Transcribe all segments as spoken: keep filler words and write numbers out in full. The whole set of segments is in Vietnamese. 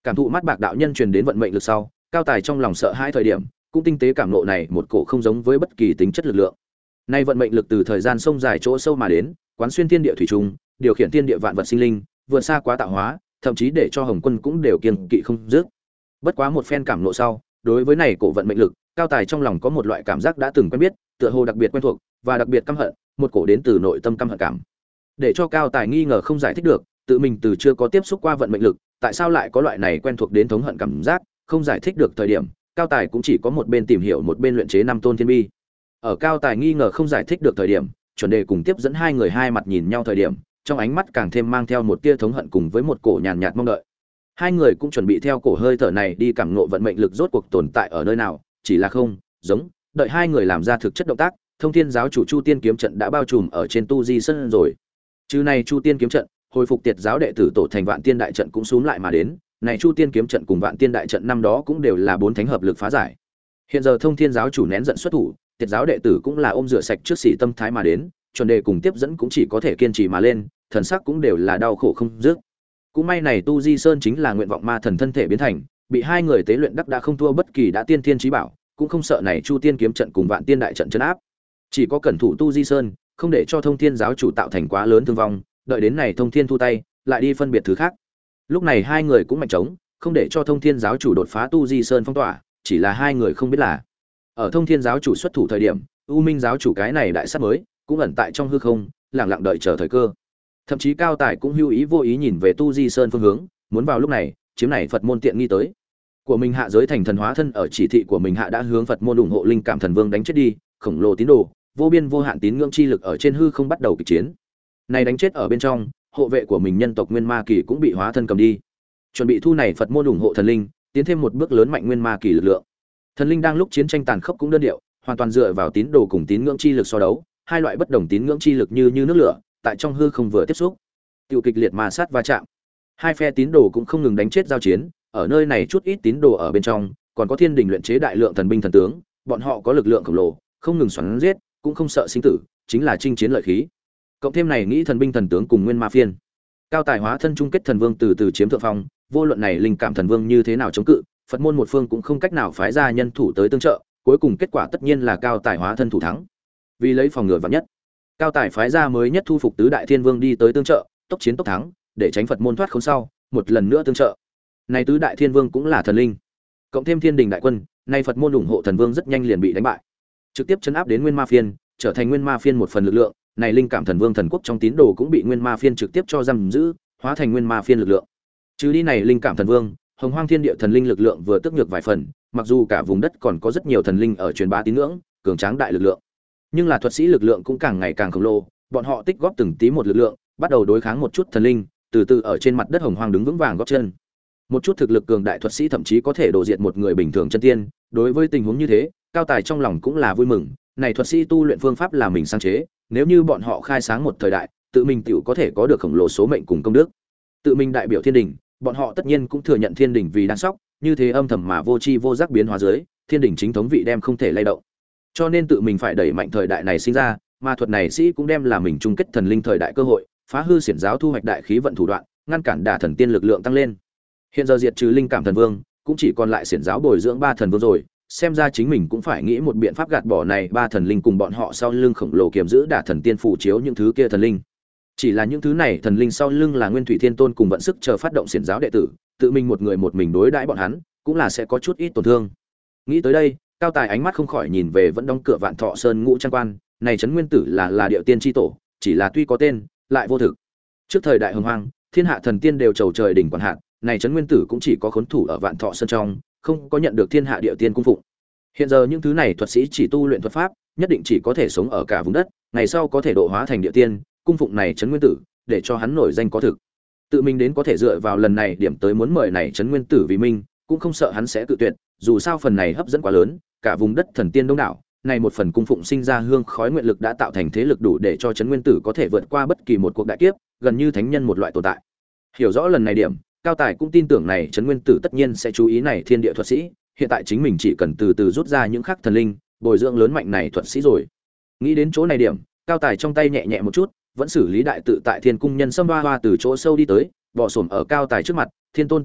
Cảm thụ mắt bạc đạo nhân truyền đến vận mệnh lực sau, Cao Tài trong lòng sợ hãi thời điểm, cũng tinh tế cảm ngộ này một cổ không giống với bất kỳ tính chất lực lượng. Nay vận mệnh lực từ thời gian sông dài chỗ sâu mà đến, quán xuyên thiên địa thủy trùng, điều khiển thiên địa vạn vật sinh linh, vượt xa quá tạo hóa, thậm chí để cho Hồng Quân cũng đều kiêng kỵ không dứt. Bất quá một phen cảm ngộ sau, đối với này cổ vận mệnh lực, Cao Tài trong lòng có một loại cảm giác đã từng quen biết, tựa hồ đặc biệt quen thuộc và đặc biệt căm hận, một cổ đến từ nội tâm căm hận cảm. Để cho Cao Tài nghi ngờ không giải thích được, tự mình từ chưa có tiếp xúc qua vận mệnh lực, tại sao lại có loại này quen thuộc đến thống hận cảm giác, không giải thích được thời điểm, Cao Tài cũng chỉ có một bên tìm hiểu một bên luyện chế năm tôn thiên bi. Ở Cao Tài nghi ngờ không giải thích được thời điểm, chuẩn đề cùng tiếp dẫn hai người hai mặt nhìn nhau thời điểm, trong ánh mắt càng thêm mang theo một tia thống hận cùng với một cổ nhàn nhạt mong đợi. Hai người cũng chuẩn bị theo cổ hơi thở này đi cảm ngộ vận mệnh lực rốt cuộc tồn tại ở nơi nào, chỉ là không, giống, đợi hai người làm ra thực chất động tác, Thông Thiên giáo chủ Chu Tiên kiếm trận đã bao trùm ở trên tu di sân rồi. Chứ này Chu Tiên kiếm trận, hồi phục Tiệt giáo đệ tử tổ thành Vạn Tiên đại trận cũng xuống lại mà đến, này Chu Tiên kiếm trận cùng Vạn Tiên đại trận năm đó cũng đều là bốn thánh hợp lực phá giải. Hiện giờ Thông Thiên giáo chủ nén giận xuất thủ, Tiệt giáo đệ tử cũng là ôm rửa sạch trước sĩ tâm thái mà đến, chuẩn đề cùng tiếp dẫn cũng chỉ có thể kiên trì mà lên, thần sắc cũng đều là đau khổ không dứt. Cũng may này tu di sơn chính là nguyện vọng ma thần thân thể biến thành, bị hai người tế luyện đắc đã không thua bất kỳ đã tiên thiên chí bảo, cũng không sợ này Chu Tiên kiếm trận cùng Vạn Tiên đại trận trấn áp. Chỉ có cẩn thủ tu di sơn, không để cho Thông Thiên giáo chủ tạo thành quá lớn thương vong, đợi đến này Thông Thiên thu tay, lại đi phân biệt thứ khác. Lúc này hai người cũng mạnh trống, không để cho Thông Thiên giáo chủ đột phá tu di sơn phong tỏa, chỉ là hai người không biết là ở Thông Thiên giáo chủ xuất thủ thời điểm, U Minh giáo chủ cái này đại sát mới cũng ẩn tại trong hư không, lặng lặng đợi chờ thời cơ. Thậm chí Cao Tài cũng hữu ý vô ý nhìn về tu di sơn phương hướng, muốn vào lúc này chiếm này Phật môn tiện nghi tới. Của mình hạ giới thành thần hóa thân ở chỉ thị của mình hạ đã hướng Phật môn ủng hộ linh cảm thần vương đánh chết đi, khổng lồ tín đồ, vô biên vô hạn tín ngưỡng chi lực ở trên hư không bắt đầu kịch chiến. Này đánh chết ở bên trong, hộ vệ của mình nhân tộc Nguyên Ma Kỳ cũng bị hóa thân cầm đi. Chuẩn bị thu này Phật môn ủng hộ thần linh, tiến thêm một bước lớn mạnh Nguyên Ma Kỳ lực lượng. Thần linh đang lúc chiến tranh tàn khốc cũng đơn điệu, hoàn toàn dựa vào tín đồ cùng tín ngưỡng chi lực so đấu, hai loại bất đồng tín ngưỡng chi lực như như nước lửa, tại trong hư không vừa tiếp xúc, tiêu kịch liệt ma sát va chạm. Hai phe tín đồ cũng không ngừng đánh chết giao chiến, ở nơi này chút ít tín đồ ở bên trong, còn có thiên đình luyện chế đại lượng thần binh thần tướng, bọn họ có lực lượng khổng lồ, không ngừng xoắn giết, cũng không sợ sinh tử, chính là chinh chiến lợi khí. Cộng thêm này nghĩ thần binh thần tướng cùng Nguyên Ma phiên, Cao Tài hóa thân chung kết thần vương từ từ chiếm thượng phong, vô luận này linh cảm thần vương như thế nào chống cự, Phật môn một phương cũng không cách nào phái ra nhân thủ tới tương trợ, cuối cùng kết quả tất nhiên là Cao Tài hóa thân thủ thắng. Vì lấy phòng ngừa vạn nhất, Cao Tài phái ra mới nhất thu phục tứ đại thiên vương đi tới tương trợ, tốc chiến tốc thắng, để tránh Phật môn thoát khốn sau, một lần nữa tương trợ. Này tứ đại thiên vương cũng là thần linh, cộng thêm thiên đình đại quân, nay Phật môn ủng hộ thần vương rất nhanh liền bị đánh bại, trực tiếp chấn áp đến Nguyên Ma phiên, trở thành Nguyên Ma phiên một phần lực lượng. Này linh cảm thần vương thần quốc trong tín đồ cũng bị Nguyên Ma phiên trực tiếp cho giam giữ, hóa thành Nguyên Ma phiên lực lượng. Trừ đi này linh cảm thần vương, Hồng Hoang thiên địa thần linh lực lượng vừa tức nhược vài phần, mặc dù cả vùng đất còn có rất nhiều thần linh ở truyền bá tín ngưỡng, cường tráng đại lực lượng, nhưng là thuật sĩ lực lượng cũng càng ngày càng khổng lồ, bọn họ tích góp từng tí một lực lượng, bắt đầu đối kháng một chút thần linh, từ từ ở trên mặt đất Hồng Hoang đứng vững vàng gót chân. Một chút thực lực cường đại thuật sĩ thậm chí có thể đổ diệt một người bình thường chân tiên, đối với tình huống như thế, Cao Tài trong lòng cũng là vui mừng, này thuật sĩ tu luyện phương pháp là mình sáng chế, nếu như bọn họ khai sáng một thời đại, tự mình tiểu có thể có được khổng lồ số mệnh cùng công đức. Tự mình đại biểu thiên đình, bọn họ tất nhiên cũng thừa nhận thiên đình vì đang sóc, như thế âm thầm mà vô tri vô giác biến hóa dưới, thiên đình chính thống vị đem không thể lay động. Cho nên tự mình phải đẩy mạnh thời đại này sinh ra, mà thuật này sĩ cũng đem là mình chung kết thần linh thời đại cơ hội, phá hư xiển giáo thu hoạch đại khí vận thủ đoạn, ngăn cản đả thần tiên lực lượng tăng lên. Hiện giờ diệt trừ linh cảm thần vương, cũng chỉ còn lại xiển giáo bồi dưỡng ba thần vương rồi, xem ra chính mình cũng phải nghĩ một biện pháp gạt bỏ này ba thần linh cùng bọn họ sau lưng khổng lồ kiềm giữ đả thần tiên phủ chiếu những thứ kia thần linh. Chỉ là những thứ này thần linh sau lưng là Nguyên Thủy Thiên Tôn cùng vận sức chờ phát động xiển giáo đệ tử, tự mình một người một mình đối đãi bọn hắn, cũng là sẽ có chút ít tổn thương. Nghĩ tới đây, Cao Tài ánh mắt không khỏi nhìn về vẫn đóng cửa Vạn Thọ Sơn Ngũ Trang Quan, này trấn Nguyên Tử là là điệu tiên chi tổ, chỉ là tuy có tên, lại vô thực. Trước thời đại hồng hoang, thiên hạ thần tiên đều chầu trời đỉnh quản hạt, này trấn Nguyên Tử cũng chỉ có khốn thủ ở Vạn Thọ Sơn trong, không có nhận được thiên hạ điệu tiên cung phụng. Hiện giờ những thứ này thuật sĩ chỉ tu luyện thuật pháp, nhất định chỉ có thể sống ở cả vùng đất, ngày sau có thể độ hóa thành điệu tiên, cung phụng này trấn Nguyên Tử, để cho hắn nổi danh có thực. Tự mình đến có thể dựa vào lần này điểm tới muốn mời này trấn Nguyên Tử vì minh, cũng không sợ hắn sẽ tự tuyệt, dù sao phần này hấp dẫn quá lớn, cả vùng đất thần tiên đông đảo, này một phần cung phụng sinh ra hương khói nguyện lực đã tạo thành thế lực đủ để cho trấn Nguyên Tử có thể vượt qua bất kỳ một cuộc đại kiếp, gần như thánh nhân một loại tồn tại. Hiểu rõ lần này điểm, Cao Tài cũng tin tưởng này trấn Nguyên Tử tất nhiên sẽ chú ý này thiên địa thuật sĩ, hiện tại chính mình chỉ cần từ từ rút ra những khắc thần linh, bồi dưỡng lớn mạnh này thuật sĩ rồi. Nghĩ đến chỗ này điểm, Cao Tài trong tay nhẹ nhẹ một chút, vẫn xử lý đại tự tại thiên cung nhân Sâm Hoa Hoa từ chỗ sâu đi tới, bò xổm ở Cao Tài trước mặt, Thiên Tôn tương triệu,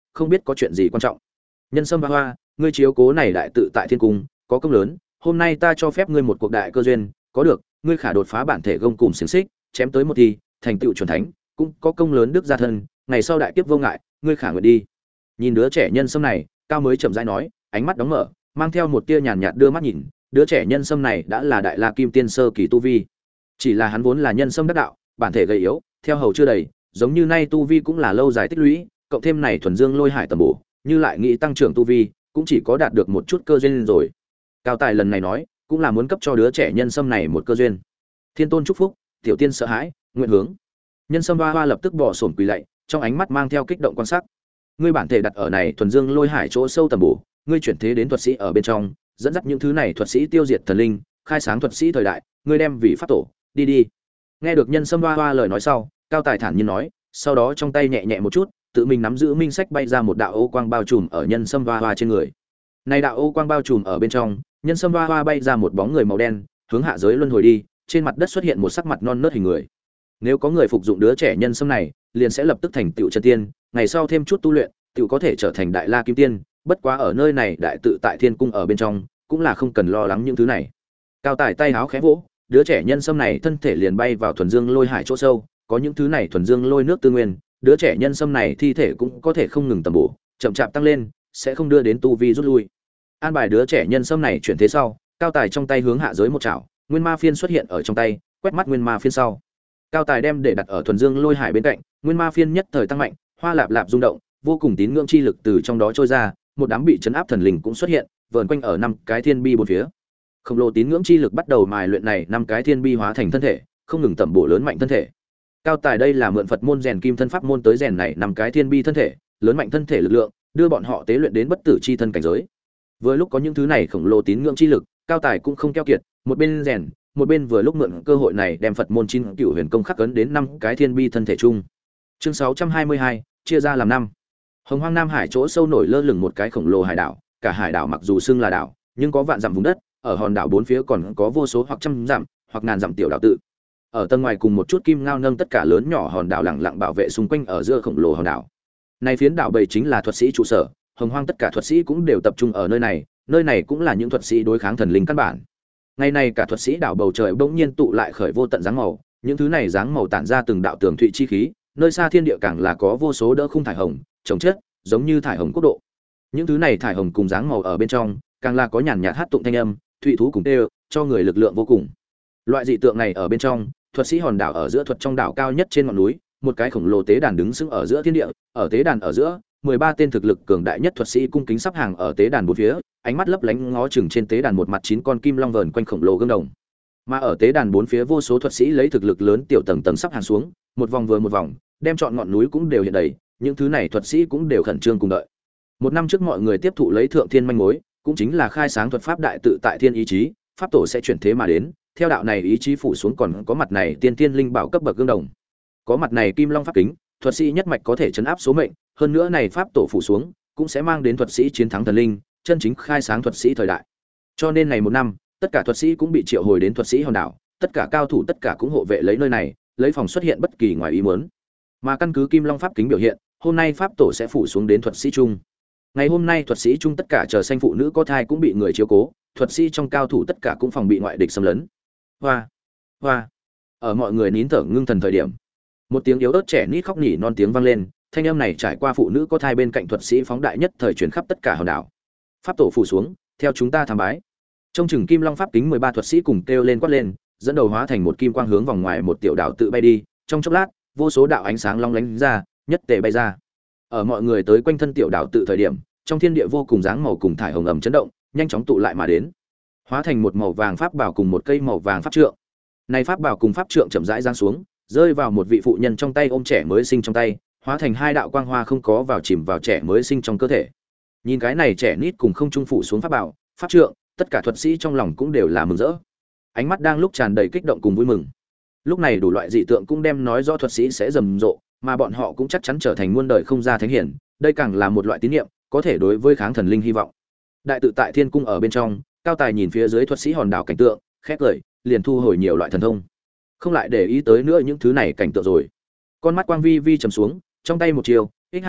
không biết có chuyện gì quan trọng. Nhân Sâm Hoa Hoa, ngươi chiếu cố này đại tự tại thiên cung, có công lớn, hôm nay ta cho phép ngươi một cuộc đại cơ duyên, có được, ngươi khả đột phá bản thể gông cùng xiềng xích, chém tới một thì, thành tựu chuẩn thánh, cũng có công lớn đức gia thân, ngày sau đại kiếp vô ngại, ngươi khả nguyện đi. Nhìn đứa trẻ nhân sâm này, Cao mới chậm rãi nói, ánh mắt đóng mở, mang theo một tia nhàn nhạt đưa mắt nhìn, đứa trẻ nhân sâm này đã là đại la kim tiên sơ kỳ tu vi. Chỉ là hắn vốn là nhân sâm đắc đạo, bản thể gầy yếu, theo hầu chưa đầy, giống như nay tu vi cũng là lâu dài tích lũy, cộng thêm này thuần dương lôi hải tầm bổ, như lại nghĩ tăng trưởng tu vi, cũng chỉ có đạt được một chút cơ duyên rồi. Cao Tài lần này nói, cũng là muốn cấp cho đứa trẻ nhân sâm này một cơ duyên. Thiên tôn chúc phúc, tiểu tiên sợ hãi, nguyện hướng. Nhân Sâm Hoa Hoa lập tức bỏ xổm quỳ lạy, trong ánh mắt mang theo kích động quan sát. Ngươi bản thể đặt ở này thuần dương lôi hải chỗ sâu tầm bổ, ngươi chuyển thế đến thuật sĩ ở bên trong, dẫn dắt những thứ này thuật sĩ tiêu diệt thần linh, khai sáng thuật sĩ thời đại, ngươi đem vị pháp tổ, đi đi. Nghe được Nhân Sâm Hoa Hoa lời nói sau, Cao Tài thản nhiên nói, sau đó trong tay nhẹ nhẹ một chút, tự mình nắm giữ minh sách bay ra một đạo ô quang bao trùm ở Nhân Sâm Hoa Hoa trên người. Này đạo ô quang bao trùm ở bên trong, Nhân Sâm Hoa Hoa bay ra một bóng người màu đen, hướng hạ giới luân hồi đi, trên mặt đất xuất hiện một sắc mặt non nớt hình người. Nếu có người phục dụng đứa trẻ nhân sâm này, liền sẽ lập tức thành tựu chân tiên, ngày sau thêm chút tu luyện, tựu có thể trở thành đại la kim tiên, bất quá ở nơi này đại tự tại thiên cung ở bên trong, cũng là không cần lo lắng những thứ này. Cao Tài tay háo khẽ vỗ, đứa trẻ nhân sâm này thân thể liền bay vào thuần dương lôi hải chỗ sâu, có những thứ này thuần dương lôi nước tư nguyên, đứa trẻ nhân sâm này thi thể cũng có thể không ngừng tầm bổ, chậm chạp tăng lên, sẽ không đưa đến tu vi rút lui. An bài đứa trẻ nhân sâm này chuyển thế sau, Cao Tài trong tay hướng hạ giới một chảo, nguyên ma phiên xuất hiện ở trong tay, quét mắt nguyên ma phiên sau. Cao Tài đem để đặt ở thuần dương lôi hải bên cạnh, nguyên ma phiên nhất thời tăng mạnh, hoa lạp lạp rung động, vô cùng tín ngưỡng chi lực từ trong đó trôi ra, một đám bị chấn áp thần linh cũng xuất hiện, vờn quanh ở năm cái thiên bi bốn phía. Khổng lồ tín ngưỡng chi lực bắt đầu mài luyện này năm cái thiên bi hóa thành thân thể, không ngừng tẩm bổ lớn mạnh thân thể. Cao Tài đây là mượn Phật môn rèn kim thân pháp môn tới rèn này năm cái thiên bi thân thể, lớn mạnh thân thể lực lượng, đưa bọn họ tế luyện đến bất tử chi thân cảnh giới. Vừa lúc có những thứ này khổng lồ tín ngưỡng chi lực, Cao Tài cũng không keo kiệt, một bên rèn, một bên vừa lúc mượn cơ hội này đem Phật môn chín cửu huyền công khắc ấn đến năm cái thiên bi thân thể chung. Chương sáu trăm hai mươi hai, chia ra làm năm. Hồng Hoang Nam Hải chỗ sâu nổi lơ lửng một cái khổng lồ hải đảo, cả hải đảo mặc dù xưng là đảo, nhưng có vạn dặm vùng đất, ở hòn đảo bốn phía còn có vô số hoặc trăm dặm, hoặc ngàn dặm tiểu đảo tự. Ở tầng ngoài cùng một chút kim ngao nâng tất cả lớn nhỏ hòn đảo lặng lặng bảo vệ xung quanh ở giữa khổng lồ hòn đảo. Này phiến đảo bầy chính là thuật sĩ trụ sở, Hồng Hoang tất cả thuật sĩ cũng đều tập trung ở nơi này, nơi này cũng là những thuật sĩ đối kháng thần linh căn bản. Ngày nay cả thuật sĩ đảo bầu trời bỗng nhiên tụ lại khởi vô tận dáng màu, những thứ này dáng màu tản ra từng đạo tường thụy chi khí, nơi xa thiên địa càng là có vô số đỡ khung thải hồng, chồng chất, giống như thải hồng quốc độ. Những thứ này thải hồng cùng dáng màu ở bên trong, càng là có nhàn nhạt hát tụng thanh âm, thụy thú cùng tê, cho người lực lượng vô cùng. Loại dị tượng này ở bên trong, thuật sĩ hòn đảo ở giữa thuật trong đảo cao nhất trên ngọn núi, một cái khổng lồ tế đàn đứng sững ở giữa thiên địa, ở tế đàn ở giữa, mười ba tên thực lực cường đại nhất thuật sĩ cung kính sắp hàng ở tế đàn bốn phía, ánh mắt lấp lánh ngó chừng trên tế đàn một mặt chín con kim long vờn quanh khổng lồ gương đồng. Mà ở tế đàn bốn phía vô số thuật sĩ lấy thực lực lớn tiểu tầng tầng sắp hàng xuống, một vòng vừa một vòng, đem chọn ngọn núi cũng đều hiện đầy, những thứ này thuật sĩ cũng đều khẩn trương cùng đợi. Một năm trước mọi người tiếp thụ lấy thượng thiên manh mối, cũng chính là khai sáng thuật pháp đại tự tại thiên ý chí, pháp tổ sẽ chuyển thế mà đến, theo đạo này ý chí phủ xuống còn có mặt này tiên tiên linh bảo cấp bậc gương đồng. Có mặt này kim long pháp kính, thuật sĩ nhất mạch có thể chấn áp số mệnh, hơn nữa này pháp tổ phủ xuống, cũng sẽ mang đến thuật sĩ chiến thắng thần linh, chân chính khai sáng thuật sĩ thời đại. Cho nên này một năm, tất cả thuật sĩ cũng bị triệu hồi đến thuật sĩ hòn đảo, tất cả cao thủ tất cả cũng hộ vệ lấy nơi này, lấy phòng xuất hiện bất kỳ ngoài ý muốn. Mà căn cứ kim long pháp kính biểu hiện, hôm nay pháp tổ sẽ phủ xuống đến thuật sĩ trung. Ngày hôm nay thuật sĩ trung tất cả chờ sanh phụ nữ có thai cũng bị người chiếu cố, thuật sĩ trong cao thủ tất cả cũng phòng bị ngoại địch xâm lấn. Hoa, hoa. Ở mọi người nín thở ngưng thần thời điểm, một tiếng yếu ớt trẻ nít khóc nỉ non tiếng vang lên, thanh âm này trải qua phụ nữ có thai bên cạnh thuật sĩ phóng đại nhất thời truyền khắp tất cả hòn đảo. Pháp tổ phủ xuống, theo chúng ta tham bái. Trong chừng kim long pháp kính mười ba thuật sĩ cùng kêu lên quát lên, dẫn đầu hóa thành một kim quang hướng vòng ngoài một tiểu đảo tự bay đi, trong chốc lát, vô số đạo ánh sáng long lánh ra, nhất tề bay ra. Ở mọi người tới quanh thân tiểu đảo tự thời điểm, trong thiên địa vô cùng dáng màu cùng thải hồng ầm chấn động, nhanh chóng tụ lại mà đến, hóa thành một màu vàng pháp bảo cùng một cây màu vàng pháp trượng. Này pháp bảo cùng pháp trượng chậm rãi giáng xuống, rơi vào một vị phụ nhân trong tay ôm trẻ mới sinh trong tay, hóa thành hai đạo quang hoa không có vào chìm vào trẻ mới sinh trong cơ thể. Nhìn cái này trẻ nít cùng không trung phụ xuống pháp bảo, pháp trượng, tất cả thuật sĩ trong lòng cũng đều là mừng rỡ. Ánh mắt đang lúc tràn đầy kích động cùng vui mừng. Lúc này đủ loại dị tượng cũng đem nói rõ thuật sĩ sẽ rầm rộ, mà bọn họ cũng chắc chắn trở thành muôn đời không ra thánh hiển, đây càng là một loại tín niệm, có thể đối với kháng thần linh hy vọng. Đại tự tại thiên cung ở bên trong, Cao Tài nhìn phía dưới thuật sĩ hòn đảo cảnh tượng, khép cười, liền thu hồi nhiều loại thần thông, không lại để ý tới nữa những thứ này cảnh tượng rồi. Con mắt quang vi vi trầm xuống, trong tay một chiều, ích hàn,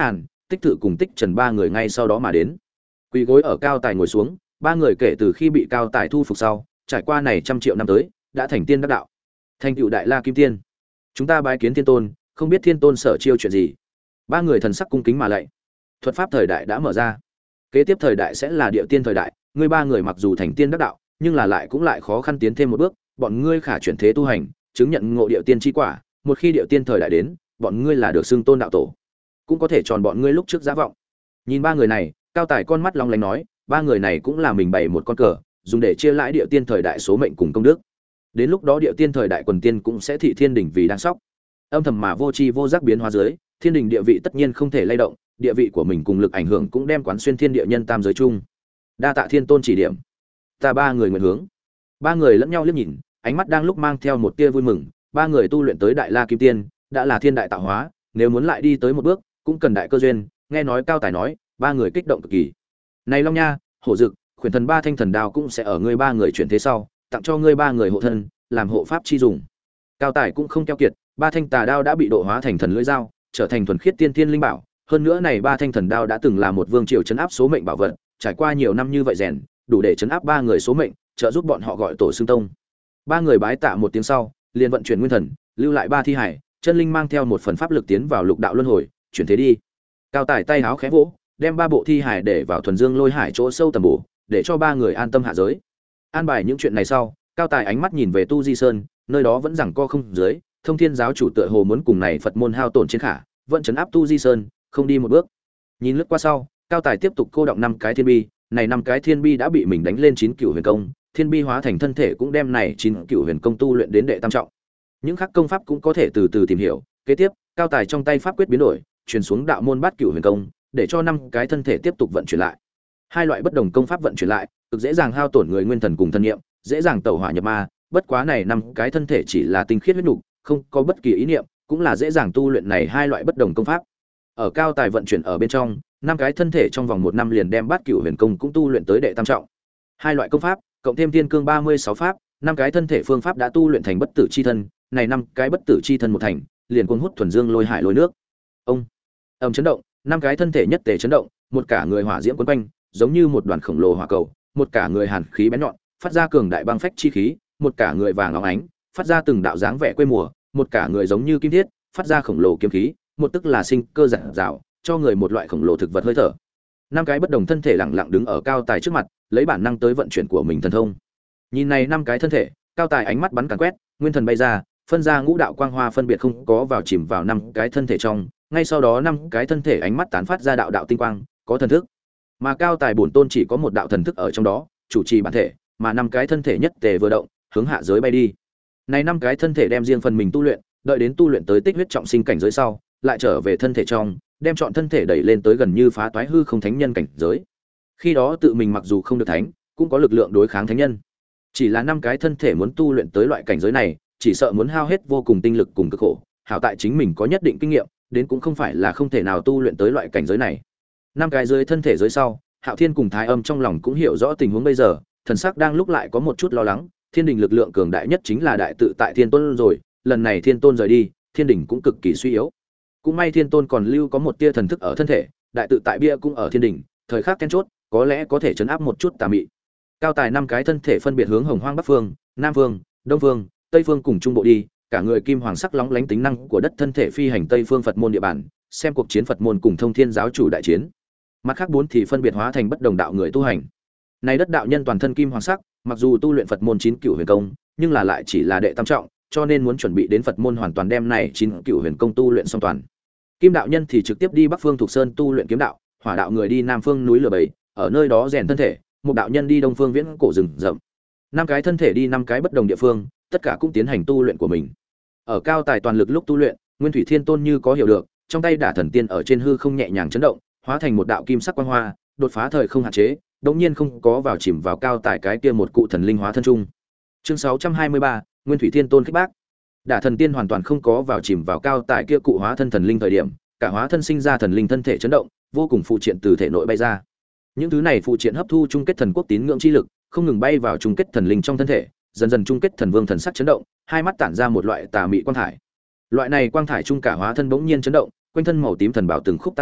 Tích Thự cùng Tích Trần ba người ngay sau đó mà đến. Quỳ gối ở Cao Tài ngồi xuống, ba người kể từ khi bị Cao Tài thu phục sau, trải qua này trăm triệu năm tới, đã thành tiên đắc đạo, thành tựu đại la kim tiên. Chúng ta bái kiến Thiên Tôn, không biết Thiên Tôn sở chiêu chuyện gì. Ba người thần sắc cung kính mà lạy. Thuật pháp thời đại đã mở ra, kế tiếp thời đại sẽ là địa tiên thời đại. Ngươi ba người mặc dù thành tiên đắc đạo, nhưng là lại cũng lại khó khăn tiến thêm một bước. Bọn ngươi khả chuyển thế tu hành, chứng nhận ngộ địa tiên chi quả. Một khi địa tiên thời đại đến, bọn ngươi là được xưng tôn đạo tổ, cũng có thể tròn bọn ngươi lúc trước giả vọng. Nhìn ba người này, Cao Tài con mắt long lánh nói, ba người này cũng là mình bày một con cờ, dùng để chia lãi địa tiên thời đại số mệnh cùng công đức. Đến lúc đó địa tiên thời đại quần tiên cũng sẽ thị thiên đỉnh vì đang sóc. Âm thầm mà vô tri vô giác biến hóa dưới, thiên đỉnh địa vị tất nhiên không thể lay động, địa vị của mình cùng lực ảnh hưởng cũng đem quán xuyên thiên địa nhân tam giới chung. Đa tạ Thiên Tôn chỉ điểm. Ta ba người nguyện hướng. Ba người lẫn nhau liếc nhìn, ánh mắt đang lúc mang theo một tia vui mừng, ba người tu luyện tới đại la kim tiên, đã là thiên đại tạo hóa, nếu muốn lại đi tới một bước, cũng cần đại cơ duyên. Nghe nói Cao Tài nói, ba người kích động cực kỳ. Này Long Nha, Hổ Dực, Khuyển Thần ba thanh thần đao cũng sẽ ở ngươi ba người chuyển thế sau, tặng cho ngươi ba người hộ thân, làm hộ pháp chi dùng. Cao Tài cũng không keo kiệt, ba thanh tà đao đã bị độ hóa thành thần lưỡi dao, trở thành thuần khiết tiên tiên linh bảo. Hơn nữa này ba thanh thần đao đã từng là một vương triều trấn áp số mệnh bảo vật, trải qua nhiều năm như vậy rèn, đủ để trấn áp ba người số mệnh, trợ giúp bọn họ gọi tổ xưng tông. Ba người bái tạ một tiếng sau, liền vận chuyển nguyên thần, lưu lại ba thi hải, chân linh mang theo một phần pháp lực tiến vào lục đạo luân hồi, chuyển thế đi. Cao Tài tay háo khẽ vỗ, đem ba bộ thi hải để vào thuần dương lôi hải chỗ sâu tầm bổ, để cho ba người an tâm hạ giới. An bài những chuyện này sau, Cao Tài ánh mắt nhìn về Tu Di Sơn, nơi đó vẫn giằng co không dưới, Thông Thiên giáo chủ tựa hồ muốn cùng này Phật môn hao tổn chiến khả, vẫn trấn áp Tu Di Sơn, không đi một bước. Nhìn lướt qua sau, Cao Tài tiếp tục cô động năm cái thiên bi, này năm cái thiên bi đã bị mình đánh lên chín cửu huyền công, thiên bi hóa thành thân thể cũng đem này chín cửu huyền công tu luyện đến đệ tam trọng. Những khác công pháp cũng có thể từ từ tìm hiểu. Kế tiếp, Cao Tài trong tay pháp quyết biến đổi, truyền xuống đạo môn bát cửu huyền công, để cho năm cái thân thể tiếp tục vận chuyển lại. Hai loại bất đồng công pháp vận chuyển lại, cực dễ dàng hao tổn người nguyên thần cùng thân niệm, dễ dàng tẩu hỏa nhập ma. Bất quá này năm cái thân thể chỉ là tinh khiết huyết nục, không có bất kỳ ý niệm, cũng là dễ dàng tu luyện này hai loại bất đồng công pháp. Ở Cao Tài vận chuyển ở bên trong, năm cái thân thể trong vòng một năm liền đem bát cửu huyền công cũng tu luyện tới đệ tam trọng. Hai loại công pháp, cộng thêm thiên cương ba mươi sáu pháp, năm cái thân thể phương pháp đã tu luyện thành bất tử chi thân, này năm cái bất tử chi thân một thành, liền cuồng hút thuần dương lôi hải lôi nước. Ông ầm chấn động, năm cái thân thể nhất tề chấn động, một cả người hỏa diễm quấn quanh, giống như một đoàn khổng lồ hỏa cầu, một cả người hàn khí bén nhọn, phát ra cường đại băng phách chi khí, một cả người vàng óng ánh, phát ra từng đạo dáng vẻ quê mùa, một cả người giống như kim thiết, phát ra khổng lồ kiếm khí, một tức là sinh cơ rạng rào, cho người một loại khổng lồ thực vật hơi thở. Năm cái bất đồng thân thể lặng lặng đứng ở Cao Tài trước mặt, lấy bản năng tới vận chuyển của mình thần thông. Nhìn này năm cái thân thể, Cao Tài ánh mắt bắn càn quét, nguyên thần bay ra, phân ra ngũ đạo quang hoa phân biệt không có vào chìm vào năm cái thân thể trong, ngay sau đó năm cái thân thể ánh mắt tán phát ra đạo đạo tinh quang, có thần thức. Mà Cao Tài bổn tôn chỉ có một đạo thần thức ở trong đó, chủ trì bản thể, mà năm cái thân thể nhất tề vừa động, hướng hạ giới bay đi. Này năm cái thân thể đem riêng phần mình tu luyện, đợi đến tu luyện tới tích huyết trọng sinh cảnh giới sau, lại trở về thân thể trong, đem chọn thân thể đẩy lên tới gần như phá toái hư không thánh nhân cảnh giới. Khi đó tự mình mặc dù không được thánh, cũng có lực lượng đối kháng thánh nhân. Chỉ là năm cái thân thể muốn tu luyện tới loại cảnh giới này, chỉ sợ muốn hao hết vô cùng tinh lực cùng cực khổ. Hảo tại chính mình có nhất định kinh nghiệm, đến cũng không phải là không thể nào tu luyện tới loại cảnh giới này. Năm cái dưới thân thể dưới sau, Hạo Thiên cùng Thái Âm trong lòng cũng hiểu rõ tình huống bây giờ, thần sắc đang lúc lại có một chút lo lắng. Thiên đình lực lượng cường đại nhất chính là đại tự tại Thiên Tôn rồi, lần này Thiên Tôn rời đi, Thiên đình cũng cực kỳ suy yếu. Cũng may Thiên Tôn còn lưu có một tia thần thức ở thân thể, đại tự tại bia cũng ở Thiên đình, thời khắc then chốt, có lẽ có thể chấn áp một chút tà mị. Cao Tài năm cái thân thể phân biệt hướng Hồng Hoang Bắc Phương, Nam Phương, Đông Phương, Tây Phương cùng Trung Bộ đi, cả người kim hoàng sắc lóng lánh tính năng của đất thân thể phi hành Tây Phương Phật môn địa bàn, xem cuộc chiến Phật môn cùng Thông Thiên giáo chủ đại chiến. Mặt khác bốn thì phân biệt hóa thành bất đồng đạo người tu hành. Này đất đạo nhân toàn thân kim hoàng sắc, mặc dù tu luyện Phật môn chín cửu huyền công, nhưng là lại chỉ là đệ tam trọng, cho nên muốn chuẩn bị đến Phật môn hoàn toàn đem này chín cửu huyền công tu luyện xong toàn. Kim đạo nhân thì trực tiếp đi Bắc Phương Thục Sơn tu luyện kiếm đạo, Hỏa đạo người đi Nam Phương núi Lửa Bầy, ở nơi đó rèn thân thể, Một đạo nhân đi Đông Phương Viễn cổ rừng rậm. Năm cái thân thể đi năm cái bất đồng địa phương, tất cả cũng tiến hành tu luyện của mình. Ở Cao Tài toàn lực lúc tu luyện, Nguyên Thủy Thiên Tôn như có hiểu được, trong tay Đả Thần Tiên ở trên hư không nhẹ nhàng chấn động, hóa thành một đạo kim sắc quang hoa, đột phá thời không hạn chế, đột nhiên không có vào chìm vào Cao Tài cái kia một cụ thần linh hóa thân trung. Chương sáu trăm hai mươi ba, Nguyên Thủy Thiên Tôn khích bác. Đả Thần Tiên hoàn toàn không có vào chìm vào Cao Tài kia cụ hóa thân thần linh thời điểm, cả hóa thân sinh ra thần linh thân thể chấn động, vô cùng phụ triện từ thể nội bay ra. Những thứ này phụ triện hấp thu chung kết thần quốc tín ngưỡng chi lực, không ngừng bay vào chung kết thần linh trong thân thể, dần dần chung kết thần vương thần sắc chấn động, hai mắt tản ra một loại tà mị quang thải. Loại này quang thải trung cả hóa thân bỗng nhiên chấn động, quanh thân màu tím thần bảo từng khúc tan vỡ,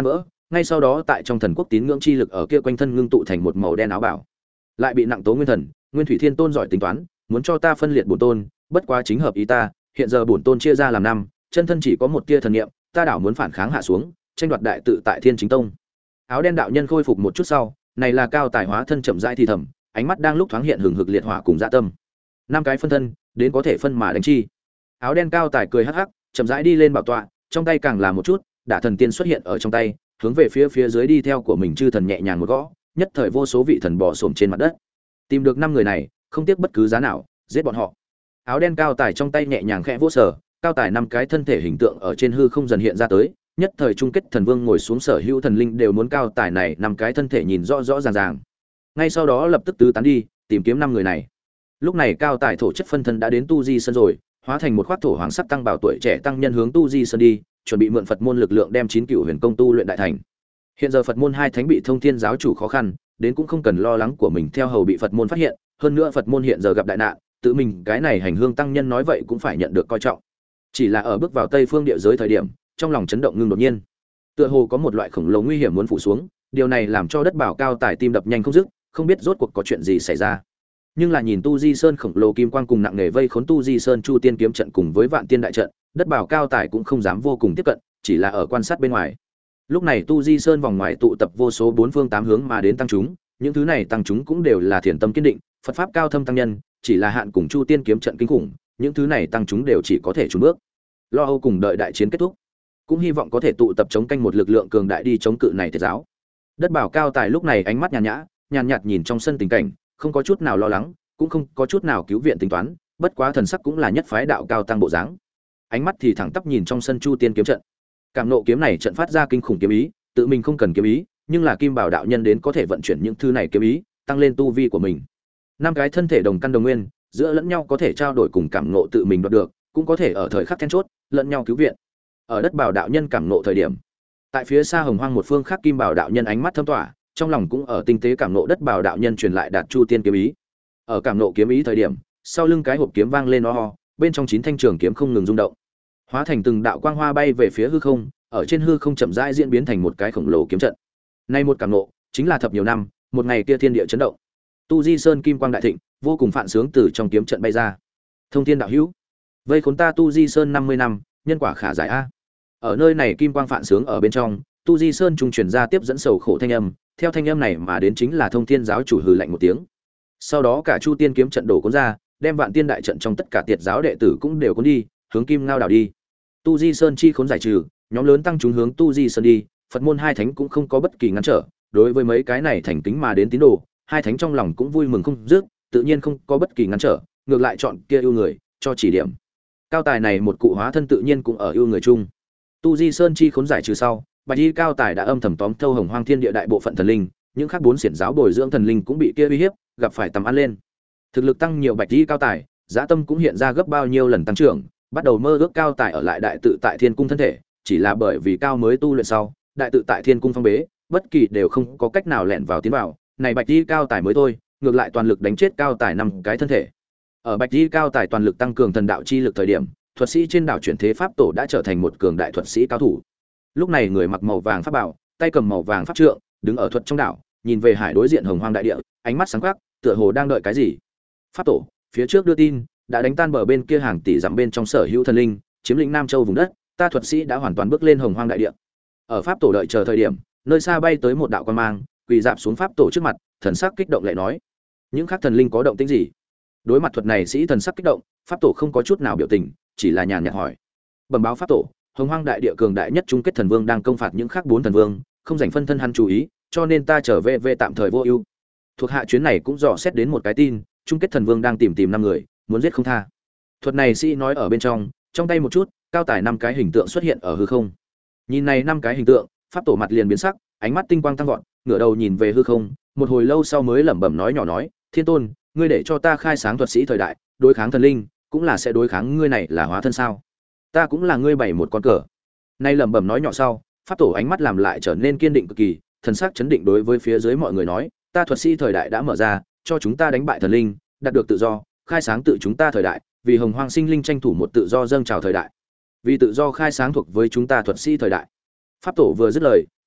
ngay sau đó tại trong thần quốc tín ngưỡng chi lực ở kia quanh thân ngưng tụ thành một màu đen áo bảo. Lại bị nặng tố nguyên thần, Nguyên Thủy Thiên Tôn giỏi tính toán, muốn cho ta phân liệt bổn tôn, bất quá chính hợp ý ta, hiện giờ bổn tôn chia ra làm năm, chân thân chỉ có một tia thần niệm, ta đảo muốn phản kháng hạ xuống, tranh đoạt đại tự tại Thiên Chính Tông. Áo đen đạo nhân khôi phục một chút sau, này là cao tài hóa thân chậm rãi thì thầm, ánh mắt đang lúc thoáng hiện hừng hực liệt hỏa cùng dạ tâm. Năm cái phân thân, đến có thể phân mà đánh chi. Áo đen cao tài cười hắc hắc, chậm rãi đi lên bảo tọa, trong tay càng là một chút, đả thần tiên xuất hiện ở trong tay, hướng về phía phía dưới đi theo của mình chư thần nhẹ nhàng một gõ, nhất thời vô số vị thần bò xổm trên mặt đất. Tìm được năm người này, không tiếc bất cứ giá nào, giết bọn họ. Áo đen cao tài trong tay nhẹ nhàng khẽ vỗ sở, cao tài năm cái thân thể hình tượng ở trên hư không dần hiện ra tới, nhất thời chung kết thần vương ngồi xuống sở hữu thần linh đều muốn cao tài này năm cái thân thể nhìn rõ rõ ràng ràng. Ngay sau đó lập tức tứ tán đi, tìm kiếm năm người này. Lúc này cao tài thổ chất phân thân đã đến tu di sơn rồi, hóa thành một khoác thổ hoàng sắc tăng bảo tuổi trẻ tăng nhân hướng tu di sơn đi, chuẩn bị mượn Phật môn lực lượng đem chín cửu huyền công tu luyện đại thành. Hiện giờ Phật môn hai thánh bị Thông Thiên giáo chủ khó khăn, đến cũng không cần lo lắng của mình theo hầu bị Phật môn phát hiện, hơn nữa Phật môn hiện giờ gặp đại nạn, tự mình cái này hành hương tăng nhân nói vậy cũng phải nhận được coi trọng. Chỉ là ở bước vào Tây Phương địa giới thời điểm, trong lòng chấn động ngưng đột nhiên. Tựa hồ có một loại khổng lồ nguy hiểm muốn phủ xuống, điều này làm cho đất bảo cao tài tim đập nhanh không dứt, không biết rốt cuộc có chuyện gì xảy ra. Nhưng là nhìn tu di sơn khổng lồ kim quang cùng nặng nghề vây khốn tu di sơn chu tiên kiếm trận cùng với vạn tiên đại trận, đất bảo cao tài cũng không dám vô cùng tiếp cận, chỉ là ở quan sát bên ngoài. Lúc này tu di sơn vòng ngoài tụ tập vô số bốn phương tám hướng mà đến tăng chúng, những thứ này tăng chúng cũng đều là thiền tâm kiên định, Phật pháp cao thâm tăng nhân, chỉ là hạn cùng chu tiên kiếm trận kinh khủng, những thứ này tăng chúng đều chỉ có thể trốn bước, lo âu cùng đợi đại chiến kết thúc, cũng hy vọng có thể tụ tập chống canh một lực lượng cường đại đi chống cự này thiệt giáo. Đất bảo cao tài lúc này ánh mắt nhàn nhã, nhàn nhạt nhìn trong sân tình cảnh, không có chút nào lo lắng, cũng không có chút nào cứu viện tính toán, bất quá thần sắc cũng là nhất phái đạo cao tăng bộ dáng. Ánh mắt thì thẳng tắp nhìn trong sân chu tiên kiếm trận. Cảm nộ kiếm này trận phát ra kinh khủng kiếm ý, tự mình không cần kiếm ý, nhưng là Kim Bảo đạo nhân đến có thể vận chuyển những thứ này kiếm ý, tăng lên tu vi của mình. Năm cái thân thể đồng căn đồng nguyên, giữa lẫn nhau có thể trao đổi cùng cảm nộ tự mình đoạt được, cũng có thể ở thời khắc then chốt, lẫn nhau cứu viện. Ở đất Bảo đạo nhân cảm nộ thời điểm, tại phía xa hồng hoang một phương khác Kim Bảo đạo nhân ánh mắt thâm tỏa, trong lòng cũng ở tinh tế cảm nộ đất Bảo đạo nhân truyền lại đạt chu tiên kiếm ý. Ở cảm nộ kiếm ý thời điểm, sau lưng cái hộp kiếm vang lên o ho, bên trong chín thanh trường kiếm không ngừng rung động, hóa thành từng đạo quang hoa bay về phía hư không, ở trên hư không chậm rãi diễn biến thành một cái khổng lồ kiếm trận. Nay một cảm nộ, chính là thập nhiều năm, một ngày kia thiên địa chấn động. Tu Di Sơn kim quang đại thịnh, vô cùng phản sướng từ trong kiếm trận bay ra. Thông Thiên đạo hữu, vây khốn ta Tu Di Sơn năm mươi năm, nhân quả khả giải a. Ở nơi này kim quang phản sướng ở bên trong, Tu Di Sơn trung truyền ra tiếp dẫn sầu khổ thanh âm, theo thanh âm này mà đến chính là Thông Thiên giáo chủ hừ lạnh một tiếng. Sau đó cả Chu Tiên kiếm trận đổ cuốn ra, đem Vạn Tiên đại trận trong tất cả tiệt giáo đệ tử cũng đều cuốn đi, hướng Kim Ngao đảo đi. Tu Di Sơn chi khốn giải trừ, nhóm lớn tăng chúng hướng Tu Di Sơn đi, Phật môn hai thánh cũng không có bất kỳ ngăn trở, đối với mấy cái này thành kính mà đến tín đồ, hai thánh trong lòng cũng vui mừng không dứt, tự nhiên không có bất kỳ ngăn trở, ngược lại chọn kia ưu người, cho chỉ điểm. Cao tài này một cụ hóa thân tự nhiên cũng ở ưu người chung. Tu Di Sơn chi khốn giải trừ sau, Bạch Y cao tài đã âm thầm tóm thâu Hồng Hoang Thiên Địa đại bộ phận thần linh, những khác bốn xiển giáo bồi dưỡng thần linh cũng bị kia uy hiếp, gặp phải tầm ăn lên. Thực lực tăng nhiều Bạch Y cao tài, dã tâm cũng hiện ra gấp bao nhiêu lần tăng trưởng, bắt đầu mơ ước cao tài ở lại đại tự tại Thiên cung thân thể, chỉ là bởi vì cao mới tu luyện sau, đại tự tại Thiên cung phong bế, bất kỳ đều không có cách nào lẻn vào tiến vào, này Bạch Y cao tài mới thôi, ngược lại toàn lực đánh chết cao tài năm cái thân thể. Ở Bạch Y cao tài toàn lực tăng cường thần đạo chi lực thời điểm, thuật sĩ trên đảo chuyển thế pháp tổ đã trở thành một cường đại thuật sĩ cao thủ. Lúc này người mặc màu vàng pháp bảo, tay cầm màu vàng pháp trượng, đứng ở thuật trong đảo, nhìn về hải đối diện Hồng Hoang đại địa, ánh mắt sáng quắc, tựa hồ đang đợi cái gì. Pháp tổ, phía trước đưa tin, đã đánh tan bờ bên kia hàng tỷ dặm bên trong sở hữu thần linh, chiếm lĩnh Nam Châu vùng đất, ta thuật sĩ đã hoàn toàn bước lên Hồng Hoang đại địa. Ở pháp tổ đợi chờ thời điểm, nơi xa bay tới một đạo quang mang, quỳ rạp xuống pháp tổ trước mặt, thần sắc kích động lại nói: "Những khác thần linh có động tĩnh gì?" Đối mặt thuật này sĩ thần sắc kích động, pháp tổ không có chút nào biểu tình, chỉ là nhàn nhạt hỏi: "Bẩm báo pháp tổ, Hồng Hoang đại địa cường đại nhất chung kết thần vương đang công phạt những khác bốn thần vương, không dành phân thân hắn chú ý, cho nên ta trở về về tạm thời vô ưu." Thuộc hạ chuyến này cũng dò xét đến một cái tin, chung kết thần vương đang tìm tìm năm người, muốn giết không tha. Thuật này sĩ nói ở bên trong, trong tay một chút, cao tài năm cái hình tượng xuất hiện ở hư không. Nhìn này năm cái hình tượng, pháp tổ mặt liền biến sắc, ánh mắt tinh quang tăng vọt, ngửa đầu nhìn về hư không, một hồi lâu sau mới lẩm bẩm nói nhỏ nói: "Thiên Tôn, ngươi để cho ta khai sáng thuật sĩ thời đại, đối kháng thần linh, cũng là sẽ đối kháng ngươi này là hóa thân sao? Ta cũng là ngươi bày một con cờ." Nay lẩm bẩm nói nhỏ sau, pháp tổ ánh mắt làm lại trở nên kiên định cực kỳ, thần sắc chấn định đối với phía dưới mọi người nói: "Ta thuật sĩ thời đại đã mở ra, cho chúng ta đánh bại thần linh, đạt được tự do, khai sáng tự chúng ta thời đại, vì Hồng Hoang sinh linh tranh thủ một tự do dâng trào thời đại. Vì tự do khai sáng thuộc với chúng ta thuật sĩ thời đại." Pháp tổ vừa dứt lời,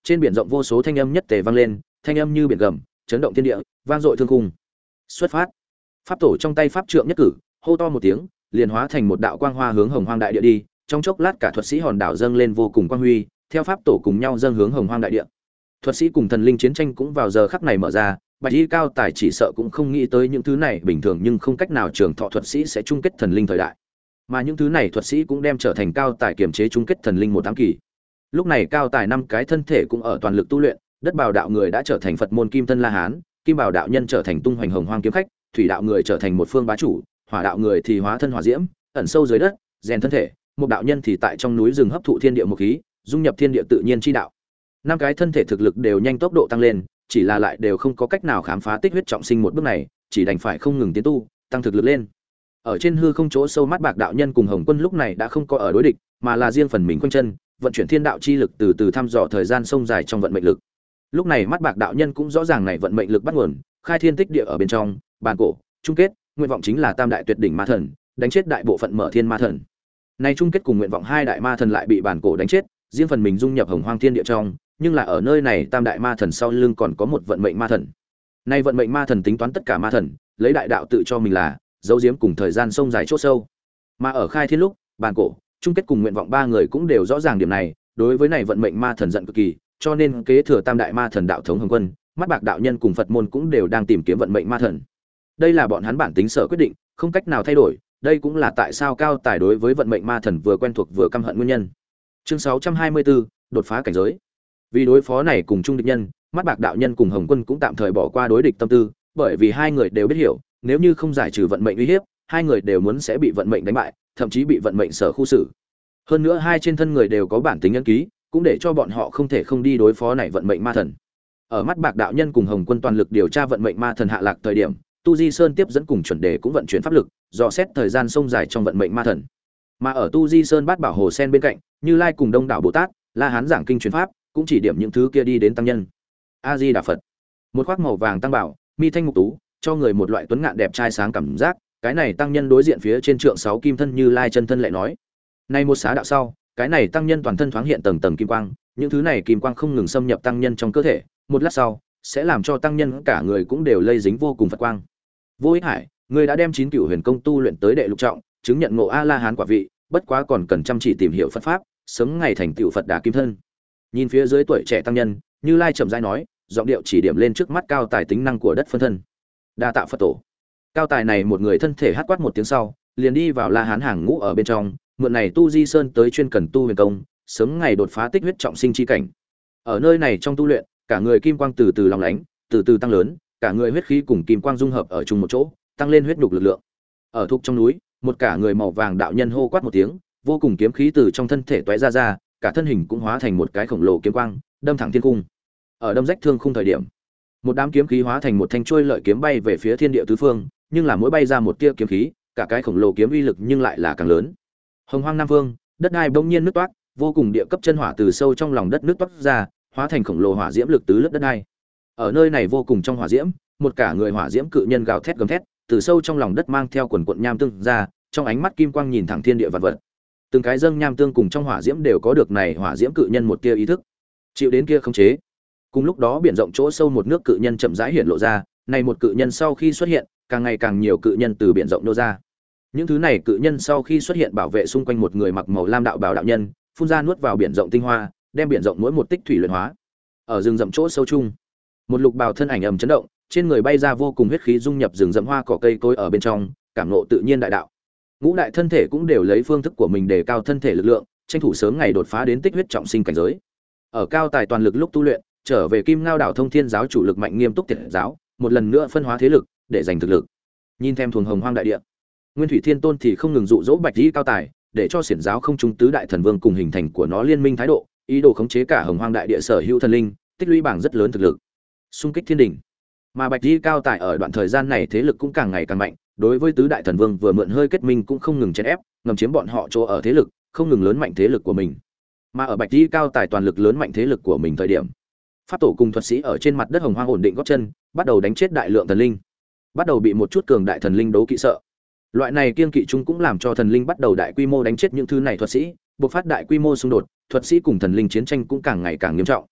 trên biển rộng vô số thanh âm nhất tề vang lên, thanh âm như biển gầm, chấn động thiên địa, vang dội thương khung. Xuất phát. Pháp tổ trong tay pháp trượng nhất cử, hô to một tiếng, liền hóa thành một đạo quang hoa hướng Hồng Hoang đại địa đi, trong chốc lát cả thuật sĩ hòn đảo dâng lên vô cùng quang huy, theo pháp tổ cùng nhau dâng hướng Hồng Hoang đại địa. Thuật sĩ cùng thần linh chiến tranh cũng vào giờ khắc này mở ra, Bạch Y cao tài chỉ sợ cũng không nghĩ tới những thứ này bình thường nhưng không cách nào trường thọ thuật sĩ sẽ chung kết thần linh thời đại. Mà những thứ này thuật sĩ cũng đem trở thành cao tài kiềm chế chung kết thần linh một tám kỳ. Lúc này cao tài năm cái thân thể cũng ở toàn lực tu luyện, đất bào đạo người đã trở thành Phật môn kim thân La Hán, kim bảo đạo nhân trở thành tung hoành hồng hoang kiếm khách, thủy đạo người trở thành một phương bá chủ, hỏa đạo người thì hóa thân hỏa diễm, ẩn sâu dưới đất, rèn thân thể, một đạo nhân thì tại trong núi rừng hấp thụ thiên địa một khí, dung nhập thiên địa tự nhiên chi đạo. Năm cái thân thể thực lực đều nhanh tốc độ tăng lên, chỉ là lại đều không có cách nào khám phá tích huyết trọng sinh một bước này, chỉ đành phải không ngừng tiến tu, tăng thực lực lên. Ở trên hư không chỗ sâu mắt bạc đạo nhân cùng Hồng Quân lúc này đã không có ở đối địch, mà là riêng phần mình quanh chân, vận chuyển thiên đạo chi lực từ từ thăm dò thời gian sông dài trong vận mệnh lực. Lúc này mắt bạc đạo nhân cũng rõ ràng này vận mệnh lực bắt nguồn, khai thiên tích địa ở bên trong, bàn cổ, chung kết, nguyện vọng chính là tam đại tuyệt đỉnh ma thần, đánh chết đại bộ phận mở thiên ma thần. Nay chung kết cùng nguyện vọng hai đại ma thần lại bị bàn cổ đánh chết, riêng phần mình dung nhập hồng hoang thiên địa trong, nhưng là ở nơi này tam đại ma thần sau lưng còn có một vận mệnh ma thần. Nay vận mệnh ma thần tính toán tất cả ma thần, lấy đại đạo tự cho mình là dấu diếm cùng thời gian sông dài chỗ sâu. Mà ở khai thiên lúc, bàn cổ, chung kết cùng nguyện vọng ba người cũng đều rõ ràng điểm này, đối với này vận mệnh ma thần giận cực kỳ, cho nên kế thừa tam đại ma thần đạo thống Hồng Quân, mắt bạc đạo nhân cùng Phật môn cũng đều đang tìm kiếm vận mệnh ma thần. Đây là bọn hắn bản tính sở quyết định, không cách nào thay đổi, đây cũng là tại sao cao tài đối với vận mệnh ma thần vừa quen thuộc vừa căm hận nguyên nhân. Chương sáu trăm hai mươi bốn, đột phá cảnh giới. Vì đối phó này cùng chung địch nhân, mắt bạc đạo nhân cùng Hồng Quân cũng tạm thời bỏ qua đối địch tâm tư, bởi vì hai người đều biết hiểu, nếu như không giải trừ vận mệnh uy hiếp, hai người đều muốn sẽ bị vận mệnh đánh bại, thậm chí bị vận mệnh sở khu xử. Hơn nữa hai trên thân người đều có bản tính ấn ký, cũng để cho bọn họ không thể không đi đối phó này vận mệnh ma thần. Ở mắt bạc đạo nhân cùng Hồng Quân toàn lực điều tra vận mệnh ma thần hạ lạc thời điểm, Tu Di Sơn tiếp dẫn cùng chuẩn đề cũng vận chuyển pháp lực, dò xét thời gian sông dài trong vận mệnh ma thần. Mà ở Tu Di Sơn Bát Bảo Hồ Sen bên cạnh, Như Lai cùng Đông đảo Bồ Tát, La Hán giảng kinh truyền pháp, cũng chỉ điểm những thứ kia đi đến tăng nhân. A Di Đà Phật. Một khoác màu vàng tăng bảo, mi thanh mục tú, cho người một loại tuấn ngạn đẹp trai sáng cảm giác, cái này tăng nhân đối diện phía trên trượng sáu kim thân Như Lai chân thân lại nói: "Nay một xá đạo sau, cái này tăng nhân toàn thân thoáng hiện tầng tầng kim quang, những thứ này kim quang không ngừng xâm nhập tăng nhân trong cơ thể, một lát sau sẽ làm cho tăng nhân cả người cũng đều lây dính vô cùng Phật quang." Vô Ích Hải, người đã đem chín cửu huyền công tu luyện tới đệ lục trọng, chứng nhận ngộ A La Hán quả vị, bất quá còn cần chăm chỉ tìm hiểu Phật pháp, sớm ngày thành tựu Phật Đà kim thân. Nhìn phía dưới tuổi trẻ tăng nhân, Như Lai chậm rãi nói, giọng điệu chỉ điểm lên trước mắt cao tài tính năng của đất phân thân. Đa tạ Phật tổ. Cao tài này một người thân thể hát quát một tiếng sau, liền đi vào La Hán hàng ngũ ở bên trong, mượn này Tu Di Sơn tới chuyên cần tu huyền công, sớm ngày đột phá tích huyết trọng sinh chi cảnh. Ở nơi này trong tu luyện, cả người kim quang từ từ long lánh, từ từ tăng lớn, cả người huyết khí cùng kim quang dung hợp ở chung một chỗ, tăng lên huyết nhục lực lượng. Ở thục trong núi, một cả người màu vàng đạo nhân hô quát một tiếng, vô cùng kiếm khí từ trong thân thể tóe ra ra, cả thân hình cũng hóa thành một cái khổng lồ kiếm quang, đâm thẳng thiên cung. Ở đâm rách thương khung thời điểm, một đám kiếm khí hóa thành một thanh chuôi lợi kiếm bay về phía thiên địa tứ phương, nhưng là mỗi bay ra một tia kiếm khí, cả cái khổng lồ kiếm uy lực nhưng lại là càng lớn. Hồng Hoang Nam Vương, đất đai bỗng nhiên nứt toát, vô cùng địa cấp chân hỏa từ sâu trong lòng đất nứt toát ra, hóa thành khổng lồ hỏa diễm lực tứ lướt đất đai. Ở nơi này vô cùng trong hỏa diễm, một cả người hỏa diễm cự nhân gào thét gầm thét, từ sâu trong lòng đất mang theo quần quần nham tương ra, trong ánh mắt kim quang nhìn thẳng thiên địa vạn vật. Từng cái dâng nham tương cùng trong hỏa diễm đều có được này hỏa diễm cự nhân một tia ý thức, chịu đến kia khống chế. Cùng lúc đó biển rộng chỗ sâu một nước cự nhân chậm rãi hiện lộ ra, này một cự nhân sau khi xuất hiện, càng ngày càng nhiều cự nhân từ biển rộng nô ra. Những thứ này cự nhân sau khi xuất hiện bảo vệ xung quanh một người mặc màu lam đạo bào đạo nhân, phun ra nuốt vào biển rộng tinh hoa, đem biển rộng mỗi một tích thủy luyện hóa. Ở rừng rậm chỗ sâu chung, một lục bào thân ảnh ầm chấn động, trên người bay ra vô cùng huyết khí dung nhập rừng rậm hoa cỏ cây cối ở bên trong, cảm ngộ tự nhiên đại đạo. Ngũ đại thân thể cũng đều lấy phương thức của mình đề cao thân thể lực lượng, tranh thủ sớm ngày đột phá đến tích huyết trọng sinh cảnh giới. Ở cao tài toàn lực lúc tu luyện, trở về Kim Ngao đảo Thông Thiên giáo chủ lực mạnh nghiêm túc tiệt giáo, một lần nữa phân hóa thế lực để giành thực lực. Nhìn thêm thuần hồng hoang đại địa, Nguyên Thủy Thiên Tôn thì không ngừng dụ dỗ Bạch Tỷ cao tài, để cho xiển giáo không trung tứ đại thần vương cùng hình thành của nó liên minh thái độ, ý đồ khống chế cả hồng hoang đại địa sở hữu thần linh, tích lũy bảng rất lớn thực lực, xung kích thiên đỉnh. Mà Bạch Tỷ cao tài ở đoạn thời gian này thế lực cũng càng ngày càng mạnh, đối với tứ đại thần vương vừa mượn hơi kết minh cũng không ngừng chèn ép, ngầm chiếm bọn họ chỗ ở thế lực, không ngừng lớn mạnh thế lực của mình. Mà ở Bạch Tỷ cao tài toàn lực lớn mạnh thế lực của mình thời điểm, pháp tổ cùng thuật sĩ ở trên mặt đất hồng hoang ổn định gót chân, bắt đầu đánh chết đại lượng thần linh, bắt đầu bị một chút cường đại thần linh đấu kỵ sợ. Loại này kiên kỵ chúng cũng làm cho thần linh bắt đầu đại quy mô đánh chết những thứ này thuật sĩ, bộc phát đại quy mô xung đột, thuật sĩ cùng thần linh chiến tranh cũng càng ngày càng nghiêm trọng.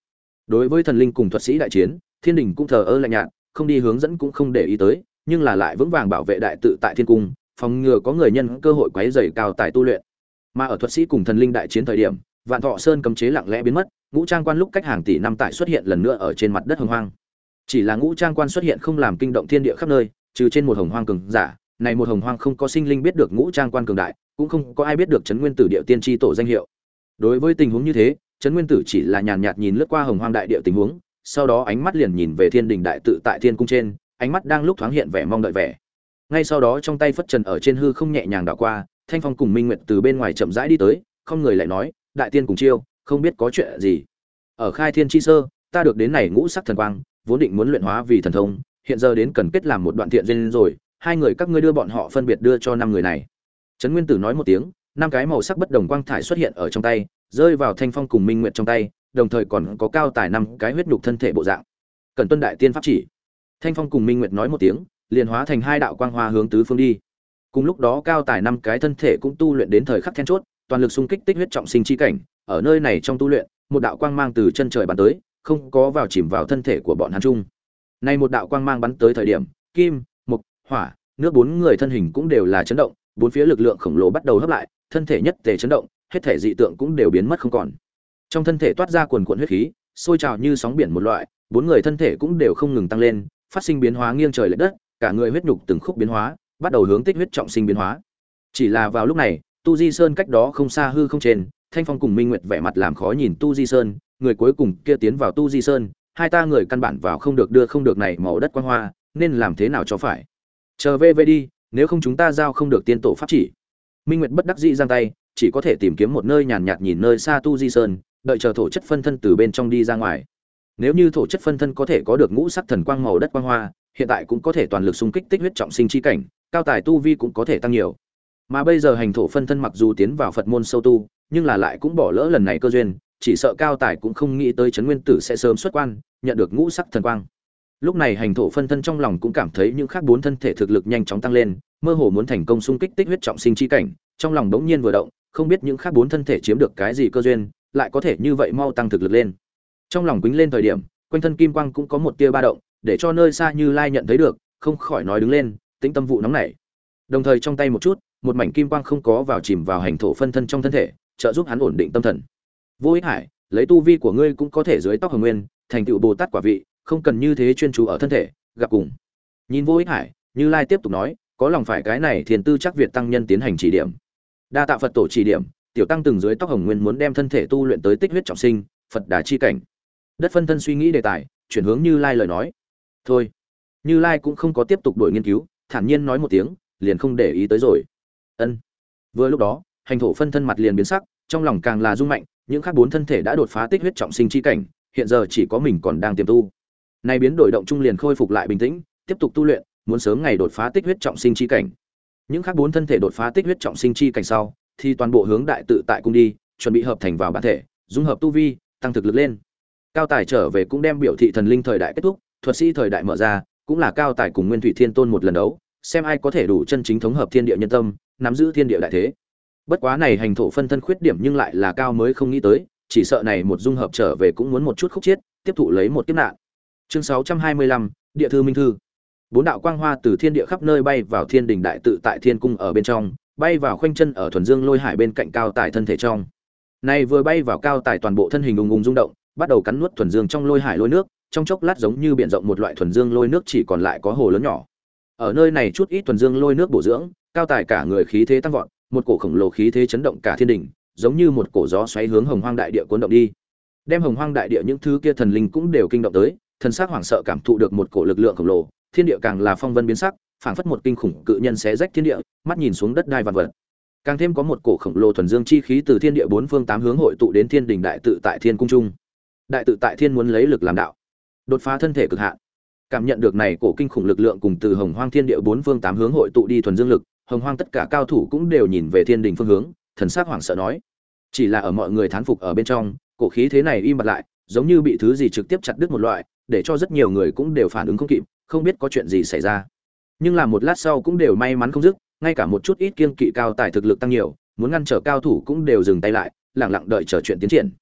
Đối với thần linh cùng thuật sĩ đại chiến, thiên đình cũng thờ ơ lạnh nhạt, không đi hướng dẫn cũng không để ý tới, nhưng là lại vững vàng bảo vệ đại tự tại thiên cung, phòng ngừa có người nhân cơ hội quấy rầy cao tài tu luyện. Mà ở thuật sĩ cùng thần linh đại chiến thời điểm, Vạn Thọ Sơn cấm chế lặng lẽ biến mất, ngũ trang quan lúc cách hàng tỷ năm tại xuất hiện lần nữa ở trên mặt đất hồng hoang. Chỉ là ngũ trang quan xuất hiện không làm kinh động thiên địa khắp nơi, trừ trên một hồng hoang cường giả, này một hồng hoang không có sinh linh biết được ngũ trang quan cường đại, cũng không có ai biết được trấn nguyên tử địa tiên tri tổ danh hiệu. Đối với tình huống như thế, trấn nguyên tử chỉ là nhàn nhạt nhìn lướt qua hồng hoang đại địa tình huống, sau đó ánh mắt liền nhìn về thiên đình đại tự tại thiên cung trên, ánh mắt đang lúc thoáng hiện vẻ mong đợi vẻ. Ngay sau đó trong tay phất trần ở trên hư không nhẹ nhàng đảo qua, Thanh Phong cùng Minh Nguyệt từ bên ngoài chậm rãi đi tới, không người lại nói, đại tiên cùng chiêu, không biết có chuyện gì. Ở khai thiên chi sơ, ta được đến này ngũ sắc thần quang, vốn định muốn luyện hóa vì thần thông, hiện giờ đến cần kết làm một đoạn thiện duyên rồi, hai người các ngươi đưa bọn họ phân biệt đưa cho năm người này. Trấn Nguyên Tử nói một tiếng, năm cái màu sắc bất đồng quang thải xuất hiện ở trong tay, rơi vào Thanh Phong cùng Minh Nguyệt trong tay, đồng thời còn có cao tài năm cái huyết nhục thân thể bộ dạng. Cần tuân đại tiên pháp chỉ. Thanh Phong cùng Minh Nguyệt nói một tiếng, liền hóa thành hai đạo quang hoa hướng tứ phương đi. Cùng lúc đó cao tài năm cái thân thể cũng tu luyện đến thời khắc then chốt, toàn lực xung kích tích huyết trọng sinh chi cảnh, ở nơi này trong tu luyện, một đạo quang mang từ chân trời bắn tới, không có vào chìm vào thân thể của bọn hắn chung. Nay một đạo quang mang bắn tới thời điểm, kim, mộc, hỏa, nước bốn người thân hình cũng đều là chấn động, bốn phía lực lượng khổng lồ bắt đầu hấp lại, thân thể nhất tề chấn động, hết thể dị tượng cũng đều biến mất không còn. Trong thân thể toát ra quần quần huyết khí, sôi trào như sóng biển một loại, bốn người thân thể cũng đều không ngừng tăng lên, phát sinh biến hóa nghiêng trời lệch đất, cả người huyết nhục từng khúc biến hóa, bắt đầu hướng tích huyết trọng sinh biến hóa. Chỉ là vào lúc này, Tu Di Sơn cách đó không xa hư không trên, Thanh Phong cùng Minh Nguyệt vẻ mặt làm khó nhìn Tu Di Sơn, người cuối cùng kia tiến vào Tu Di Sơn, hai ta người căn bản vào không được đưa không được này màu đất quang hoa, nên làm thế nào cho phải? Chờ về về đi, nếu không chúng ta giao không được tiên tổ pháp chỉ. Minh Nguyệt bất đắc dĩ giang tay, chỉ có thể tìm kiếm một nơi nhàn nhạt nhìn nơi xa Tu Di Sơn, đợi chờ thổ chất phân thân từ bên trong đi ra ngoài. Nếu như thổ chất phân thân có thể có được ngũ sắc thần quang màu đất quang hoa, hiện tại cũng có thể toàn lực xung kích tích huyết trọng sinh chi cảnh, cao tài tu vi cũng có thể tăng nhiều. Mà bây giờ hành thổ phân thân mặc dù tiến vào Phật môn sâu tu, nhưng là lại cũng bỏ lỡ lần này cơ duyên, chỉ sợ cao tài cũng không nghĩ tới trấn nguyên tử sẽ sớm xuất quan, nhận được ngũ sắc thần quang. Lúc này hành thổ phân thân trong lòng cũng cảm thấy những khác bốn thân thể thực lực nhanh chóng tăng lên, mơ hồ muốn thành công xung kích tích huyết trọng sinh chi cảnh, trong lòng đống nhiên vừa động, không biết những khác bốn thân thể chiếm được cái gì cơ duyên, lại có thể như vậy mau tăng thực lực lên. Trong lòng quýnh lên thời điểm, quanh thân kim quang cũng có một tia ba động, để cho nơi xa Như Lai nhận thấy được, không khỏi nói đứng lên, tĩnh tâm vụ nóng nảy. Đồng thời trong tay một chút, một mảnh kim quang không có vào chìm vào hành thổ phân thân trong thân thể, trợ giúp hắn ổn định tâm thần. Vô Ích Hải, lấy tu vi của ngươi cũng có thể dưới tóc hồng nguyên, thành tựu Bồ Tát quả vị, không cần như thế chuyên chú ở thân thể, gặp cùng. Nhìn Vô Ích Hải, Như Lai tiếp tục nói, có lòng phải cái này thiền tư chắc Việt tăng nhân tiến hành chỉ điểm. Đa tạ Phật tổ chỉ điểm, tiểu tăng từng dưới tóc hồng nguyên muốn đem thân thể tu luyện tới tích huyết trọng sinh, Phật đà chi cảnh. Đất phân thân suy nghĩ đề tài, chuyển hướng Như Lai lời nói. Thôi, Như Lai cũng không có tiếp tục đổi nghiên cứu, thản nhiên nói một tiếng, liền không để ý tới rồi. Ân. Vừa lúc đó, hành thổ phân thân mặt liền biến sắc, trong lòng càng là rung mạnh, những khác bốn thân thể đã đột phá tích huyết trọng sinh chi cảnh, hiện giờ chỉ có mình còn đang tiềm tu. Nay biến đổi động trung liền khôi phục lại bình tĩnh, tiếp tục tu luyện, muốn sớm ngày đột phá tích huyết trọng sinh chi cảnh. Những khác bốn thân thể đột phá tích huyết trọng sinh chi cảnh sau, thì toàn bộ hướng đại tự tại cung đi, chuẩn bị hợp thành vào bản thể, dung hợp tu vi, tăng thực lực lên. Cao tài trở về cũng đem biểu thị thần linh thời đại kết thúc, thuật sĩ thời đại mở ra, cũng là cao tài cùng Nguyên Thủy Thiên Tôn một lần đấu, xem ai có thể đủ chân chính thống hợp thiên địa nhân tâm, nắm giữ thiên địa đại thế. Bất quá này hành thổ phân thân khuyết điểm nhưng lại là cao mới không nghĩ tới, chỉ sợ này một dung hợp trở về cũng muốn một chút khúc chiết, tiếp thụ lấy một kiếp nạn. Chương sáu trăm hai mươi lăm, Địa thư minh thư. Bốn đạo quang hoa từ thiên địa khắp nơi bay vào thiên đình đại tự tại thiên cung ở bên trong, bay vào khoanh chân ở thuần dương lôi hải bên cạnh cao tài thân thể trong. Này vừa bay vào cao tài toàn bộ thân hình ung ung rung động, bắt đầu cắn nuốt thuần dương trong lôi hải lôi nước, trong chốc lát giống như biển rộng một loại thuần dương lôi nước chỉ còn lại có hồ lớn nhỏ. Ở nơi này chút ít thuần dương lôi nước bổ dưỡng, cao tài cả người khí thế tăng vọt, một cổ khổng lồ khí thế chấn động cả thiên đình, giống như một cổ gió xoáy hướng hồng hoang đại địa cuốn động đi. Đem hồng hoang đại địa những thứ kia thần linh cũng đều kinh động tới, thần sắc hoảng sợ cảm thụ được một cổ lực lượng khổng lồ, thiên địa càng là phong vân biến sắc, phảng phất một kinh khủng cự nhân xé rách thiên địa, mắt nhìn xuống đất đai vạn vật. Càng thêm có một cổ khổng lồ thuần dương chi khí từ thiên địa bốn phương tám hướng hội tụ đến thiên đình đại tự tại thiên cung trung. Đại tự tại thiên muốn lấy lực làm đạo, đột phá thân thể cực hạn. Cảm nhận được này cổ kinh khủng lực lượng cùng từ hồng hoang thiên địa bốn phương tám hướng hội tụ đi thuần dương lực, hồng hoang tất cả cao thủ cũng đều nhìn về thiên đình phương hướng, thần sắc hoảng sợ nói. Chỉ là ở mọi người thán phục ở bên trong, cổ khí thế này im bặt lại, giống như bị thứ gì trực tiếp chặt đứt một loại, để cho rất nhiều người cũng đều phản ứng không kịp, không biết có chuyện gì xảy ra. Nhưng là một lát sau cũng đều may mắn không dứt, ngay cả một chút ít kiêng kỵ cao tài thực lực tăng nhiều, muốn ngăn trở cao thủ cũng đều dừng tay lại, lặng lặng đợi chờ chuyện tiến triển.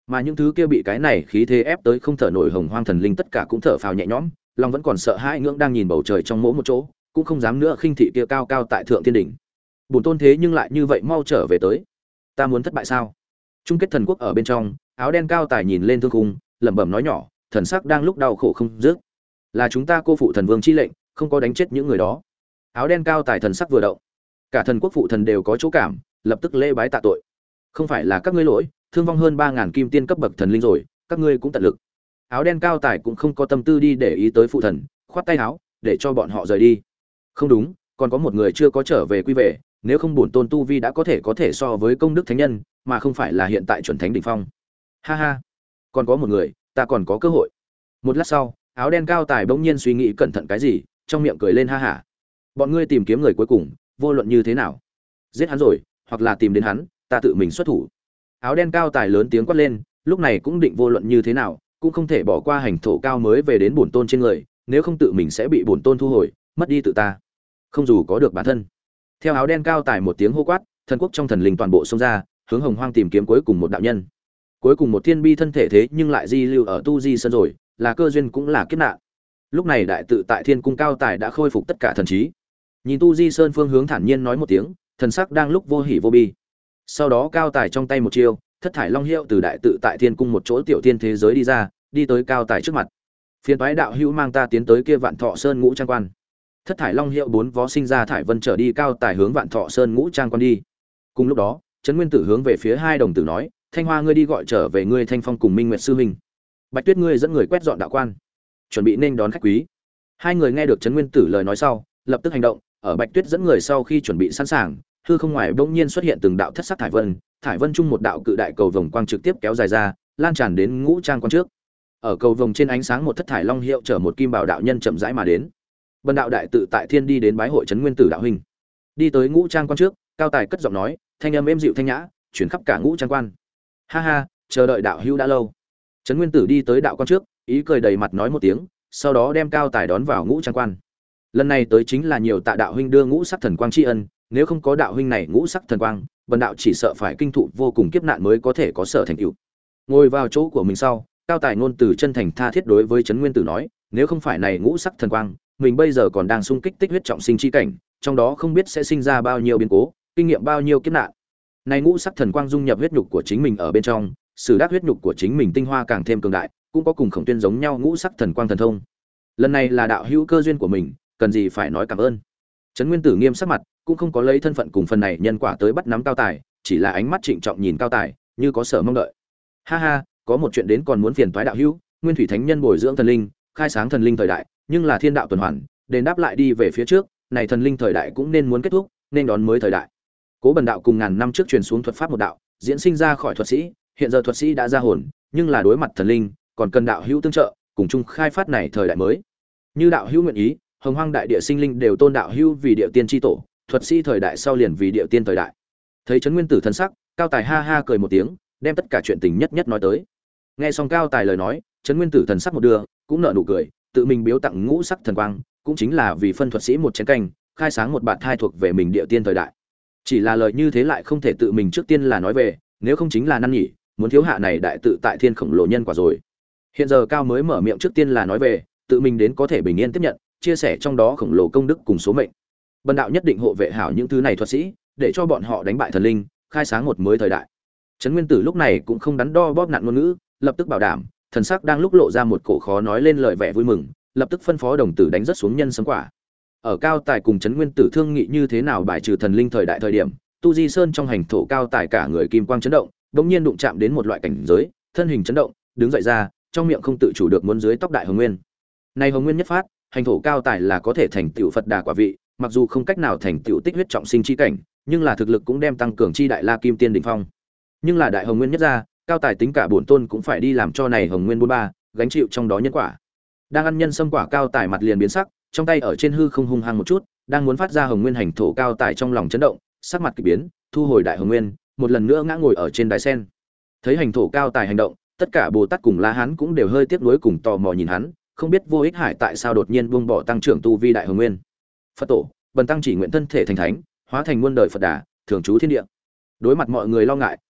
Mà những thứ kia bị cái này khí thế ép tới không thở nổi hồng hoang thần linh tất cả cũng thở phào nhẹ nhõm, lòng vẫn còn sợ hãi ngưỡng đang nhìn bầu trời trong mỗi một chỗ, cũng không dám nữa khinh thị kia cao cao tại thượng thiên đỉnh. Bổn tôn thế nhưng lại như vậy mau trở về tới, ta muốn thất bại sao? Chung kết thần quốc ở bên trong, áo đen cao tài nhìn lên thương khung, lẩm bẩm nói nhỏ, thần sắc đang lúc đau khổ không dứt. Là chúng ta cô phụ thần vương chi lệnh, không có đánh chết những người đó. Áo đen cao tài thần sắc vừa động, cả thần quốc phụ thần đều có chỗ cảm, lập tức lễ bái tạ tội. Không phải là các ngươi lỗi, thương vong hơn ba ngàn kim tiên cấp bậc thần linh rồi, các ngươi cũng tận lực. Áo đen cao tài cũng không có tâm tư đi để ý tới phụ thần, khoát tay áo, để cho bọn họ rời đi. Không đúng, còn có một người chưa có trở về quy về, nếu không bổn tôn tu vi đã có thể có thể so với công đức thánh nhân, mà không phải là hiện tại chuẩn thánh đỉnh phong. Ha ha, còn có một người, ta còn có cơ hội. Một lát sau, áo đen cao tài bỗng nhiên suy nghĩ cẩn thận cái gì, trong miệng cười lên ha hả. Bọn ngươi tìm kiếm người cuối cùng, vô luận như thế nào, giết hắn rồi, hoặc là tìm đến hắn, ta tự mình xuất thủ. Áo đen cao tài lớn tiếng quát lên, lúc này cũng định vô luận như thế nào, cũng không thể bỏ qua hành thổ cao mới về đến bổn tôn trên người, nếu không tự mình sẽ bị bổn tôn thu hồi, mất đi tự ta. Không dù có được bản thân. Theo áo đen cao tài một tiếng hô quát, thần quốc trong thần linh toàn bộ xông ra, hướng hồng hoang tìm kiếm cuối cùng một đạo nhân. Cuối cùng một thiên bi thân thể thế nhưng lại di lưu ở tu di sơn rồi, là cơ duyên cũng là kiếp nạn. Lúc này đại tự tại thiên cung cao tài đã khôi phục tất cả thần trí. Nhìn tu di sơn phương hướng thản nhiên nói một tiếng, thần sắc đang lúc vô hỉ vô bi. Sau đó cao tài trong tay một chiêu, thất thải long hiệu từ đại tự tại thiên cung một chỗ tiểu thiên thế giới đi ra, đi tới cao tài trước mặt. Phiên toái đạo hữu mang ta tiến tới kia Vạn Thọ Sơn ngũ trang quan. Thất thải long hiệu bốn vó sinh ra thải vân trở đi cao tài hướng Vạn Thọ Sơn ngũ trang quan đi. Cùng lúc đó, Trấn Nguyên Tử hướng về phía hai đồng tử nói, Thanh Hoa ngươi đi gọi trở về ngươi Thanh Phong cùng Minh Nguyệt sư huynh. Bạch Tuyết ngươi dẫn người quét dọn đạo quan, chuẩn bị nên đón khách quý. Hai người nghe được Trấn Nguyên Tử lời nói sau, lập tức hành động, ở Bạch Tuyết dẫn người sau khi chuẩn bị sẵn sàng, hư không ngoài bỗng nhiên xuất hiện từng đạo thất sắc thải vân, thải vân chung một đạo cự đại cầu vồng quang trực tiếp kéo dài ra, lan tràn đến ngũ trang quan trước. Ở cầu vồng trên ánh sáng một thất thải long hiệu chở một kim bảo đạo nhân chậm rãi mà đến. Bần đạo đại tự tại thiên đi đến bái hội Trấn Nguyên Tử đạo huynh. Đi tới ngũ trang quan trước, cao tài cất giọng nói, thanh âm êm dịu thanh nhã, chuyển khắp cả ngũ trang quan. Ha ha, chờ đợi đạo hữu đã lâu. Trấn Nguyên Tử đi tới đạo quan trước, ý cười đầy mặt nói một tiếng, sau đó đem cao tài đón vào ngũ trang quan. Lần này tới chính là nhiều tạ đạo huynh đưa ngũ sắc thần quang tri ân, nếu không có đạo huynh này ngũ sắc thần quang, bần đạo chỉ sợ phải kinh thụ vô cùng kiếp nạn mới có thể có sở thành tựu. Ngồi vào chỗ của mình sau, cao tài ngôn từ chân thành tha thiết đối với Trấn Nguyên Tử nói, nếu không phải này ngũ sắc thần quang, mình bây giờ còn đang xung kích tích huyết trọng sinh chi cảnh, trong đó không biết sẽ sinh ra bao nhiêu biến cố, kinh nghiệm bao nhiêu kiếp nạn. Này ngũ sắc thần quang dung nhập huyết nhục của chính mình ở bên trong, sử đắc huyết nhục của chính mình tinh hoa càng thêm cường đại, cũng có cùng Khổng Tuyên giống nhau ngũ sắc thần quang thần thông. Lần này là đạo hữu cơ duyên của mình, cần gì phải nói cảm ơn. Trấn Nguyên Tử nghiêm sắc mặt, cũng không có lấy thân phận cùng phần này nhân quả tới bắt nắm cao tài, chỉ là ánh mắt trịnh trọng nhìn cao tài, như có sở mong đợi. Ha ha, có một chuyện đến còn muốn phiền toái đạo hữu, Nguyên Thủy Thánh Nhân bồi dưỡng thần linh, khai sáng thần linh thời đại, nhưng là thiên đạo tuần hoàn, đền đáp lại đi về phía trước, này thần linh thời đại cũng nên muốn kết thúc, nên đón mới thời đại. Cố Bần đạo cùng ngàn năm trước truyền xuống thuật pháp một đạo, diễn sinh ra khỏi thuật sĩ, hiện giờ thuật sĩ đã ra hồn, nhưng là đối mặt thần linh, còn cần đạo hữu tương trợ, cùng chung khai phát này thời đại mới. Như đạo hữu nguyện ý, hồng hoang đại địa sinh linh đều tôn đạo hữu vì địa tiên tri tổ, thuật sĩ thời đại sau liền vì địa tiên thời đại. Thấy Trấn Nguyên Tử thân sắc, cao tài ha ha cười một tiếng, đem tất cả chuyện tình nhất nhất nói tới. Nghe xong cao tài lời nói, Trấn Nguyên Tử thần sắc một đưa, cũng nở nụ cười, tự mình biếu tặng ngũ sắc thần quang, cũng chính là vì phân thuật sĩ một chén canh, khai sáng một bạt thai thuộc về mình địa tiên thời đại. Chỉ là lời như thế lại không thể tự mình trước tiên là nói về, nếu không chính là năn nhỉ, muốn thiếu hạ này đại tự tại thiên khổng lồ nhân quả rồi. Hiện giờ cao mới mở miệng trước tiên là nói về, tự mình đến có thể bình yên tiếp nhận, chia sẻ trong đó khổng lồ công đức cùng số mệnh. Bần đạo nhất định hộ vệ hảo những thứ này thuật sĩ, để cho bọn họ đánh bại thần linh, khai sáng một mới thời đại. Trấn Nguyên Tử lúc này cũng không đắn đo bóp nặn ngôn ngữ, lập tức bảo đảm, thần sắc đang lúc lộ ra một cổ khó nói lên lời vẻ vui mừng, lập tức phân phó đồng tử đánh rất xuống nhân sấm quả. Ở cao tài cùng Trấn Nguyên Tử thương nghị như thế nào bài trừ thần linh thời đại thời điểm, tu di sơn trong hành thổ cao tài cả người kim quang chấn động, bỗng nhiên đụng chạm đến một loại cảnh giới, thân hình chấn động, đứng dậy ra, trong miệng không tự chủ được muốn dưới tóc đại hồng nguyên. Này hồng nguyên nhất phát, hành thổ cao tài là có thể thành tựu Phật Đà quả vị, mặc dù không cách nào thành tựu tích huyết trọng sinh chi cảnh, nhưng là thực lực cũng đem tăng cường chi đại la kim tiên đỉnh phong. Nhưng là đại hồng nguyên nhất ra, cao tài tính cả bổn tôn cũng phải đi làm cho này hồng nguyên bốn ba, gánh chịu trong đó nhân quả. Đang ăn nhân sâm quả cao tài mặt liền biến sắc, trong tay ở trên hư không hung hăng một chút, đang muốn phát ra hồng nguyên hành thổ cao tài trong lòng chấn động, sắc mặt kỳ biến, thu hồi đại hồng nguyên, một lần nữa ngã ngồi ở trên đài sen. Thấy hành thổ cao tài hành động, tất cả Bồ Tát cùng La Hán cũng đều hơi tiếc nuối cùng tò mò nhìn hắn, không biết Vô Ích Hải tại sao đột nhiên buông bỏ tăng trưởng tu vi đại hồng nguyên. Phật tổ, bần tăng chỉ nguyện thân thể thành thánh, hóa thành muôn đời Phật Đà, thường trú thiên địa. Đối mặt mọi người lo ngại,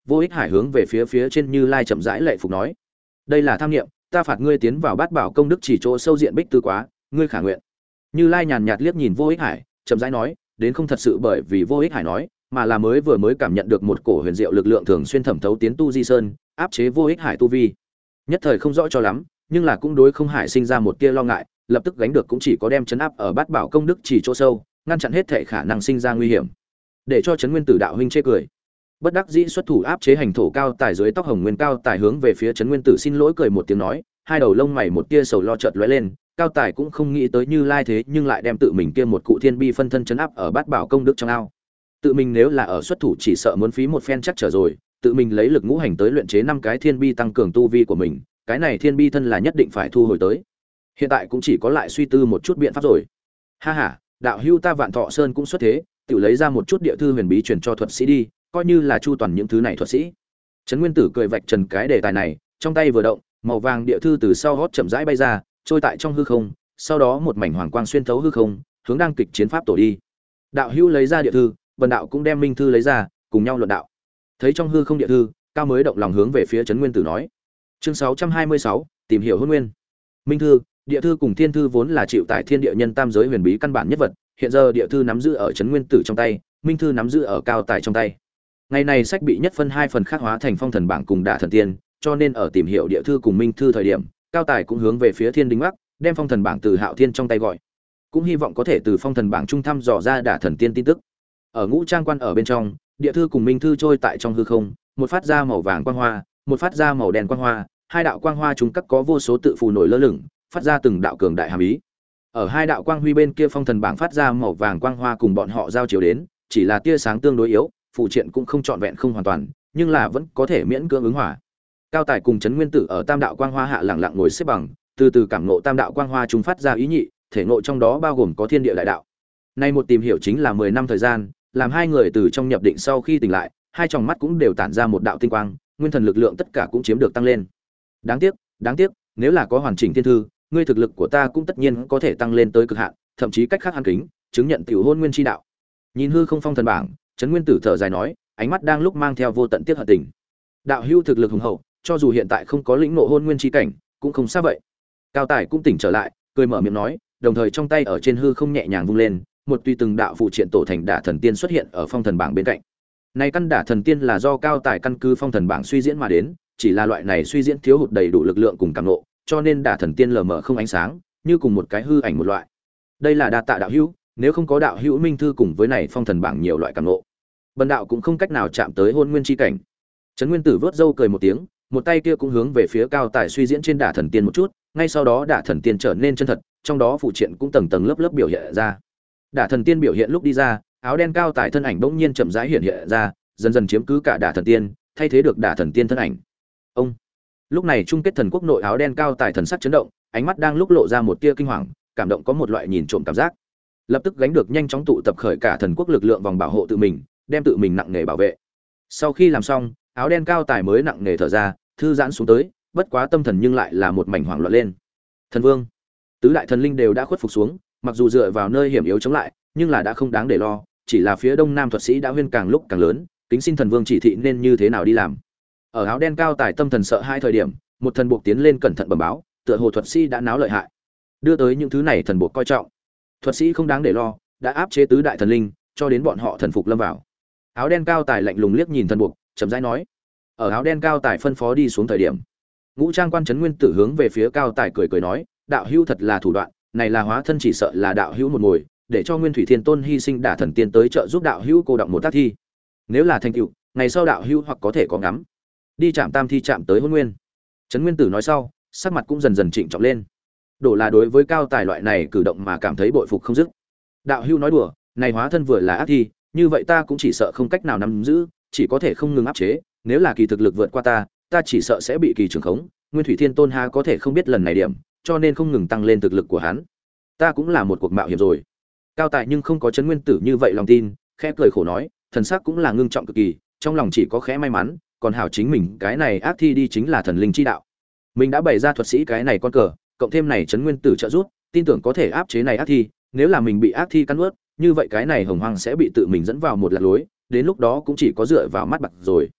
Vô Ích Hải hướng về phía phía trên Như Lai chậm rãi lệ phục nói: "Đây là tham nghiệm, ta phạt ngươi tiến vào Bát Bảo công đức chỉ chỗ sâu diện bích tư quá, ngươi khả nguyện." Như Lai nhàn nhạt liếc nhìn Vô Ích Hải, chậm rãi nói: "Đến không thật sự bởi vì Vô Ích Hải nói, mà là mới vừa mới cảm nhận được một cổ huyền diệu lực lượng thường xuyên thẩm thấu tiến tu di sơn, áp chế Vô Ích Hải tu vi." Nhất thời không rõ cho lắm, nhưng là cũng đối không Hải sinh ra một tia lo ngại, lập tức gánh được cũng chỉ có đem chấn áp ở Bát Bảo công đức chỉ chỗ sâu, ngăn chặn hết thể khả năng sinh ra nguy hiểm. Để cho Trấn Nguyên Tử đạo huynh chê cười. Bất đắc dĩ xuất thủ áp chế hành thổ cao tài dưới tóc hồng nguyên cao tài hướng về phía Trấn Nguyên Tử xin lỗi cười một tiếng nói, hai đầu lông mày một tia sầu lo chợt lóe lên, cao tài cũng không nghĩ tới Như Lai thế nhưng lại đem tự mình kia một cụ thiên bi phân thân chấn áp ở Bát Bảo công đức trong ao. Tự mình nếu là ở xuất thủ chỉ sợ muốn phí một phen chắc trở rồi, tự mình lấy lực ngũ hành tới luyện chế năm cái thiên bi tăng cường tu vi của mình, cái này thiên bi thân là nhất định phải thu hồi tới. Hiện tại cũng chỉ có lại suy tư một chút biện pháp rồi. Ha ha, đạo hữu ta Vạn Thọ Sơn cũng xuất thế, tự lấy ra một chút địa thư huyền bí truyền cho thuật sĩ đi, coi như là chu toàn những thứ này thuật sĩ. Trấn Nguyên Tử cười vạch trần cái đề tài này, trong tay vừa động, màu vàng địa thư từ sau hót chậm rãi bay ra, trôi tại trong hư không, sau đó một mảnh hoàng quang xuyên thấu hư không, hướng đang kịch chiến pháp tổ đi. Đạo hữu lấy ra địa thư, Vân đạo cũng đem minh thư lấy ra, cùng nhau luận đạo. Thấy trong hư không địa thư, cao mới động lòng hướng về phía Trấn Nguyên Tử nói. Chương sáu trăm hai mươi sáu, tìm hiểu hôn nguyên. Minh thư, địa thư cùng thiên thư vốn là chịu tại thiên địa nhân tam giới huyền bí căn bản nhất vật, hiện giờ địa thư nắm giữ ở Trấn Nguyên Tử trong tay, minh thư nắm giữ ở cao tài trong tay. Ngày này sách bị nhất phân hai phần khác hóa thành phong thần bảng cùng đả thần tiên, cho nên ở tìm hiểu địa thư cùng minh thư thời điểm, cao tài cũng hướng về phía thiên đình bắc, đem phong thần bảng từ Hạo Thiên trong tay gọi, cũng hy vọng có thể từ phong thần bảng trung thăm dò ra đả thần tiên tin tức. Ở ngũ trang quan ở bên trong, địa thư cùng minh thư trôi tại trong hư không, một phát ra màu vàng quang hoa, một phát ra màu đen quang hoa, hai đạo quang hoa chúng các có vô số tự phù nổi lơ lửng, phát ra từng đạo cường đại hàm ý. Ở hai đạo quang huy bên kia phong thần bảng phát ra màu vàng quang hoa cùng bọn họ giao chiếu đến, chỉ là tia sáng tương đối yếu, phụ triện cũng không trọn vẹn không hoàn toàn, nhưng là vẫn có thể miễn cưỡng ứng hỏa. Cao tài cùng Trấn Nguyên Tử ở tam đạo quang hoa hạ lặng lặng ngồi xếp bằng, từ từ cảm ngộ tam đạo quang hoa chúng phát ra ý nhị, thể ngộ trong đó bao gồm có thiên địa đại đạo. Nay một tìm hiểu chính là mười năm thời gian, làm hai người từ trong nhập định sau khi tỉnh lại, hai tròng mắt cũng đều tản ra một đạo tinh quang, nguyên thần lực lượng tất cả cũng chiếm được tăng lên. Đáng tiếc, đáng tiếc, nếu là có hoàn chỉnh thiên thư, ngươi thực lực của ta cũng tất nhiên có thể tăng lên tới cực hạn, thậm chí cách khác hàn kính, chứng nhận tiểu hôn nguyên chi đạo. Nhìn hư không phong thần bảng, Trấn Nguyên Tử thở dài nói, ánh mắt đang lúc mang theo vô tận tiếc hận tình. Đạo hữu thực lực hùng hậu, cho dù hiện tại không có lĩnh ngộ hôn nguyên chi cảnh, cũng không xa vậy. Cao Tài cũng tỉnh trở lại, cười mở miệng nói, đồng thời trong tay ở trên hư không nhẹ nhàng vung lên, một tùy từng đạo phụ triện tổ thành đả thần tiên xuất hiện ở phong thần bảng bên cạnh. Này căn đả thần tiên là do Cao Tài căn cứ phong thần bảng suy diễn mà đến, chỉ là loại này suy diễn thiếu hụt đầy đủ lực lượng cùng cảm ngộ, cho nên đả thần tiên lờ mờ không ánh sáng, như cùng một cái hư ảnh một loại. Đây là đa tạ đạo hữu, nếu không có đạo hữu minh thư cùng với này phong thần bảng nhiều loại cảm ngộ, bần đạo cũng không cách nào chạm tới hôn nguyên chi cảnh. Trấn Nguyên Tử vớt râu cười một tiếng, một tay kia cũng hướng về phía Cao Tài suy diễn trên đả thần tiên một chút, ngay sau đó đả thần tiên trở nên chân thật, trong đó phụ triện cũng tầng tầng lớp lớp biểu hiện ra. Đả thần tiên biểu hiện lúc đi ra, áo đen Cao Tài thân ảnh bỗng nhiên chậm rãi hiện hiện ra, dần dần chiếm cứ cả đả thần tiên, thay thế được đả thần tiên thân ảnh. Ông. Lúc này chung kết thần quốc nội áo đen Cao Tài thần sắc chấn động, ánh mắt đang lúc lộ ra một tia kinh hoàng, cảm động có một loại nhìn trộm cảm giác. Lập tức gánh được nhanh chóng tụ tập khởi cả thần quốc lực lượng vòng bảo hộ tự mình, đem tự mình nặng nề bảo vệ. Sau khi làm xong, áo đen Cao Tài mới nặng nề thở ra, thư giãn xuống tới, bất quá tâm thần nhưng lại là một mảnh hoảng loạn lên. Thần Vương, tứ đại thần linh đều đã khuất phục xuống, mặc dù dựa vào nơi hiểm yếu chống lại, nhưng là đã không đáng để lo, chỉ là phía Đông Nam thuật sĩ đã huyên càng lúc càng lớn, kính xin thần vương chỉ thị nên như thế nào đi làm. Ở áo đen Cao Tài tâm thần sợ hai thời điểm, một thần buộc tiến lên cẩn thận bẩm báo, tựa hồ thuật sĩ đã náo lợi hại. Đưa tới những thứ này thần buộc coi trọng. Thuật sĩ không đáng để lo, đã áp chế tứ đại thần linh, cho đến bọn họ thần phục lâm vào. Áo đen Cao Tài lạnh lùng liếc nhìn thần buộc, chậm rãi nói. Ở áo đen Cao Tài phân phó đi xuống thời điểm, ngũ trang quan Trấn Nguyên Tử hướng về phía Cao Tài cười cười nói, đạo hữu thật là thủ đoạn, này là hóa thân chỉ sợ là đạo hữu một ngồi, để cho Nguyên Thủy Thiên Tôn hy sinh đả thần tiên tới trợ giúp đạo hữu cô động một tác thi. Nếu là thành tựu, ngày sau đạo hữu hoặc có thể có ngắm. Đi chạm tam thi chạm tới hôn nguyên. Trấn Nguyên Tử nói sau, sắc mặt cũng dần dần trịnh trọng lên. Đổ là đối với Cao Tài loại này cử động mà cảm thấy bội phục không dứt. Đạo hữu nói đùa, này hóa thân vừa là ác thi, như vậy ta cũng chỉ sợ không cách nào nắm giữ, chỉ có thể không ngừng áp chế, nếu là kỳ thực lực vượt qua ta, ta chỉ sợ sẽ bị kỳ trường khống, Nguyên Thủy Thiên Tôn ha có thể không biết lần này điểm, cho nên không ngừng tăng lên thực lực của hắn. Ta cũng là một cuộc mạo hiểm rồi. Cao Tài nhưng không có Trấn Nguyên Tử như vậy lòng tin, khẽ cười khổ nói, thần sắc cũng là ngưng trọng cực kỳ, trong lòng chỉ có khẽ may mắn, còn hảo chính mình cái này ác thi đi chính là thần linh chi đạo. Mình đã bày ra thuật sĩ cái này con cờ, cộng thêm này Trấn Nguyên Tử trợ giúp, tin tưởng có thể áp chế này ác thi, nếu là mình bị ác thi cắn nuốt, như vậy cái này hồng hoang sẽ bị tự mình dẫn vào một lạc lối, đến lúc đó cũng chỉ có dựa vào mắt bạc rồi.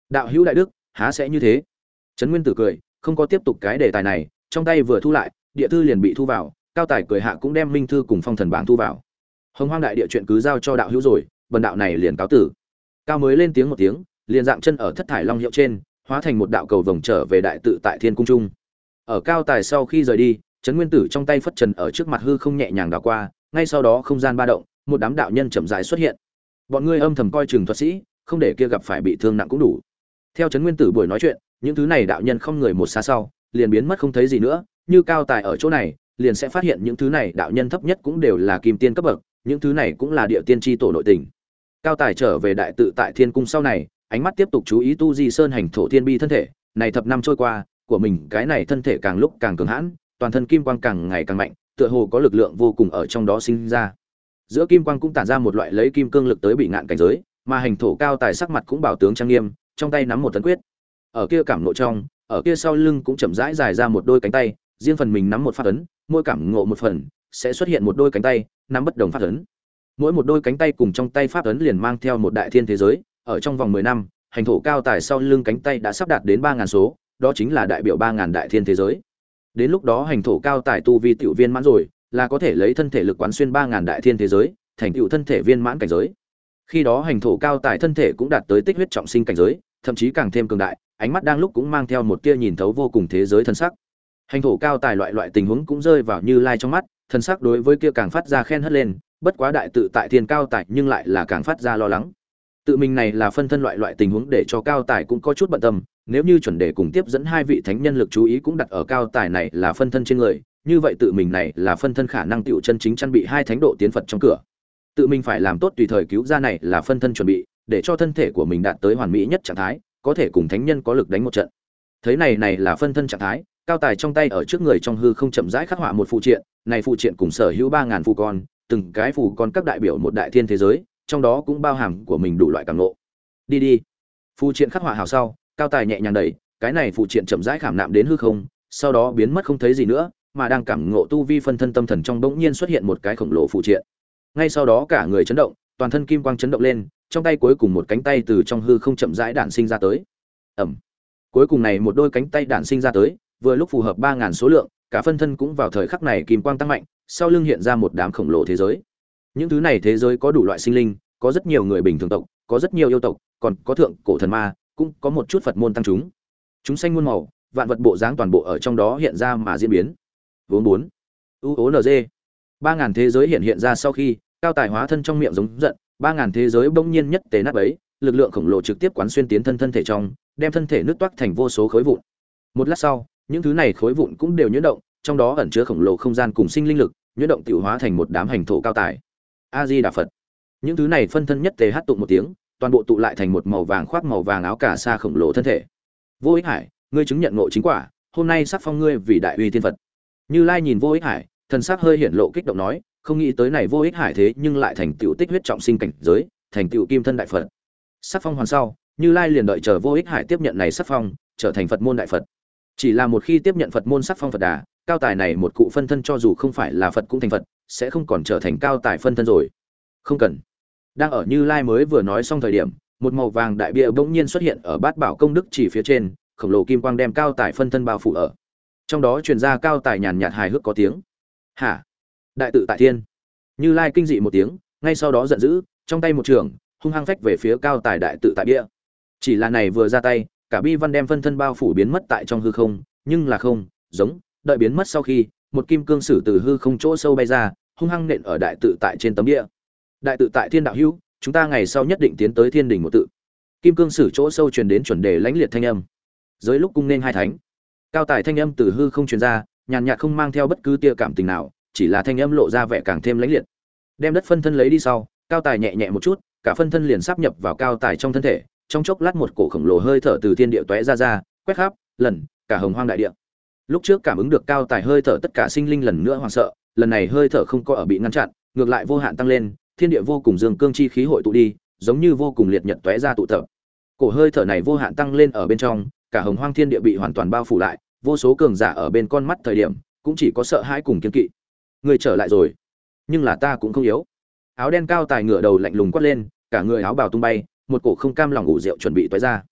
Đạo hữu đại đức, há sẽ như thế? Trấn Nguyên Tử cười, không có tiếp tục cái đề tài này, trong tay vừa thu lại, địa thư liền bị thu vào, Cao Tài cười hạ cũng đem minh thư cùng phong thần bảng thu vào. Hồng Hoang đại địa chuyện cứ giao cho đạo hữu rồi, bần đạo này liền cáo tử. Cao mới lên tiếng một tiếng, liền dạng chân ở thất thải long hiệu trên, hóa thành một đạo cầu vồng trở về đại tự tại thiên cung trung. Ở Cao Tài sau khi rời đi, Trấn Nguyên Tử trong tay phất trần ở trước mặt hư không nhẹ nhàng đảo qua, ngay sau đó không gian ba động, một đám đạo nhân chậm rãi xuất hiện. Bọn ngươi âm thầm coi chừng thuật sĩ, không để kia gặp phải bị thương nặng cũng đủ. Theo Trấn Nguyên Tử buổi nói chuyện, những thứ này đạo nhân không người một xa sau, liền biến mất không thấy gì nữa, như Cao Tài ở chỗ này, liền sẽ phát hiện những thứ này đạo nhân thấp nhất cũng đều là kim tiên cấp bậc, những thứ này cũng là địa tiên chi tổ nội tình. Cao Tài trở về đại tự tại thiên cung sau này, ánh mắt tiếp tục chú ý tu di sơn hành thổ thiên bi thân thể, này thập năm trôi qua, của mình cái này thân thể càng lúc càng cường hãn, toàn thân kim quang càng ngày càng mạnh, tựa hồ có lực lượng vô cùng ở trong đó sinh ra. Giữa kim quang cũng tản ra một loại lấy kim cương lực tới bị ngạn cảnh giới, mà hành thổ Cao Tài sắc mặt cũng bảo tướng trang nghiêm, trong tay nắm một tấn quyết. Ở kia cảm ngộ trong, ở kia sau lưng cũng chậm rãi dài ra một đôi cánh tay, riêng phần mình nắm một pháp ấn, mỗi cảm ngộ một phần, sẽ xuất hiện một đôi cánh tay, nắm bất đồng pháp ấn. Mỗi một đôi cánh tay cùng trong tay pháp ấn liền mang theo một đại thiên thế giới, ở trong vòng mười năm, hành thổ Cao Tài sau lưng cánh tay đã sắp đạt đến ba ngàn số, đó chính là đại biểu ba ngàn đại thiên thế giới. Đến lúc đó hành thổ Cao Tài tu vi tiểu viên mãn rồi, là có thể lấy thân thể lực quán xuyên ba ngàn đại thiên thế giới, thành tựu thân thể viên mãn cảnh giới. Khi đó hành thổ Cao Tài thân thể cũng đạt tới tích huyết trọng sinh cảnh giới, thậm chí càng thêm cường đại, ánh mắt đang lúc cũng mang theo một tia nhìn thấu vô cùng thế giới thân sắc. Hành thổ Cao Tài loại loại tình huống cũng rơi vào Như Lai trong mắt, thân sắc đối với kia càng phát ra khen hất lên, bất quá đại tự tại thiên Cao Tài nhưng lại là càng phát ra lo lắng. Tự mình này là phân thân loại loại tình huống để cho Cao Tài cũng có chút bận tâm, nếu như chuẩn đề cùng tiếp dẫn hai vị thánh nhân lực chú ý cũng đặt ở Cao Tài này là phân thân trên người, như vậy tự mình này là phân thân khả năng tựu chân chính chăn bị hai thánh độ tiến Phật trong cửa. Tự mình phải làm tốt tùy thời cứu ra này là phân thân chuẩn bị, để cho thân thể của mình đạt tới hoàn mỹ nhất trạng thái, có thể cùng thánh nhân có lực đánh một trận. Thấy này này là phân thân trạng thái, Cao Tài trong tay ở trước người trong hư không chậm rãi khắc họa một phụ triện, này phụ triện cùng sở hữu ba ngàn phù con, từng cái phù con các đại biểu một đại thiên thế giới, trong đó cũng bao hàm của mình đủ loại cảm ngộ. Đi đi. Phụ triện khắc họa hào sau, Cao Tài nhẹ nhàng đẩy, cái này phụ triện chậm rãi khảm nạm đến hư không, sau đó biến mất không thấy gì nữa, mà đang cảm ngộ tu vi phân thân tâm thần trong bỗng nhiên xuất hiện một cái khổng lồ phụ triện. Ngay sau đó cả người chấn động, toàn thân kim quang chấn động lên, trong tay cuối cùng một cánh tay từ trong hư không chậm rãi đản sinh ra tới. Ầm. Cuối cùng này một đôi cánh tay đản sinh ra tới, vừa lúc phù hợp ba ngàn số lượng, cả phân thân cũng vào thời khắc này kim quang tăng mạnh, sau lưng hiện ra một đám khổng lồ thế giới. Những thứ này thế giới có đủ loại sinh linh, có rất nhiều người bình thường tộc, có rất nhiều yêu tộc, còn có thượng cổ thần ma, cũng có một chút Phật môn tăng chúng. Chúng xanh muôn màu, vạn vật bộ dáng toàn bộ ở trong đó hiện ra mà diễn biến. Vốn bốn. u o en giê. ba ngàn thế giới hiện hiện ra sau khi, Cao Tài hóa thân trong miệng giống giận, ba ngàn thế giới bỗng nhiên nhất tề nát bấy, lực lượng khổng lồ trực tiếp quán xuyên tiến thân thân thể trong, đem thân thể nứt toác thành vô số khối vụn. Một lát sau, những thứ này khối vụn cũng đều nhuyễn động, trong đó ẩn chứa khổng lồ không gian cùng sinh linh lực, nhuyễn động tiểu hóa thành một đám hành thổ Cao Tài. A Di Đà Phật. Những thứ này phân thân nhất tề hát tụng một tiếng, toàn bộ tụ lại thành một màu vàng khoác màu vàng áo cà sa khổng lồ thân thể. Vô Ích Hải, ngươi chứng nhận ngộ chính quả, hôm nay sắc phong ngươi vì đại uy thiên Phật. Như Lai nhìn Vô Ích Hải, thần sắc hơi hiển lộ kích động nói, không nghĩ tới này Vô Ích Hải thế nhưng lại thành tựu tích huyết trọng sinh cảnh giới, thành tựu kim thân đại Phật. Sắc phong hoàn sau, Như Lai liền đợi chờ Vô Ích Hải tiếp nhận này sắc phong, trở thành Phật môn đại Phật. Chỉ là một khi tiếp nhận Phật môn sắc phong Phật Đà, Cao Tài này một cụ phân thân cho dù không phải là Phật cũng thành Phật, sẽ không còn trở thành Cao Tài phân thân rồi. Không cần. Đang ở Như Lai mới vừa nói xong thời điểm, một màu vàng đại bia bỗng nhiên xuất hiện ở Bát Bảo công đức chỉ phía trên, khổng lồ kim quang đem Cao Tài phân thân bao phủ ở. Trong đó truyền ra Cao Tài nhàn nhạt hài hước có tiếng. "Hả? Đại tự tại thiên." Như Lai kinh dị một tiếng, ngay sau đó giận dữ, trong tay một trường, hung hăng phách về phía Cao Tài đại tự tại bia. Chỉ là này vừa ra tay, cả bi văn đem phân thân bao phủ biến mất tại trong hư không, nhưng là không, giống, đợi biến mất sau khi, một kim cương sử từ hư không chỗ sâu bay ra, hung hăng nện ở đại tự tại trên tấm bia. "Đại tự tại thiên đạo hữu, chúng ta ngày sau nhất định tiến tới thiên đỉnh một tự." Kim cương sử chỗ sâu truyền đến chuẩn đề lãnh liệt thanh âm. Dưới lúc cung nên hai thánh, Cao Tài thanh âm từ hư không truyền ra, nhàn nhạt không mang theo bất cứ tia cảm tình nào, chỉ là thanh âm lộ ra vẻ càng thêm lãnh liệt. Đem đất phân thân lấy đi sau, Cao Tài nhẹ nhẹ một chút, cả phân thân liền sáp nhập vào Cao Tài trong thân thể, trong chốc lát một cổ khổng lồ hơi thở từ thiên địa tóe ra ra, quét khắp, lần, cả hồng hoang đại địa. Lúc trước cảm ứng được Cao Tài hơi thở tất cả sinh linh lần nữa hoảng sợ, lần này hơi thở không có ở bị ngăn chặn, ngược lại vô hạn tăng lên, thiên địa vô cùng dương cương chi khí hội tụ đi, giống như vô cùng liệt nhật tóe ra tụ tập. Cổ hơi thở này vô hạn tăng lên ở bên trong, cả hồng hoang thiên địa bị hoàn toàn bao phủ lại, vô số cường giả ở bên con mắt thời điểm, cũng chỉ có sợ hãi cùng kiên kỵ. Người trở lại rồi, nhưng là ta cũng không yếu. Áo đen Cao Tài ngửa đầu lạnh lùng quát lên, cả người áo bào tung bay, một cổ không cam lòng ngủ rượu chuẩn bị tóe ra.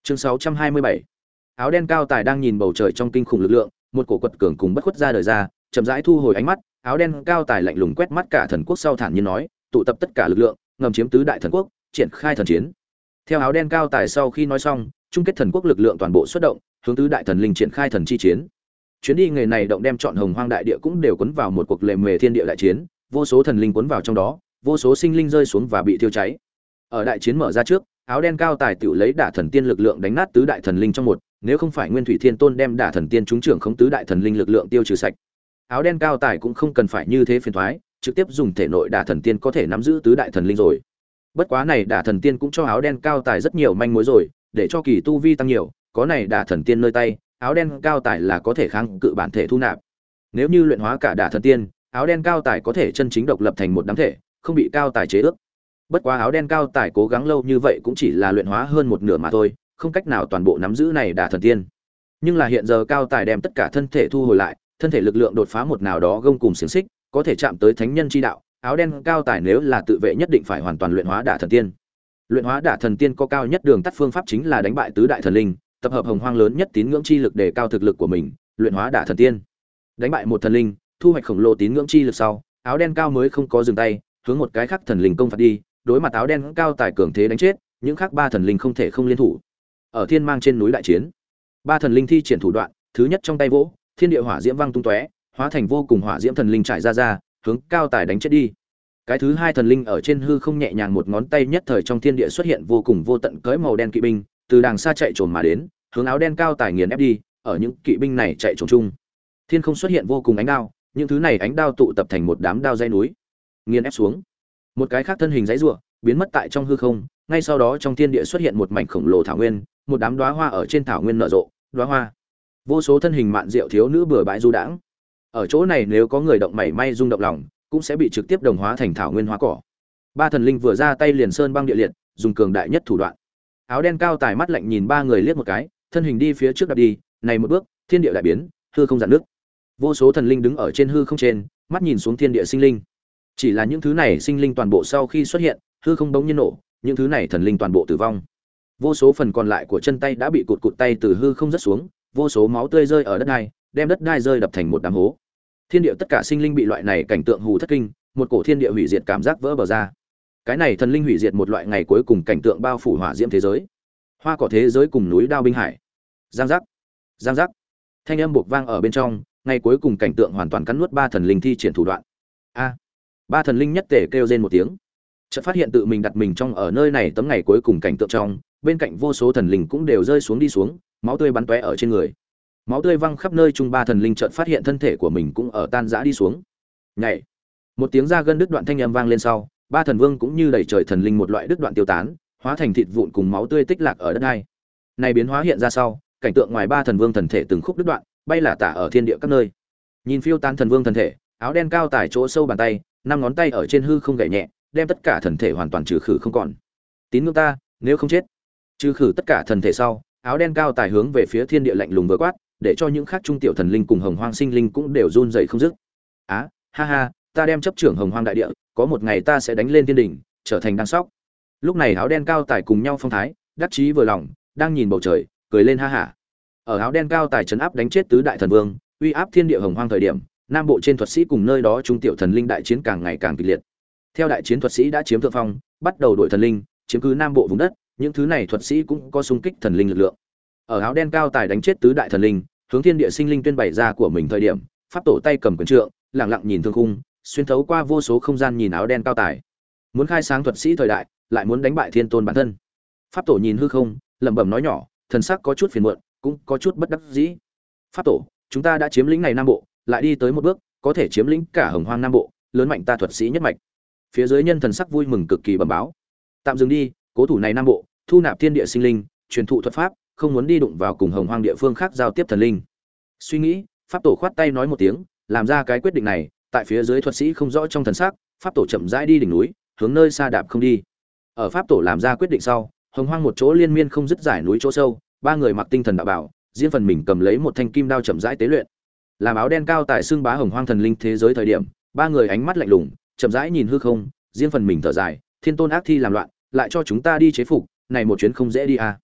Chương sáu trăm hai mươi bảy. Áo đen cao tài đang nhìn bầu trời trong kinh khủng lực lượng, một cổ quật cường cùng bất khuất ra đời ra, chậm rãi thu hồi ánh mắt, áo đen cao tài lạnh lùng quét mắt cả thần quốc sau thản nhiên nói, tụ tập tất cả lực lượng, ngầm chiếm tứ đại thần quốc, triển khai thần chiến. Theo áo đen cao tài sau khi nói xong, chung kết thần quốc lực lượng toàn bộ xuất động, hướng tứ đại thần linh triển khai thần chi chiến. Chuyến đi nghề này động đem chọn hồng hoang đại địa cũng đều cuốn vào một cuộc lề mề thiên địa đại chiến, vô số thần linh cuốn vào trong đó, vô số sinh linh rơi xuống và bị thiêu cháy. Ở đại chiến mở ra trước, áo đen cao tài tiểu lấy đả thần tiên lực lượng đánh nát tứ đại thần linh trong một, nếu không phải Nguyên Thủy Thiên Tôn đem đả thần tiên chúng trưởng khống tứ đại thần linh lực lượng tiêu trừ sạch. Áo đen cao tài cũng không cần phải như thế phiền toái, trực tiếp dùng thể nội đả thần tiên có thể nắm giữ tứ đại thần linh rồi. Bất quá này đả thần tiên cũng cho áo đen cao tài rất nhiều manh mối rồi, để cho kỳ tu vi tăng nhiều, có này đả thần tiên nơi tay, áo đen cao tài là có thể kháng cự bản thể thu nạp. Nếu như luyện hóa cả đả thần tiên, áo đen cao tài có thể chân chính độc lập thành một đám thể, không bị cao tài chế ước. Bất quá áo đen cao tài cố gắng lâu như vậy cũng chỉ là luyện hóa hơn một nửa mà thôi, không cách nào toàn bộ nắm giữ này đả thần tiên. Nhưng là hiện giờ cao tài đem tất cả thân thể thu hồi lại, thân thể lực lượng đột phá một nào đó gông cùng xiềng xích, có thể chạm tới thánh nhân chi đạo, áo đen cao tài nếu là tự vệ nhất định phải hoàn toàn luyện hóa đả thần tiên. Luyện hóa đả thần tiên có cao nhất đường tắt phương pháp chính là đánh bại tứ đại thần linh, tập hợp hồng hoang lớn nhất tín ngưỡng chi lực để cao thực lực của mình, luyện hóa đả thần tiên. Đánh bại một thần linh, thu hoạch khổng lồ tín ngưỡng chi lực sau, áo đen cao mới không có dừng tay, hướng một cái khác thần linh công phạt đi, đối mặt áo đen cao tài cường thế đánh chết, những khác ba thần linh không thể không liên thủ. Ở thiên mang trên núi đại chiến, ba thần linh thi triển thủ đoạn, thứ nhất trong tay vỗ, thiên địa hỏa diễm văng tung tóe, hóa thành vô cùng hỏa diễm thần linh trải ra ra, hướng cao tài đánh chết đi. Cái thứ hai thần linh ở trên hư không nhẹ nhàng một ngón tay nhất thời trong thiên địa xuất hiện vô cùng vô tận cưỡi màu đen kỵ binh, từ đàng xa chạy trồm mà đến, hướng áo đen cao tài nghiền ép đi, ở những kỵ binh này chạy trồm chung. Thiên không xuất hiện vô cùng ánh đao, những thứ này ánh đao tụ tập thành một đám đao dây núi, nghiền ép xuống. Một cái khác thân hình dãy rủa, biến mất tại trong hư không, ngay sau đó trong thiên địa xuất hiện một mảnh khổng lồ thảo nguyên, một đám đóa hoa ở trên thảo nguyên nở rộ, đóa hoa. Vô số thân hình mạn diệu thiếu nữ bừa bãi du đãng. Ở chỗ này nếu có người động mảy may rung động lòng, cũng sẽ bị trực tiếp đồng hóa thành thảo nguyên hoa cỏ. Ba thần linh vừa ra tay liền sơn băng địa liệt, dùng cường đại nhất thủ đoạn. Áo đen cao tài mắt lạnh nhìn ba người liếc một cái, thân hình đi phía trước đạp đi, này một bước, thiên địa đại biến, hư không giãn nước. Vô số thần linh đứng ở trên hư không trên, mắt nhìn xuống thiên địa sinh linh. Chỉ là những thứ này sinh linh toàn bộ sau khi xuất hiện, hư không bỗng nhiên nổ, những thứ này thần linh toàn bộ tử vong. Vô số phần còn lại của chân tay đã bị cụt cụt tay từ hư không rớt xuống, vô số máu tươi rơi ở đất đai, đem đất đai rơi đập thành một đám hố. Thiên địa tất cả sinh linh bị loại này cảnh tượng hù thất kinh, một cổ thiên địa hủy diệt cảm giác vỡ bờ ra. Cái này thần linh hủy diệt một loại ngày cuối cùng cảnh tượng bao phủ hỏa diễm thế giới, hoa cỏ thế giới cùng núi đao binh hải. Giang giác, giang giác, thanh âm buộc vang ở bên trong, ngày cuối cùng cảnh tượng hoàn toàn cắn nuốt ba thần linh thi triển thủ đoạn. A, ba thần linh nhất tề kêu rên một tiếng, chợt phát hiện tự mình đặt mình trong ở nơi này tấm ngày cuối cùng cảnh tượng trong, bên cạnh vô số thần linh cũng đều rơi xuống đi xuống, máu tươi bắn tóe ở trên người. Máu tươi văng khắp nơi, chung ba thần linh chợt phát hiện thân thể của mình cũng ở tan rã đi xuống. Nhảy, một tiếng da gân đứt đoạn thanh âm vang lên sau, ba thần vương cũng như đẩy trời thần linh một loại đứt đoạn tiêu tán, hóa thành thịt vụn cùng máu tươi tích lạc ở đất đai. Này biến hóa hiện ra sau, cảnh tượng ngoài ba thần vương thần thể từng khúc đứt đoạn, bay lả tả ở thiên địa các nơi. Nhìn phiêu tán thần vương thần thể, áo đen cao tải chỗ sâu bàn tay, năm ngón tay ở trên hư không gảy nhẹ, đem tất cả thần thể hoàn toàn trừ khử không còn. Tín ngưỡng ta, nếu không chết. Trừ khử tất cả thần thể sau, áo đen cao tải hướng về phía thiên địa lạnh lùng vừa quát, để cho những khác trung tiểu thần linh cùng hồng hoang sinh linh cũng đều run rẩy không dứt. Á, ha ha, ta đem chấp trưởng hồng hoang đại địa, có một ngày ta sẽ đánh lên thiên đỉnh, trở thành đăng sóc. Lúc này áo đen cao tải cùng nhau phong thái, đắc chí vừa lòng, đang nhìn bầu trời, cười lên ha hả. Ở áo đen cao tải trấn áp đánh chết tứ đại thần vương, uy áp thiên địa hồng hoang thời điểm, nam bộ trên thuật sĩ cùng nơi đó trung tiểu thần linh đại chiến càng ngày càng kịch liệt. Theo đại chiến thuật sĩ đã chiếm thượng phong, bắt đầu đổi thần linh, chiếm cứ nam bộ vùng đất, những thứ này thuật sĩ cũng có xung kích thần linh lực lượng. Ở áo đen cao tài đánh chết tứ đại thần linh, hướng thiên địa sinh linh tuyên bày ra của mình thời điểm, pháp tổ tay cầm quyền trượng, lặng lặng nhìn thương khung, xuyên thấu qua vô số không gian nhìn áo đen cao tài. Muốn khai sáng thuật sĩ thời đại, lại muốn đánh bại thiên tôn bản thân. Pháp tổ nhìn hư không, lẩm bẩm nói nhỏ, thần sắc có chút phiền muộn, cũng có chút bất đắc dĩ. Pháp tổ, chúng ta đã chiếm lĩnh này nam bộ, lại đi tới một bước, có thể chiếm lĩnh cả hồng hoang nam bộ, lớn mạnh ta thuật sĩ nhất mạch. Phía dưới nhân thần sắc vui mừng cực kỳ bẩm báo. Tạm dừng đi, cố thủ này nam bộ, thu nạp thiên địa sinh linh, truyền thụ thuật pháp, không muốn đi đụng vào cùng hồng hoang địa phương khác giao tiếp thần linh. Suy nghĩ, pháp tổ khoát tay nói một tiếng, làm ra cái quyết định này. Tại phía dưới thuật sĩ không rõ trong thần sắc, pháp tổ chậm rãi đi đỉnh núi, hướng nơi xa đạp không đi. Ở pháp tổ làm ra quyết định sau, hồng hoang một chỗ liên miên không dứt giải núi chỗ sâu, ba người mặc tinh thần đạo bảo, riêng phần mình cầm lấy một thanh kim đao chậm rãi tế luyện. Làm áo đen cao tại xương bá hồng hoang thần linh thế giới thời điểm, ba người ánh mắt lạnh lùng, chậm rãi nhìn hư không, riêng phần mình thở dài, thiên tôn ác thi làm loạn, lại cho chúng ta đi chế phục, này một chuyến không dễ đi à.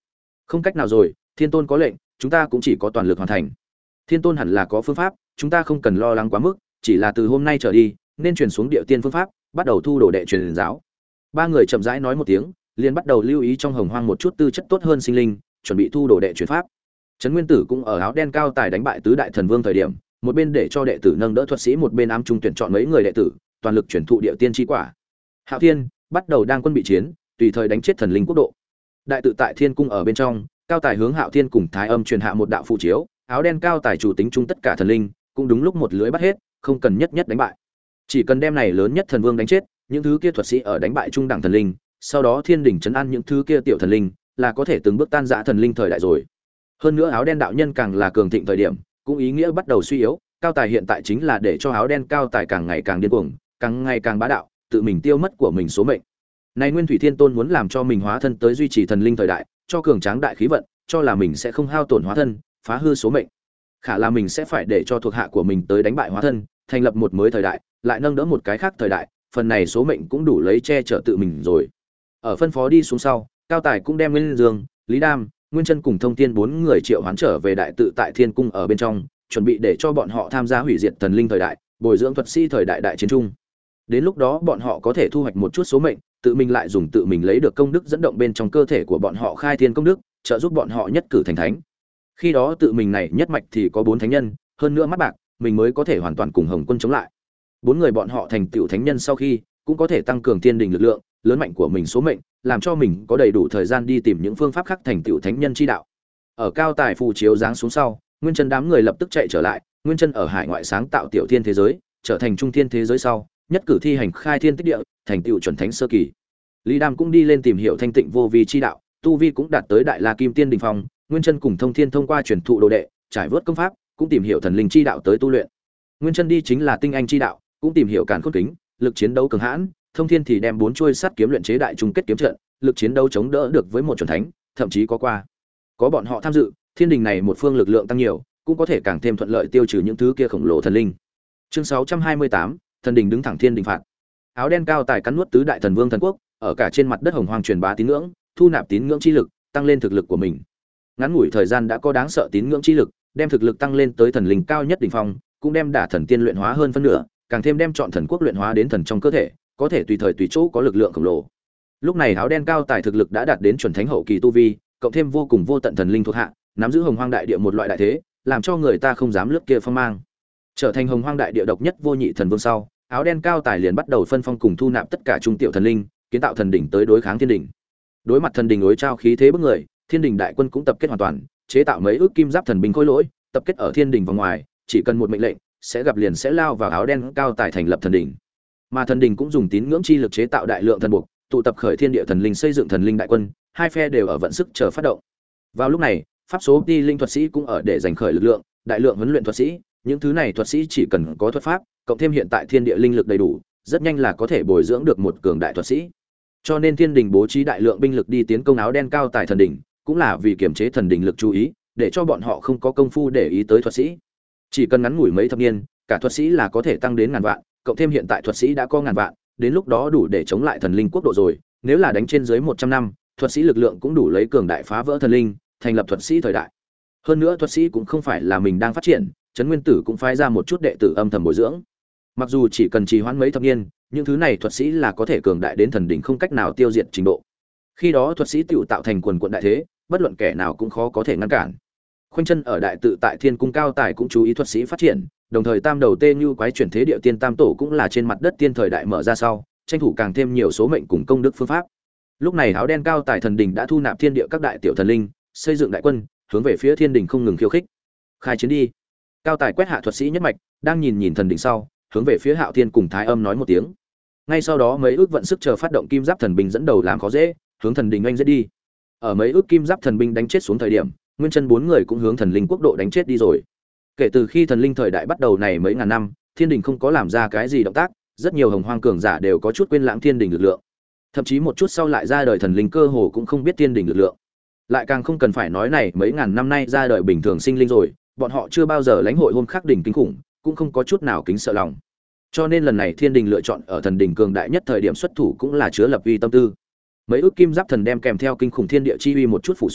Không cách nào rồi, Thiên Tôn có lệnh, chúng ta cũng chỉ có toàn lực hoàn thành. Thiên Tôn hẳn là có phương pháp, chúng ta không cần lo lắng quá mức, chỉ là từ hôm nay trở đi, nên truyền xuống địa tiên phương pháp, bắt đầu thu đồ đệ truyền giáo. Ba người chậm rãi nói một tiếng, liền bắt đầu lưu ý trong hồng hoang một chút tư chất tốt hơn sinh linh, chuẩn bị thu đồ đệ truyền pháp. Trấn Nguyên Tử cũng ở áo đen cao tài đánh bại tứ đại thần vương thời điểm, một bên để cho đệ tử nâng đỡ thuật sĩ, một bên ám trung tuyển chọn mấy người đệ tử, toàn lực truyền thụ địa tiên chi quả. Hạo Thiên bắt đầu đang quân bị chiến, tùy thời đánh chết thần linh quốc độ. Đại tự tại Thiên cung ở bên trong, cao tài hướng Hạo Thiên cùng Thái Âm truyền hạ một đạo phù chiếu, áo đen cao tài chủ tính chung tất cả thần linh, cũng đúng lúc một lưới bắt hết, không cần nhất nhất đánh bại. Chỉ cần đem này lớn nhất thần vương đánh chết, những thứ kia thuật sĩ ở đánh bại trung đẳng thần linh, sau đó thiên đỉnh trấn an những thứ kia tiểu thần linh, là có thể từng bước tan rã thần linh thời đại rồi. Hơn nữa áo đen đạo nhân càng là cường thịnh thời điểm, cũng ý nghĩa bắt đầu suy yếu, cao tài hiện tại chính là để cho áo đen cao tài càng ngày càng điên cuồng, càng ngày càng bá đạo, tự mình tiêu mất của mình số mệnh. Này Nguyên Thủy Thiên Tôn muốn làm cho mình hóa thân tới duy trì thần linh thời đại, cho cường tráng đại khí vận, cho là mình sẽ không hao tổn hóa thân, phá hư số mệnh. Khả là mình sẽ phải để cho thuộc hạ của mình tới đánh bại hóa thân, thành lập một mới thời đại, lại nâng đỡ một cái khác thời đại, phần này số mệnh cũng đủ lấy che chở tự mình rồi. Ở phân phó đi xuống sau, cao tài cũng đem Nguyên Dương, Lý Đam, Nguyên Chân cùng Thông Thiên bốn người triệu hoán trở về đại tự tại Thiên cung ở bên trong, chuẩn bị để cho bọn họ tham gia hủy diệt thần linh thời đại, bồi dưỡng thuật sĩ thời đại đại chiến trung. Đến lúc đó bọn họ có thể thu hoạch một chút số mệnh, tự mình lại dùng tự mình lấy được công đức dẫn động bên trong cơ thể của bọn họ khai thiên công đức, trợ giúp bọn họ nhất cử thành thánh. Khi đó tự mình này nhất mạch thì có bốn thánh nhân, hơn nữa mắt bạc, mình mới có thể hoàn toàn cùng Hồng Quân chống lại. Bốn người bọn họ thành tựu thánh nhân sau khi, cũng có thể tăng cường thiên đình lực lượng, lớn mạnh của mình số mệnh, làm cho mình có đầy đủ thời gian đi tìm những phương pháp khác thành tựu thánh nhân chi đạo. Ở cao tài phù chiếu giáng xuống sau, Nguyên Chân đám người lập tức chạy trở lại, Nguyên Chân ở hải ngoại sáng tạo tiểu thiên thế giới, trở thành trung thiên thế giới sau, nhất cử thi hành khai thiên tích địa, thành tựu chuẩn thánh sơ kỳ. Lý Đam cũng đi lên tìm hiểu thanh tịnh vô vi chi đạo, tu vi cũng đạt tới đại la kim tiên đỉnh phong. Nguyên Chân cùng Thông Thiên thông qua truyền thụ đồ đệ, trải vớt công pháp, cũng tìm hiểu thần linh chi đạo tới tu luyện. Nguyên Chân đi chính là tinh anh chi đạo, cũng tìm hiểu càn khôn kính, lực chiến đấu cường hãn. Thông Thiên thì đem bốn chuôi sắt kiếm luyện chế đại trung kết kiếm trận, lực chiến đấu chống đỡ được với một chuẩn thánh, thậm chí có qua. Có bọn họ tham dự, thiên đình này một phương lực lượng tăng nhiều, cũng có thể càng thêm thuận lợi tiêu trừ những thứ kia khổng lồ thần linh. Chương sáu trăm hai mươi tám, thần đình đứng thẳng thiên đình phạt. Áo đen cao tài cắn nuốt tứ đại thần vương thần quốc, ở cả trên mặt đất hồng hoang truyền bá tín ngưỡng, thu nạp tín ngưỡng chi lực, tăng lên thực lực của mình. Ngắn ngủi thời gian đã có đáng sợ tín ngưỡng chi lực, đem thực lực tăng lên tới thần linh cao nhất đỉnh phong, cũng đem đả thần tiên luyện hóa hơn phân nửa, càng thêm đem chọn thần quốc luyện hóa đến thần trong cơ thể, có thể tùy thời tùy chỗ có lực lượng khổng lồ. Lúc này áo đen cao tài thực lực đã đạt đến chuẩn thánh hậu kỳ tu vi, cộng thêm vô cùng vô tận thần linh thuộc hạ, nắm giữ hồng hoang đại địa một loại đại thế, làm cho người ta không dám lướt kia phong mang. Trở thành hồng hoang đại địa độc nhất vô nhị thần vương sau, áo đen cao tài liền bắt đầu phân phong cùng thu nạp tất cả trung tiểu thần linh, kiến tạo thần đỉnh tới đối kháng thiên đỉnh. Đối mặt thần đỉnh đối trao khí thế bức người, thiên đỉnh đại quân cũng tập kết hoàn toàn, chế tạo mấy ước kim giáp thần binh khôi lỗi, tập kết ở thiên đỉnh vòng ngoài, chỉ cần một mệnh lệnh, sẽ gặp liền sẽ lao vào áo đen cao tài thành lập thần đỉnh. Mà thần đỉnh cũng dùng tín ngưỡng chi lực chế tạo đại lượng thần buộc, tụ tập khởi thiên địa thần linh xây dựng thần linh đại quân, hai phe đều ở vận sức chờ phát động. Vào lúc này, pháp số ti linh thuật sĩ cũng ở để giành khởi lực lượng, đại lượng huấn luyện thuật sĩ, những thứ này thuật sĩ chỉ cần có thuật pháp, cộng thêm hiện tại thiên địa linh lực đầy đủ, rất nhanh là có thể bồi dưỡng được một cường đại thuật sĩ. Cho nên thiên đình bố trí đại lượng binh lực đi tiến công áo đen cao tài thần đỉnh, cũng là vì kiềm chế thần đỉnh lực chú ý, để cho bọn họ không có công phu để ý tới thuật sĩ. Chỉ cần ngắn ngủi mấy thập niên, cả thuật sĩ là có thể tăng đến ngàn vạn, cộng thêm hiện tại thuật sĩ đã có ngàn vạn, đến lúc đó đủ để chống lại thần linh quốc độ rồi, nếu là đánh trên dưới một trăm năm, thuật sĩ lực lượng cũng đủ lấy cường đại phá vỡ thần linh, thành lập thuật sĩ thời đại. Hơn nữa thuật sĩ cũng không phải là mình đang phát triển, Trấn Nguyên Tử cũng phái ra một chút đệ tử âm thầm bồi dưỡng. Mặc dù chỉ cần trì hoãn mấy thập niên, những thứ này thuật sĩ là có thể cường đại đến thần đỉnh không cách nào tiêu diệt trình độ. Khi đó thuật sĩ tựu tạo thành quần quần đại thế, bất luận kẻ nào cũng khó có thể ngăn cản. Khoanh chân ở đại tự tại Thiên cung cao tài cũng chú ý thuật sĩ phát triển, đồng thời tam đầu tê như quái chuyển thế địa tiên tam tổ cũng là trên mặt đất tiên thời đại mở ra sau, tranh thủ càng thêm nhiều số mệnh cùng công đức phương pháp. Lúc này áo đen cao tài thần đỉnh đã thu nạp thiên địa các đại tiểu thần linh, xây dựng đại quân, hướng về phía thiên đỉnh không ngừng khiêu khích. Khai chiến đi. Cao tài quét hạ thuật sĩ nhất mạch, đang nhìn nhìn thần đỉnh sau, hướng về phía Hạo Thiên cùng Thái Âm nói một tiếng. Ngay sau đó mấy ước vận sức chờ phát động kim giáp thần binh dẫn đầu làm khó dễ, hướng thần đỉnh anh giết đi. Ở mấy ước kim giáp thần binh đánh chết xuống thời điểm, Nguyên Chân bốn người cũng hướng thần linh quốc độ đánh chết đi rồi. Kể từ khi thần linh thời đại bắt đầu này mấy ngàn năm, thiên đình không có làm ra cái gì động tác, rất nhiều hồng hoang cường giả đều có chút quên lãng thiên đình lực lượng. Thậm chí một chút sau lại ra đời thần linh cơ hồ cũng không biết thiên đình lực lượng. Lại càng không cần phải nói này mấy ngàn năm nay ra đời bình thường sinh linh rồi, bọn họ chưa bao giờ lãnh hội hôm khắc đỉnh kinh khủng, cũng không có chút nào kính sợ lòng. Cho nên lần này thiên đình lựa chọn ở thần đỉnh cường đại nhất thời điểm xuất thủ cũng là chứa lập uy tâm tư. Mấy ước kim giáp thần đem kèm theo kinh khủng thiên địa chi uy một chút phủ xuống,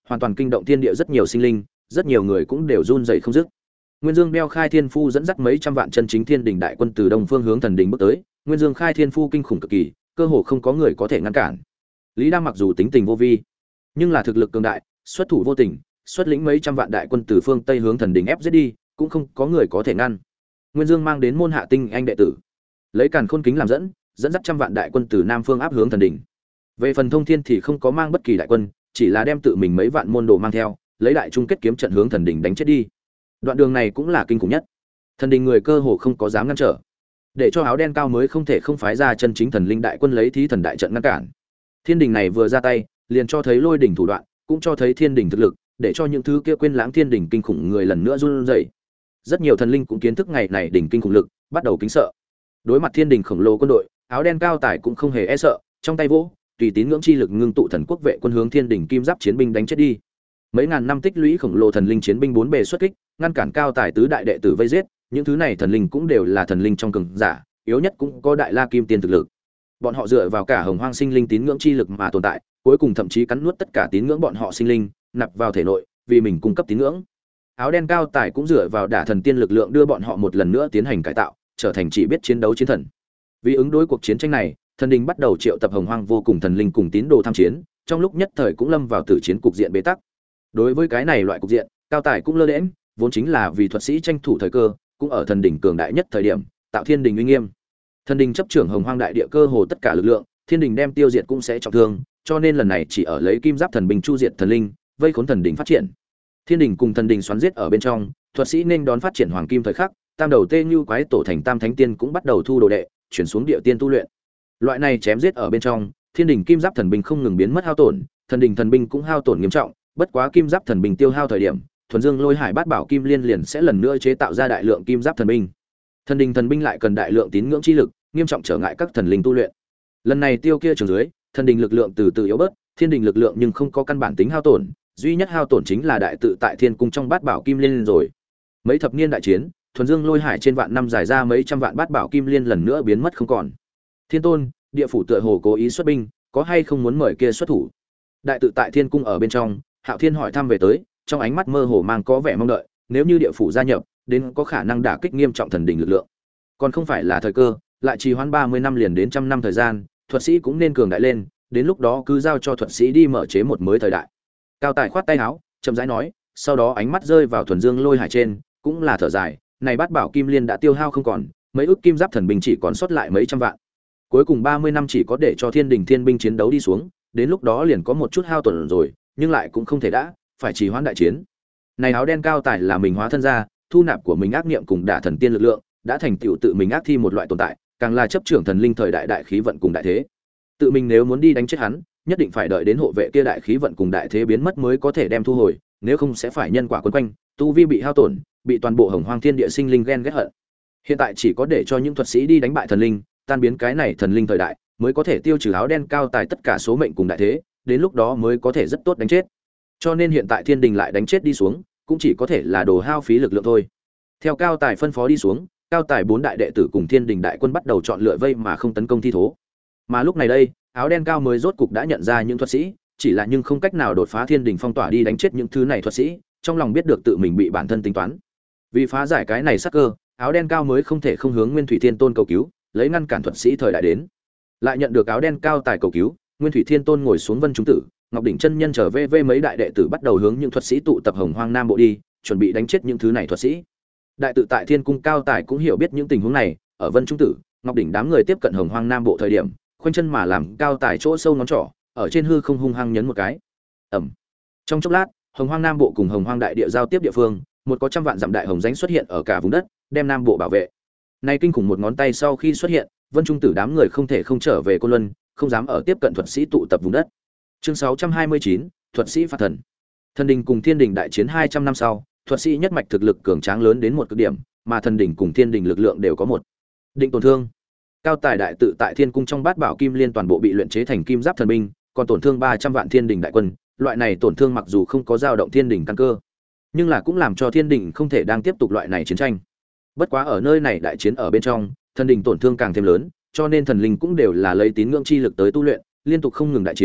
hoàn toàn kinh động thiên địa rất nhiều sinh linh, rất nhiều người cũng đều run rẩy không dứt. Nguyên Dương đeo khai thiên phu dẫn dắt mấy trăm vạn chân chính thiên đình đại quân từ đông phương hướng thần đình bước tới, Nguyên Dương khai thiên phu kinh khủng cực kỳ, cơ hồ không có người có thể ngăn cản. Lý Đam mặc dù tính tình vô vi, nhưng là thực lực cường đại, xuất thủ vô tình, xuất lĩnh mấy trăm vạn đại quân từ phương tây hướng thần đình ép giết đi, cũng không có người có thể ngăn. Nguyên Dương mang đến môn hạ tinh anh đệ tử, lấy Càn Khôn kính làm dẫn, dẫn dắt trăm vạn đại quân từ nam phương áp hướng thần đình. Về phần Thông Thiên thì không có mang bất kỳ đại quân, chỉ là đem tự mình mấy vạn môn đồ mang theo, lấy đại chung kết kiếm trận hướng thần đình đánh chết đi. Đoạn đường này cũng là kinh khủng nhất. Thần đình người cơ hồ không có dám ngăn trở, để cho áo đen cao mới không thể không phái ra chân chính thần linh đại quân lấy thí thần đại trận ngăn cản. Thiên đình này vừa ra tay, liền cho thấy lôi đỉnh thủ đoạn, cũng cho thấy thiên đình thực lực, để cho những thứ kia quên lãng thiên đình kinh khủng người lần nữa run rẩy. Rất nhiều thần linh cũng kiến thức ngày này đỉnh kinh khủng lực, bắt đầu kính sợ. Đối mặt thiên đình khổng lồ quân đội, áo đen cao tài cũng không hề e sợ, trong tay vỗ, tùy tín ngưỡng chi lực ngưng tụ thần quốc vệ quân hướng thiên đình kim giáp chiến binh đánh chết đi. Mấy ngàn năm tích lũy khổng lồ thần linh chiến binh bốn bề xuất kích, ngăn cản cao tài tứ đại đệ tử vây giết, những thứ này thần linh cũng đều là thần linh trong cường giả, yếu nhất cũng có đại la kim tiên thực lực. Bọn họ dựa vào cả hồng hoang sinh linh tín ngưỡng chi lực mà tồn tại, cuối cùng thậm chí cắn nuốt tất cả tín ngưỡng bọn họ sinh linh, nạp vào thể nội, vì mình cung cấp tín ngưỡng. Áo đen cao tài cũng dựa vào đả thần tiên lực lượng đưa bọn họ một lần nữa tiến hành cải tạo, trở thành chỉ biết chiến đấu chiến thần. Vì ứng đối cuộc chiến tranh này, thần đình bắt đầu triệu tập hồng hoang vô cùng thần linh cùng tín đồ tham chiến, trong lúc nhất thời cũng lâm vào tử chiến cục diện bế tắc. Đối với cái này loại cục diện, cao tài cũng lơ đễnh, vốn chính là vì thuật sĩ tranh thủ thời cơ, cũng ở thần đỉnh cường đại nhất thời điểm, tạo thiên đình uy nghiêm. Thần đình chấp trưởng hồng hoang đại địa cơ hồ tất cả lực lượng, thiên đình đem tiêu diệt cũng sẽ trọng thương, cho nên lần này chỉ ở lấy kim giáp thần binh chu diệt thần linh, vây khốn thần đình phát triển. Thiên đình cùng thần đình xoắn giết ở bên trong, thuật sĩ nên đón phát triển hoàng kim thời khắc, tam đầu tê như quái tổ thành tam thánh tiên cũng bắt đầu thu đồ đệ, chuyển xuống địa tiên tu luyện. Loại này chém giết ở bên trong, thiên đình kim giáp thần binh không ngừng biến mất hao tổn, thần đình thần binh cũng hao tổn nghiêm trọng, bất quá kim giáp thần binh tiêu hao thời điểm, thuần dương lôi hải bát bảo kim liên liền sẽ lần nữa chế tạo ra đại lượng kim giáp thần binh. Thần đình thần binh lại cần đại lượng tín ngưỡng chi lực, nghiêm trọng trở ngại các thần linh tu luyện. Lần này tiêu kia trường dưới, thần đình lực lượng từ từ yếu bớt, thiên đình lực lượng nhưng không có căn bản tính hao tổn, duy nhất hao tổn chính là đại tự tại thiên cung trong bát bảo kim liên rồi. Mấy thập niên đại chiến, thuần dương lôi hải trên vạn năm dài ra mấy trăm vạn bát bảo kim liên lần nữa biến mất không còn. Thiên tôn, địa phủ tựa hồ cố ý xuất binh, có hay không muốn mời kia xuất thủ? Đại tự tại thiên cung ở bên trong, Hạo Thiên hỏi thăm về tới, trong ánh mắt mơ hồ mang có vẻ mong đợi, nếu như địa phủ gia nhập, đến có khả năng đả kích nghiêm trọng thần đình lực lượng. Còn không phải là thời cơ, lại trì hoãn ba mươi năm liền đến trăm năm thời gian, thuật sĩ cũng nên cường đại lên, đến lúc đó cứ giao cho thuật sĩ đi mở chế một mới thời đại. Cao Tài khoát tay áo, chậm rãi nói, sau đó ánh mắt rơi vào thuần dương lôi hải trên, cũng là thở dài, này bát bảo kim liên đã tiêu hao không còn, mấy ức kim giáp thần binh chỉ còn sót lại mấy trăm vạn. Cuối cùng ba mươi năm chỉ có để cho thiên đình thiên binh chiến đấu đi xuống, đến lúc đó liền có một chút hao tổn rồi, nhưng lại cũng không thể đã, phải trì hoãn đại chiến. Này áo đen Cao Tài là mình hóa thân ra, thu nạp của mình ác niệm cùng đả thần tiên lực lượng, đã thành tựu tự mình ác thi một loại tồn tại, càng là chấp trưởng thần linh thời đại đại khí vận cùng đại thế. Tự mình nếu muốn đi đánh chết hắn, nhất định phải đợi đến hộ vệ kia đại khí vận cùng đại thế biến mất mới có thể đem thu hồi, nếu không sẽ phải nhân quả quấn quanh, tu vi bị hao tổn, bị toàn bộ hồng hoang thiên địa sinh linh ghen ghét hận. Hiện tại chỉ có để cho những thuật sĩ đi đánh bại thần linh, tan biến cái này thần linh thời đại, mới có thể tiêu trừ áo đen Cao Tài tất cả số mệnh cùng đại thế, đến lúc đó mới có thể rất tốt đánh chết. Cho nên hiện tại thiên đình lại đánh chết đi xuống, cũng chỉ có thể là đồ hao phí lực lượng thôi. Theo Cao Tài phân phó đi xuống, Cao Tài bốn đại đệ tử cùng thiên đình đại quân bắt đầu chọn lựa vây mà không tấn công thi thố. Mà lúc này đây, áo đen cao mới rốt cục đã nhận ra những thuật sĩ, chỉ là nhưng không cách nào đột phá thiên đình phong tỏa đi đánh chết những thứ này thuật sĩ, trong lòng biết được tự mình bị bản thân tính toán. Vì phá giải cái này sắc cơ, áo đen cao mới không thể không hướng Nguyên Thủy Thiên Tôn cầu cứu, lấy ngăn cản thuật sĩ thời đại đến. Lại nhận được áo đen Cao Tài cầu cứu, Nguyên Thủy Thiên Tôn ngồi xuống Vân Trung Tử, Ngọc Đỉnh chân nhân trở về với mấy đại đệ tử bắt đầu hướng những thuật sĩ tụ tập Hồng Hoang Nam Bộ đi, chuẩn bị đánh chết những thứ này thuật sĩ. Đại tự tại Thiên Cung Cao Tài cũng hiểu biết những tình huống này, ở Vân Trung Tử, Ngọc Đỉnh đám người tiếp cận Hồng Hoang Nam Bộ thời điểm, khoanh chân mà làm Cao Tài chỗ sâu ngón trỏ, ở trên hư không hung hăng nhấn một cái. Ầm. Trong chốc lát, Hồng Hoang Nam Bộ cùng Hồng Hoang Đại Địa giao tiếp địa phương, một có trăm vạn dặm đại hồng danh xuất hiện ở cả vùng đất, đem Nam Bộ bảo vệ. Nay kinh khủng một ngón tay sau khi xuất hiện, Vân Trung Tử đám người không thể không trở về Côn Luân, không dám ở tiếp cận thuật sĩ tụ tập vùng đất. Chương sáu trăm hai mươi chín, thuật sĩ phạt thần. Thần đình cùng Thiên đình đại chiến hai trăm năm sau, thuật sĩ nhất mạch thực lực cường tráng lớn đến một cực điểm, mà thần đình cùng Thiên đình lực lượng đều có một định tổn thương. Cao Tài đại tự tại Thiên cung trong bát bảo kim liên toàn bộ bị luyện chế thành kim giáp thần binh, còn tổn thương ba trăm vạn Thiên đình đại quân, loại này tổn thương mặc dù không có dao động Thiên đình căn cơ, nhưng là cũng làm cho Thiên đình không thể đang tiếp tục loại này chiến tranh. Bất quá ở nơi này đại chiến ở bên trong, thần đình tổn thương càng thêm lớn, cho nên thần linh cũng đều là lấy tín ngưỡng chi lực tới tu luyện, liên tục không ngừng đại chiến,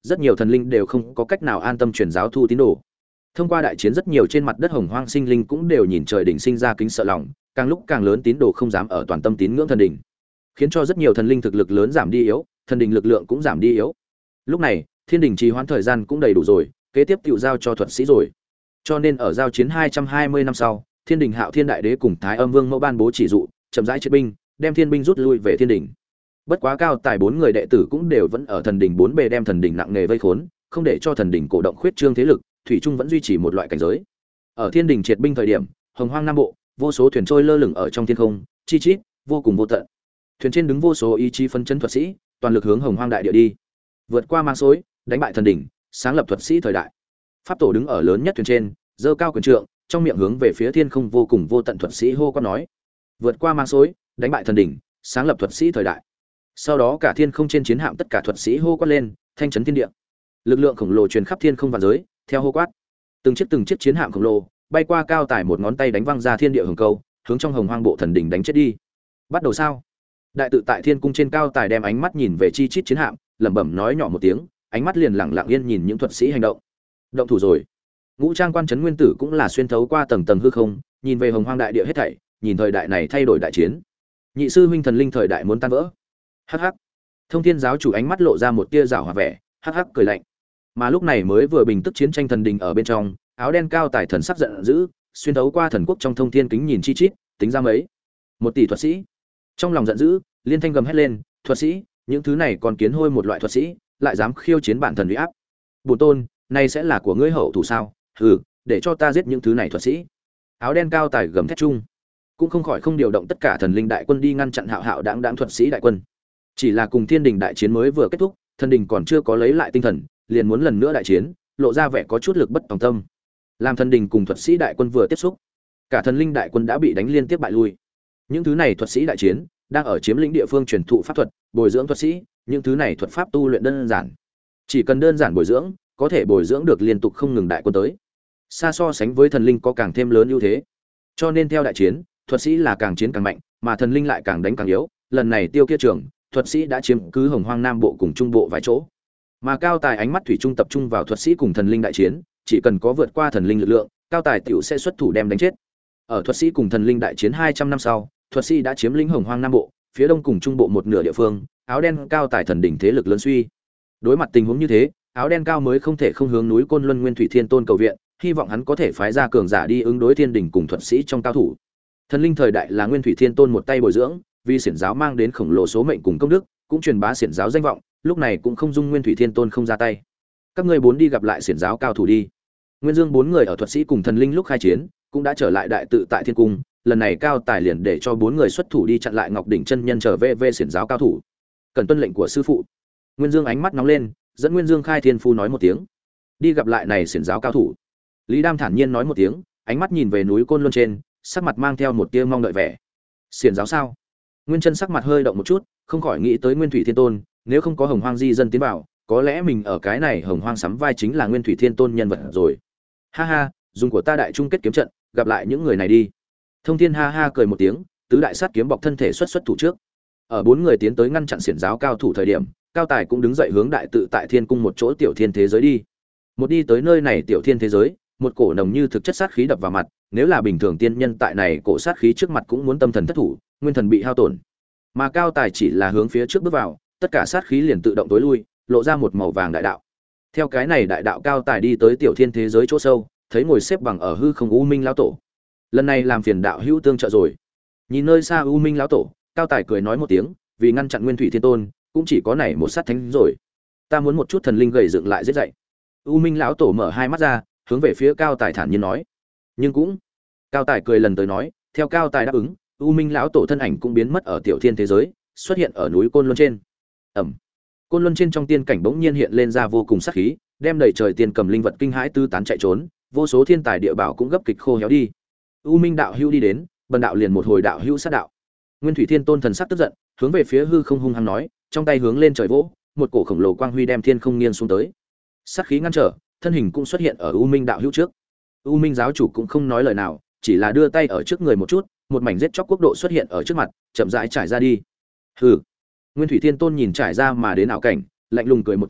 rất nhiều thần linh đều không có cách nào an tâm truyền giáo thu tín đồ. Thông qua đại chiến, rất nhiều trên mặt đất hồng hoang sinh linh cũng đều nhìn trời đỉnh sinh ra kính sợ lòng, càng lúc càng lớn tín đồ không dám ở toàn tâm tín ngưỡng thần đỉnh, khiến cho rất nhiều thần linh thực lực lớn giảm đi yếu, thần đỉnh lực lượng cũng giảm đi yếu. Lúc này, thiên đỉnh trì hoãn thời gian cũng đầy đủ rồi, kế tiếp tiểu giao cho thuật sĩ rồi. Cho nên ở giao chiến hai trăm hai mươi năm sau, Thiên Đình Hạo Thiên Đại Đế cùng Thái Âm Vương mẫu ban bố chỉ dụ, chậm rãi triệt binh, đem thiên binh rút lui về thiên đỉnh. Bất quá Cao Tài bốn người đệ tử cũng đều vẫn ở thần đỉnh bốn bề đem thần đỉnh nặng nề vây khốn, không để cho thần đỉnh cổ động khuyết trương thế lực, thủy trung vẫn duy trì một loại cảnh giới. Ở thiên đỉnh triệt binh thời điểm, hồng hoang nam bộ, vô số thuyền trôi lơ lửng ở trong thiên không, chi chít, vô cùng vô tận. Thuyền trên đứng vô số ý chí phấn chấn thuật sĩ, toàn lực hướng hồng hoang đại địa đi, vượt qua mang xối, đánh bại thần đỉnh, sáng lập thuật sĩ thời đại. Pháp tổ đứng ở lớn nhất thuyền trên, giơ cao quyền trượng, trong miệng hướng về phía thiên không vô cùng vô tận thuật sĩ hô quát nói: vượt qua mang xối, đánh bại thần đỉnh, sáng lập thuật sĩ thời đại. Sau đó cả thiên không trên chiến hạm tất cả thuật sĩ hô quát lên, thanh chấn thiên địa. Lực lượng khổng lồ truyền khắp thiên không vạn giới, theo hô quát, từng chiếc từng chiếc chiến hạm khổng lồ bay qua Cao Tài một ngón tay đánh văng ra thiên địa hồng câu, hướng trong hồng hoang bộ thần đỉnh đánh chết đi. Bắt đầu sao? Đại tự tại thiên cung trên Cao Tài đem ánh mắt nhìn về chi chít chiến hạm, lẩm bẩm nói nhỏ một tiếng, ánh mắt liền lặng lặng yên nhìn những thuật sĩ hành động. Động thủ rồi. Ngũ Trang Quan Trấn Nguyên Tử cũng là xuyên thấu qua tầng tầng hư không, nhìn về hồng hoang đại địa hết thảy, nhìn thời đại này thay đổi đại chiến. Nhị sư huynh thần linh thời đại muốn tan vỡ. Hắc hắc. Thông Thiên giáo chủ ánh mắt lộ ra một tia giảo hòa vẻ, hắc hắc cười lạnh. Mà lúc này mới vừa bình tức chiến tranh thần đình ở bên trong, áo đen Cao Tài thần sắc giận dữ, xuyên thấu qua thần quốc trong thông thiên kính nhìn chi chít, tính ra mấy một tỷ thuật sĩ. Trong lòng giận dữ, liên thanh gầm hét lên, thuật sĩ, những thứ này còn kiến hôi một loại thuật sĩ, lại dám khiêu chiến bản thần uy áp. Bổn tôn, này sẽ là của ngươi hậu thủ sao? Hừ, để cho ta giết những thứ này thuật sĩ. Áo đen Cao Tài gầm thét chung, cũng không khỏi không điều động tất cả thần linh đại quân đi ngăn chặn hạo hạo đãng đãng thuật sĩ đại quân. Chỉ là cùng thiên đình đại chiến mới vừa kết thúc, thần đình còn chưa có lấy lại tinh thần, liền muốn lần nữa đại chiến, lộ ra vẻ có chút lực bất tòng tâm. Làm thần đình cùng thuật sĩ đại quân vừa tiếp xúc, cả thần linh đại quân đã bị đánh liên tiếp bại lui. Những thứ này thuật sĩ đại chiến đang ở chiếm lĩnh địa phương truyền thụ pháp thuật, bồi dưỡng thuật sĩ, những thứ này thuật pháp tu luyện đơn giản, chỉ cần đơn giản bồi dưỡng, có thể bồi dưỡng được liên tục không ngừng đại quân tới. Xa so sánh với thần linh có càng thêm lớn ưu thế. Cho nên theo đại chiến, thuật sĩ là càng chiến càng mạnh, mà thần linh lại càng đánh càng yếu. Lần này tiêu kia trường, thuật sĩ đã chiếm cứ hồng hoang nam bộ cùng trung bộ vài chỗ. Mà Cao Tài ánh mắt thủy chung tập trung vào thuật sĩ cùng thần linh đại chiến, chỉ cần có vượt qua thần linh lực lượng, Cao Tài tiểu sẽ xuất thủ đem đánh chết. Ở thuật sĩ cùng thần linh đại chiến hai trăm năm sau, thuật sĩ đã chiếm lĩnh hồng hoang nam bộ, phía đông cùng trung bộ một nửa địa phương, áo đen Cao Tài thần đỉnh thế lực lớn suy. Đối mặt tình huống như thế, áo đen cao mới không thể không hướng núi Côn Luân Nguyên Thủy Thiên Tôn cầu viện, hy vọng hắn có thể phái ra cường giả đi ứng đối thiên đỉnh cùng thuật sĩ trong cao thủ. Thần linh thời đại là Nguyên Thủy Thiên Tôn một tay bồi dưỡng, vì xiển giáo mang đến khổng lồ số mệnh cùng công đức, cũng truyền bá xiển giáo danh vọng, lúc này cũng không dung Nguyên Thủy Thiên Tôn không ra tay. Các ngươi bốn đi gặp lại xiển giáo cao thủ đi. Nguyên Dương bốn người ở thuật sĩ cùng thần linh lúc khai chiến, cũng đã trở lại đại tự tại thiên cung, lần này Cao Tài liền để cho bốn người xuất thủ đi chặn lại Ngọc đỉnh chân nhân trở về về xiển giáo cao thủ. Cần tuân lệnh của sư phụ. Nguyên Dương ánh mắt nóng lên, dẫn Nguyên Dương khai thiên phu nói một tiếng, đi gặp lại này xiển giáo cao thủ. Lý Đam thản nhiên nói một tiếng, ánh mắt nhìn về núi Côn Luân trên, sắc mặt mang theo một tia mong đợi vẻ. Xiển giáo sao? Nguyên Chân sắc mặt hơi động một chút, không khỏi nghĩ tới Nguyên Thủy Thiên Tôn, nếu không có Hồng Hoang di dân tiến vào, có lẽ mình ở cái này Hồng Hoang sắm vai chính là Nguyên Thủy Thiên Tôn nhân vật rồi. Ha ha, dùng của ta đại trung kết kiếm trận, gặp lại những người này đi. Thông Thiên ha ha cười một tiếng, tứ đại sát kiếm bọc thân thể xuất xuất thủ trước. Ở bốn người tiến tới ngăn chặn xiển giáo cao thủ thời điểm, Cao Tài cũng đứng dậy hướng đại tự tại thiên cung một chỗ tiểu thiên thế giới đi. Một đi tới nơi này tiểu thiên thế giới, một cổ nồng như thực chất sát khí đập vào mặt, nếu là bình thường tiên nhân tại này cổ sát khí trước mặt cũng muốn tâm thần thất thủ, nguyên thần bị hao tổn. Mà Cao Tài chỉ là hướng phía trước bước vào, tất cả sát khí liền tự động tối lui, lộ ra một màu vàng đại đạo. Theo cái này đại đạo, Cao Tài đi tới tiểu thiên thế giới chỗ sâu, thấy ngồi xếp bằng ở hư không U Minh lão tổ. Lần này làm phiền đạo hữu tương trợ rồi. Nhìn nơi xa U Minh lão tổ, Cao Tài cười nói một tiếng, vì ngăn chặn Nguyên Thủy Thiên Tôn, cũng chỉ có này một sát thánh rồi. Ta muốn một chút thần linh gầy dựng lại giết dậy. U Minh lão tổ mở hai mắt ra, hướng về phía Cao Tài thản nhiên nói. Nhưng cũng, Cao Tài cười lần tới nói, theo Cao Tài đáp ứng, U Minh lão tổ thân ảnh cũng biến mất ở tiểu thiên thế giới, xuất hiện ở núi Côn Luân trên. Ẩm. Côn Luân trên trong tiên cảnh bỗng nhiên hiện lên ra vô cùng sát khí, đem đầy trời tiên cầm linh vật kinh hãi tứ tán chạy trốn, vô số thiên tài địa bảo cũng gấp kịch khô héo đi. U Minh đạo hữu đi đến, bần đạo liền một hồi đạo hữu sát đạo. Nguyên Thủy Thiên Tôn thần sắc tức giận, hướng về phía hư không hung hăng nói, trong tay hướng lên trời vỗ, một cổ khổng lồ quang huy đem thiên không nghiêng xuống tới. Sát khí ngăn trở, thân hình cũng xuất hiện ở U Minh đạo hữu trước. U Minh giáo chủ cũng không nói lời nào, chỉ là đưa tay ở trước người một chút, một mảnh giết chóc quốc độ xuất hiện ở trước mặt, chậm rãi trải ra đi. Hừ. Nguyên Thủy Thiên Tôn nhìn trải ra mà đến ảo cảnh, lạnh lùng cười một tiếng,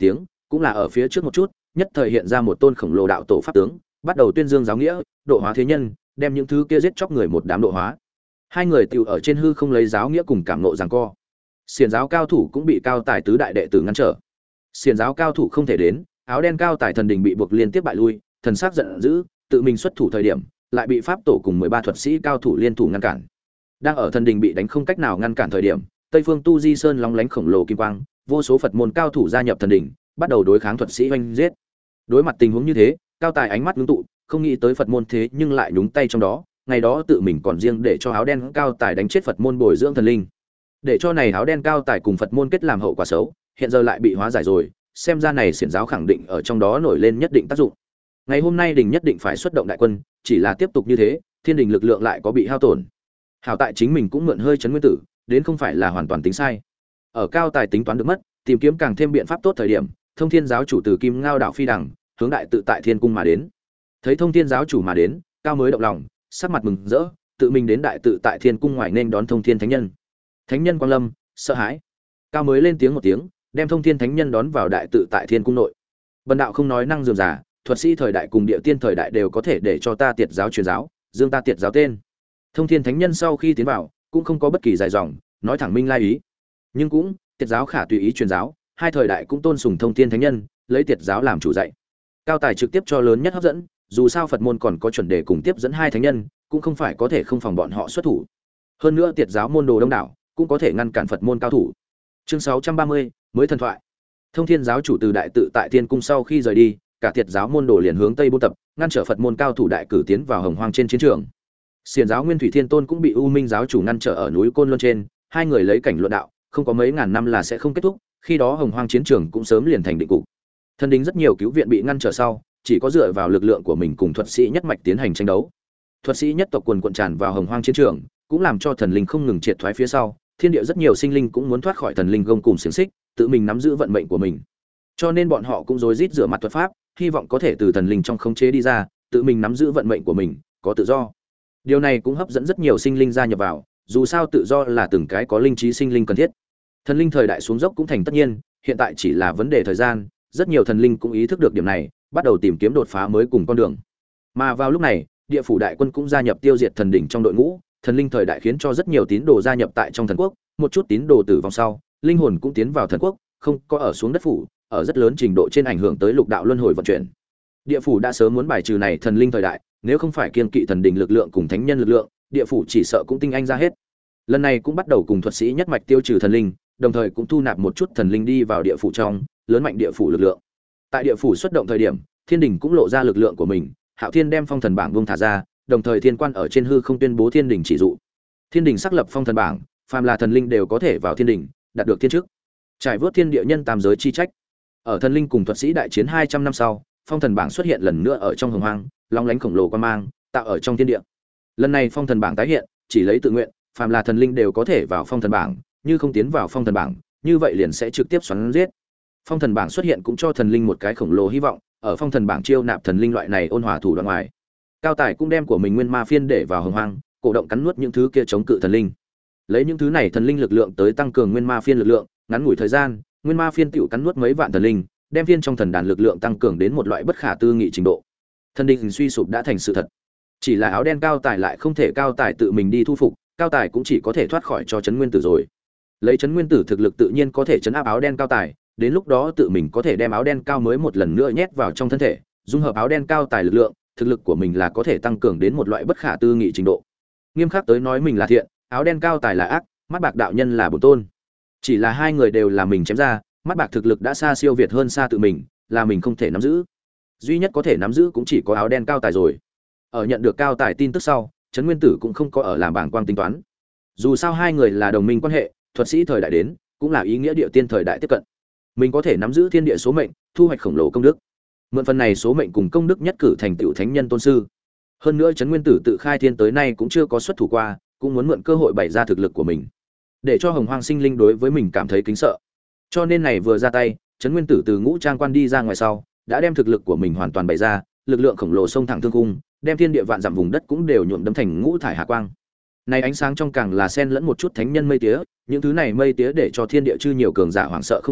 cũng là ở phía trước một chút, nhất thời hiện ra một tôn khổng lồ đạo tổ pháp tướng, bắt đầu tuyên dương giáo nghĩa, độ hóa thế nhân, đem những thứ kia giết chóc người một đám độ hóa. Hai người tiểu ở trên hư không lấy giáo nghĩa cùng cảm nộ giằng co. Xiển giáo cao thủ cũng bị cao tài tứ đại đệ tử ngăn trở. Xiển giáo cao thủ không thể đến, áo đen cao tài thần đình bị buộc liên tiếp bại lui, thần sắc giận dữ, tự mình xuất thủ thời điểm, lại bị pháp tổ cùng mười ba thuật sĩ cao thủ liên thủ ngăn cản. Đang ở thần đình bị đánh không cách nào ngăn cản thời điểm, Tây Phương Tu Di Sơn lóng lánh khổng lồ kim quang, vô số Phật môn cao thủ gia nhập thần đình, bắt đầu đối kháng thuật sĩ oanh giết. Đối mặt tình huống như thế, cao tài ánh mắt ngưng tụ, không nghĩ tới Phật môn thế nhưng lại nhúng tay trong đó, ngày đó tự mình còn riêng để cho áo đen cao tài đánh chết Phật môn bồi dưỡng thần linh. Để cho này áo đen cao tài cùng Phật môn kết làm hậu quả xấu, hiện giờ lại bị hóa giải rồi, xem ra này xiển giáo khẳng định ở trong đó nổi lên nhất định tác dụng. Ngày hôm nay đình nhất định phải xuất động đại quân, chỉ là tiếp tục như thế, thiên đình lực lượng lại có bị hao tổn. Hảo tại chính mình cũng mượn hơi chấn nguyên tử, đến không phải là hoàn toàn tính sai. Ở cao tài tính toán được mất, tìm kiếm càng thêm biện pháp tốt thời điểm, Thông Thiên giáo chủ từ Kim Ngao đảo phi đằng, hướng đại tự tại Thiên cung mà đến. Thấy Thông Thiên giáo chủ mà đến, cao mới động lòng, sắc mặt mừng rỡ, tự mình đến đại tự tại Thiên cung ngoài nên đón Thông Thiên thánh nhân. Thánh nhân quang lâm, sợ hãi. Cao mới lên tiếng một tiếng, đem Thông Thiên thánh nhân đón vào đại tự tại Thiên cung nội. Bần đạo không nói năng dườm giả, thuật sĩ thời đại cùng địa tiên thời đại đều có thể để cho ta tiệt giáo truyền giáo, dương ta tiệt giáo tên. Thông Thiên thánh nhân sau khi tiến vào, cũng không có bất kỳ dài dòng, nói thẳng minh lai ý. Nhưng cũng, tiệt giáo khả tùy ý truyền giáo, hai thời đại cũng tôn sùng Thông Thiên thánh nhân, lấy tiệt giáo làm chủ dạy. Cao tài trực tiếp cho lớn nhất hấp dẫn, dù sao Phật môn còn có chuẩn đề cùng tiếp dẫn hai thánh nhân, cũng không phải có thể không phòng bọn họ xuất thủ. Hơn nữa tiệt giáo môn đồ đông đảo, cũng có thể ngăn cản Phật môn cao thủ. Chương sáu trăm ba mươi, mới thần thoại. Thông Thiên giáo chủ từ đại tự tại Thiên cung sau khi rời đi, cả tiệt giáo môn đồ liền hướng tây buôn tập, ngăn trở Phật môn cao thủ đại cử tiến vào Hồng Hoang trên chiến trường. Xiển giáo Nguyên Thủy Thiên Tôn cũng bị U Minh giáo chủ ngăn trở ở núi Côn Luân trên, hai người lấy cảnh luận đạo, không có mấy ngàn năm là sẽ không kết thúc, khi đó Hồng Hoang chiến trường cũng sớm liền thành định cục. Thần đình rất nhiều cứu viện bị ngăn trở sau, chỉ có dựa vào lực lượng của mình cùng thuật sĩ nhất mạch tiến hành tranh đấu. Thuật sĩ nhất tộc quần quần tràn vào Hồng Hoang chiến trường, cũng làm cho thần linh không ngừng triệt thoái phía sau, thiên địa rất nhiều sinh linh cũng muốn thoát khỏi thần linh gông cùm xiềng xích, tự mình nắm giữ vận mệnh của mình. Cho nên bọn họ cũng rối rít rửa mặt thuật pháp, hy vọng có thể từ thần linh trong khống chế đi ra, tự mình nắm giữ vận mệnh của mình, có tự do. Điều này cũng hấp dẫn rất nhiều sinh linh gia nhập vào, dù sao tự do là từng cái có linh trí sinh linh cần thiết. Thần linh thời đại xuống dốc cũng thành tất nhiên, hiện tại chỉ là vấn đề thời gian, rất nhiều thần linh cũng ý thức được điểm này, bắt đầu tìm kiếm đột phá mới cùng con đường. Mà vào lúc này, địa phủ đại quân cũng gia nhập tiêu diệt thần đỉnh trong đội ngũ, thần linh thời đại khiến cho rất nhiều tín đồ gia nhập tại trong thần quốc, một chút tín đồ tử vong sau, linh hồn cũng tiến vào thần quốc, không có ở xuống đất phủ, ở rất lớn trình độ trên ảnh hưởng tới lục đạo luân hồi vận chuyển. Địa phủ đã sớm muốn bài trừ này thần linh thời đại, nếu không phải kiên kỵ thần đỉnh lực lượng cùng thánh nhân lực lượng, địa phủ chỉ sợ cũng tinh anh ra hết. Lần này cũng bắt đầu cùng thuật sĩ nhất mạch tiêu trừ thần linh, đồng thời cũng thu nạp một chút thần linh đi vào địa phủ trong, lớn mạnh địa phủ lực lượng. Tại địa phủ xuất động thời điểm, thiên đình cũng lộ ra lực lượng của mình, Hạo Thiên đem phong thần bảng buông thả ra, đồng thời thiên quan ở trên hư không tuyên bố thiên đình chỉ dụ. Thiên đình xác lập phong thần bảng, phàm là thần linh đều có thể vào thiên đình, đạt được thiên chức. Trải vớt thiên địa nhân tam giới chi trách. Ở thần linh cùng thuật sĩ đại chiến hai trăm năm sau, phong thần bảng xuất hiện lần nữa ở trong hồng hoang, long lánh khổng lồ quan mang, tạo ở trong thiên địa. Lần này phong thần bảng tái hiện, chỉ lấy tự nguyện, phàm là thần linh đều có thể vào phong thần bảng, như không tiến vào phong thần bảng, như vậy liền sẽ trực tiếp xoắn giết. Phong thần bảng xuất hiện cũng cho thần linh một cái khổng lồ hy vọng, ở phong thần bảng chiêu nạp thần linh loại này ôn hòa thủ đoạn ngoài. Cao tài cũng đem của mình nguyên ma phiên để vào hồng hoang, cổ động cắn nuốt những thứ kia chống cự thần linh. Lấy những thứ này thần linh lực lượng tới tăng cường nguyên ma phiên lực lượng, ngắn ngủi thời gian, nguyên ma phiên tiểu cắn nuốt mấy vạn thần linh, đem phiên trong thần đàn lực lượng tăng cường đến một loại bất khả tư nghị trình độ. Thần đình suy sụp đã thành sự thật. Chỉ là áo đen cao tài lại không thể cao tài tự mình đi thu phục, cao tài cũng chỉ có thể thoát khỏi cho trấn nguyên tử rồi. Lấy trấn nguyên tử thực lực tự nhiên có thể trấn áp áo đen cao tài, đến lúc đó tự mình có thể đem áo đen cao mới một lần nữa nhét vào trong thân thể, dung hợp áo đen cao tài lực lượng, thực lực của mình là có thể tăng cường đến một loại bất khả tư nghị trình độ. Nghiêm khắc tới nói mình là thiện, áo đen cao tài là ác, mắt bạc đạo nhân là bổn tôn. Chỉ là hai người đều là mình chém ra, mắt bạc thực lực đã xa siêu việt hơn xa tự mình, là mình không thể nắm giữ. Duy nhất có thể nắm giữ cũng chỉ có áo đen cao tài rồi. Ở nhận được cao tài tin tức sau, trấn nguyên tử cũng không có ở làm bảng quang tính toán. Dù sao hai người là đồng minh quan hệ, thuật sĩ thời đại đến, cũng là ý nghĩa địa tiên thời đại tiếp cận. Mình có thể nắm giữ thiên địa số mệnh, thu hoạch khổng lồ công đức. Mượn phần này số mệnh cùng công đức nhất cử thành tựu thánh nhân tôn sư. Hơn nữa trấn nguyên tử tự khai thiên tới nay cũng chưa có xuất thủ qua, cũng muốn mượn cơ hội bày ra thực lực của mình, để cho hồng hoang sinh linh đối với mình cảm thấy kính sợ. Cho nên này vừa ra tay, trấn nguyên tử từ ngũ trang quan đi ra ngoài sau, đã đem thực lực của mình hoàn toàn bày ra, lực lượng khổng lồ xông thẳng thương cung, đem thiên địa vạn dặm vùng đất cũng đều nhuộm đấm thành ngũ thải hà quang. Này ánh sáng trong càng là xen lẫn một chút thánh nhân mây tía, những thứ này mây tía để cho thiên địa chư nhiều cường giả hoảng sợ không dứt,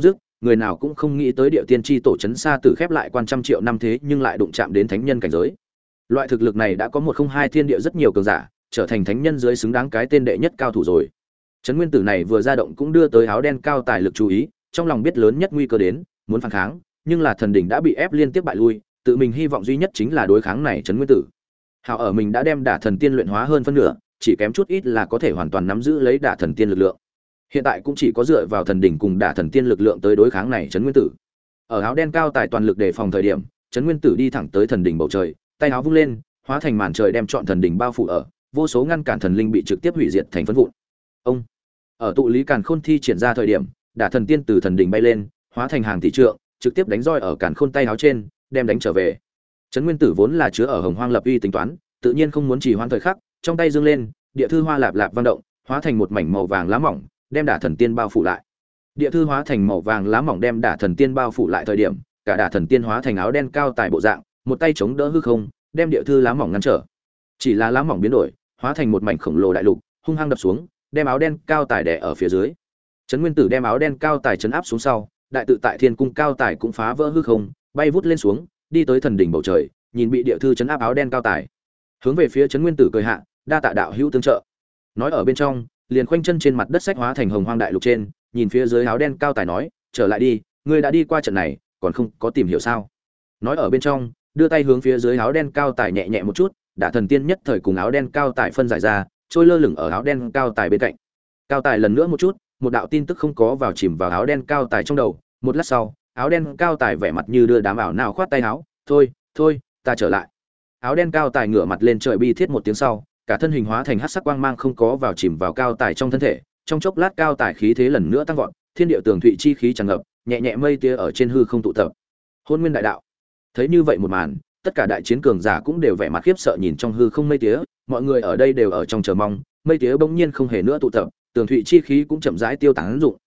người nào cũng không nghĩ tới địa tiên tri tổ chấn xa tử khép lại quan trăm triệu năm thế nhưng lại đụng chạm đến thánh nhân cảnh giới. Loại thực lực này đã có một không hai thiên địa rất nhiều cường giả, trở thành thánh nhân dưới xứng đáng cái tên đệ nhất cao thủ rồi. Trấn Nguyên Tử này vừa ra động cũng đưa tới áo đen cao tài lực chú ý, trong lòng biết lớn nhất nguy cơ đến, muốn phản kháng, nhưng là thần đỉnh đã bị ép liên tiếp bại lui, tự mình hy vọng duy nhất chính là đối kháng này Trấn Nguyên Tử. Hảo ở mình đã đem Đả Thần Tiên luyện hóa hơn phân nửa, chỉ kém chút ít là có thể hoàn toàn nắm giữ lấy Đả Thần Tiên lực lượng. Hiện tại cũng chỉ có dựa vào thần đỉnh cùng Đả Thần Tiên lực lượng tới đối kháng này Trấn Nguyên Tử. Ở áo đen cao tài toàn lực đề phòng thời điểm, Trấn Nguyên Tử đi thẳng tới thần đỉnh bầu trời, tay áo vung lên, hóa thành màn trời đem trọn thần đỉnh bao phủ ở, vô số ngăn cản thần linh bị trực tiếp hủy diệt thành phấn vụn. Ông ở tụ lý càn khôn thi triển ra thời điểm, Đả Thần Tiên từ thần đỉnh bay lên, hóa thành hàng tỷ trượng, trực tiếp đánh roi ở càn khôn tay áo trên, đem đánh trở về. Trấn Nguyên Tử vốn là chứa ở Hồng Hoang lập uy tính toán, tự nhiên không muốn trì hoãn thời khắc, trong tay dương lên, địa thư hoa lạp lạp vang động, hóa thành một mảnh màu vàng lá mỏng, đem Đả Thần Tiên bao phủ lại. Địa thư hóa thành màu vàng lá mỏng đem Đả Thần Tiên bao phủ lại thời điểm, cả Đả Thần Tiên hóa thành áo đen cao tài bộ dạng, một tay chống đỡ hư không, đem địa thư lá mỏng ngăn trở. Chỉ là lá mỏng biến đổi, hóa thành một mảnh khổng lồ đại lục, hung hăng đập xuống, đem áo đen cao tài đè ở phía dưới. Trấn Nguyên Tử đem áo đen cao tài trấn áp xuống sau, đại tự tại thiên cung cao tài cũng phá vỡ hư không, bay vút lên xuống, đi tới thần đỉnh bầu trời, nhìn bị địa thư trấn áp áo đen cao tài, hướng về phía Trấn Nguyên Tử cười hạ, đa tạ đạo hữu tương trợ. Nói ở bên trong, liền khoanh chân trên mặt đất sách hóa thành hồng hoang đại lục trên, nhìn phía dưới áo đen cao tài nói, trở lại đi, ngươi đã đi qua trận này, còn không có tìm hiểu sao? Nói ở bên trong, đưa tay hướng phía dưới áo đen cao tài nhẹ nhẹ một chút, Đả Thần Tiên nhất thời cùng áo đen cao tài phân giải ra, trôi lơ lửng ở áo đen cao tài bên cạnh. Cao tài lần nữa một chút, một đạo tin tức không có vào chìm vào áo đen cao tài trong đầu, một lát sau, áo đen cao tài vẻ mặt như đưa đám ảo nào khoát tay áo, thôi, thôi, ta trở lại. Áo đen cao tài ngửa mặt lên trời bi thiết một tiếng sau, cả thân hình hóa thành hắc sắc quang mang không có vào chìm vào cao tài trong thân thể, trong chốc lát cao tài khí thế lần nữa tăng vọt, thiên địa tường thụy chi khí tràn ngập, nhẹ nhẹ mây tia ở trên hư không tụ tập. Hôn Nguyên đại đạo. Thấy như vậy một màn, tất cả đại chiến cường giả cũng đều vẻ mặt khiếp sợ nhìn trong hư không mây tía, mọi người ở đây đều ở trong chờ mong, mây tía bỗng nhiên không hề nữa tụ tập, tường thụy chi khí cũng chậm rãi tiêu tán dụng.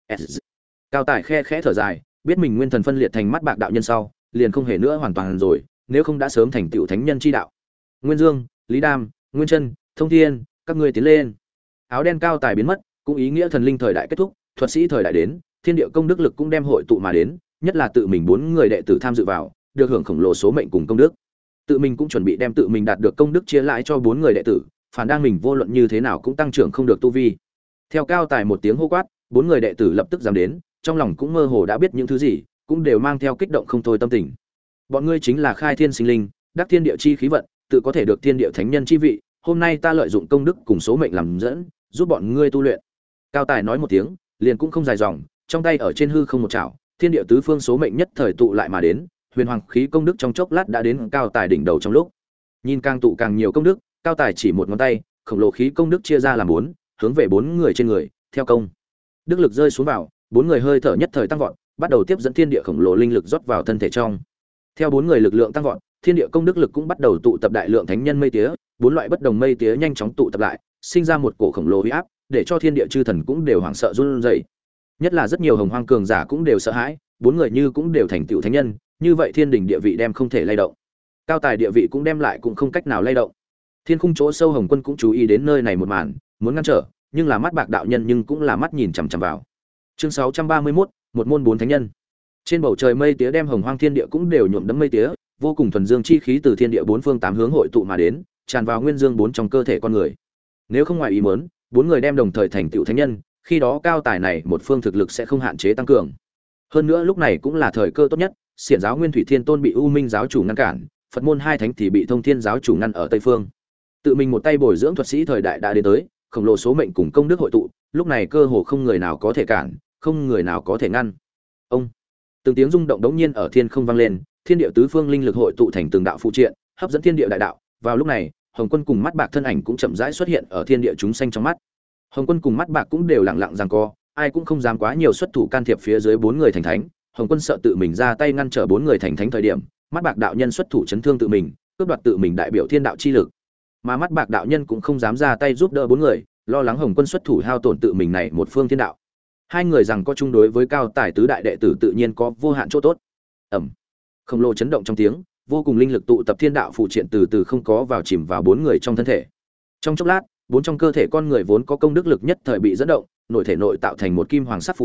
Cao tài khe khẽ thở dài, biết mình nguyên thần phân liệt thành mắt bạc đạo nhân sau, liền không hề nữa hoàn toàn rồi, nếu không đã sớm thành tựu thánh nhân chi đạo. Nguyên Dương, Lý Đam, Nguyên Chân, Thông Thiên, các ngươi tiến lên. Áo đen cao tài biến mất, cũng ý nghĩa thần linh thời đại kết thúc, thuật sĩ thời đại đến, thiên địa công đức lực cũng đem hội tụ mà đến, nhất là tự mình bốn người đệ tử tham dự vào, được hưởng khổng lồ số mệnh cùng công đức. Tự mình cũng chuẩn bị đem tự mình đạt được công đức chia lại cho bốn người đệ tử, phản đang mình vô luận như thế nào cũng tăng trưởng không được tu vi. Theo cao tài một tiếng hô quát, bốn người đệ tử lập tức dám đến, trong lòng cũng mơ hồ đã biết những thứ gì, cũng đều mang theo kích động không thôi tâm tình. Bọn ngươi chính là khai thiên sinh linh, đắc thiên địa chi khí vận, tự có thể được thiên địa thánh nhân chi vị, hôm nay ta lợi dụng công đức cùng số mệnh làm dẫn, giúp bọn ngươi tu luyện. Cao tài nói một tiếng, liền cũng không dài dòng, trong tay ở trên hư không một chảo, thiên địa tứ phương số mệnh nhất thời tụ lại mà đến, huyền hoàng khí công đức trong chốc lát đã đến cao tài đỉnh đầu trong lúc. Nhìn càng tụ càng nhiều công đức, cao tài chỉ một ngón tay, khổng lồ khí công đức chia ra làm bốn, hướng về bốn người trên người, theo công. Đức lực rơi xuống vào, bốn người hơi thở nhất thời tăng vọt, bắt đầu tiếp dẫn thiên địa khổng lồ linh lực rót vào thân thể trong. Theo bốn người lực lượng tăng vọt, thiên địa công đức lực cũng bắt đầu tụ tập đại lượng thánh nhân mây tía, bốn loại bất đồng mây tía nhanh chóng tụ tập lại, sinh ra một cổ khổng lồ uy áp, để cho thiên địa chư thần cũng đều hoảng sợ run rẩy. Nhất là rất nhiều hồng hoang cường giả cũng đều sợ hãi, bốn người như cũng đều thành tựu thánh nhân, như vậy thiên đình địa vị đem không thể lay động. Cao tài địa vị cũng đem lại cũng không cách nào lay động. Thiên khung chỗ sâu Hồng Quân cũng chú ý đến nơi này một màn, muốn ngăn trở, nhưng là mắt bạc đạo nhân nhưng cũng là mắt nhìn chằm chằm vào. Chương sáu trăm ba mươi mốt, một môn bốn thánh nhân. Trên bầu trời mây tía đem hồng hoang thiên địa cũng đều nhuộm đẫm mây tía, vô cùng thuần dương chi khí từ thiên địa bốn phương tám hướng hội tụ mà đến, tràn vào nguyên dương bốn trong cơ thể con người. Nếu không ngoài ý muốn, bốn người đem đồng thời thành tựu thánh nhân, khi đó cao tài này một phương thực lực sẽ không hạn chế tăng cường. Hơn nữa lúc này cũng là thời cơ tốt nhất, xiển giáo Nguyên Thủy Thiên Tôn bị U Minh giáo chủ ngăn cản, Phật môn hai thánh thì bị Thông Thiên giáo chủ ngăn ở Tây phương. Tự mình một tay bồi dưỡng thuật sĩ thời đại đã đến tới, khổng lồ số mệnh cùng công đức hội tụ, lúc này cơ hồ không người nào có thể cản, không người nào có thể ngăn. Ông từng tiếng rung động đống nhiên ở thiên không vang lên, thiên địa tứ phương linh lực hội tụ thành từng đạo phụ triện, hấp dẫn thiên địa đại đạo. Vào lúc này, Hồng Quân cùng mắt bạc thân ảnh cũng chậm rãi xuất hiện ở thiên địa chúng sanh trong mắt. Hồng Quân cùng mắt bạc cũng đều lặng lặng giằng co, ai cũng không dám quá nhiều xuất thủ can thiệp phía dưới bốn người thành thánh. Hồng Quân sợ tự mình ra tay ngăn trở bốn người thành thánh thời điểm, mắt bạc đạo nhân xuất thủ chấn thương tự mình, cướp đoạt tự mình đại biểu thiên đạo chi lực. Mà mắt bạc đạo nhân cũng không dám ra tay giúp đỡ bốn người, lo lắng Hồng Quân xuất thủ hao tổn tự mình này một phương thiên đạo. Hai người rằng có chung đối với cao tài tứ đại đệ tử tự nhiên có vô hạn chỗ tốt. Ầm. Khổng lồ chấn động trong tiếng, vô cùng linh lực tụ tập thiên đạo phụ triện từ từ không có vào chìm vào bốn người trong thân thể. Trong chốc lát, bốn trong cơ thể con người vốn có công đức lực nhất thời bị dẫn động, nội thể nội tạo thành một kim hoàng sắc phụ triện,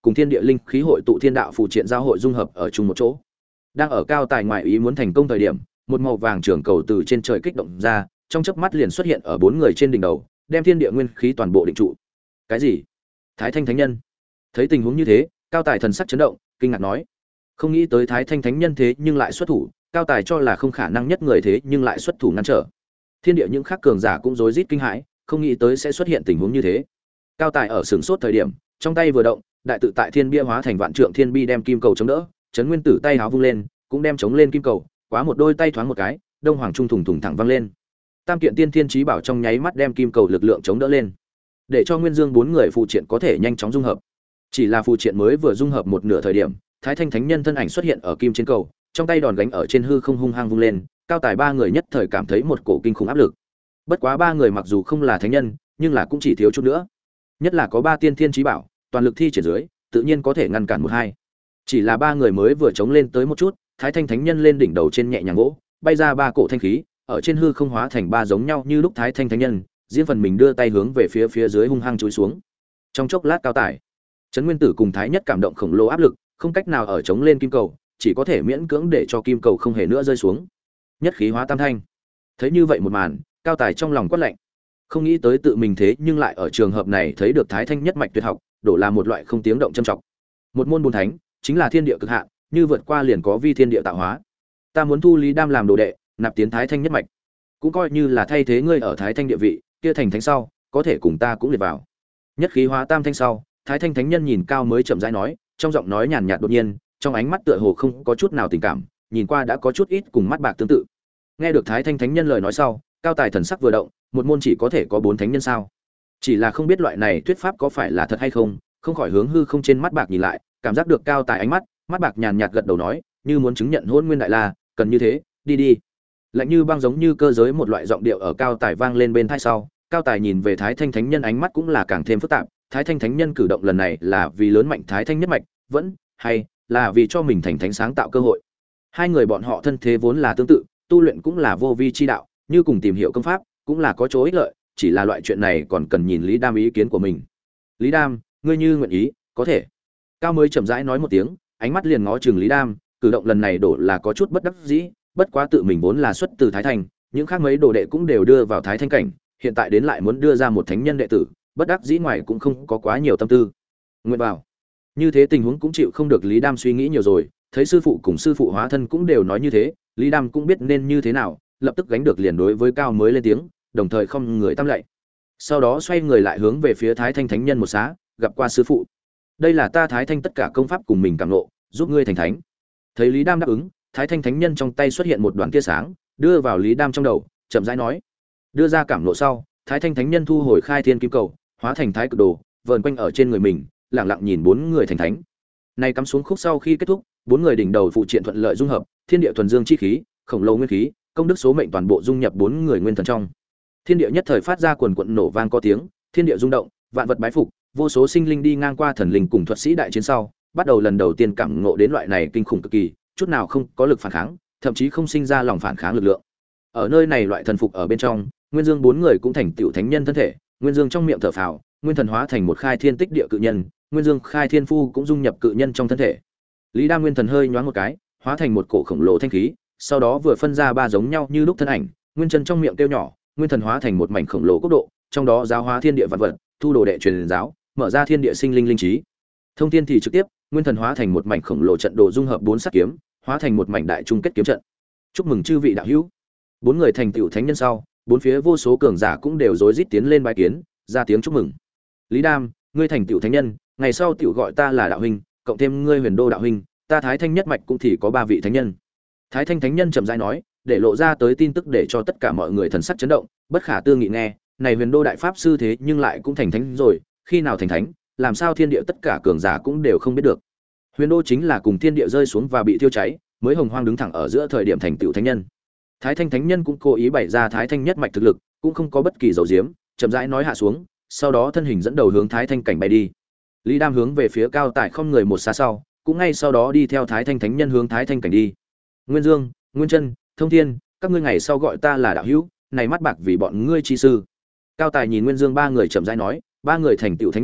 cùng thiên địa linh khí hội tụ thiên đạo phù triện giao hội dung hợp ở chung một chỗ. Đang ở cao tài ngoại ý muốn thành công thời điểm, một màu vàng trường cầu từ trên trời kích động ra, trong chớp mắt liền xuất hiện ở bốn người trên đỉnh đầu, đem thiên địa nguyên khí toàn bộ định trụ. Cái gì? Thái Thanh Thánh Nhân? Thấy tình huống như thế, cao tài thần sắc chấn động, kinh ngạc nói: không nghĩ tới Thái Thanh Thánh Nhân thế nhưng lại xuất thủ, cao tài cho là không khả năng nhất người thế nhưng lại xuất thủ ngăn trở. Thiên địa những khác cường giả cũng rối rít kinh hãi, không nghĩ tới sẽ xuất hiện tình huống như thế. Cao tài ở sừng sốt thời điểm, trong tay vừa động, đại tự tại thiên bia hóa thành vạn trượng thiên bi đem kim cầu chống đỡ, Trấn Nguyên Tử tay háo vung lên, cũng đem chống lên kim cầu, quá một đôi tay thoáng một cái, đông hoàng trung thùng thùng thẳng văng lên. Tam kiện tiên thiên chí bảo trong nháy mắt đem kim cầu lực lượng chống đỡ lên, để cho Nguyên Dương bốn người phụ triện có thể nhanh chóng dung hợp. Chỉ là phụ triện mới vừa dung hợp một nửa thời điểm, Thái Thanh Thánh Nhân thân ảnh xuất hiện ở kim trên cầu, trong tay đòn gánh ở trên hư không hung hăng vung lên, cao tài ba người nhất thời cảm thấy một cổ kinh khủng áp lực. Bất quá ba người mặc dù không là thánh nhân, nhưng là cũng chỉ thiếu chút nữa. Nhất là có ba tiên thiên chí bảo, toàn lực thi triển dưới, tự nhiên có thể ngăn cản một hai. Chỉ là ba người mới vừa chống lên tới một chút, Thái Thanh Thánh Nhân lên đỉnh đầu trên nhẹ nhàng gỗ, bay ra ba cổ thanh khí, ở trên hư không hóa thành ba giống nhau như lúc Thái Thanh Thánh Nhân, riêng phần mình đưa tay hướng về phía phía dưới hung hăng chúi xuống. Trong chốc lát cao tải, Trấn Nguyên Tử cùng Thái Nhất cảm động khổng lồ áp lực, không cách nào ở chống lên kim cầu, chỉ có thể miễn cưỡng để cho kim cầu không hề nữa rơi xuống. Nhất khí hóa tam thanh. Thấy như vậy một màn, cao tài trong lòng quát lạnh. Không nghĩ tới tự mình thế nhưng lại ở trường hợp này thấy được Thái Thanh nhất mạch tuyệt học, đổ là một loại không tiếng động châm trọng. Một môn bốn thánh, chính là thiên địa cực hạn, như vượt qua liền có vi thiên địa tạo hóa. Ta muốn thu Lý Đam làm đồ đệ, nạp tiến Thái Thanh nhất mạch, cũng coi như là thay thế ngươi ở Thái Thanh địa vị, kia thành thánh sau, có thể cùng ta cũng liệt vào. Nhất khí hóa tam thanh sau, Thái Thanh Thánh Nhân nhìn cao mới chậm rãi nói, trong giọng nói nhàn nhạt đột nhiên, trong ánh mắt tựa hồ không có chút nào tình cảm, nhìn qua đã có chút ít cùng mắt bạc tương tự. Nghe được Thái Thanh Thánh Nhân lời nói sau, cao tài thần sắc vừa động, một môn chỉ có thể có bốn thánh nhân sao? Chỉ là không biết loại này thuyết pháp có phải là thật hay không, không khỏi hướng hư không trên mắt bạc nhìn lại, cảm giác được cao tài ánh mắt, mắt bạc nhàn nhạt gật đầu nói, như muốn chứng nhận Hỗn Nguyên Đại La, cần như thế, đi đi. Lạnh như băng giống như cơ giới một loại giọng điệu ở cao tài vang lên bên tai sau, cao tài nhìn về Thái Thanh Thánh Nhân ánh mắt cũng là càng thêm phức tạp. Thái Thanh Thánh Nhân cử động lần này là vì lớn mạnh Thái Thanh nhất mạch, vẫn hay là vì cho mình thành thánh sáng tạo cơ hội. Hai người bọn họ thân thế vốn là tương tự, tu luyện cũng là vô vi chi đạo, như cùng tìm hiểu công pháp, cũng là có chỗ ích lợi, chỉ là loại chuyện này còn cần nhìn Lý Đam ý kiến của mình. Lý Đam, ngươi như nguyện ý, có thể. Cao mới chậm rãi nói một tiếng, ánh mắt liền ngó chừng Lý Đam, cử động lần này đổ là có chút bất đắc dĩ, bất quá tự mình vốn là xuất từ Thái Thanh, những khác mấy đồ đệ cũng đều đưa vào Thái Thanh cảnh, hiện tại đến lại muốn đưa ra một thánh nhân đệ tử, bất đắc dĩ ngoài cũng không có quá nhiều tâm tư. Nguyện vào. Như thế tình huống cũng chịu không được Lý Đam suy nghĩ nhiều rồi, thấy sư phụ cùng sư phụ hóa thân cũng đều nói như thế, Lý Đam cũng biết nên như thế nào, lập tức gánh được liền đối với Cao mới lên tiếng, đồng thời không người tam lạy. Sau đó xoay người lại hướng về phía Thái Thanh Thánh Nhân một xá, gặp qua sư phụ. Đây là ta Thái Thanh tất cả công pháp cùng mình cảm ngộ, giúp ngươi thành thánh. Thấy Lý Đam đáp ứng, Thái Thanh Thánh Nhân trong tay xuất hiện một đoàn tia sáng, đưa vào Lý Đam trong đầu, chậm rãi nói. Đưa ra cảm ngộ sau, Thái Thanh Thánh Nhân thu hồi khai thiên kim cầu, hóa thành thái cực đồ, vờn quanh ở trên người mình, lặng lặng nhìn bốn người thành thánh. Này cắm xuống khúc sau khi kết thúc, bốn người đỉnh đầu phụ triện thuận lợi dung hợp, thiên địa thuần dương chi khí, khổng lồ nguyên khí, công đức số mệnh toàn bộ dung nhập bốn người nguyên thần trong. Thiên địa nhất thời phát ra quần quần nổ vang có tiếng, thiên địa rung động, vạn vật bái phục, vô số sinh linh đi ngang qua thần linh cùng thuật sĩ đại chiến sau, bắt đầu lần đầu tiên cảm ngộ đến loại này kinh khủng cực kỳ, chút nào không có lực phản kháng, thậm chí không sinh ra lòng phản kháng lực lượng. Ở nơi này loại thần phục ở bên trong, Nguyên Dương bốn người cũng thành tiểu thánh nhân thân thể, Nguyên Dương trong miệng thở phào, nguyên thần hóa thành một khai thiên tích địa cự nhân, Nguyên Dương khai thiên phu cũng dung nhập cự nhân trong thân thể. Lý Đam nguyên thần hơi nhoáng một cái, hóa thành một cổ khổng lồ thanh khí, sau đó vừa phân ra ba giống nhau như lúc thân ảnh, nguyên chân trong miệng kêu nhỏ, nguyên thần hóa thành một mảnh khổng lồ quốc độ, trong đó giáo hóa thiên địa vạn vật, thu đồ đệ truyền giáo, mở ra thiên địa sinh linh linh trí. Thông thiên thì trực tiếp, nguyên thần hóa thành một mảnh khổng lồ trận đồ dung hợp bốn sắc kiếm, hóa thành một mảnh đại trung kết kiếm trận. Chúc mừng chư vị đạo hữu. Bốn người thành tựu thánh nhân sau, bốn phía vô số cường giả cũng đều rối rít tiến lên bái kiến, ra tiếng chúc mừng. Lý Đam, ngươi thành tựu thánh nhân, ngày sau tiểu gọi ta là đạo huynh, cộng thêm ngươi Huyền Đô đạo huynh, ta Thái Thanh nhất mạch cũng thì có ba vị thánh nhân. Thái Thanh thánh nhân chậm rãi nói, để lộ ra tới tin tức để cho tất cả mọi người thần sắc chấn động, bất khả tư nghị nghe, này Huyền Đô đại pháp sư thế nhưng lại cũng thành thánh rồi, khi nào thành thánh, làm sao thiên địa tất cả cường giả cũng đều không biết được. Huyền Đô chính là cùng thiên địa rơi xuống và bị thiêu cháy, mới hồng hoang đứng thẳng ở giữa thời điểm thành tựu thánh nhân. Thái Thanh thánh nhân cũng cố ý bày ra Thái Thanh nhất mạch thực lực, cũng không có bất kỳ dầu diếm, chậm rãi nói hạ xuống, sau đó thân hình dẫn đầu hướng Thái Thanh cảnh bay đi. Lý Đam hướng về phía cao tại không người một xa sau, cũng ngay sau đó đi theo Thái Thanh thánh nhân hướng Thái Thanh cảnh đi. Nguyên Dương, Nguyên Chân, Thông Thiên, các ngươi ngày sau gọi ta là đạo hữu, này mắt bạc vì bọn ngươi chi sư. Cao Tài nhìn Nguyên Dương ba người chậm rãi nói, ba người thành tựu thánh nhân,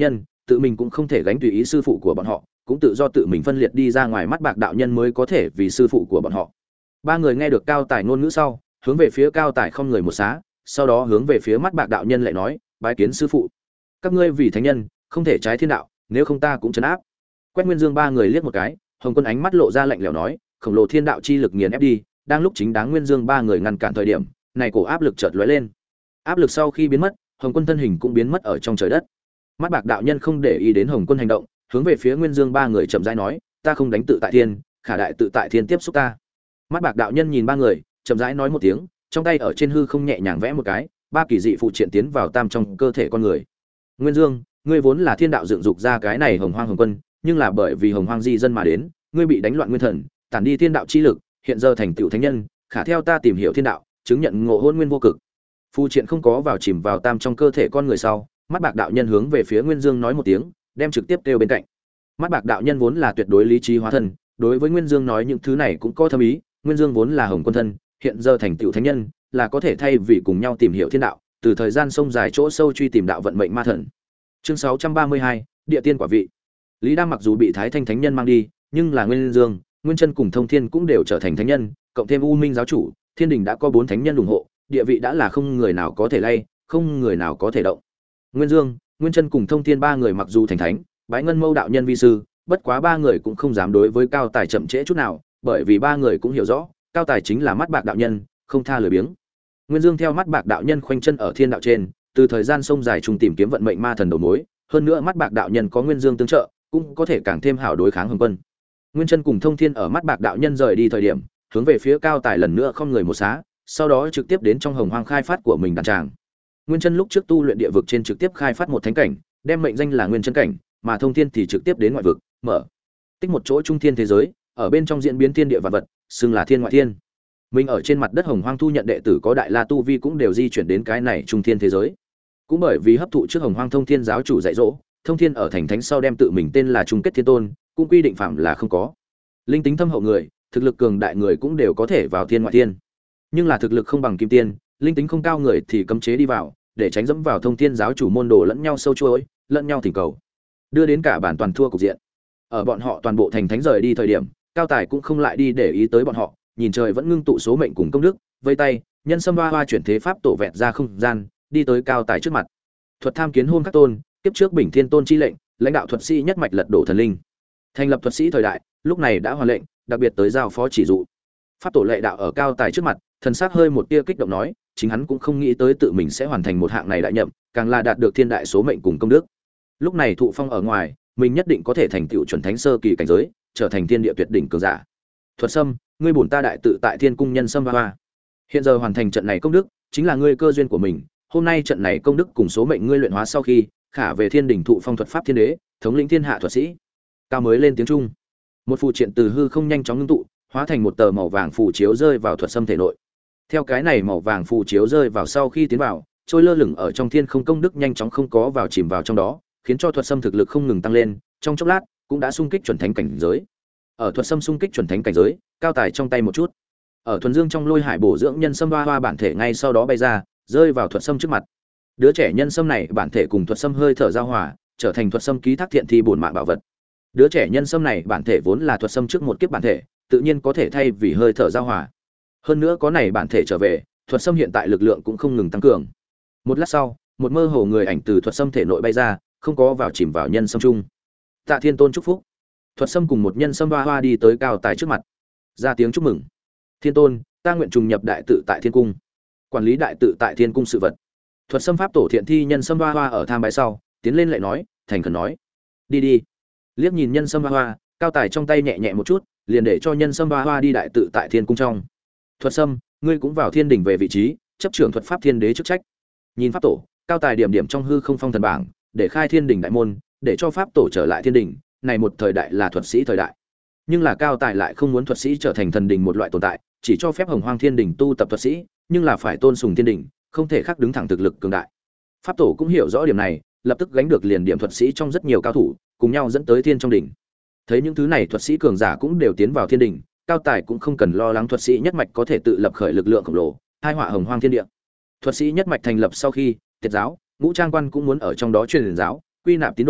tự mình cũng không thể gánh tùy ý sư phụ của bọn họ, cũng tự do tự mình phân liệt đi ra ngoài, mắt bạc đạo nhân mới có thể vì sư phụ của bọn họ. Ba người nghe được Cao Tài ngôn ngữ sau, hướng về phía Cao Tài không người một xá, sau đó hướng về phía mắt bạc đạo nhân lại nói, bái kiến sư phụ. Các ngươi vì thánh nhân, không thể trái thiên đạo, nếu không ta cũng trấn áp. Quét Nguyên Dương ba người liếc một cái, Hồng Quân ánh mắt lộ ra lạnh lẽo nói, khổng lồ thiên đạo chi lực nghiền ép đi, đang lúc chính đáng Nguyên Dương ba người ngăn cản thời điểm, này cổ áp lực chợt lóe lên. Áp lực sau khi biến mất, Hồng Quân thân hình cũng biến mất ở trong trời đất. Mắt bạc đạo nhân không để ý đến Hồng Quân hành động, hướng về phía Nguyên Dương ba người chậm rãi nói, ta không đánh tự tại thiên, khả đại tự tại thiên tiếp xúc ta. Mắt bạc đạo nhân nhìn ba người, chậm rãi nói một tiếng, trong tay ở trên hư không nhẹ nhàng vẽ một cái, ba kỳ dị phụ triện tiến vào tam trong cơ thể con người. Nguyên Dương, ngươi vốn là thiên đạo dựng dục ra cái này Hồng Hoang Hồng Quân, nhưng là bởi vì Hồng Hoang di dân mà đến, ngươi bị đánh loạn nguyên thần, tản đi thiên đạo chi lực, hiện giờ thành tựu thánh nhân, khả theo ta tìm hiểu thiên đạo, chứng nhận ngộ hôn nguyên vô cực. Phù triện không có vào chìm vào tam trong cơ thể con người sau, mắt bạc đạo nhân hướng về phía Nguyên Dương nói một tiếng, đem trực tiếp kêu bên cạnh. Mắt bạc đạo nhân vốn là tuyệt đối lý trí hóa thân, đối với Nguyên Dương nói những thứ này cũng có thâm ý. Nguyên Dương vốn là Hồng Quân thân, hiện giờ thành tựu thánh nhân, là có thể thay vì cùng nhau tìm hiểu thiên đạo, từ thời gian sông dài chỗ sâu truy tìm đạo vận mệnh ma thần. Chương sáu trăm ba mươi hai, địa tiên quả vị. Lý Đam mặc dù bị Thái Thanh thánh nhân mang đi, nhưng là Nguyên Dương, Nguyên Chân cùng Thông Thiên cũng đều trở thành thánh nhân, cộng thêm U Minh giáo chủ, Thiên Đình đã có bốn thánh nhân ủng hộ, địa vị đã là không người nào có thể lay, không người nào có thể động. Nguyên Dương, Nguyên Chân cùng Thông Thiên ba người mặc dù thành thánh, bái Ngân Mâu đạo nhân vi sư, bất quá ba người cũng không dám đối với Cao Tài chậm trễ chút nào, bởi vì ba người cũng hiểu rõ, Cao Tài chính là mắt bạc đạo nhân, không tha lười biếng. Nguyên Dương theo mắt bạc đạo nhân khoanh chân ở thiên đạo trên, từ thời gian sông dài trùng tìm kiếm vận mệnh ma thần đầu mối, hơn nữa mắt bạc đạo nhân có Nguyên Dương tương trợ, cũng có thể càng thêm hảo đối kháng Hồng Quân. Nguyên Chân cùng Thông Thiên ở mắt bạc đạo nhân rời đi thời điểm, hướng về phía Cao Tài lần nữa không người một xá, sau đó trực tiếp đến trong Hồng Hoang khai phát của mình đàn tràng. Nguyên Chân lúc trước tu luyện địa vực trên trực tiếp khai phát một thánh cảnh, đem mệnh danh là Nguyên Chân cảnh, mà Thông Thiên thì trực tiếp đến ngoại vực, mở tích một chỗ trung thiên thế giới, ở bên trong diễn biến thiên địa vạn vật, xưng là thiên ngoại thiên. Mình ở trên mặt đất Hồng Hoang thu nhận đệ tử có đại la tu vi cũng đều di chuyển đến cái này trung thiên thế giới. Cũng bởi vì hấp thụ trước Hồng Hoang Thông Thiên giáo chủ dạy dỗ, Thông Thiên ở thành thánh sau đem tự mình tên là Trung Kết Thiên Tôn, cũng quy định phạm là không có linh tính thâm hậu người, thực lực cường đại người cũng đều có thể vào thiên ngoại thiên. Nhưng là thực lực không bằng kim tiên, linh tính không cao người thì cấm chế đi vào, để tránh dẫm vào Thông Thiên giáo chủ môn đồ lẫn nhau sâu chuỗi, lẫn nhau thỉnh cầu, đưa đến cả bản toàn thua cục diện. Ở bọn họ toàn bộ thành thánh rời đi thời điểm, Cao Tài cũng không lại đi để ý tới bọn họ, nhìn trời vẫn ngưng tụ số mệnh cùng công đức, vây tay, nhân sâm hoa hoa chuyển thế pháp tổ vẹt ra không gian, đi tới Cao Tài trước mặt. Thuật tham kiến hôn các tôn, tiếp trước Bình Thiên Tôn chi lệnh, lãnh đạo thuật sĩ nhất mạch lật đổ thần linh. Thành lập thuật sĩ thời đại, lúc này đã hoàn lệnh, đặc biệt tới giao phó chỉ dụ. Pháp tổ lệ đạo ở Cao Tài trước mặt, thần sắc hơi một tia kích động nói, chính hắn cũng không nghĩ tới tự mình sẽ hoàn thành một hạng này đại nhậm, càng là đạt được thiên đại số mệnh cùng công đức. Lúc này thụ phong ở ngoài, mình nhất định có thể thành tựu chuẩn thánh sơ kỳ cảnh giới, trở thành thiên địa tuyệt đỉnh cường giả. Thuật Sâm, ngươi bổn ta đại tự tại Thiên cung nhân sâm hoa hoa. Hiện giờ hoàn thành trận này công đức, chính là ngươi cơ duyên của mình. Hôm nay trận này công đức cùng số mệnh ngươi luyện hóa sau khi, khả về thiên đỉnh thụ phong thuật pháp thiên đế, thống lĩnh thiên hạ thuật sĩ. Cao mới lên tiếng trung. Một phù triện từ hư không nhanh chóng ngưng tụ, hóa thành một tờ màu vàng phù chiếu rơi vào Thuật Sâm thể nội. Theo cái này màu vàng phù chiếu rơi vào sau khi tiến vào, trôi lơ lửng ở trong thiên không công đức nhanh chóng không có vào chìm vào trong đó, khiến cho Thuật Sâm thực lực không ngừng tăng lên, trong chốc lát cũng đã xung kích chuẩn thánh cảnh giới. Ở Thuật Sâm xung kích chuẩn thánh cảnh giới, Cao Tài trong tay một chút, ở thuần dương trong lôi hải bổ dưỡng nhân sâm hoa hoa bản thể ngay sau đó bay ra, rơi vào Thuật Sâm trước mặt. Đứa trẻ nhân sâm này bản thể cùng Thuật Sâm hơi thở giao hòa, trở thành Thuật Sâm ký thác thiện thi bổn mạng bảo vật. Đứa trẻ nhân sâm này bản thể vốn là Thuật Sâm trước một kiếp bản thể, tự nhiên có thể thay vì hơi thở giao hòa. Hơn nữa có này bản thể trở về, Thuật Sâm hiện tại lực lượng cũng không ngừng tăng cường. Một lát sau, một mơ hồ người ảnh từ Thuật Sâm thể nội bay ra, không có vào chìm vào nhân sâm trung. Tạ Thiên Tôn chúc phúc. Thuật Sâm cùng một nhân sâm hoa hoa đi tới Cao Tài trước mặt, ra tiếng chúc mừng. Thiên Tôn, ta nguyện trùng nhập đại tự tại Thiên cung, quản lý đại tự tại Thiên cung sự vật. Thuật Sâm pháp tổ thiện thi nhân sâm hoa hoa ở tham bái sau, tiến lên lại nói, thành khẩn nói, đi đi. Liếc nhìn nhân sâm hoa hoa, Cao Tài trong tay nhẹ nhẹ một chút, liền để cho nhân sâm hoa hoa đi đại tự tại Thiên cung trong. Thuật Sâm, ngươi cũng vào thiên đỉnh về vị trí, chấp trưởng thuật pháp thiên đế chức trách. Nhìn pháp tổ, Cao Tài điểm điểm trong hư không phong thần bảng, để khai thiên đỉnh đại môn, để cho pháp tổ trở lại thiên đỉnh. Này một thời đại là thuật sĩ thời đại, nhưng là Cao Tài lại không muốn thuật sĩ trở thành thần đình một loại tồn tại, chỉ cho phép Hồng Hoang Thiên Đình tu tập thuật sĩ, nhưng là phải tôn sùng thiên đình, không thể khác đứng thẳng thực lực cường đại. Pháp tổ cũng hiểu rõ điểm này, lập tức gánh được liền điểm thuật sĩ trong rất nhiều cao thủ, cùng nhau dẫn tới thiên trong đỉnh. Thấy những thứ này thuật sĩ cường giả cũng đều tiến vào thiên đỉnh, Cao Tài cũng không cần lo lắng thuật sĩ nhất mạch có thể tự lập khởi lực lượng khổng lồ, hai họa Hồng Hoang thiên địa. Thuật sĩ nhất mạch thành lập sau khi, Tiệt giáo, Ngũ Trang quan cũng muốn ở trong đó truyền giáo, quy nạp tín đồ,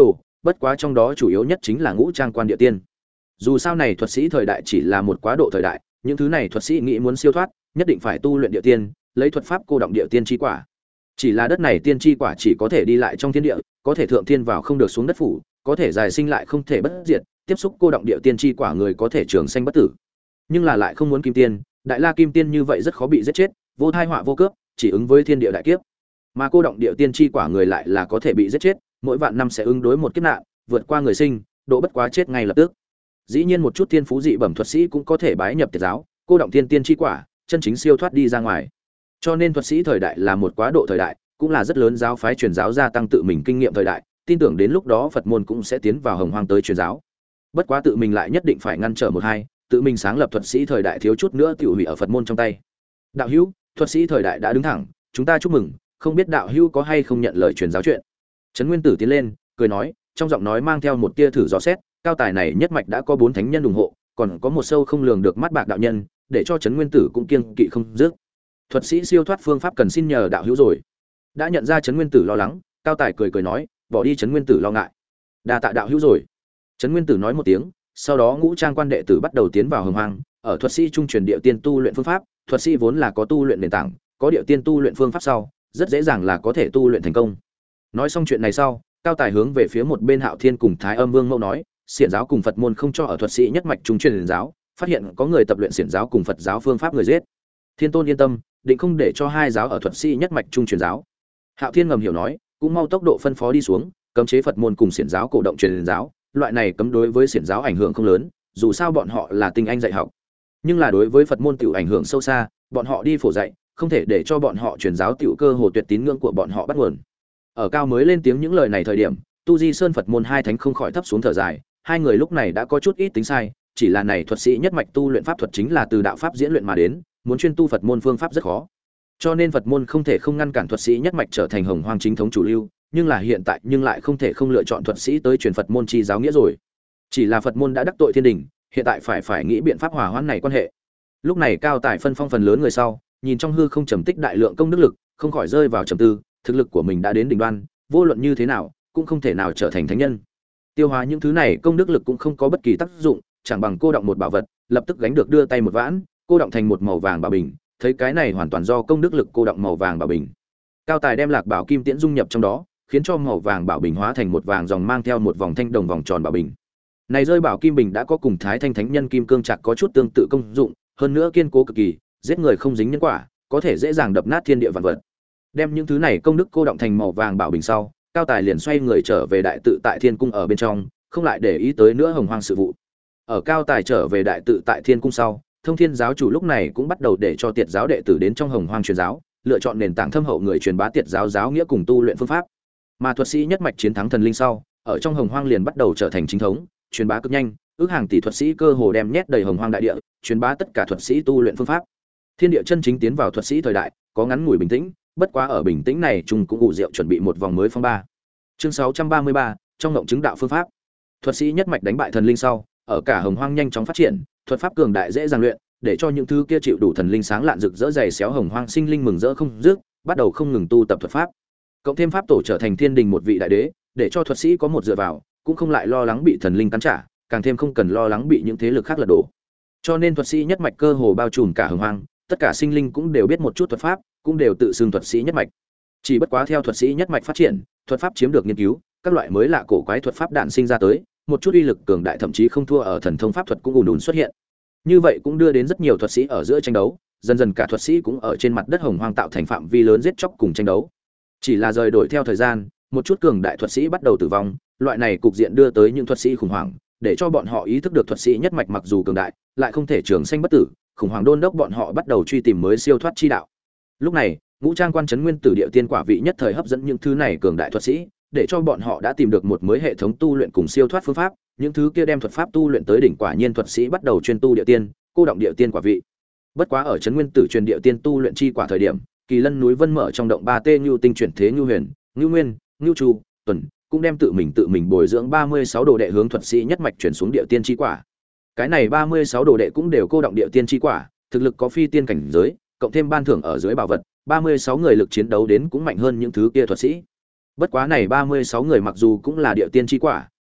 bất quá trong đó chủ yếu nhất chính là ngũ trang quan địa tiên. Dù sao này thuật sĩ thời đại chỉ là một quá độ thời đại, những thứ này thuật sĩ nghĩ muốn siêu thoát, nhất định phải tu luyện địa tiên, lấy thuật pháp cô động địa tiên chi quả. Chỉ là đất này tiên chi quả chỉ có thể đi lại trong thiên địa, có thể thượng thiên vào không được xuống đất phủ, có thể dài sinh lại không thể bất diệt, tiếp xúc cô động địa tiên chi quả người có thể trường sanh bất tử. Nhưng là lại không muốn kim tiên, đại la kim tiên như vậy rất khó bị giết chết, vô thai họa vô cướp, chỉ ứng với thiên địa đại kiếp. Mà cô động địa tiên chi quả người lại là có thể bị giết chết, mỗi vạn năm sẽ ứng đối một kiếp nạn, vượt qua người sinh, độ bất quá chết ngay lập tức. Dĩ nhiên một chút thiên phú dị bẩm thuật sĩ cũng có thể bái nhập Tiệt giáo, cô động tiên tiên chi quả, chân chính siêu thoát đi ra ngoài. Cho nên thuật sĩ thời đại là một quá độ thời đại, cũng là rất lớn giáo phái truyền giáo gia tăng tự mình kinh nghiệm thời đại, tin tưởng đến lúc đó Phật môn cũng sẽ tiến vào hồng hoang tới truyền giáo. Bất quá tự mình lại nhất định phải ngăn trở một hai, tự mình sáng lập thuật sĩ thời đại thiếu chút nữa tiểu hủy ở Phật môn trong tay. Đạo hữu, thuật sĩ thời đại đã đứng thẳng, chúng ta chúc mừng, không biết đạo hữu có hay không nhận lời truyền giáo chuyện. Trấn Nguyên Tử tiến lên, cười nói, trong giọng nói mang theo một tia thử dò xét, cao tài này nhất mạch đã có bốn thánh nhân ủng hộ, còn có một sâu không lường được mắt bạc đạo nhân, để cho Trấn Nguyên Tử cũng kiêng kỵ không dứt. Thuật sĩ siêu thoát phương pháp cần xin nhờ đạo hữu rồi. Đã nhận ra Trấn Nguyên Tử lo lắng, cao tài cười cười nói, bỏ đi Trấn Nguyên Tử lo ngại. Đa tạ đạo hữu rồi. Trấn Nguyên Tử nói một tiếng, sau đó ngũ trang quan đệ tử bắt đầu tiến vào hồng hoang, ở thuật sĩ trung truyền địa tiên tu luyện phương pháp, thuật sĩ vốn là có tu luyện nền tảng, có địa tiên tu luyện phương pháp sau, rất dễ dàng là có thể tu luyện thành công. Nói xong chuyện này sau, cao tài hướng về phía một bên Hạo Thiên cùng Thái Âm Vương Mẫu nói, xiển giáo cùng Phật môn không cho ở thuật sĩ nhất mạch trung truyền giáo, phát hiện có người tập luyện xiển giáo cùng Phật giáo phương pháp người giết. Thiên Tôn yên tâm, định không để cho hai giáo ở thuật sĩ nhất mạch trung truyền giáo. Hạo Thiên ngầm hiểu nói, cũng mau tốc độ phân phó đi xuống, cấm chế Phật môn cùng xiển giáo cổ động truyền giáo, loại này cấm đối với xiển giáo ảnh hưởng không lớn, dù sao bọn họ là tinh anh dạy học. Nhưng là đối với Phật môn tiểu ảnh hưởng sâu xa, bọn họ đi phổ dạy, không thể để cho bọn họ truyền giáo tiểu cơ hồ tuyệt tín ngưỡng của bọn họ bắt nguồn. Ở cao mới lên tiếng những lời này thời điểm, Tu Di Sơn Phật môn hai thánh không khỏi thấp xuống thở dài, hai người lúc này đã có chút ít tính sai, chỉ là này thuật sĩ nhất mạch tu luyện pháp thuật chính là từ đạo pháp diễn luyện mà đến, muốn chuyên tu Phật môn phương pháp rất khó. Cho nên Phật môn không thể không ngăn cản thuật sĩ nhất mạch trở thành hồng hoang chính thống chủ lưu, nhưng là hiện tại nhưng lại không thể không lựa chọn thuật sĩ tới truyền Phật môn chi giáo nghĩa rồi. Chỉ là Phật môn đã đắc tội thiên đình, hiện tại phải phải nghĩ biện pháp hòa hoãn này quan hệ. Lúc này cao tài phân phong phần lớn người sau, nhìn trong hư không trầm tích đại lượng công đức lực, không khỏi rơi vào trầm tư, thực lực của mình đã đến đỉnh đoan, vô luận như thế nào, cũng không thể nào trở thành thánh nhân. Tiêu hóa những thứ này công đức lực cũng không có bất kỳ tác dụng, chẳng bằng cô động một bảo vật, lập tức gánh được đưa tay một vãn, cô động thành một màu vàng bảo bình, thấy cái này hoàn toàn do công đức lực cô động màu vàng bảo bình. Cao tài đem Lạc Bảo Kim Tiễn dung nhập trong đó, khiến cho màu vàng bảo bình hóa thành một vàng dòng mang theo một vòng thanh đồng vòng tròn bảo bình. Này rơi bảo kim bình đã có cùng Thái Thanh Thánh Nhân kim cương trạc có chút tương tự công dụng, hơn nữa kiên cố cực kỳ, giết người không dính nhân quả, có thể dễ dàng đập nát thiên địa vạn vật. Đem những thứ này công đức cô động thành màu vàng bảo bình sau, cao tài liền xoay người trở về đại tự tại thiên cung ở bên trong, không lại để ý tới nữa hồng hoang sự vụ. Ở cao tài trở về đại tự tại thiên cung sau, Thông Thiên giáo chủ lúc này cũng bắt đầu để cho Tiệt giáo đệ tử đến trong hồng hoang truyền giáo, lựa chọn nền tảng thâm hậu người truyền bá Tiệt giáo giáo nghĩa cùng tu luyện phương pháp. Mà thuật sĩ nhất mạch chiến thắng thần linh sau, ở trong hồng hoang liền bắt đầu trở thành chính thống, truyền bá cực nhanh, ước hàng tỷ thuật sĩ cơ hồ đem nhét đầy hồng hoang đại địa, truyền bá tất cả thuật sĩ tu luyện phương pháp. Thiên địa chân chính tiến vào thuật sĩ thời đại, có ngắn ngủi bình tĩnh, bất quá ở bình tĩnh này chúng cũng ủ rượu chuẩn bị một vòng mới phong ba. Chương sáu trăm ba mươi ba, trong ngộng chứng đạo phương pháp. Thuật sĩ nhất mạch đánh bại thần linh sau, ở cả hồng hoang nhanh chóng phát triển, thuật pháp cường đại dễ dàng luyện, để cho những thứ kia chịu đủ thần linh sáng lạn rực rỡ dày xéo hồng hoang sinh linh mừng rỡ không dứt, bắt đầu không ngừng tu tập thuật pháp. Cộng thêm pháp tổ trở thành thiên đình một vị đại đế, để cho thuật sĩ có một dựa vào, cũng không lại lo lắng bị thần linh cắn trả, càng thêm không cần lo lắng bị những thế lực khác lật đổ. Cho nên thuật sĩ nhất mạch cơ hồ bao trùm cả hồng hoang, tất cả sinh linh cũng đều biết một chút thuật pháp, cũng đều tự xưng thuật sĩ nhất mạch. Chỉ bất quá theo thuật sĩ nhất mạch phát triển, thuật pháp chiếm được nghiên cứu, các loại mới lạ cổ quái thuật pháp đạn sinh ra tới, một chút uy lực cường đại thậm chí không thua ở thần thông pháp thuật cũng ùn ùn xuất hiện. Như vậy cũng đưa đến rất nhiều thuật sĩ ở giữa tranh đấu, dần dần cả thuật sĩ cũng ở trên mặt đất hồng hoang tạo thành phạm vi lớn giết chóc cùng tranh đấu. Chỉ là rời đổi theo thời gian, một chút cường đại thuật sĩ bắt đầu tử vong, loại này cục diện đưa tới những thuật sĩ khủng hoảng, để cho bọn họ ý thức được thuật sĩ nhất mạch mặc dù cường đại, lại không thể trường sanh bất tử, khủng hoảng đôn đốc bọn họ bắt đầu truy tìm mới siêu thoát chi đạo. Lúc này, ngũ trang quan trấn nguyên tử địa tiên quả vị nhất thời hấp dẫn những thứ này cường đại thuật sĩ, để cho bọn họ đã tìm được một mới hệ thống tu luyện cùng siêu thoát phương pháp, những thứ kia đem thuật pháp tu luyện tới đỉnh quả nhiên thuật sĩ bắt đầu chuyên tu địa tiên, cô động địa tiên quả vị. Bất quá ở trấn nguyên tử truyền địa tiên tu luyện chi quả thời điểm, Kỳ Lân núi Vân mở trong động ba tê Nưu tinh chuyển thế Nưu Huyền, Nưu Nguyên, Nưu Chu, Tuần cũng đem tự mình tự mình bồi dưỡng ba mươi sáu đồ đệ hướng thuật sĩ nhất mạch chuyển xuống địa tiên chi quả. Cái này ba mươi sáu đồ đệ cũng đều cô động địa tiên chi quả, thực lực có phi tiên cảnh giới, cộng thêm ban thưởng ở dưới bảo vật, ba mươi sáu người lực chiến đấu đến cũng mạnh hơn những thứ kia thuật sĩ. Bất quá này ba mươi sáu người mặc dù cũng là địa tiên chi quả,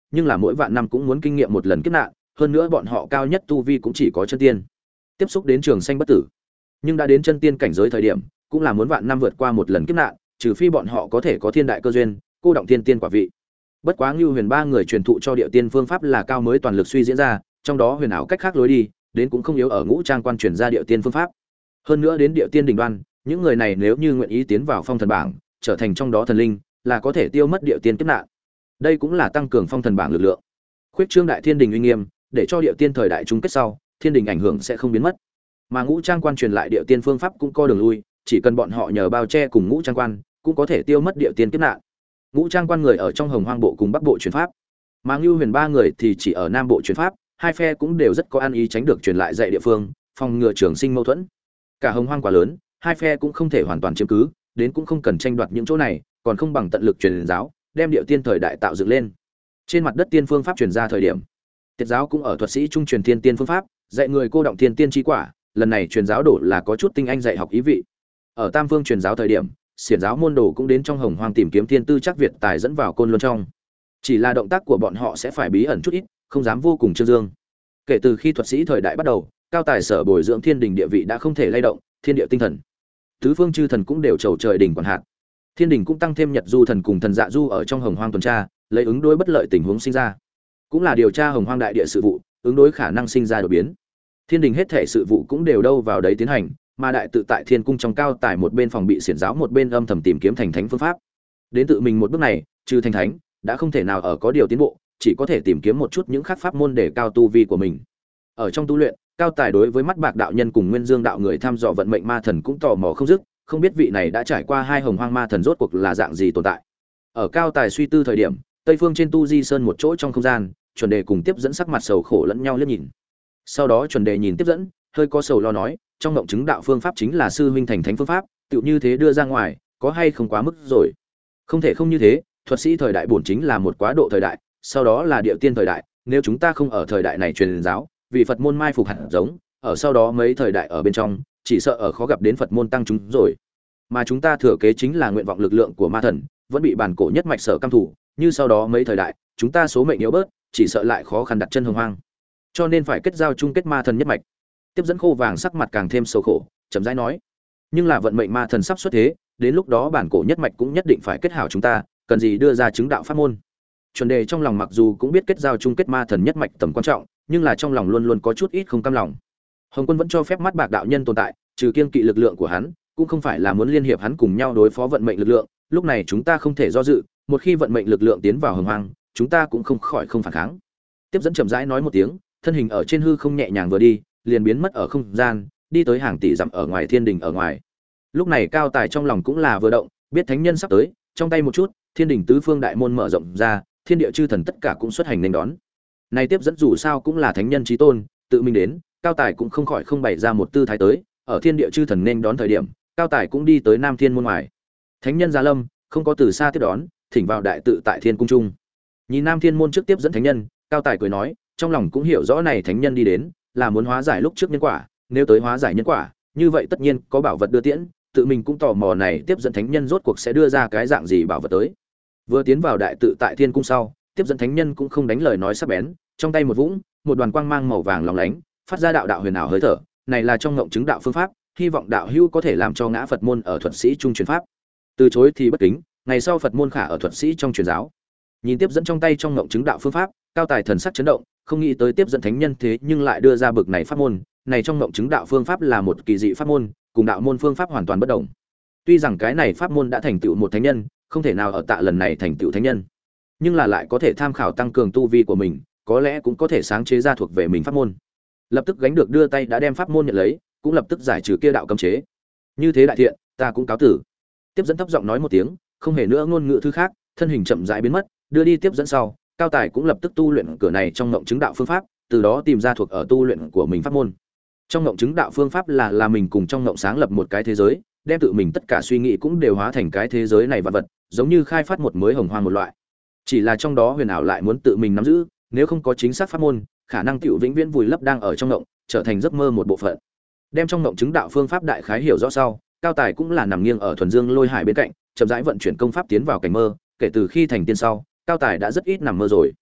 nhưng là mỗi vạn năm cũng muốn kinh nghiệm một lần kiếp nạn, hơn nữa bọn họ cao nhất tu vi cũng chỉ có chân tiên. Tiếp xúc đến trường sanh bất tử, nhưng đã đến chân tiên cảnh giới thời điểm, cũng là muốn vạn năm vượt qua một lần kiếp nạn, trừ phi bọn họ có thể có thiên đại cơ duyên, cô động thiên tiên quả vị. Bất quá Ngưu Huyền ba người truyền thụ cho Điệu Tiên phương pháp là cao mới toàn lực suy diễn ra, trong đó huyền ảo cách khác lối đi, đến cũng không yếu ở Ngũ Trang quan truyền ra Điệu Tiên phương pháp. Hơn nữa đến Điệu Tiên đỉnh đoan, những người này nếu như nguyện ý tiến vào phong thần bảng, trở thành trong đó thần linh, là có thể tiêu mất Điệu Tiên kiếp nạn. Đây cũng là tăng cường phong thần bảng lực lượng. Khuyết trương đại thiên đình uy nghiêm, để cho Điệu Tiên thời đại chung kết sau, thiên đình ảnh hưởng sẽ không biến mất. Mà Ngũ Trang quan truyền lại Điệu Tiên phương pháp cũng có đường lui, chỉ cần bọn họ nhờ bao che cùng Ngũ Trang quan, cũng có thể tiêu mất Điệu Tiên kiếp nạn. Ngũ Trang quan người ở trong Hồng Hoang bộ cùng Bắc bộ truyền pháp, mà Ngưu Huyền ba người thì chỉ ở Nam bộ truyền pháp, hai phe cũng đều rất có ăn ý tránh được truyền lại dạy địa phương, phòng ngừa trường sinh mâu thuẫn. Cả Hồng Hoang quá lớn, hai phe cũng không thể hoàn toàn chiếm cứ, đến cũng không cần tranh đoạt những chỗ này, còn không bằng tận lực truyền giáo, đem Điệu Tiên thời đại tạo dựng lên. Trên mặt đất tiên phương pháp truyền ra thời điểm, Tiệt giáo cũng ở thuật sĩ trung truyền thiên tiên phương pháp, dạy người cô động thiên tiên chi quả, lần này truyền giáo đổ là có chút tinh anh dạy học ý vị. Ở Tam Phương truyền giáo thời điểm, xiển giáo môn đồ cũng đến trong Hồng Hoang tìm kiếm thiên tư chắc Việt tài dẫn vào Côn Luân trong. Chỉ là động tác của bọn họ sẽ phải bí ẩn chút ít, không dám vô cùng trương dương. Kể từ khi thuật sĩ thời đại bắt đầu, cao tài sở bồi dưỡng thiên đình địa vị đã không thể lay động, thiên địa tinh thần, tứ phương chư thần cũng đều chầu trời đỉnh quản hạt. Thiên đình cũng tăng thêm Nhật Du thần cùng thần Dạ Du ở trong Hồng Hoang tuần tra, lấy ứng đối bất lợi tình huống sinh ra, cũng là điều tra Hồng Hoang đại địa sự vụ, ứng đối khả năng sinh ra đột biến. Thiên đình hết thể sự vụ cũng đều đâu vào đấy tiến hành, mà đại tự tại thiên cung trong cao tài một bên phòng bị xiển giáo một bên âm thầm tìm kiếm thành thánh phương pháp. Đến tự mình một bước này, trừ thành thánh, đã không thể nào ở có điều tiến bộ, chỉ có thể tìm kiếm một chút những khác pháp môn để cao tu vi của mình. Ở trong tu luyện, cao tài đối với mắt bạc đạo nhân cùng nguyên dương đạo người thăm dò vận mệnh ma thần cũng tò mò không dứt, không biết vị này đã trải qua hai Hồng Hoang ma thần rốt cuộc là dạng gì tồn tại. Ở cao tài suy tư thời điểm, tây phương trên tu di sơn một chỗ trong không gian, chuẩn đề cùng tiếp dẫn sắc mặt sầu khổ lẫn nhau liếc nhìn. Sau đó chuẩn đề nhìn tiếp dẫn, hơi có sầu lo nói, trong ngộng chứng đạo phương pháp chính là sư huynh thành thánh phương pháp, tựu như thế đưa ra ngoài, có hay không quá mức rồi? Không thể không như thế, thuật sĩ thời đại bổn chính là một quá độ thời đại, sau đó là Điệu Tiên thời đại, nếu chúng ta không ở thời đại này truyền giáo, vì Phật môn mai phục hạt giống, ở sau đó mấy thời đại ở bên trong, chỉ sợ ở khó gặp đến Phật môn tăng chúng rồi. Mà chúng ta thừa kế chính là nguyện vọng lực lượng của ma thần, vẫn bị bản cổ nhất mạch sở căm thủ, như sau đó mấy thời đại, chúng ta số mệnh yếu bớt, chỉ sợ lại khó khăn đặt chân Hồng Hoang. Cho nên phải kết giao chung kết ma thần nhất mạch. Tiếp dẫn khô vàng sắc mặt càng thêm sầu khổ, chậm rãi nói: "Nhưng là vận mệnh ma thần sắp xuất thế, đến lúc đó bản cổ nhất mạch cũng nhất định phải kết hảo chúng ta, cần gì đưa ra chứng đạo pháp môn." Chuẩn đề trong lòng mặc dù cũng biết kết giao chung kết ma thần nhất mạch tầm quan trọng, nhưng là trong lòng luôn luôn có chút ít không cam lòng. Hồng Quân vẫn cho phép mắt bạc đạo nhân tồn tại, trừ kiên kỵ lực lượng của hắn, cũng không phải là muốn liên hiệp hắn cùng nhau đối phó vận mệnh lực lượng, lúc này chúng ta không thể do dự, một khi vận mệnh lực lượng tiến vào Hồng Hoang, chúng ta cũng không khỏi không phản kháng. Tiếp dẫn chậm rãi nói một tiếng, thân hình ở trên hư không nhẹ nhàng vừa đi, liền biến mất ở không gian, đi tới hàng tỷ dặm ở ngoài thiên đình ở ngoài. Lúc này cao tài trong lòng cũng là vừa động, biết thánh nhân sắp tới, trong tay một chút, thiên đình tứ phương đại môn mở rộng ra, thiên địa chư thần tất cả cũng xuất hành nên đón. Này tiếp dẫn dù sao cũng là thánh nhân chí tôn, tự mình đến, cao tài cũng không khỏi không bày ra một tư thái tới, ở thiên địa chư thần nên đón thời điểm, cao tài cũng đi tới Nam Thiên môn ngoài. Thánh nhân Gia Lâm, không có từ xa tiếp đón, thỉnh vào đại tự tại thiên cung trung. Nhìn Nam Thiên môn trước tiếp dẫn thánh nhân, cao tài cười nói, trong lòng cũng hiểu rõ này thánh nhân đi đến, là muốn hóa giải lúc trước nhân quả, nếu tới hóa giải nhân quả, như vậy tất nhiên có bảo vật đưa tiễn, tự mình cũng tò mò này tiếp dẫn thánh nhân rốt cuộc sẽ đưa ra cái dạng gì bảo vật tới. Vừa tiến vào đại tự tại thiên cung sau, tiếp dẫn thánh nhân cũng không đánh lời nói sắc bén, trong tay một vũng, một đoàn quang mang màu vàng lóng lánh, phát ra đạo đạo huyền ảo hơi thở, này là trong ngộng chứng đạo phương pháp, hy vọng đạo hữu có thể làm cho ngã Phật môn ở thuật sĩ trung truyền pháp. Từ chối thì bất kính, ngày sau Phật môn khả ở thuật sĩ trong truyền giáo. Nhìn tiếp dẫn trong tay trong ngộng chứng đạo phương pháp, cao tài thần sắc chấn động, không nghĩ tới tiếp dẫn thánh nhân thế nhưng lại đưa ra bực này pháp môn, này trong ngộng chứng đạo phương pháp là một kỳ dị pháp môn, cùng đạo môn phương pháp hoàn toàn bất đồng. Tuy rằng cái này pháp môn đã thành tựu một thánh nhân, không thể nào ở tạ lần này thành tựu thánh nhân, nhưng là lại có thể tham khảo tăng cường tu vi của mình, có lẽ cũng có thể sáng chế ra thuộc về mình pháp môn. Lập tức gánh được đưa tay đã đem pháp môn nhận lấy, cũng lập tức giải trừ kia đạo cấm chế. Như thế đại thiện, ta cũng cáo tử. Tiếp dẫn thấp giọng nói một tiếng, không hề nữa ngôn ngữ thứ khác, thân hình chậm rãi biến mất, đưa đi tiếp dẫn sau, cao tài cũng lập tức tu luyện cửa này trong ngộng chứng đạo phương pháp, từ đó tìm ra thuộc ở tu luyện của mình pháp môn. Trong ngộng chứng đạo phương pháp là là mình cùng trong ngộng sáng lập một cái thế giới, đem tự mình tất cả suy nghĩ cũng đều hóa thành cái thế giới này vật vật, giống như khai phát một mới hồng hoang một loại. Chỉ là trong đó huyền ảo lại muốn tự mình nắm giữ, nếu không có chính xác pháp môn, khả năng tiểu vĩnh viễn vùi lấp đang ở trong ngộng, trở thành giấc mơ một bộ phận. Đem trong ngộng chứng đạo phương pháp đại khái hiểu rõ sau, cao tài cũng là nằm nghiêng ở thuần dương lôi hải bên cạnh, chậm rãi vận chuyển công pháp tiến vào cảnh mơ, kể từ khi thành tiên sau, cao tài đã rất ít nằm mơ rồi.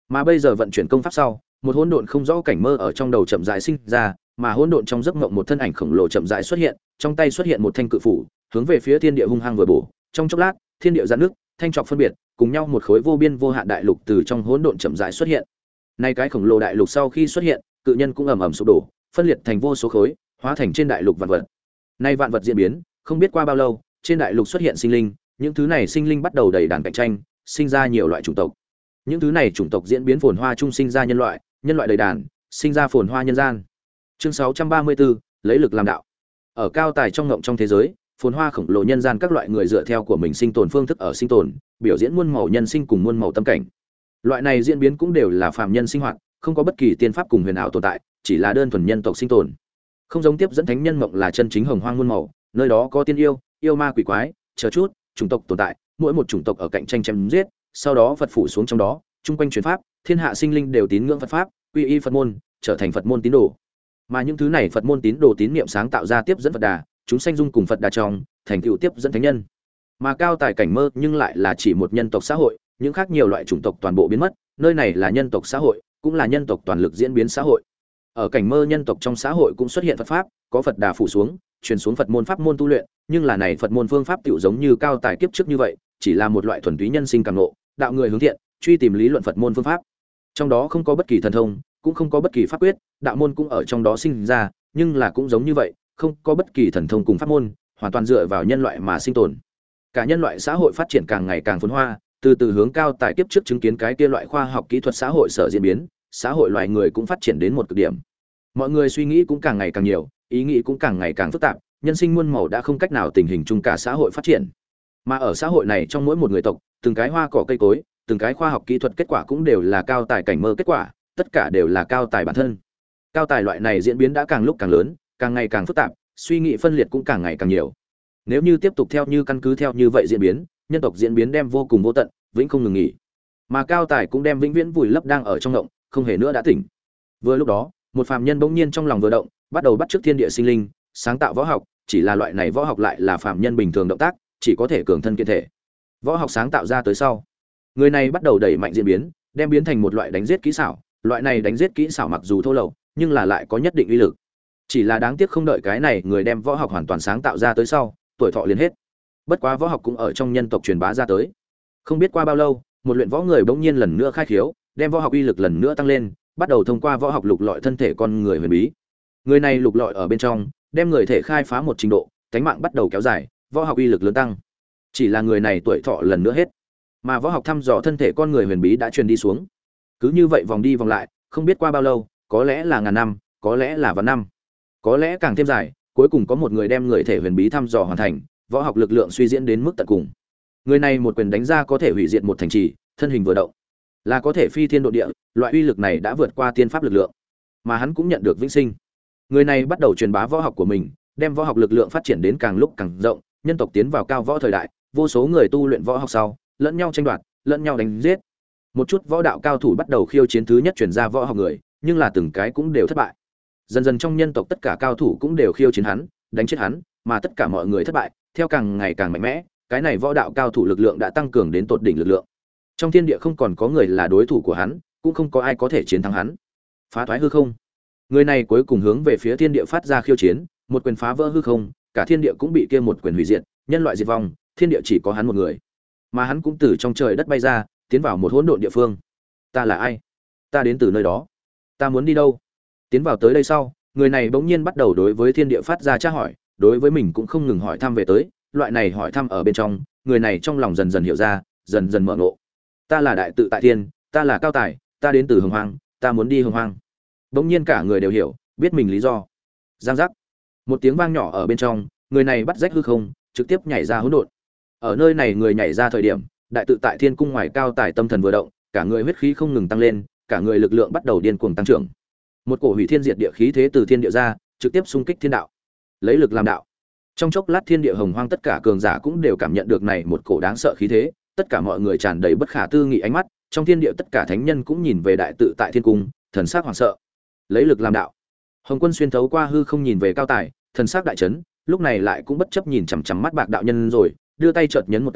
Mà bây giờ vận chuyển công pháp sau, một hỗn độn không rõ cảnh mơ ở trong đầu chậm rãi sinh ra, mà hỗn độn trong giấc mộng một thân ảnh khổng lồ chậm rãi xuất hiện, trong tay xuất hiện một thanh cự phủ, hướng về phía thiên địa hung hăng vừa bổ. Trong chốc lát, thiên địa giãn nước, thanh trọc phân biệt, cùng nhau một khối vô biên vô hạn đại lục từ trong hỗn độn chậm rãi xuất hiện. Nay cái khổng lồ đại lục sau khi xuất hiện, cự nhân cũng ầm ầm sụp đổ, phân liệt thành vô số khối, hóa thành trên đại lục vạn vật. Nay vạn vật diễn biến, không biết qua bao lâu, trên đại lục xuất hiện sinh linh, những thứ này sinh linh bắt đầu đầy đàn cạnh tranh, sinh ra nhiều loại chủng tộc. Những thứ này chủng tộc diễn biến phồn hoa chung sinh ra nhân loại, nhân loại đầy đàn, sinh ra phồn hoa nhân gian. Chương sáu trăm ba mươi tư, lấy lực làm đạo. Ở cao tài trong ngộng trong thế giới, phồn hoa khổng lồ nhân gian các loại người dựa theo của mình sinh tồn phương thức ở sinh tồn, biểu diễn muôn màu nhân sinh cùng muôn màu tâm cảnh. Loại này diễn biến cũng đều là phàm nhân sinh hoạt, không có bất kỳ tiên pháp cùng huyền ảo tồn tại, chỉ là đơn thuần nhân tộc sinh tồn. Không giống tiếp dẫn thánh nhân mộng là chân chính hồng hoang muôn màu, nơi đó có tiên yêu, yêu ma quỷ quái, chờ chút, chủng tộc tồn tại, mỗi một chủng tộc ở cạnh tranh chém giết, sau đó Phật phủ xuống trong đó, chung quanh truyền pháp, thiên hạ sinh linh đều tín ngưỡng Phật pháp, quy y Phật môn, trở thành Phật môn tín đồ. Mà những thứ này Phật môn tín đồ tín niệm sáng tạo ra tiếp dẫn Phật Đà, chúng sanh dung cùng Phật Đà trong, thành tựu tiếp dẫn thánh nhân. Mà cao tài cảnh mơ nhưng lại là chỉ một nhân tộc xã hội, những khác nhiều loại chủng tộc toàn bộ biến mất, nơi này là nhân tộc xã hội, cũng là nhân tộc toàn lực diễn biến xã hội. Ở cảnh mơ nhân tộc trong xã hội cũng xuất hiện Phật pháp, có Phật Đà phủ xuống, truyền xuống Phật môn pháp môn tu luyện, nhưng là này Phật môn phương pháp tiểu giống như cao tài kiếp trước như vậy, chỉ là một loại thuần túy nhân sinh cảm ngộ, đạo người hướng thiện, truy tìm lý luận Phật môn phương pháp. Trong đó không có bất kỳ thần thông, cũng không có bất kỳ pháp quyết, đạo môn cũng ở trong đó sinh ra, nhưng là cũng giống như vậy, không có bất kỳ thần thông cùng pháp môn, hoàn toàn dựa vào nhân loại mà sinh tồn. Cả nhân loại xã hội phát triển càng ngày càng phồn hoa, từ từ hướng cao tài kiếp trước chứng kiến cái kia loại khoa học kỹ thuật xã hội sở diễn biến, xã hội loài người cũng phát triển đến một cực điểm. Mọi người suy nghĩ cũng càng ngày càng nhiều, ý nghĩ cũng càng ngày càng phức tạp, nhân sinh muôn màu đã không cách nào tình hình chung cả xã hội phát triển. Mà ở xã hội này trong mỗi một người tộc, từng cái hoa cỏ cây cối, từng cái khoa học kỹ thuật kết quả cũng đều là cao tài cảnh mơ kết quả, tất cả đều là cao tài bản thân. Cao tài loại này diễn biến đã càng lúc càng lớn, càng ngày càng phức tạp, suy nghĩ phân liệt cũng càng ngày càng nhiều. Nếu như tiếp tục theo như căn cứ theo như vậy diễn biến, nhân tộc diễn biến đem vô cùng vô tận, vĩnh không ngừng nghỉ. Mà cao tài cũng đem vĩnh viễn vùi lấp đang ở trong động, không hề nữa đã tỉnh. Vừa lúc đó, một phàm nhân bỗng nhiên trong lòng vừa động, bắt đầu bắt chước thiên địa sinh linh, sáng tạo võ học, chỉ là loại này võ học lại là phàm nhân bình thường động tác, chỉ có thể cường thân kiện thể. Võ học sáng tạo ra tới sau, người này bắt đầu đẩy mạnh diễn biến, đem biến thành một loại đánh giết kỹ xảo, loại này đánh giết kỹ xảo mặc dù thô lậu, nhưng là lại có nhất định uy lực. Chỉ là đáng tiếc không đợi cái này người đem võ học hoàn toàn sáng tạo ra tới sau, tuổi thọ liền hết. Bất quá võ học cũng ở trong nhân tộc truyền bá ra tới. Không biết qua bao lâu, một luyện võ người bỗng nhiên lần nữa khai khiếu, đem võ học uy lực lần nữa tăng lên, bắt đầu thông qua võ học lục lọi thân thể con người huyền bí. Người này lục lọi ở bên trong, đem người thể khai phá một trình độ, cánh mạng bắt đầu kéo dài, võ học uy lực lớn tăng. Chỉ là người này tuổi thọ lần nữa hết, mà võ học thăm dò thân thể con người huyền bí đã truyền đi xuống. Cứ như vậy vòng đi vòng lại, không biết qua bao lâu, có lẽ là ngàn năm, có lẽ là vạn năm, có lẽ càng thêm dài, cuối cùng có một người đem người thể huyền bí thăm dò hoàn thành, võ học lực lượng suy diễn đến mức tận cùng. Người này một quyền đánh ra có thể hủy diệt một thành trì, thân hình vừa động là có thể phi thiên độ địa, loại uy lực này đã vượt qua tiên pháp lực lượng, mà hắn cũng nhận được vĩnh sinh. Người này bắt đầu truyền bá võ học của mình, đem võ học lực lượng phát triển đến càng lúc càng rộng, nhân tộc tiến vào cao võ thời đại, vô số người tu luyện võ học sau, lẫn nhau tranh đoạt, lẫn nhau đánh giết. Một chút võ đạo cao thủ bắt đầu khiêu chiến thứ nhất truyền ra võ học người, nhưng là từng cái cũng đều thất bại. Dần dần trong nhân tộc tất cả cao thủ cũng đều khiêu chiến hắn, đánh chết hắn, mà tất cả mọi người thất bại, theo càng ngày càng mạnh mẽ, cái này võ đạo cao thủ lực lượng đã tăng cường đến tột đỉnh lực lượng. Trong thiên địa không còn có người là đối thủ của hắn, cũng không có ai có thể chiến thắng hắn. Phá thoái hư không. Người này cuối cùng hướng về phía thiên địa phát ra khiêu chiến, một quyền phá vỡ hư không, cả thiên địa cũng bị kia một quyền hủy diệt, nhân loại diệt vong, thiên địa chỉ có hắn một người. Mà hắn cũng từ trong trời đất bay ra, tiến vào một hỗn độn địa phương. Ta là ai? Ta đến từ nơi đó. Ta muốn đi đâu? Tiến vào tới đây sau, người này bỗng nhiên bắt đầu đối với thiên địa phát ra tra hỏi, đối với mình cũng không ngừng hỏi thăm về tới, loại này hỏi thăm ở bên trong, người này trong lòng dần dần hiểu ra, dần dần mở ngộ. Ta là đại tự tại thiên, ta là cao tài, ta đến từ hồng hoang, ta muốn đi hồng hoang. Bỗng nhiên cả người đều hiểu, biết mình lý do. Giang giác. Một tiếng vang nhỏ ở bên trong, người này bắt rách hư không, trực tiếp nhảy ra hỗn độn. Ở nơi này người nhảy ra thời điểm, đại tự tại thiên cung ngoài cao tài tâm thần vừa động, cả người huyết khí không ngừng tăng lên, cả người lực lượng bắt đầu điên cuồng tăng trưởng. Một cổ hủy thiên diệt địa khí thế từ thiên địa ra, trực tiếp xung kích thiên đạo. Lấy lực làm đạo. Trong chốc lát thiên địa hồng hoang tất cả cường giả cũng đều cảm nhận được này một cổ đáng sợ khí thế, tất cả mọi người tràn đầy bất khả tư nghị ánh mắt, trong thiên địa tất cả thánh nhân cũng nhìn về đại tự tại thiên cung, thần sắc hoảng sợ. Lấy lực làm đạo. Hồng Quân xuyên thấu qua hư không nhìn về cao tài, thần sắc đại chấn, lúc này lại cũng bất chấp nhìn chằm chằm mắt bạc đạo nhân rồi, đưa tay chợt nhấn một cái,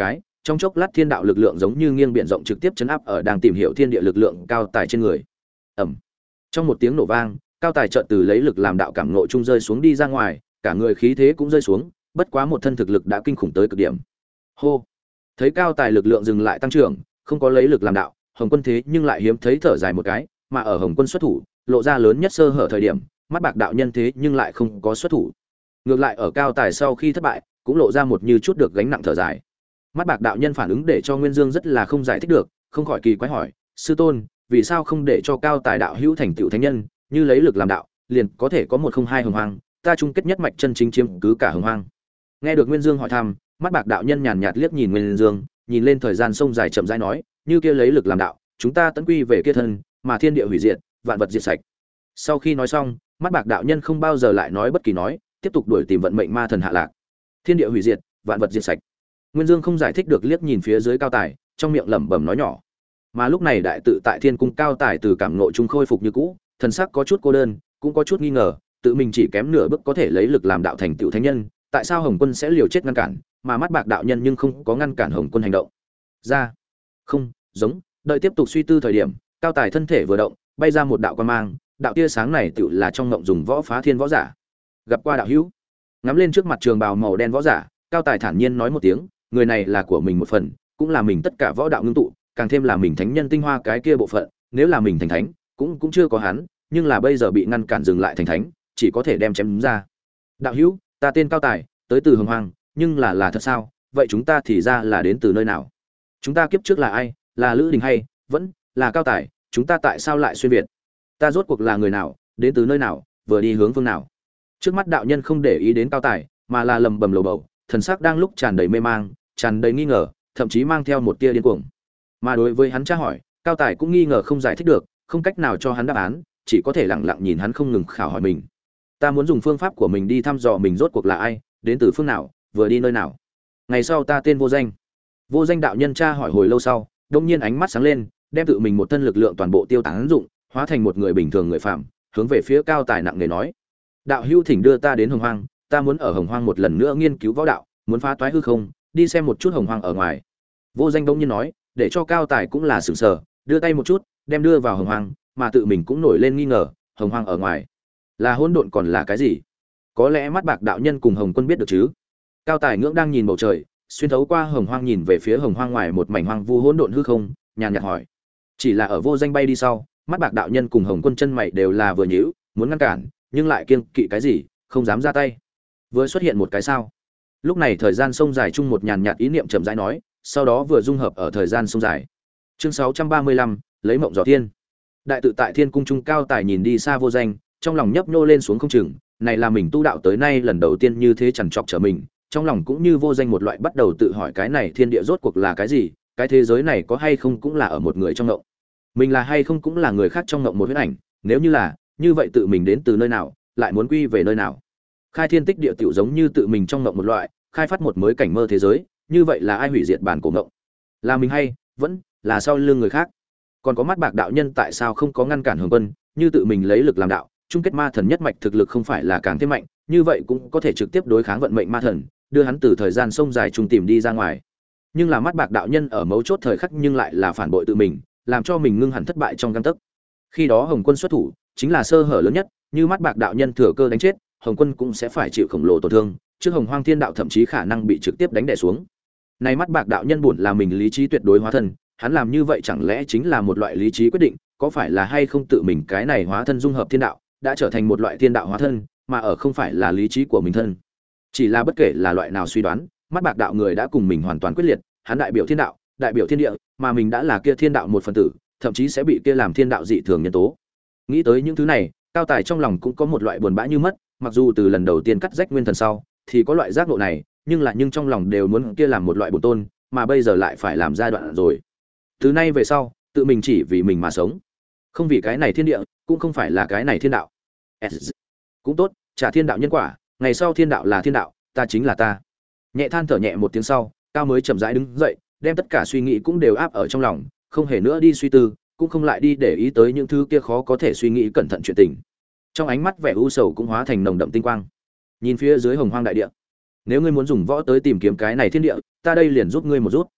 Trong chốc lát thiên đạo lực lượng giống như nghiêng biển rộng trực tiếp chấn áp ở đang tìm hiểu thiên địa lực lượng cao tài trên người. Ầm. Trong một tiếng nổ vang, cao tài chợt từ lấy lực làm đạo cảm ngộ trung rơi xuống đi ra ngoài, cả người khí thế cũng rơi xuống, bất quá một thân thực lực đã kinh khủng tới cực điểm. Hô. Thấy cao tài lực lượng dừng lại tăng trưởng, không có lấy lực làm đạo, Hồng Quân thế nhưng lại hiếm thấy thở dài một cái, mà ở Hồng Quân xuất thủ, lộ ra lớn nhất sơ hở thời điểm, mắt bạc đạo nhân thế nhưng lại không có xuất thủ. Ngược lại ở cao tài sau khi thất bại, cũng lộ ra một như chút được gánh nặng thở dài. Mắt bạc đạo nhân phản ứng để cho Nguyên Dương rất là không giải thích được, không khỏi kỳ quái hỏi: "Sư tôn, vì sao không để cho cao tài đạo hữu thành tựu thánh nhân, như lấy lực làm đạo, liền có thể có một không hai hồng hoang, ta chung kết nhất mạch chân chính chiếm cứ cả hồng hoang?" Nghe được Nguyên Dương hỏi thăm, mắt bạc đạo nhân nhàn nhạt liếc nhìn Nguyên Dương, nhìn lên thời gian sông dài chậm rãi nói: "Như kia lấy lực làm đạo, chúng ta tấn quy về kia thân, mà thiên địa hủy diệt, vạn vật diệt sạch." Sau khi nói xong, mắt bạc đạo nhân không bao giờ lại nói bất kỳ nói, tiếp tục đuổi tìm vận mệnh ma thần hạ lạc. Thiên địa hủy diệt, vạn vật diệt sạch. Nguyên Dương không giải thích được liếc nhìn phía dưới cao tài, trong miệng lẩm bẩm nói nhỏ. Mà lúc này đại tự tại thiên cung cao tài từ cảm ngộ trung khôi phục như cũ, thần sắc có chút cô đơn, cũng có chút nghi ngờ, tự mình chỉ kém nửa bước có thể lấy lực làm đạo thành tựu thánh nhân, tại sao Hồng Quân sẽ liều chết ngăn cản, mà mắt bạc đạo nhân nhưng không có ngăn cản Hồng Quân hành động. Ra, không, giống, đợi tiếp tục suy tư thời điểm, cao tài thân thể vừa động, bay ra một đạo quang mang, đạo tia sáng này tựu là trong ngộng dùng võ phá thiên võ giả. Gặp qua đạo hữu. Ngắm lên trước mặt trường bào màu đen võ giả, cao tài thản nhiên nói một tiếng, người này là của mình một phần, cũng là mình tất cả võ đạo ngưng tụ, càng thêm là mình thánh nhân tinh hoa cái kia bộ phận, nếu là mình thành thánh, cũng cũng chưa có hắn, nhưng là bây giờ bị ngăn cản dừng lại thành thánh, chỉ có thể đem chém ra. Đạo hữu, ta tên Cao Tài, tới từ Hồng Hoang, nhưng là là thật sao? Vậy chúng ta thì ra là đến từ nơi nào? Chúng ta kiếp trước là ai? Là Lữ Đình hay vẫn là Cao Tài, chúng ta tại sao lại xuyên việt? Ta rốt cuộc là người nào, đến từ nơi nào, vừa đi hướng phương nào? Trước mắt đạo nhân không để ý đến Cao Tài, mà là lầm bầm lầu bầu, thần sắc đang lúc tràn đầy mê mang, tràn đầy nghi ngờ, thậm chí mang theo một tia điên cuồng. Mà đối với hắn tra hỏi, Cao Tài cũng nghi ngờ không giải thích được, không cách nào cho hắn đáp án, chỉ có thể lặng lặng nhìn hắn không ngừng khảo hỏi mình. Ta muốn dùng phương pháp của mình đi thăm dò mình rốt cuộc là ai, đến từ phương nào, vừa đi nơi nào. Ngày sau ta tên Vô Danh. Vô Danh đạo nhân tra hỏi hồi lâu sau, đột nhiên ánh mắt sáng lên, đem tự mình một thân lực lượng toàn bộ tiêu tán dụng, hóa thành một người bình thường người phàm, hướng về phía Cao Tài nặng nề nói: "Đạo hữu thỉnh đưa ta đến Hồng Hoang, ta muốn ở Hồng Hoang một lần nữa nghiên cứu võ đạo, muốn phá toái hư không, đi xem một chút Hồng Hoang ở ngoài." Vô Danh bỗng nhiên nói, để cho Cao Tài cũng là sửng sờ, đưa tay một chút, đem đưa vào Hồng Hoang, mà tự mình cũng nổi lên nghi ngờ, Hồng Hoang ở ngoài là hỗn độn còn là cái gì? Có lẽ mắt bạc đạo nhân cùng Hồng Quân biết được chứ? Cao Tài ngưỡng đang nhìn bầu trời, xuyên thấu qua Hồng Hoang nhìn về phía Hồng Hoang ngoài một mảnh hoang vu hỗn độn hư không, nhàn nhạt hỏi. Chỉ là ở Vô Danh bay đi sau, mắt bạc đạo nhân cùng Hồng Quân chân mày đều là vừa nhíu, muốn ngăn cản, nhưng lại kiêng kỵ cái gì, không dám ra tay. Vừa xuất hiện một cái sao? Lúc này thời gian sông dài chung một nhàn nhạt ý niệm chậm rãi nói, sau đó vừa dung hợp ở thời gian sông dài. Chương sáu trăm ba mươi lăm, lấy mộng dò thiên. Đại tự tại thiên cung trung Cao Tài nhìn đi xa Vô Danh, trong lòng nhấp nhô lên xuống không chừng, này là mình tu đạo tới nay lần đầu tiên như thế chằn trọc trở mình, trong lòng cũng như Vô Danh một loại bắt đầu tự hỏi cái này thiên địa rốt cuộc là cái gì, cái thế giới này có hay không cũng là ở một người trong ngộng. Mình là hay không cũng là người khác trong ngộng một huyễn ảnh, nếu như là, như vậy tự mình đến từ nơi nào, lại muốn quy về nơi nào? Khai thiên tích địa tiểu giống như tự mình trong ngộng một loại, khai phát một mới cảnh mơ thế giới, như vậy là ai hủy diệt bản cổ ngộng? Là mình hay vẫn là sau lưng người khác? Còn có mắt bạc đạo nhân tại sao không có ngăn cản Hồng Quân, như tự mình lấy lực làm đạo, chung kết ma thần nhất mạch thực lực không phải là càng thêm mạnh, như vậy cũng có thể trực tiếp đối kháng vận mệnh ma thần, đưa hắn từ thời gian sông dài trùng tìm đi ra ngoài. Nhưng là mắt bạc đạo nhân ở mấu chốt thời khắc nhưng lại là phản bội tự mình, làm cho mình ngưng hẳn thất bại trong gang tấc. Khi đó Hồng Quân xuất thủ, chính là sơ hở lớn nhất, như mắt bạc đạo nhân thừa cơ đánh chết, Hồng Quân cũng sẽ phải chịu khổng lồ tổn thương, trước Hồng Hoang Thiên Đạo thậm chí khả năng bị trực tiếp đánh đè xuống. Này mắt bạc đạo nhân buồn là mình lý trí tuyệt đối hóa thân, hắn làm như vậy chẳng lẽ chính là một loại lý trí quyết định, có phải là hay không tự mình cái này hóa thân dung hợp thiên đạo, đã trở thành một loại thiên đạo hóa thân, mà ở không phải là lý trí của mình thân. Chỉ là bất kể là loại nào suy đoán, mắt bạc đạo người đã cùng mình hoàn toàn quyết liệt, hắn đại biểu thiên đạo, đại biểu thiên địa, mà mình đã là kia thiên đạo một phần tử, thậm chí sẽ bị kia làm thiên đạo dị thường nhân tố. Nghĩ tới những thứ này, Cao Tài trong lòng cũng có một loại buồn bã như mất, mặc dù từ lần đầu tiên cắt rách nguyên thần sau, thì có loại giác ngộ này, nhưng là nhưng trong lòng đều muốn kia làm một loại bổn tôn, mà bây giờ lại phải làm giai đoạn rồi. Từ nay về sau, tự mình chỉ vì mình mà sống, không vì cái này thiên địa, cũng không phải là cái này thiên đạo. Cũng tốt, trả thiên đạo nhân quả, ngày sau thiên đạo là thiên đạo, ta chính là ta. Nhẹ than thở nhẹ một tiếng sau, Cao mới chậm rãi đứng dậy, đem tất cả suy nghĩ cũng đều áp ở trong lòng, không hề nữa đi suy tư, cũng không lại đi để ý tới những thứ kia khó có thể suy nghĩ cẩn thận chuyện tình. Trong ánh mắt vẻ u sầu cũng hóa thành nồng đậm tinh quang. Nhìn phía dưới Hồng Hoang đại địa, nếu ngươi muốn dùng võ tới tìm kiếm cái này thiên địa, ta đây liền giúp ngươi một rút.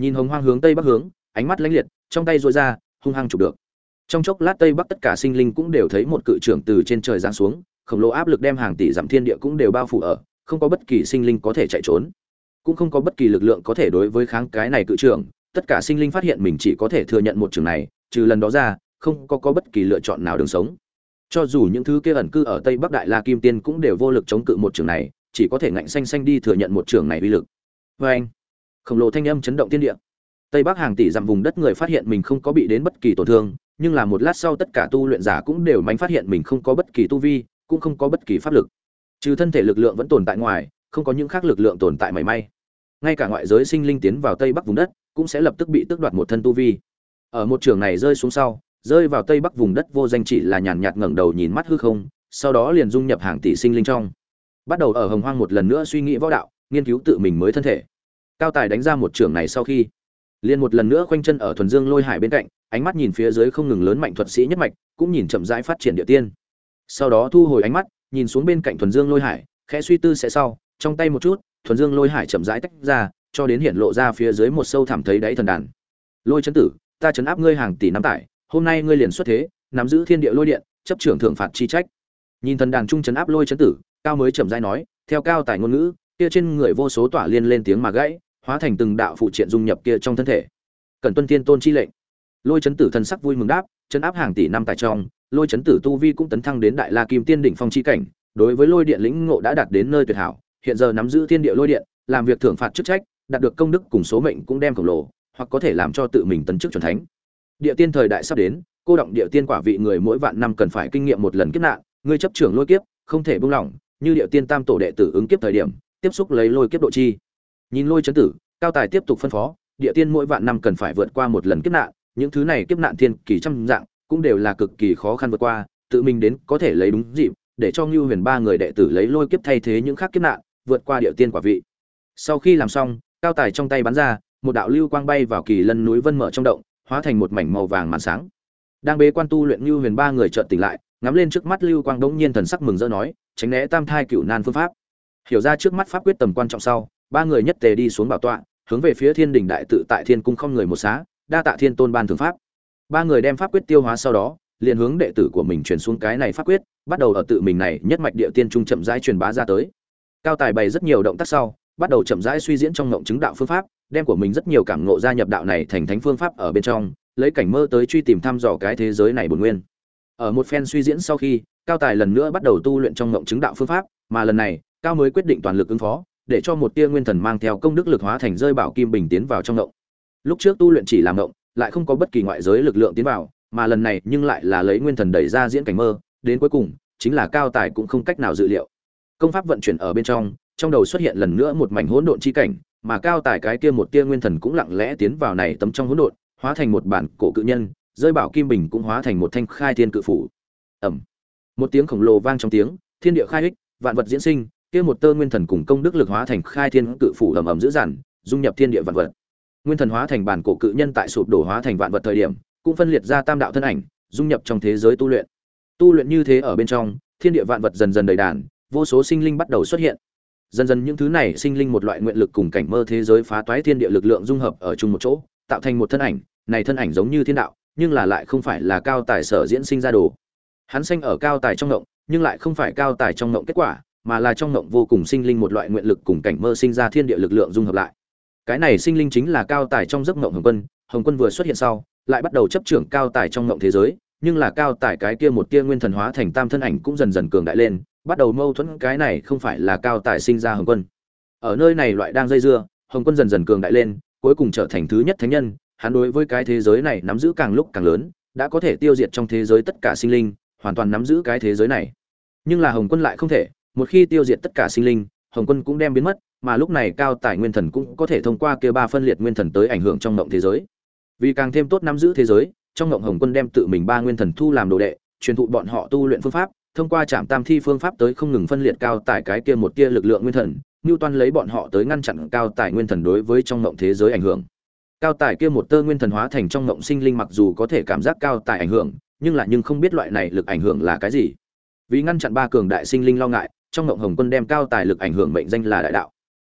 Nhìn hồng hoang hướng tây bắc hướng, ánh mắt lãnh liệt, trong tay duỗi ra, hung hăng chụp được. Trong chốc lát tây bắc tất cả sinh linh cũng đều thấy một cự trưởng từ trên trời giáng xuống, khổng lồ áp lực đem hàng tỷ dặm thiên địa cũng đều bao phủ ở, không có bất kỳ sinh linh có thể chạy trốn, cũng không có bất kỳ lực lượng có thể đối với kháng cái này cự trưởng. Tất cả sinh linh phát hiện mình chỉ có thể thừa nhận một trường này, trừ lần đó ra, không có có bất kỳ lựa chọn nào đường sống. Cho dù những thứ kia ẩn cư ở Tây Bắc Đại La Kim Tiên cũng đều vô lực chống cự một trường này, chỉ có thể ngạnh xanh xanh đi thừa nhận một trường này uy lực. Và anh, khổng lồ thanh âm chấn động thiên địa. Tây Bắc hàng tỷ dặm vùng đất người phát hiện mình không có bị đến bất kỳ tổn thương, nhưng là một lát sau tất cả tu luyện giả cũng đều manh phát hiện mình không có bất kỳ tu vi, cũng không có bất kỳ pháp lực. Trừ thân thể lực lượng vẫn tồn tại ngoài, không có những khác lực lượng tồn tại mảy may. Ngay cả ngoại giới sinh linh tiến vào Tây Bắc vùng đất, cũng sẽ lập tức bị tước đoạt một thân tu vi. Ở một trường này rơi xuống sau, rơi vào Tây Bắc vùng đất vô danh chỉ là nhàn nhạt ngẩng đầu nhìn mắt hư không, sau đó liền dung nhập hàng tỷ sinh linh trong. Bắt đầu ở hồng hoang một lần nữa suy nghĩ võ đạo, nghiên cứu tự mình mới thân thể. Cao Tài đánh ra một trường này sau khi, liền một lần nữa khoanh chân ở thuần dương lôi hải bên cạnh, ánh mắt nhìn phía dưới không ngừng lớn mạnh thuật sĩ nhất mạch, cũng nhìn chậm rãi phát triển địa tiên. Sau đó thu hồi ánh mắt, nhìn xuống bên cạnh thuần dương lôi hải, khẽ suy tư sẽ sau, trong tay một chút, thuần dương lôi hải chậm rãi tách ra, cho đến hiện lộ ra phía dưới một sâu thẳm thấy đáy thần đàn. Lôi chấn tử, ta chấn áp ngươi hàng tỷ năm tải, hôm nay ngươi liền xuất thế, nắm giữ thiên địa lôi điện, chấp trưởng thượng phạt chi trách. Nhìn thần đàn trung chấn áp lôi chấn tử, cao mới chậm rãi nói, theo Cao Tài ngôn ngữ, kia trên người vô số tỏa liên lên tiếng mà gãy, hóa thành từng đạo phụ triện dung nhập kia trong thân thể. Cẩn tuân thiên tôn chi lệnh. Lôi chấn tử thần sắc vui mừng đáp, chấn áp hàng tỷ năm tại trong, lôi chấn tử tu vi cũng tấn thăng đến đại la kim tiên đỉnh phong chi cảnh, đối với lôi điện lĩnh ngộ đã đạt đến nơi tuyệt hảo, hiện giờ nắm giữ thiên địa lôi điện, làm việc thưởng phạt chức trách, đạt được công đức cùng số mệnh cũng đem khổng lồ, hoặc có thể làm cho tự mình tấn chức chuẩn thánh. Địa tiên thời đại sắp đến, cô động địa tiên quả vị người mỗi vạn năm cần phải kinh nghiệm một lần kiếp nạn, ngươi chấp trưởng lôi kiếp, không thể buông lỏng, như địa tiên tam tổ đệ tử ứng kiếp thời điểm, tiếp xúc lấy lôi kiếp độ chi. Nhìn lôi chấn tử, Cao Tài tiếp tục phân phó, địa tiên mỗi vạn năm cần phải vượt qua một lần kiếp nạn, những thứ này kiếp nạn thiên kỳ trăm dạng, cũng đều là cực kỳ khó khăn vượt qua, tự mình đến có thể lấy đúng dịp, để cho Ngưu Huyền ba người đệ tử lấy lôi kiếp thay thế những khác kiếp nạn, vượt qua địa tiên quả vị. Sau khi làm xong, Cao Tài trong tay bắn ra, một đạo lưu quang bay vào Kỳ Lân núi Vân mở trong động, hóa thành một mảnh màu vàng màn sáng. Đang bế quan tu luyện Ngưu Huyền ba người chợt tỉnh lại, ngắm lên trước mắt lưu quang đống nhiên thần sắc mừng rỡ nói, tránh né tam thai cửu nan phương pháp. Hiểu ra trước mắt pháp quyết tầm quan trọng sau, ba người nhất tề đi xuống bảo tọa, hướng về phía Thiên Đình đại tự tại Thiên cung không người một xá, đa tạ Thiên Tôn ban thưởng pháp. Ba người đem pháp quyết tiêu hóa sau đó, liền hướng đệ tử của mình truyền xuống cái này pháp quyết, bắt đầu ở tự mình này nhất mạch địa tiên trung chậm rãi truyền bá ra tới. Cao Tài bày rất nhiều động tác sau, bắt đầu chậm rãi suy diễn trong ngộng chứng đạo phương pháp, đem của mình rất nhiều cảm ngộ gia nhập đạo này thành thánh phương pháp ở bên trong, lấy cảnh mơ tới truy tìm thăm dò cái thế giới này bổn nguyên. Ở một phen suy diễn sau khi, Cao Tài lần nữa bắt đầu tu luyện trong ngộng chứng đạo phương pháp, mà lần này, Cao mới quyết định toàn lực ứng phó, để cho một tia nguyên thần mang theo công đức lực hóa thành rơi bảo kim bình tiến vào trong ngộng. Lúc trước tu luyện chỉ làm ngộng, lại không có bất kỳ ngoại giới lực lượng tiến vào, mà lần này nhưng lại là lấy nguyên thần đẩy ra diễn cảnh mơ, đến cuối cùng, chính là Cao Tài cũng không cách nào dự liệu. Công pháp vận chuyển ở bên trong, trong đầu xuất hiện lần nữa một mảnh hỗn độn chi cảnh, mà Cao Tài cái kia một tia nguyên thần cũng lặng lẽ tiến vào này tấm trong hỗn độn, hóa thành một bản cổ cự nhân, rơi bảo kim bình cũng hóa thành một thanh khai thiên cự phủ. Ầm. Một tiếng khổng lồ vang trong tiếng, thiên địa khai ích, vạn vật diễn sinh, kia một tơ nguyên thần cùng công đức lực hóa thành khai thiên cự phủ ầm ầm dữ dằn, dung nhập thiên địa vạn vật. Nguyên thần hóa thành bản cổ cự nhân tại sụp đổ hóa thành vạn vật thời điểm, cũng phân liệt ra tam đạo thân ảnh, dung nhập trong thế giới tu luyện. Tu luyện như thế ở bên trong, thiên địa vạn vật dần dần đầy đàn, vô số sinh linh bắt đầu xuất hiện. Dần dần những thứ này sinh linh một loại nguyện lực cùng cảnh mơ thế giới phá toái thiên địa lực lượng dung hợp ở chung một chỗ, tạo thành một thân ảnh, này thân ảnh giống như thiên đạo, nhưng là lại không phải là Cao Tài sở diễn sinh ra đồ. Hắn sinh ở Cao Tài trong ngộng, nhưng lại không phải Cao Tài trong ngộng kết quả, mà là trong ngộng vô cùng sinh linh một loại nguyện lực cùng cảnh mơ sinh ra thiên địa lực lượng dung hợp lại. Cái này sinh linh chính là Cao Tài trong giấc ngộng Hồng Quân, Hồng Quân vừa xuất hiện sau, lại bắt đầu chấp trưởng Cao Tài trong ngộng thế giới, nhưng là Cao Tài cái kia một tia nguyên thần hóa thành tam thân ảnh cũng dần dần cường đại lên, bắt đầu mâu thuẫn cái này không phải là Cao Tài sinh ra Hồng Quân. Ở nơi này loại đang dây dưa, Hồng Quân dần dần cường đại lên, cuối cùng trở thành thứ nhất thánh nhân, hắn đối với cái thế giới này nắm giữ càng lúc càng lớn, đã có thể tiêu diệt trong thế giới tất cả sinh linh, hoàn toàn nắm giữ cái thế giới này. Nhưng là Hồng Quân lại không thể, một khi tiêu diệt tất cả sinh linh, Hồng Quân cũng đem biến mất, mà lúc này Cao Tài nguyên thần cũng có thể thông qua kia ba phân liệt nguyên thần tới ảnh hưởng trong ngộng thế giới. Vì càng thêm tốt nắm giữ thế giới, trong ngộng Hồng Quân đem tự mình ba nguyên thần thu làm đồ đệ, truyền thụ bọn họ tu luyện phương pháp, thông qua Trảm Tam Thi phương pháp tới không ngừng phân liệt Cao Tài cái kia một tia lực lượng nguyên thần, Newton lấy bọn họ tới ngăn chặn Cao Tài nguyên thần đối với trong ngộng thế giới ảnh hưởng. Cao Tài kia một tơ nguyên thần hóa thành trong ngộng sinh linh mặc dù có thể cảm giác Cao Tài ảnh hưởng, nhưng lại nhưng không biết loại này lực ảnh hưởng là cái gì. Vì ngăn chặn ba cường đại sinh linh lo ngại, trong ngộng Hồng Quân đem Cao Tài lực ảnh hưởng mệnh danh là đại đạo.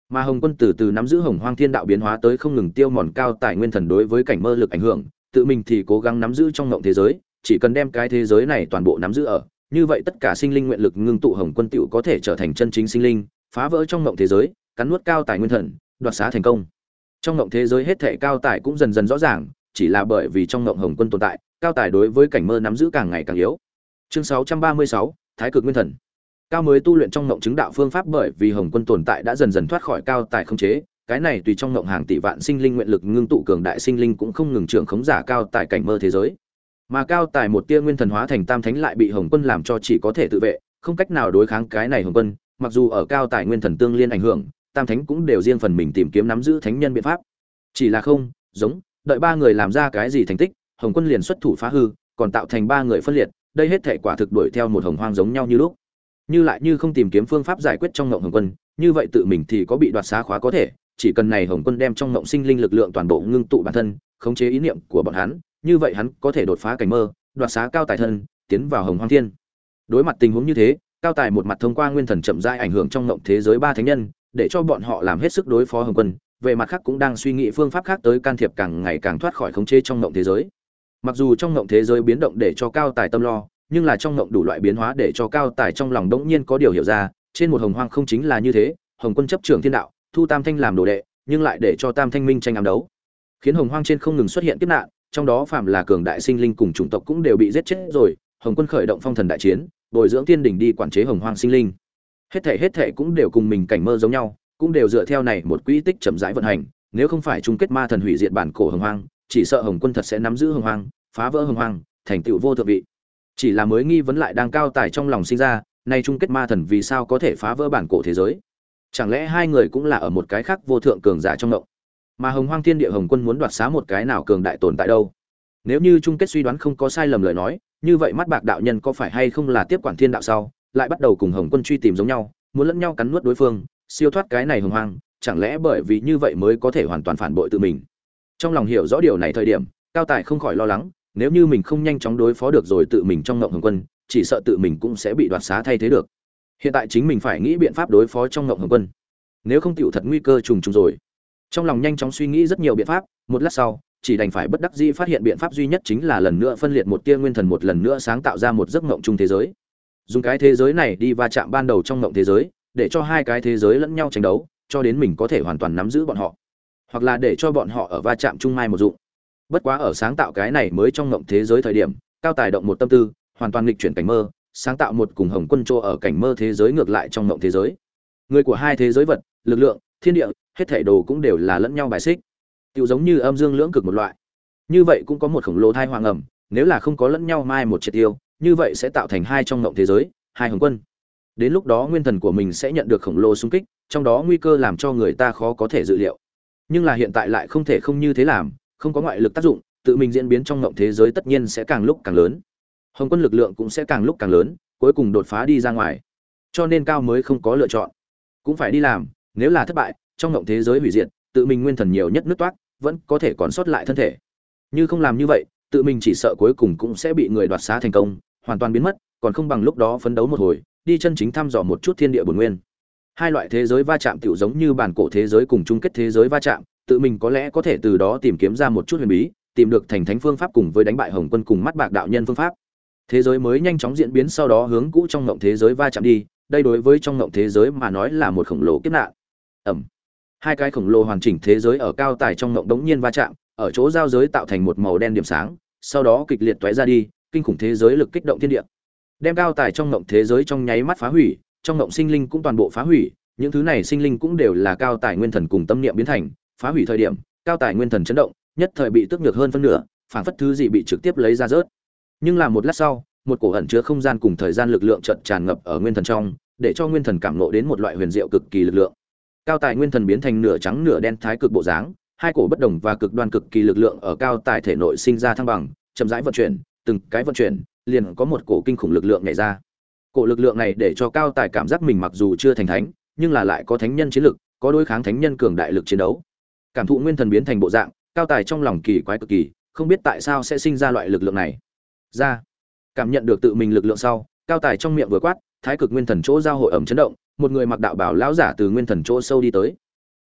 Mà Hồng Quân từ từ nắm giữ Hồng Hoang Thiên Đạo biến hóa tới không ngừng tiêu mòn cao tài nguyên thần đối với cảnh mơ lực ảnh hưởng, tự mình thì cố gắng nắm giữ trong ngộng thế giới, chỉ cần đem cái thế giới này toàn bộ nắm giữ ở, như vậy tất cả sinh linh nguyện lực ngưng tụ Hồng Quân tựu có thể trở thành chân chính sinh linh, phá vỡ trong ngộng thế giới, cắn nuốt cao tài nguyên thần, đoạt xá thành công. Trong ngộng thế giới hết thảy cao tài cũng dần dần rõ ràng, chỉ là bởi vì trong ngộng Hồng Quân tồn tại, cao tài đối với cảnh mơ nắm giữ càng ngày càng yếu. Chương sáu trăm ba mươi sáu, Thái cực nguyên thần. Cao mới tu luyện trong ngộng chứng đạo phương pháp bởi vì Hồng Quân tồn tại đã dần dần thoát khỏi cao tài khống chế, cái này tùy trong ngộng hàng tỷ vạn sinh linh nguyện lực ngưng tụ cường đại sinh linh cũng không ngừng trưởng khống giả cao tài cảnh mơ thế giới. Mà cao tài một tia nguyên thần hóa thành tam thánh lại bị Hồng Quân làm cho chỉ có thể tự vệ, không cách nào đối kháng cái này Hồng Quân, mặc dù ở cao tài nguyên thần tương liên ảnh hưởng, tam thánh cũng đều riêng phần mình tìm kiếm nắm giữ thánh nhân biện pháp. Chỉ là không, giống, đợi ba người làm ra cái gì thành tích, Hồng Quân liền xuất thủ phá hư, còn tạo thành ba người phân liệt, đây hết thể quả thực đuổi theo một hồng hoang giống nhau như lúc. Như lại như không tìm kiếm phương pháp giải quyết trong ngộng Hồng Quân, như vậy tự mình thì có bị đoạt xá khóa có thể, chỉ cần này Hồng Quân đem trong ngộng sinh linh lực lượng toàn bộ ngưng tụ bản thân, khống chế ý niệm của bọn hắn, như vậy hắn có thể đột phá cảnh mơ, đoạt xá cao tài thân, tiến vào Hồng Hoang Thiên. Đối mặt tình huống như thế, cao tài một mặt thông qua nguyên thần chậm rãi ảnh hưởng trong ngộng thế giới ba thánh nhân, để cho bọn họ làm hết sức đối phó Hồng Quân, về mặt khác cũng đang suy nghĩ phương pháp khác tới can thiệp càng ngày càng thoát khỏi khống chế trong ngộng thế giới. Mặc dù trong ngộng thế giới biến động để cho cao tài tâm lo, nhưng là trong ngộng đủ loại biến hóa để cho cao tài trong lòng đống nhiên có điều hiểu ra, trên một hồng hoang không chính là như thế, Hồng Quân chấp trưởng thiên đạo, thu tam thanh làm đồ đệ, nhưng lại để cho tam thanh minh tranh ám đấu, khiến hồng hoang trên không ngừng xuất hiện kiếp nạn, trong đó phạm là cường đại sinh linh cùng chủng tộc cũng đều bị giết chết rồi. Hồng Quân khởi động phong thần đại chiến, bồi dưỡng thiên đỉnh đi quản chế hồng hoang sinh linh, hết thảy hết thảy cũng đều cùng mình cảnh mơ giống nhau, cũng đều dựa theo này một quỹ tích chậm rãi vận hành, nếu không phải chung kết ma thần hủy diệt bản cổ hồng hoang, chỉ sợ Hồng Quân thật sẽ nắm giữ hồng hoang, phá vỡ hồng hoang, thành tựu vô thượng vị. Chỉ là mới nghi vấn lại đang cao tài trong lòng sinh ra, nay chung kết ma thần vì sao có thể phá vỡ bản cổ thế giới? Chẳng lẽ hai người cũng là ở một cái khác vô thượng cường giả trong động? Mà Hồng Hoang Thiên Địa Hồng Quân muốn đoạt xá một cái nào cường đại tồn tại đâu? Nếu như chung kết suy đoán không có sai lầm lời nói, như vậy mắt bạc đạo nhân có phải hay không là tiếp quản thiên đạo sau, lại bắt đầu cùng Hồng Quân truy tìm giống nhau, muốn lẫn nhau cắn nuốt đối phương, siêu thoát cái này hồng hoang, chẳng lẽ bởi vì như vậy mới có thể hoàn toàn phản bội tự mình? Trong lòng hiểu rõ điều này thời điểm, cao tài không khỏi lo lắng, nếu như mình không nhanh chóng đối phó được rồi tự mình trong ngộng Hồng Quân, chỉ sợ tự mình cũng sẽ bị đoạt xá thay thế được. Hiện tại chính mình phải nghĩ biện pháp đối phó trong ngộng Hồng Quân, nếu không tiểu thật nguy cơ trùng trùng rồi. Trong lòng nhanh chóng suy nghĩ rất nhiều biện pháp, một lát sau, chỉ đành phải bất đắc dĩ phát hiện biện pháp duy nhất chính là lần nữa phân liệt một tia nguyên thần, một lần nữa sáng tạo ra một giấc ngộng chung thế giới. Dùng cái thế giới này đi va chạm ban đầu trong ngộng thế giới, để cho hai cái thế giới lẫn nhau tranh đấu, cho đến mình có thể hoàn toàn nắm giữ bọn họ, hoặc là để cho bọn họ ở va chạm chung mai một dụng. Bất quá ở sáng tạo cái này mới trong ngộng thế giới thời điểm, cao tài động một tâm tư, hoàn toàn nghịch chuyển cảnh mơ, sáng tạo một cùng Hồng Quân chỗ ở cảnh mơ thế giới ngược lại trong ngộng thế giới. Người của hai thế giới vật, lực lượng, thiên địa, hết thảy đồ cũng đều là lẫn nhau bài xích, tựu giống như âm dương lưỡng cực một loại. Như vậy cũng có một khổng lồ thai hoàng ẩm, nếu là không có lẫn nhau mai một triệt tiêu, như vậy sẽ tạo thành hai trong ngộng thế giới, hai Hồng Quân. Đến lúc đó nguyên thần của mình sẽ nhận được khổng lồ xung kích, trong đó nguy cơ làm cho người ta khó có thể dự liệu. Nhưng là hiện tại lại không thể không như thế làm, không có ngoại lực tác dụng, tự mình diễn biến trong ngộng thế giới tất nhiên sẽ càng lúc càng lớn. Hồng Quân lực lượng cũng sẽ càng lúc càng lớn, cuối cùng đột phá đi ra ngoài. Cho nên cao mới không có lựa chọn, cũng phải đi làm, nếu là thất bại, trong ngộng thế giới hủy diệt, tự mình nguyên thần nhiều nhất nứt toát, vẫn có thể còn sót lại thân thể. Như không làm như vậy, tự mình chỉ sợ cuối cùng cũng sẽ bị người đoạt xá thành công, hoàn toàn biến mất, còn không bằng lúc đó phấn đấu một hồi, đi chân chính thăm dò một chút thiên địa bổn nguyên. Hai loại thế giới va chạm tiểu giống như bản cổ thế giới cùng chung kết thế giới va chạm, tự mình có lẽ có thể từ đó tìm kiếm ra một chút huyền bí, tìm được thành thánh phương pháp cùng với đánh bại Hồng Quân cùng mắt bạc đạo nhân phương pháp. Thế giới mới nhanh chóng diễn biến, sau đó hướng cũ trong ngộng thế giới va chạm đi, đây đối với trong ngộng thế giới mà nói là một khổng lồ kiếp nạn. Ầm. Hai cái khổng lồ hoàn chỉnh thế giới ở cao tài trong ngộng đống nhiên va chạm, ở chỗ giao giới tạo thành một màu đen điểm sáng, sau đó kịch liệt tóe ra đi, kinh khủng thế giới lực kích động thiên địa, đem cao tài trong ngộng thế giới trong nháy mắt phá hủy, trong ngộng sinh linh cũng toàn bộ phá hủy, những thứ này sinh linh cũng đều là cao tài nguyên thần cùng tâm niệm biến thành, phá hủy thời điểm, cao tài nguyên thần chấn động, nhất thời bị tước nhược hơn phân nửa, phảng phất thứ gì bị trực tiếp lấy ra rớt. Nhưng là một lát sau, một cổ ẩn chứa không gian cùng thời gian lực lượng chợt tràn ngập ở nguyên thần trong, để cho nguyên thần cảm ngộ đến một loại huyền diệu cực kỳ lực lượng. Cao tài nguyên thần biến thành nửa trắng nửa đen thái cực bộ dáng, hai cổ bất đồng và cực đoan cực kỳ lực lượng ở cao tài thể nội sinh ra thăng bằng, chậm rãi vận chuyển, từng cái vận chuyển, liền có một cổ kinh khủng lực lượng nhảy ra. Cổ lực lượng này để cho cao tài cảm giác mình mặc dù chưa thành thánh, nhưng là lại có thánh nhân chiến lực, có đối kháng thánh nhân cường đại lực chiến đấu. Cảm thụ nguyên thần biến thành bộ dạng, cao tài trong lòng kỳ quái cực kỳ, không biết tại sao sẽ sinh ra loại lực lượng này. Ra, cảm nhận được tự mình lực lượng sau, cao tài trong miệng vừa quát, thái cực nguyên thần chỗ giao hội ẩm chấn động, một người mặc đạo bào lão giả từ nguyên thần chỗ sâu đi tới.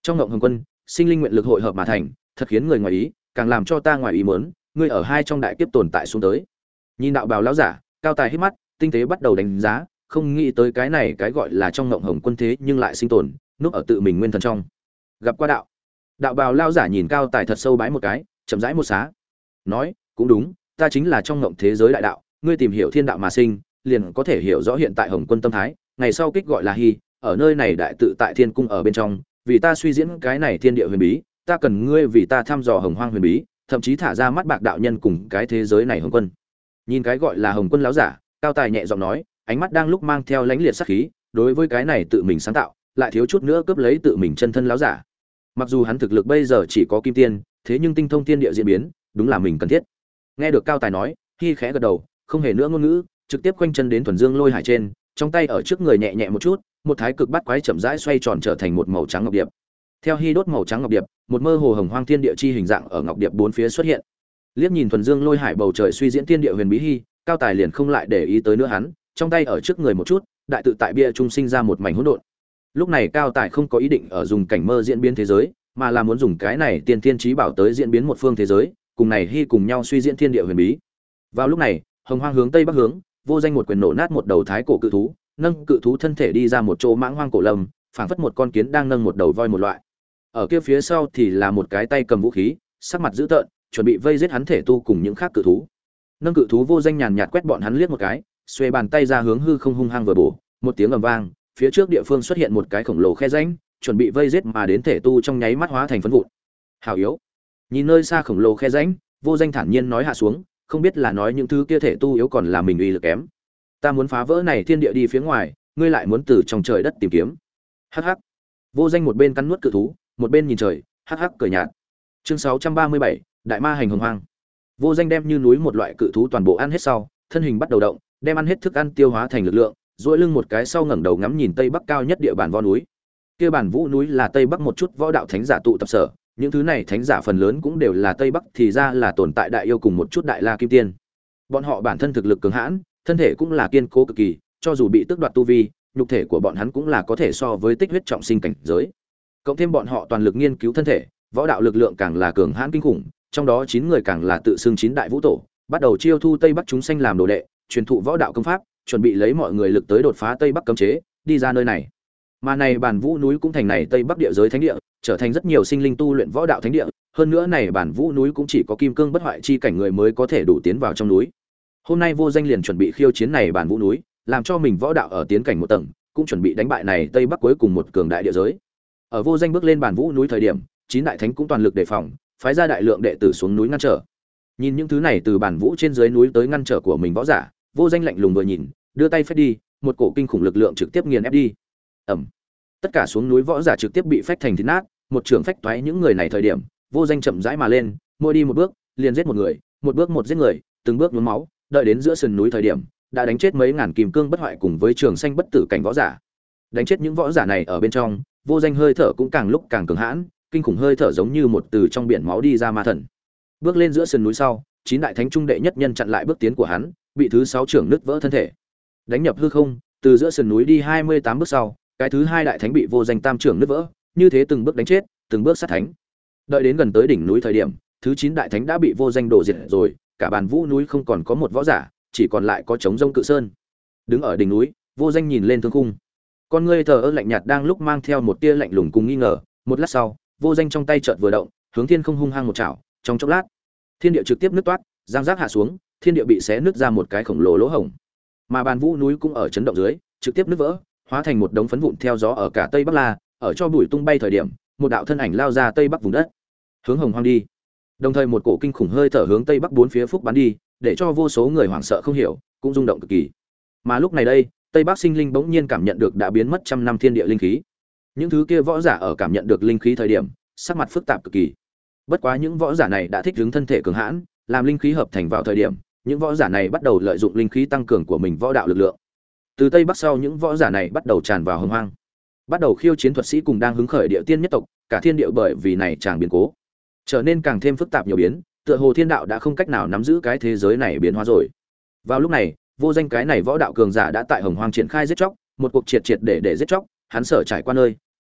Trong ngộng hồng quân, sinh linh nguyện lực hội hợp mà thành, thật khiến người ngoài ý, càng làm cho ta ngoài ý muốn, ngươi ở hai trong đại kiếp tồn tại xuống tới. Nhìn đạo bào lão giả, cao tài hít mắt, tinh tế bắt đầu đánh giá, không nghĩ tới cái này cái gọi là trong ngộng hồng quân thế nhưng lại sinh tồn, núp ở tự mình nguyên thần trong. Gặp qua đạo. Đạo bào lão giả nhìn cao tài thật sâu bái một cái, chậm rãi một xá. Nói, cũng đúng, ta chính là trong ngộng thế giới đại đạo, ngươi tìm hiểu thiên đạo mà sinh, liền có thể hiểu rõ hiện tại hồng quân tâm thái, ngày sau kích gọi là hy, ở nơi này đại tự tại thiên cung ở bên trong, vì ta suy diễn cái này thiên địa huyền bí, ta cần ngươi vì ta thăm dò hồng hoang huyền bí, thậm chí thả ra mắt bạc đạo nhân cùng cái thế giới này hồng quân. Nhìn cái gọi là hồng quân lão giả, cao tài nhẹ giọng nói, ánh mắt đang lúc mang theo lãnh liệt sát khí, đối với cái này tự mình sáng tạo, lại thiếu chút nữa cướp lấy tự mình chân thân lão giả. Mặc dù hắn thực lực bây giờ chỉ có kim tiên, thế nhưng tinh thông thiên địa diễn biến, đúng là mình cần thiết. Nghe được cao tài nói, khi khẽ gật đầu, không hề nữa ngôn ngữ, trực tiếp quanh chân đến thuần dương lôi hải trên, trong tay ở trước người nhẹ nhẹ một chút, một thái cực bát quái chậm rãi xoay tròn trở thành một màu trắng ngọc điệp. Theo hy đốt màu trắng ngọc điệp, một mơ hồ hồng hoang thiên địa chi hình dạng ở ngọc điệp bốn phía xuất hiện. Liếc nhìn thuần dương lôi hải bầu trời suy diễn thiên địa huyền bí hy, cao tài liền không lại để ý tới nữa hắn, trong tay ở trước người một chút, đại tự tại bia trung sinh ra một mảnh hỗn độn. Lúc này cao tài không có ý định ở dùng cảnh mơ diễn biến thế giới, mà là muốn dùng cái này tiên thiên chí bảo tới diễn biến một phương thế giới, cùng này hy cùng nhau suy diễn thiên địa huyền bí. Vào lúc này, hồng hoang hướng tây bắc hướng, vô danh một quyền nổ nát một đầu thái cổ cự thú, nâng cự thú thân thể đi ra một chỗ mãng hoang cổ lâm, phảng phất một con kiến đang nâng một đầu voi một loại. Ở kia phía sau thì là một cái tay cầm vũ khí, sắc mặt dữ tợn, chuẩn bị vây giết hắn thể tu cùng những khác cự thú. Nâng cự thú vô danh nhàn nhạt quét bọn hắn liếc một cái, xuề bàn tay ra hướng hư không hung hăng vừa bổ, một tiếng ầm vang, phía trước địa phương xuất hiện một cái khổng lồ khe rãnh, chuẩn bị vây giết mà đến thể tu trong nháy mắt hóa thành phấn vụn. Hảo yếu. Nhìn nơi xa khổng lồ khe rãnh, vô danh thản nhiên nói hạ xuống, không biết là nói những thứ kia thể tu yếu còn là mình uy lực kém. Ta muốn phá vỡ này thiên địa đi phía ngoài, ngươi lại muốn từ trong trời đất tìm kiếm. Hắc hắc. Vô danh một bên cắn nuốt cự thú, một bên nhìn trời, hắc hắc cười nhạt. Chương sáu trăm ba mươi bảy, Đại Ma hành hồng hoang. Vô danh đem như núi một loại cự thú toàn bộ ăn hết sau, thân hình bắt đầu động, đem ăn hết thức ăn tiêu hóa thành lực lượng, duỗi lưng một cái sau ngẩng đầu ngắm nhìn tây bắc cao nhất địa bàn võ núi. Kia bản vũ núi là tây bắc một chút võ đạo thánh giả tụ tập sở, những thứ này thánh giả phần lớn cũng đều là tây bắc thì ra là tồn tại đại yêu cùng một chút đại la kim tiên. Bọn họ bản thân thực lực cường hãn, thân thể cũng là kiên cố cực kỳ, cho dù bị tước đoạt tu vi, nhục thể của bọn hắn cũng là có thể so với tích huyết trọng sinh cảnh giới. Cộng thêm bọn họ toàn lực nghiên cứu thân thể, võ đạo lực lượng càng là cường hãn kinh khủng, trong đó chín người càng là tự xưng chín đại vũ tổ, bắt đầu chiêu thu tây bắc chúng sanh làm đồ đệ, truyền thụ võ đạo công pháp, chuẩn bị lấy mọi người lực tới đột phá tây bắc cấm chế, đi ra nơi này. Mà này bản vũ núi cũng thành này tây bắc địa giới thánh địa, trở thành rất nhiều sinh linh tu luyện võ đạo thánh địa, hơn nữa này bản vũ núi cũng chỉ có kim cương bất hoại chi cảnh người mới có thể đủ tiến vào trong núi. Hôm nay vô danh liền chuẩn bị khiêu chiến này bản vũ núi, làm cho mình võ đạo ở tiến cảnh một tầng, cũng chuẩn bị đánh bại này tây bắc cuối cùng một cường đại địa giới. Ở vô danh bước lên bản vũ núi thời điểm, chín đại thánh cũng toàn lực đề phòng, phái ra đại lượng đệ tử xuống núi ngăn trở. Nhìn những thứ này từ bản vũ trên dưới núi tới ngăn trở của mình võ giả, vô danh lạnh lùng vừa nhìn, đưa tay phách đi, một cổ kinh khủng lực lượng trực tiếp nghiền ép đi. Ầm. Tất cả xuống núi võ giả trực tiếp bị phách thành thịt nát, một trường phách toái những người này thời điểm, vô danh chậm rãi mà lên, mỗi đi một bước, liền giết một người, một bước một giết người, từng bước nhuốm máu, đợi đến giữa sườn núi thời điểm, đã đánh chết mấy ngàn kim cương bất hoại cùng với trường xanh bất tử cảnh võ giả. Đánh chết những võ giả này ở bên trong, vô danh hơi thở cũng càng lúc càng cường hãn, kinh khủng hơi thở giống như một từ trong biển máu đi ra ma thần. Bước lên giữa sườn núi sau, chín đại thánh trung đệ nhất nhân chặn lại bước tiến của hắn, bị thứ sáu trưởng nứt vỡ thân thể. Đánh nhập hư không, từ giữa sườn núi đi hai mươi tám bước sau, cái thứ hai đại thánh bị vô danh tam trưởng nứt vỡ, như thế từng bước đánh chết, từng bước sát thánh. Đợi đến gần tới đỉnh núi thời điểm, thứ chín đại thánh đã bị vô danh đổ diệt rồi, cả bàn vũ núi không còn có một võ giả, chỉ còn lại có trống rông cự sơn. Đứng ở đỉnh núi, vô danh nhìn lên thương khung. Con ngươi thờ ơ lạnh nhạt đang lúc mang theo một tia lạnh lùng cùng nghi ngờ, một lát sau, vô danh trong tay chợt vừa động, hướng thiên không hung hăng một chảo, trong chốc lát, thiên địa trực tiếp nứt toát, giang giác hạ xuống, thiên địa bị xé nứt ra một cái khổng lồ lỗ hổng. Mà bàn vũ núi cũng ở chấn động dưới, trực tiếp nứt vỡ, hóa thành một đống phấn vụn theo gió ở cả tây bắc la, ở cho bụi tung bay thời điểm, một đạo thân ảnh lao ra tây bắc vùng đất, hướng hồng hoang đi. Đồng thời một cổ kinh khủng hơi thở hướng tây bắc bốn phía phúc bắn đi, để cho vô số người hoảng sợ không hiểu, cũng rung động cực kỳ. Mà lúc này đây, tây bắc sinh linh bỗng nhiên cảm nhận được đã biến mất trăm năm thiên địa linh khí. Những thứ kia võ giả ở cảm nhận được linh khí thời điểm, sắc mặt phức tạp cực kỳ. Bất quá những võ giả này đã thích ứng thân thể cường hãn, làm linh khí hợp thành vào thời điểm, những võ giả này bắt đầu lợi dụng linh khí tăng cường của mình võ đạo lực lượng. Từ tây bắc sau những võ giả này bắt đầu tràn vào hồng hoang, bắt đầu khiêu chiến thuật sĩ cùng đang hứng khởi địa tiên nhất tộc, cả thiên địa bởi vì này chàng biến cố trở nên càng thêm phức tạp nhiều biến, tựa hồ thiên đạo đã không cách nào nắm giữ cái thế giới này biến hóa rồi. Vào lúc này, vô danh cái này võ đạo cường giả đã tại hồng hoang triển khai giết chóc, một cuộc triệt triệt để để giết chóc, hắn sở trải qua nơi,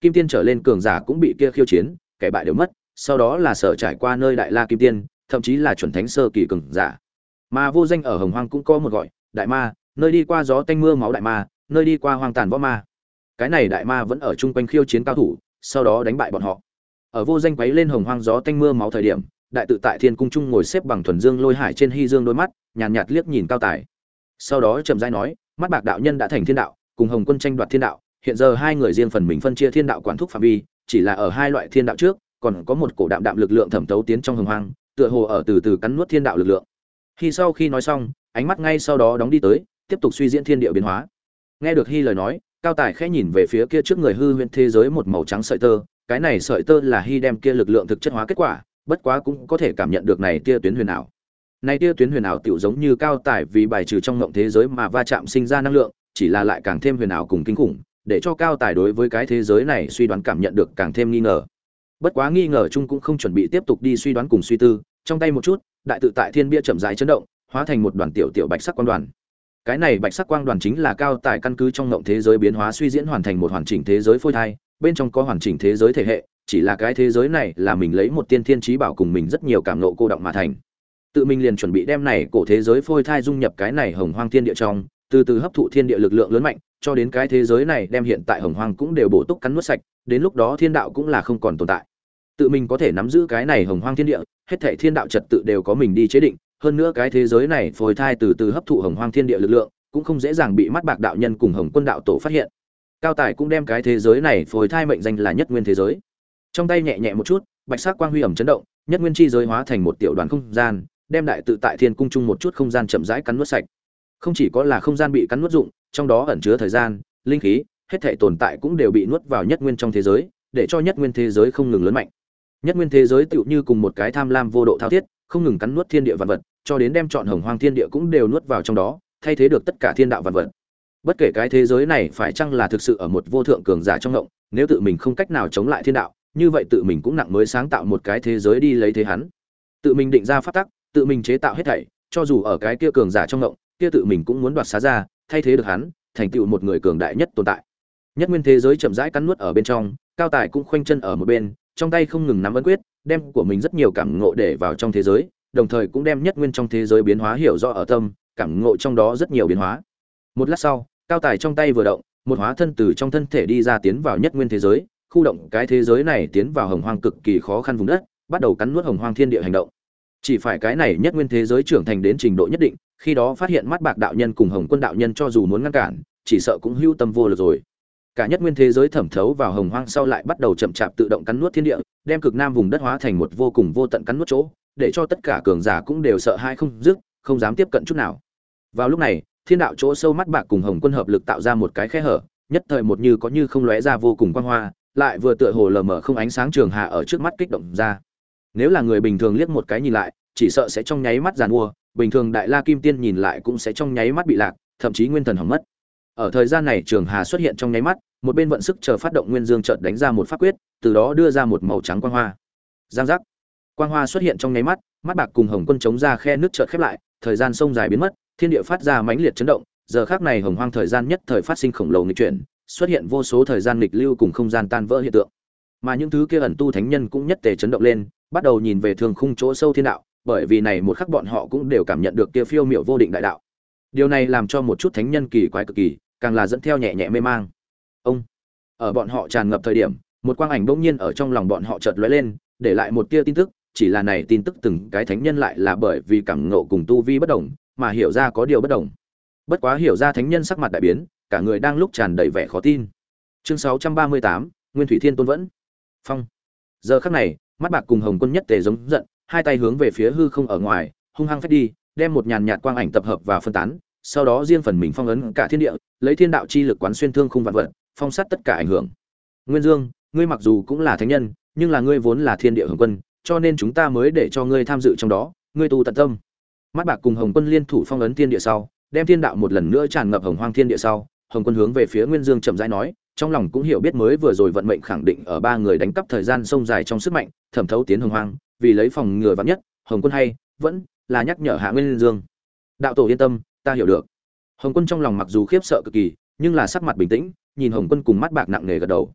kim tiên trở lên cường giả cũng bị kia khiêu chiến, kẻ bại đều mất, sau đó là sở trải qua nơi đại la kim tiên, thậm chí là chuẩn thánh sơ kỳ cường giả. Mà vô danh ở Hồng Hoang cũng có một gọi, đại ma, nơi đi qua gió tanh mưa máu đại ma, nơi đi qua hoang tàn võ ma. Cái này đại ma vẫn ở chung quanh khiêu chiến cao thủ, sau đó đánh bại bọn họ. Ở vô danh quấy lên Hồng Hoang gió tanh mưa máu thời điểm, đại tự tại thiên cung trung ngồi xếp bằng thuần dương lôi hải trên hy dương đôi mắt, nhàn nhạt, nhạt liếc nhìn Cao Tài. Sau đó chậm rãi nói, mắt bạc đạo nhân đã thành thiên đạo, cùng Hồng Quân tranh đoạt thiên đạo, hiện giờ hai người riêng phần mình phân chia thiên đạo quản thúc phạm vi, chỉ là ở hai loại thiên đạo trước, còn có một cổ đạm đạm lực lượng thẩm thấu tiến trong Hồng Hoang, tựa hồ ở từ từ cắn nuốt thiên đạo lực lượng. Khi sau khi nói xong, ánh mắt ngay sau đó đóng đi tới, tiếp tục suy diễn thiên địa biến hóa. Nghe được Hy lời nói, Cao Tài khẽ nhìn về phía kia trước người hư huyễn thế giới một màu trắng sợi tơ, cái này sợi tơ là Hy đem kia lực lượng thực chất hóa kết quả, bất quá cũng có thể cảm nhận được này tia tuyến huyền ảo. Này tia tuyến huyền ảo tiểu giống như Cao Tài vì bài trừ trong ngộng thế giới mà va chạm sinh ra năng lượng, chỉ là lại càng thêm huyền ảo cùng kinh khủng, để cho Cao Tài đối với cái thế giới này suy đoán cảm nhận được càng thêm nghi ngờ. Bất quá nghi ngờ chung cũng không chuẩn bị tiếp tục đi suy đoán cùng suy tư, trong tay một chút, đại tự tại thiên bia chậm rãi chấn động, hóa thành một đoàn tiểu tiểu bạch sắc quang đoàn. Cái này bạch sắc quang đoàn chính là Cao Tài căn cứ trong ngộng thế giới biến hóa suy diễn hoàn thành một hoàn chỉnh thế giới phôi thai, bên trong có hoàn chỉnh thế giới thể hệ, chỉ là cái thế giới này là mình lấy một tiên thiên chí bảo cùng mình rất nhiều cảm ngộ cô động mà thành. Tự mình liền chuẩn bị đem này cổ thế giới phôi thai dung nhập cái này hồng hoang thiên địa trong, từ từ hấp thụ thiên địa lực lượng lớn mạnh, cho đến cái thế giới này đem hiện tại hồng hoang cũng đều bổ túc cắn nuốt sạch, đến lúc đó thiên đạo cũng là không còn tồn tại. Tự mình có thể nắm giữ cái này hồng hoang thiên địa, hết thảy thiên đạo trật tự đều có mình đi chế định, hơn nữa cái thế giới này phôi thai từ từ hấp thụ hồng hoang thiên địa lực lượng, cũng không dễ dàng bị mắt bạc đạo nhân cùng Hồng Quân đạo tổ phát hiện. Cao Tài cũng đem cái thế giới này phôi thai mệnh danh là nhất nguyên thế giới. Trong tay nhẹ nhẹ một chút, bạch sắc quang huy ẩm chấn động, nhất nguyên chi giới hóa thành một tiểu đoàn không gian, đem đại tự tại thiên cung chung một chút không gian chậm rãi cắn nuốt sạch. Không chỉ có là không gian bị cắn nuốt dụng, trong đó ẩn chứa thời gian, linh khí, hết thảy tồn tại cũng đều bị nuốt vào nhất nguyên trong thế giới, để cho nhất nguyên thế giới không ngừng lớn mạnh. Nhất nguyên thế giới tựu như cùng một cái tham lam vô độ thao thiết, không ngừng cắn nuốt thiên địa vạn vật, cho đến đem chọn hồng hoang thiên địa cũng đều nuốt vào trong đó, thay thế được tất cả thiên đạo vạn vật. Bất kể cái thế giới này phải chăng là thực sự ở một vô thượng cường giả trong ngộng, nếu tự mình không cách nào chống lại thiên đạo, như vậy tự mình cũng nặng mới sáng tạo một cái thế giới đi lấy thế hắn. Tự mình định ra pháp tắc, tự mình chế tạo hết thảy, cho dù ở cái kia cường giả trong ngộng, kia tự mình cũng muốn đoạt xá ra, thay thế được hắn, thành tựu một người cường đại nhất tồn tại. Nhất nguyên thế giới chậm rãi cắn nuốt ở bên trong, Cao Tài cũng khoanh chân ở một bên, trong tay không ngừng nắm ấn quyết, đem của mình rất nhiều cảm ngộ để vào trong thế giới, đồng thời cũng đem nhất nguyên trong thế giới biến hóa hiểu rõ ở tâm, cảm ngộ trong đó rất nhiều biến hóa. Một lát sau, Cao Tài trong tay vừa động, một hóa thân từ trong thân thể đi ra tiến vào nhất nguyên thế giới, khu động cái thế giới này tiến vào hồng hoang cực kỳ khó khăn vùng đất, bắt đầu cắn nuốt hồng hoang thiên địa hành động. Chỉ phải cái này nhất nguyên thế giới trưởng thành đến trình độ nhất định, khi đó phát hiện mắt bạc đạo nhân cùng Hồng Quân đạo nhân cho dù muốn ngăn cản, chỉ sợ cũng hữu tâm vô lực rồi. Cả nhất nguyên thế giới thẩm thấu vào hồng hoang sau lại bắt đầu chậm chạp tự động cắn nuốt thiên địa, đem cực nam vùng đất hóa thành một vô cùng vô tận cắn nuốt chỗ, để cho tất cả cường giả cũng đều sợ hãi không dứt, không dám tiếp cận chút nào. Vào lúc này, thiên đạo chỗ sâu mắt bạc cùng Hồng Quân hợp lực tạo ra một cái khe hở, nhất thời một như có như không lóe ra vô cùng quang hoa, lại vừa tựa hồ lờ mờ không ánh sáng trường hạ ở trước mắt kích động ra. Nếu là người bình thường liếc một cái nhìn lại, chỉ sợ sẽ trong nháy mắt giàn mua, bình thường đại la kim tiên nhìn lại cũng sẽ trong nháy mắt bị lạc, thậm chí nguyên thần hỏng mất. Ở thời gian này trường hà xuất hiện trong nháy mắt, một bên vận sức chờ phát động nguyên dương chợt đánh ra một pháp quyết, từ đó đưa ra một màu trắng quang hoa. Giang giác. Quang hoa xuất hiện trong nháy mắt, mắt bạc cùng Hồng Quân chống ra khe nước chợt khép lại, thời gian sông dài biến mất, thiên địa phát ra mãnh liệt chấn động, giờ khắc này hồng hoang thời gian nhất thời phát sinh khổng lồ nghịch chuyển, xuất hiện vô số thời gian nghịch lưu cùng không gian tan vỡ hiện tượng. Mà những thứ kia ẩn tu thánh nhân cũng nhất tề chấn động lên, bắt đầu nhìn về thương khung chỗ sâu thiên đạo, bởi vì này một khắc bọn họ cũng đều cảm nhận được kia phiêu miểu vô định đại đạo. Điều này làm cho một chút thánh nhân kỳ quái cực kỳ, càng là dẫn theo nhẹ nhẹ mê mang. Ông, ở bọn họ tràn ngập thời điểm, một quang ảnh bỗng nhiên ở trong lòng bọn họ chợt lóe lên, để lại một tia tin tức, chỉ là này tin tức từng cái thánh nhân lại là bởi vì cảm ngộ cùng tu vi bất đồng, mà hiểu ra có điều bất đồng. Bất quá hiểu ra thánh nhân sắc mặt đại biến, cả người đang lúc tràn đầy vẻ khó tin. Chương sáu trăm ba mươi tám, Nguyên Thủy Thiên Tôn vẫn. Phong. Giờ khắc này, mắt bạc cùng Hồng Quân nhất tề giống giận, hai tay hướng về phía hư không ở ngoài, hung hăng phách đi, đem một nhàn nhạt quang ảnh tập hợp và phân tán, sau đó riêng phần mình phong ấn cả thiên địa, lấy thiên đạo chi lực quán xuyên thương khung vạn vật, phong sát tất cả ảnh hưởng. Nguyên Dương, ngươi mặc dù cũng là thánh nhân, nhưng là ngươi vốn là thiên địa Hồng Quân, cho nên chúng ta mới để cho ngươi tham dự trong đó, ngươi tu tận tâm. Mắt bạc cùng Hồng Quân liên thủ phong ấn thiên địa sau, đem thiên đạo một lần nữa tràn ngập hồng hoang thiên địa sau, Hồng Quân hướng về phía Nguyên Dương chậm rãi nói, trong lòng cũng hiểu biết mới vừa rồi vận mệnh khẳng định ở ba người đánh cắp thời gian sông dài trong sức mạnh, thẩm thấu tiến hồng hoang, vì lấy phòng ngừa vạn nhất, Hồng Quân hay vẫn là nhắc nhở Hạ Nguyên Dương. Đạo tổ yên tâm, ta hiểu được. Hồng Quân trong lòng mặc dù khiếp sợ cực kỳ, nhưng là sắc mặt bình tĩnh, nhìn Hồng Quân cùng mắt bạc nặng nề gật đầu.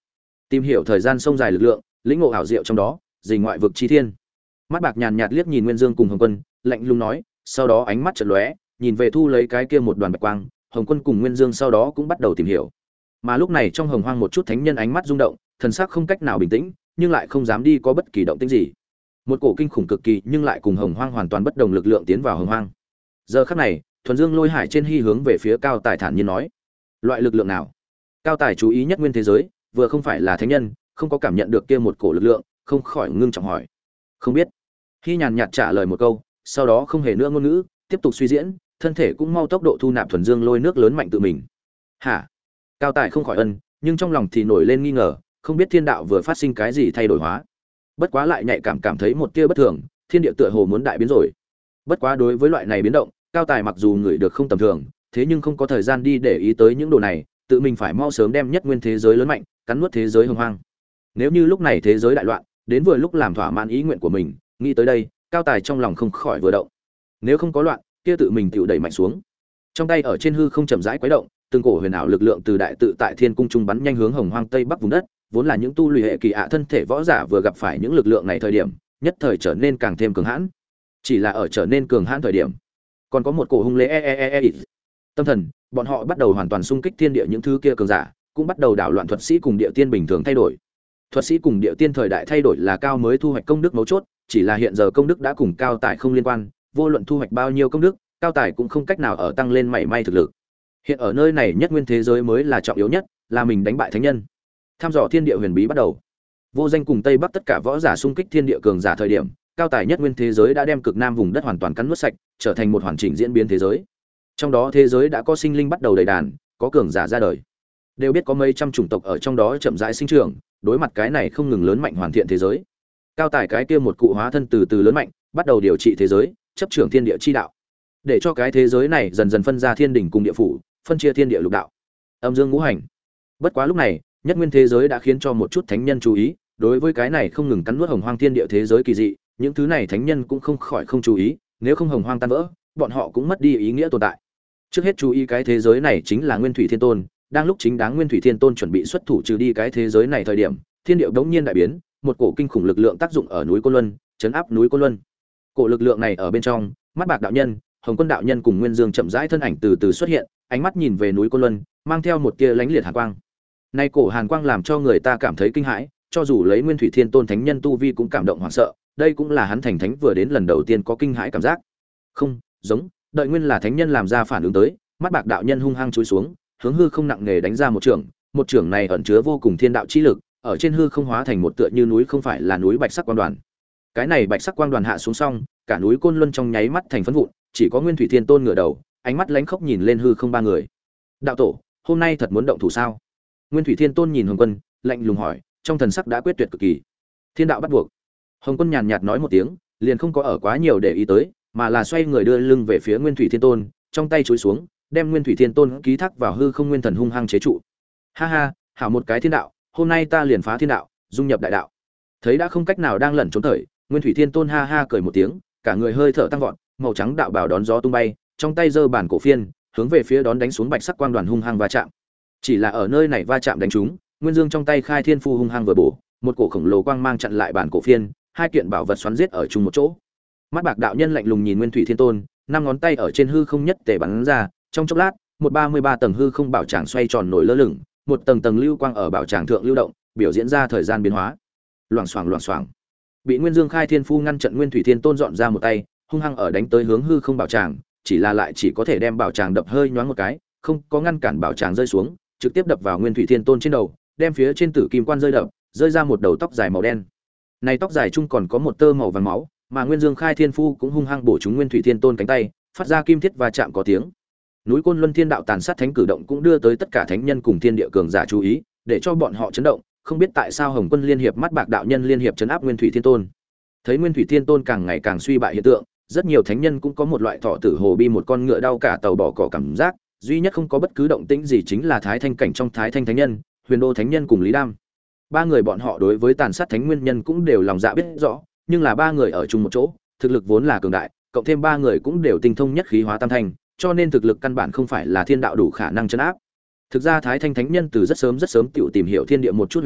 Tìm hiểu thời gian sông dài lực lượng, lĩnh ngộ ảo diệu trong đó, dình ngoại vực chi thiên. Mắt bạc nhàn nhạt liếc nhìn Nguyên Dương cùng Hồng Quân, lạnh lùng nói, sau đó ánh mắt chợt lóe, nhìn về thu lấy cái kia một đoàn bạch quang, Hồng Quân cùng Nguyên Dương sau đó cũng bắt đầu tìm hiểu. Mà lúc này trong Hồng Hoang một chút thánh nhân ánh mắt rung động, thần sắc không cách nào bình tĩnh, nhưng lại không dám đi có bất kỳ động tĩnh gì. Một cổ kinh khủng cực kỳ nhưng lại cùng Hồng Hoang hoàn toàn bất đồng lực lượng tiến vào Hồng Hoang. Giờ khắc này, thuần dương lôi hải trên hy hướng về phía Cao Tài thản nhiên nói, loại lực lượng nào? Cao Tài chú ý nhất nguyên thế giới, vừa không phải là thánh nhân, không có cảm nhận được kia một cổ lực lượng, không khỏi ngưng trọng hỏi, không biết. Hy nhàn nhạt trả lời một câu, sau đó không hề nữa ngôn ngữ, tiếp tục suy diễn, thân thể cũng mau tốc độ thu nạp thuần dương lôi nước lớn mạnh tự mình. Hả? Cao Tài không khỏi ân, nhưng trong lòng thì nổi lên nghi ngờ, không biết thiên đạo vừa phát sinh cái gì thay đổi hóa. Bất quá lại nhạy cảm cảm thấy một tia bất thường, thiên địa tựa hồ muốn đại biến rồi. Bất quá đối với loại này biến động, Cao Tài mặc dù người được không tầm thường, thế nhưng không có thời gian đi để ý tới những đồ này, tự mình phải mau sớm đem nhất nguyên thế giới lớn mạnh, cắn nuốt thế giới hưng hoang. Nếu như lúc này thế giới đại loạn, đến vừa lúc làm thỏa mãn ý nguyện của mình, nghĩ tới đây, Cao Tài trong lòng không khỏi vừa động. Nếu không có loạn, kia tự mình tiểu đẩy mạnh xuống. Trong tay ở trên hư không chậm rãi quấy động, từng cổ huyền ảo lực lượng từ đại tự tại thiên cung trung bắn nhanh hướng hồng hoang tây bắc vùng đất, vốn là những tu luyện hệ kỳ ạ thân thể võ giả vừa gặp phải những lực lượng này thời điểm, nhất thời trở nên càng thêm cường hãn. Chỉ là ở trở nên cường hãn thời điểm, còn có một cổ hung lễ e e e e. Tâm thần, bọn họ bắt đầu hoàn toàn xung kích thiên địa những thứ kia cường giả, cũng bắt đầu đảo loạn thuật sĩ cùng địa tiên bình thường thay đổi. Thuật sĩ cùng địa tiên thời đại thay đổi là cao mới thu hoạch công đức mấu chốt, chỉ là hiện giờ công đức đã cùng Cao Tài không liên quan, vô luận thu hoạch bao nhiêu công đức, Cao Tài cũng không cách nào ở tăng lên mảy may thực lực. Hiện ở nơi này nhất nguyên thế giới mới là trọng yếu nhất, là mình đánh bại thánh nhân. Tham dò thiên địa huyền bí bắt đầu. Vô Danh cùng Tây Bắc tất cả võ giả xung kích thiên địa cường giả thời điểm, Cao Tài nhất nguyên thế giới đã đem cực nam vùng đất hoàn toàn cắn nuốt sạch, trở thành một hoàn chỉnh diễn biến thế giới. Trong đó thế giới đã có sinh linh bắt đầu đầy đàn, có cường giả ra đời. Đều biết có mấy trăm chủng tộc ở trong đó chậm rãi sinh trưởng, đối mặt cái này không ngừng lớn mạnh hoàn thiện thế giới. Cao Tài cái kia một cụ hóa thân từ từ lớn mạnh, bắt đầu điều trị thế giới, chấp trưởng thiên địa chi đạo, để cho cái thế giới này dần dần phân ra thiên đỉnh cùng địa phủ, phân chia thiên địa lục đạo, âm dương ngũ hành. Bất quá lúc này, nhất nguyên thế giới đã khiến cho một chút thánh nhân chú ý, đối với cái này không ngừng cắn nuốt hồng hoang thiên địa thế giới kỳ dị, những thứ này thánh nhân cũng không khỏi không chú ý, nếu không hồng hoang tan vỡ, bọn họ cũng mất đi ý nghĩa tồn tại. Trước hết chú ý cái thế giới này chính là Nguyên Thủy Thiên Tôn, đang lúc chính đáng Nguyên Thủy Thiên Tôn chuẩn bị xuất thủ trừ đi cái thế giới này thời điểm, thiên địa đống nhiên đại biến, một cổ kinh khủng lực lượng tác dụng ở núi Côn Luân, chấn áp núi Côn Luân. Cổ lực lượng này ở bên trong, Mắt Bạc đạo nhân, Hồng Quân đạo nhân cùng Nguyên Dương chậm rãi thân ảnh từ từ xuất hiện, ánh mắt nhìn về núi Côn Luân, mang theo một tia lánh liệt hàn quang. Nay cổ hàn quang làm cho người ta cảm thấy kinh hãi, cho dù lấy Nguyên Thủy Thiên Tôn thánh nhân tu vi cũng cảm động hoảng sợ, đây cũng là hắn thành thánh vừa đến lần đầu tiên có kinh hãi cảm giác. Không, giống, đợi nguyên là thánh nhân làm ra phản ứng tới, Mắt Bạc đạo nhân hung hăng chúi xuống, hướng hư không nặng nề đánh ra một trường, một trường này ẩn chứa vô cùng thiên đạo chi lực, ở trên hư không hóa thành một tựa như núi không phải là núi bạch sắc quang đoàn. Cái này bạch sắc quang đoàn hạ xuống xong, cả núi Côn Luân trong nháy mắt thành phấn vụn, chỉ có Nguyên Thủy Thiên Tôn ngửa đầu, ánh mắt lánh khốc nhìn lên hư không ba người. Đạo tổ, hôm nay thật muốn động thủ sao? Nguyên Thủy Thiên Tôn nhìn Hồng Quân, lạnh lùng hỏi, trong thần sắc đã quyết tuyệt cực kỳ. Thiên đạo bắt buộc. Hồng Quân nhàn nhạt nói một tiếng, liền không có ở quá nhiều để ý tới, mà là xoay người đưa lưng về phía Nguyên Thủy Thiên Tôn, trong tay chối xuống, đem Nguyên Thủy Thiên Tôn ký thác vào hư không nguyên thần hung hăng chế trụ. Ha ha, hảo một cái thiên đạo, hôm nay ta liền phá thiên đạo, dung nhập đại đạo. Thấy đã không cách nào đang lẩn trốn thời, Nguyên Thủy Thiên Tôn ha ha cười một tiếng, cả người hơi thở tăng vọt, màu trắng đạo bào đón gió tung bay, trong tay giơ bản cổ phiên, hướng về phía đón đánh xuống bạch sắc quang đoàn hung hăng va chạm. Chỉ là ở nơi này va chạm đánh trúng, Nguyên Dương trong tay khai thiên phu hung hăng vừa bổ, một cổ khổng lồ quang mang chặn lại bản cổ phiên, hai kiện bảo vật xoắn giết ở chung một chỗ. Mắt Bạc đạo nhân lạnh lùng nhìn Nguyên Thủy Thiên Tôn, năm ngón tay ở trên hư không nhất tề bắn ra, trong chốc lát, một ba mươi ba tầng hư không bảo tràng xoay tròn nổi lơ lửng, một tầng tầng lưu quang ở bảo tràng thượng lưu động, biểu diễn ra thời gian biến hóa. Loảng xoảng loảng xoảng. Bị Nguyên Dương khai thiên phu ngăn trận Nguyên Thủy Thiên Tôn dọn ra một tay, hung hăng ở đánh tới hướng hư không bảo tràng, chỉ là lại chỉ có thể đem bảo tràng đập hơi nhoáng một cái, không có ngăn cản bảo tràng rơi xuống, trực tiếp đập vào Nguyên Thủy Thiên Tôn trên đầu, đem phía trên tử kim quan rơi đập, rơi ra một đầu tóc dài màu đen. Này tóc dài chung còn có một tơ màu vàng máu, mà Nguyên Dương khai thiên phu cũng hung hăng bổ trúng Nguyên Thủy Thiên Tôn cánh tay, phát ra kim thiết và chạm có tiếng. Núi Côn Luân Thiên Đạo tàn sát thánh cử động cũng đưa tới tất cả thánh nhân cùng thiên địa cường giả chú ý, để cho bọn họ chấn động, không biết tại sao Hồng Quân liên hiệp Mắt Bạc đạo nhân liên hiệp trấn áp Nguyên Thủy Thiên Tôn. Thấy Nguyên Thủy Thiên Tôn càng ngày càng suy bại hiện tượng, rất nhiều thánh nhân cũng có một loại thọ tử hồ bi một con ngựa đau cả tàu bỏ cỏ cảm giác, duy nhất không có bất cứ động tĩnh gì chính là Thái Thanh cảnh trong Thái Thanh thánh nhân, Huyền Đô thánh nhân cùng Lý Đam. Ba người bọn họ đối với tàn sát thánh nguyên nhân cũng đều lòng dạ biết rõ, nhưng là ba người ở chung một chỗ, thực lực vốn là cường đại, cộng thêm ba người cũng đều tinh thông nhất khí hóa tam thanh, cho nên thực lực căn bản không phải là thiên đạo đủ khả năng trấn áp. Thực ra Thái Thanh thánh nhân từ rất sớm rất sớm tiểu tìm hiểu thiên địa một chút huyền bí,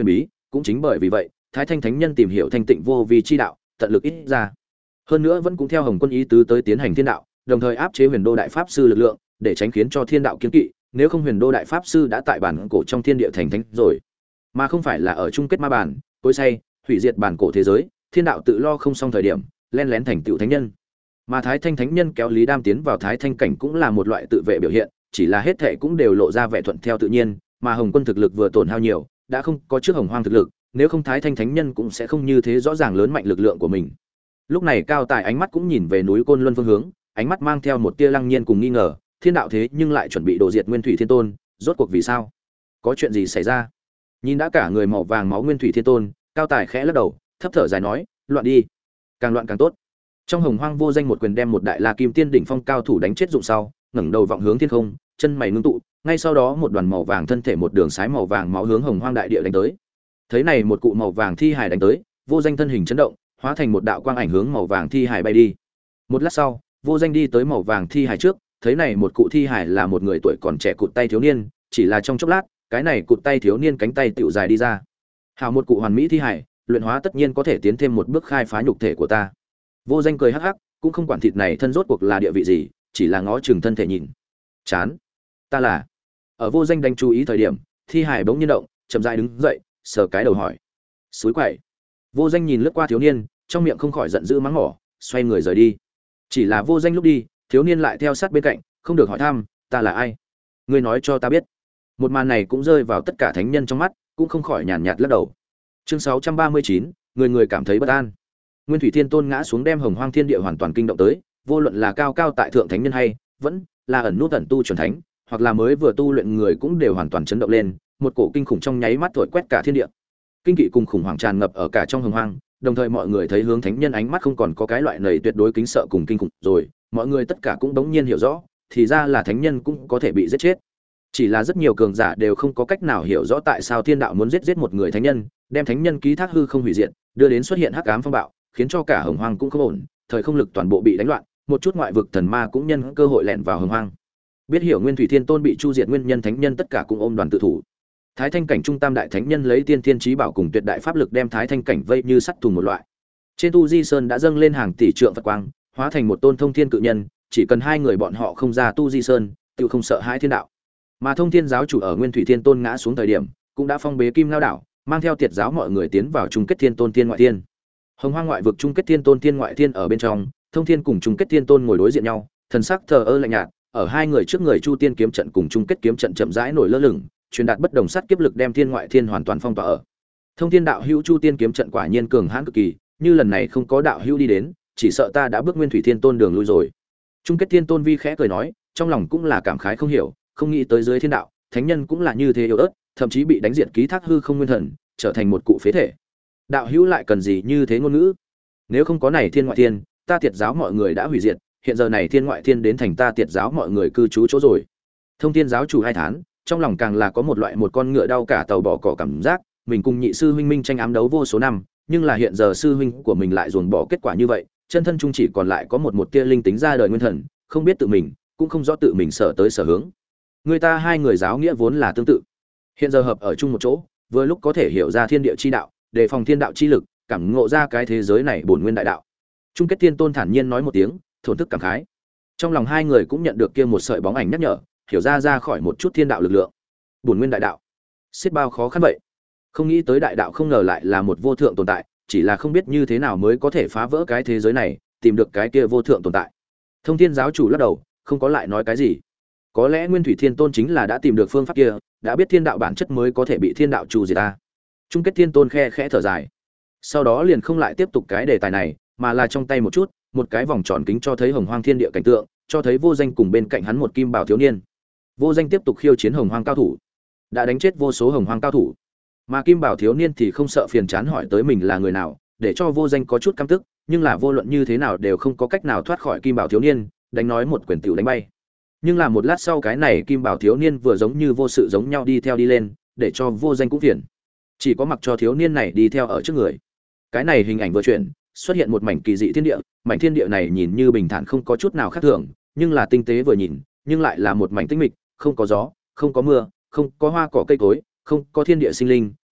cũng chính bởi vì vậy Thái Thanh Thánh Nhân tìm hiểu thanh tịnh vô vi chi đạo, tận lực ít ra. Hơn nữa vẫn cũng theo Hồng Quân ý tứ tới tiến hành thiên đạo, đồng thời áp chế Huyền Đô đại pháp sư lực lượng, để tránh khiến cho thiên đạo kiêng kỵ, nếu không Huyền Đô đại pháp sư đã tại bản cổ trong thiên địa thành thánh rồi, mà không phải là ở chung kết ma bản, cối say, hủy diệt bản cổ thế giới, thiên đạo tự lo không xong thời điểm, len lén thành tựu thánh nhân. Mà Thái Thanh Thánh Nhân kéo Lý Đam tiến vào Thái Thanh cảnh cũng là một loại tự vệ biểu hiện, chỉ là hết thệ cũng đều lộ ra vẻ thuận theo tự nhiên, mà Hồng Quân thực lực vừa tổn hao nhiều, đã không có trước Hồng Hoang thực lực, nếu không Thái Thanh Thánh Nhân cũng sẽ không như thế rõ ràng lớn mạnh lực lượng của mình. Lúc này Cao Tài ánh mắt cũng nhìn về núi Côn Luân phương hướng, ánh mắt mang theo một tia lăng nhiên cùng nghi ngờ, thiên đạo thế nhưng lại chuẩn bị đổ diệt Nguyên Thủy Thiên Tôn, rốt cuộc vì sao? Có chuyện gì xảy ra? Nhìn đã cả người màu vàng máu Nguyên Thủy Thiên Tôn, Cao Tài khẽ lắc đầu, thấp thở dài nói, loạn đi, càng loạn càng tốt. Trong Hồng Hoang vô danh một quyền đem một đại La Kim Tiên đỉnh phong cao thủ đánh chết dụng sau, ngẩng đầu vọng hướng thiên không, chân mày ngưng tụ, ngay sau đó một đoàn màu vàng thân thể một đường sái màu vàng máu hướng Hồng Hoang đại địa đánh tới. Thấy này một cụ màu vàng thi hài đánh tới, vô danh thân hình chấn động, hóa thành một đạo quang ảnh hướng màu vàng thi hài bay đi. Một lát sau, vô danh đi tới màu vàng thi hài trước, thấy này một cụ thi hài là một người tuổi còn trẻ cụt tay thiếu niên, chỉ là trong chốc lát, cái này cụt tay thiếu niên cánh tay tựu dài đi ra. Hào một cụ hoàn mỹ thi hài, luyện hóa tất nhiên có thể tiến thêm một bước khai phá nhục thể của ta. Vô danh cười hắc hắc, cũng không quản thịt này thân rốt cuộc là địa vị gì, chỉ là ngó chừng thân thể nhìn. Chán, ta là. Ở vô danh đánh chú ý thời điểm, thi hài bỗng nhiên động, chậm rãi đứng dậy, sờ cái đầu hỏi. Suối quậy. Vô danh nhìn lướt qua thiếu niên, trong miệng không khỏi giận dữ mắng mỏ, xoay người rời đi. Chỉ là vô danh lúc đi, thiếu niên lại theo sát bên cạnh, không được hỏi thăm, ta là ai? Ngươi nói cho ta biết. Một màn này cũng rơi vào tất cả thánh nhân trong mắt, cũng không khỏi nhàn nhạt lắc đầu. Chương sáu trăm ba mươi chín, người người cảm thấy bất an. Nguyên Thủy Thiên Tôn ngã xuống đem Hồng Hoang thiên địa hoàn toàn kinh động tới, vô luận là cao cao tại thượng thánh nhân hay vẫn là ẩn nút ẩn tu chuẩn thánh, hoặc là mới vừa tu luyện người cũng đều hoàn toàn chấn động lên, một cổ kinh khủng trong nháy mắt thổi quét cả thiên địa. Kinh kỵ cùng khủng hoảng tràn ngập ở cả trong Hồng Hoang, đồng thời mọi người thấy hướng thánh nhân ánh mắt không còn có cái loại nầy tuyệt đối kính sợ cùng kinh khủng rồi, mọi người tất cả cũng đống nhiên hiểu rõ, thì ra là thánh nhân cũng có thể bị giết chết. Chỉ là rất nhiều cường giả đều không có cách nào hiểu rõ tại sao thiên đạo muốn giết giết một người thánh nhân, đem thánh nhân ký thác hư không hủy diệt, đưa đến xuất hiện hắc ám phong bạo, khiến cho cả Hồng Hoang cũng không ổn, thời không lực toàn bộ bị đánh loạn, một chút ngoại vực thần ma cũng nhân cơ hội lẻn vào Hồng Hoang. Biết hiểu Nguyên Thủy Thiên Tôn bị chu diệt nguyên nhân thánh nhân tất cả cũng ôm đoàn tự thủ. Thái Thanh cảnh trung tam đại thánh nhân lấy tiên thiên chí bảo cùng tuyệt đại pháp lực đem Thái Thanh cảnh vây như sắt thùng một loại. Trên Tu Di Sơn đã dâng lên hàng tỷ trượng Phật quang, hóa thành một tôn thông thiên cự nhân, chỉ cần hai người bọn họ không ra Tu Di Sơn, tự không sợ hãi thiên đạo. Mà Thông Thiên giáo chủ ở Nguyên Thủy Thiên Tôn ngã xuống thời điểm, cũng đã phong bế Kim Ngao đảo, mang theo tiệt giáo mọi người tiến vào chung kết Thiên Tôn Thiên ngoại thiên. Hồng Hoang ngoại vực chung kết Thiên Tôn Thiên ngoại thiên ở bên trong, Thông Thiên cùng chung kết Thiên Tôn ngồi đối diện nhau, thần sắc thờ ơ lạnh nhạt, ở hai người trước người Chu Tiên kiếm trận cùng chung kết kiếm trận chậm rãi nổi lơ lửng, truyền đạt bất đồng sát kiếp lực đem thiên ngoại thiên hoàn toàn phong tỏa ở. Thông Thiên đạo hữu Chu Tiên kiếm trận quả nhiên cường hãn cực kỳ, như lần này không có đạo hữu đi đến, chỉ sợ ta đã bước Nguyên Thủy Thiên Tôn đường lui rồi. Chung kết Thiên Tôn vi khẽ cười nói, trong lòng cũng là cảm khái không hiểu, không nghĩ tới dưới thiên đạo, thánh nhân cũng là như thế yếu ớt, thậm chí bị đánh diệt ký thác hư không nguyên thần, trở thành một cụ phế thể. Đạo hữu lại cần gì như thế ngôn ngữ? Nếu không có này thiên ngoại thiên, ta tiệt giáo mọi người đã hủy diệt, hiện giờ này thiên ngoại thiên đến thành ta tiệt giáo mọi người cư trú chỗ rồi. Thông Thiên giáo chủ hai tháng, trong lòng càng là có một loại một con ngựa đau cả tàu bỏ cỏ cảm giác, mình cùng nhị sư huynh minh tranh ám đấu vô số năm, nhưng là hiện giờ sư huynh của mình lại ruồng bỏ kết quả như vậy, chân thân trung chỉ còn lại có một một tia linh tính ra đời nguyên thần, không biết tự mình, cũng không rõ tự mình sở tới sở hướng. Người ta hai người giáo nghĩa vốn là tương tự, hiện giờ hợp ở chung một chỗ, vừa lúc có thể hiểu ra thiên địa chi đạo, đề phòng thiên đạo chi lực, cảm ngộ ra cái thế giới này bổn nguyên đại đạo. Chung kết Thiên Tôn thản nhiên nói một tiếng, thổn thức cảm khái. Trong lòng hai người cũng nhận được kia một sợi bóng ảnh nhắc nhở, hiểu ra ra khỏi một chút thiên đạo lực lượng. Bổn nguyên đại đạo, xiết bao khó khăn vậy. Không nghĩ tới đại đạo không ngờ lại là một vô thượng tồn tại, chỉ là không biết như thế nào mới có thể phá vỡ cái thế giới này, tìm được cái kia vô thượng tồn tại. Thông Thiên giáo chủ lắc đầu, không có lại nói cái gì. Có lẽ Nguyên Thủy Thiên Tôn chính là đã tìm được phương pháp kia, đã biết thiên đạo bản chất mới có thể bị thiên đạo trù diệt ta. Chung kết Thiên Tôn khe khẽ thở dài. Sau đó liền không lại tiếp tục cái đề tài này, mà là trong tay một chút, một cái vòng tròn kính cho thấy Hồng Hoang thiên địa cảnh tượng, cho thấy Vô Danh cùng bên cạnh hắn một kim bảo thiếu niên. Vô Danh tiếp tục khiêu chiến Hồng Hoang cao thủ, đã đánh chết vô số Hồng Hoang cao thủ. Mà kim bảo thiếu niên thì không sợ phiền chán hỏi tới mình là người nào, để cho Vô Danh có chút căm tức, nhưng là vô luận như thế nào đều không có cách nào thoát khỏi kim bảo thiếu niên, đánh nói một quyền tiểu đánh bay. Nhưng là một lát sau cái này kim bảo thiếu niên vừa giống như vô sự giống nhau đi theo đi lên, để cho Vô Danh cũng phiền. Chỉ có mặc cho thiếu niên này đi theo ở trước người. Cái này hình ảnh vừa chuyển, xuất hiện một mảnh kỳ dị thiên địa, mảnh thiên địa này nhìn như bình thản không có chút nào khác thường, nhưng là tinh tế vừa nhìn, nhưng lại là một mảnh tĩnh mịch, không có gió, không có mưa, không có hoa cỏ cây cối, không có thiên địa sinh linh,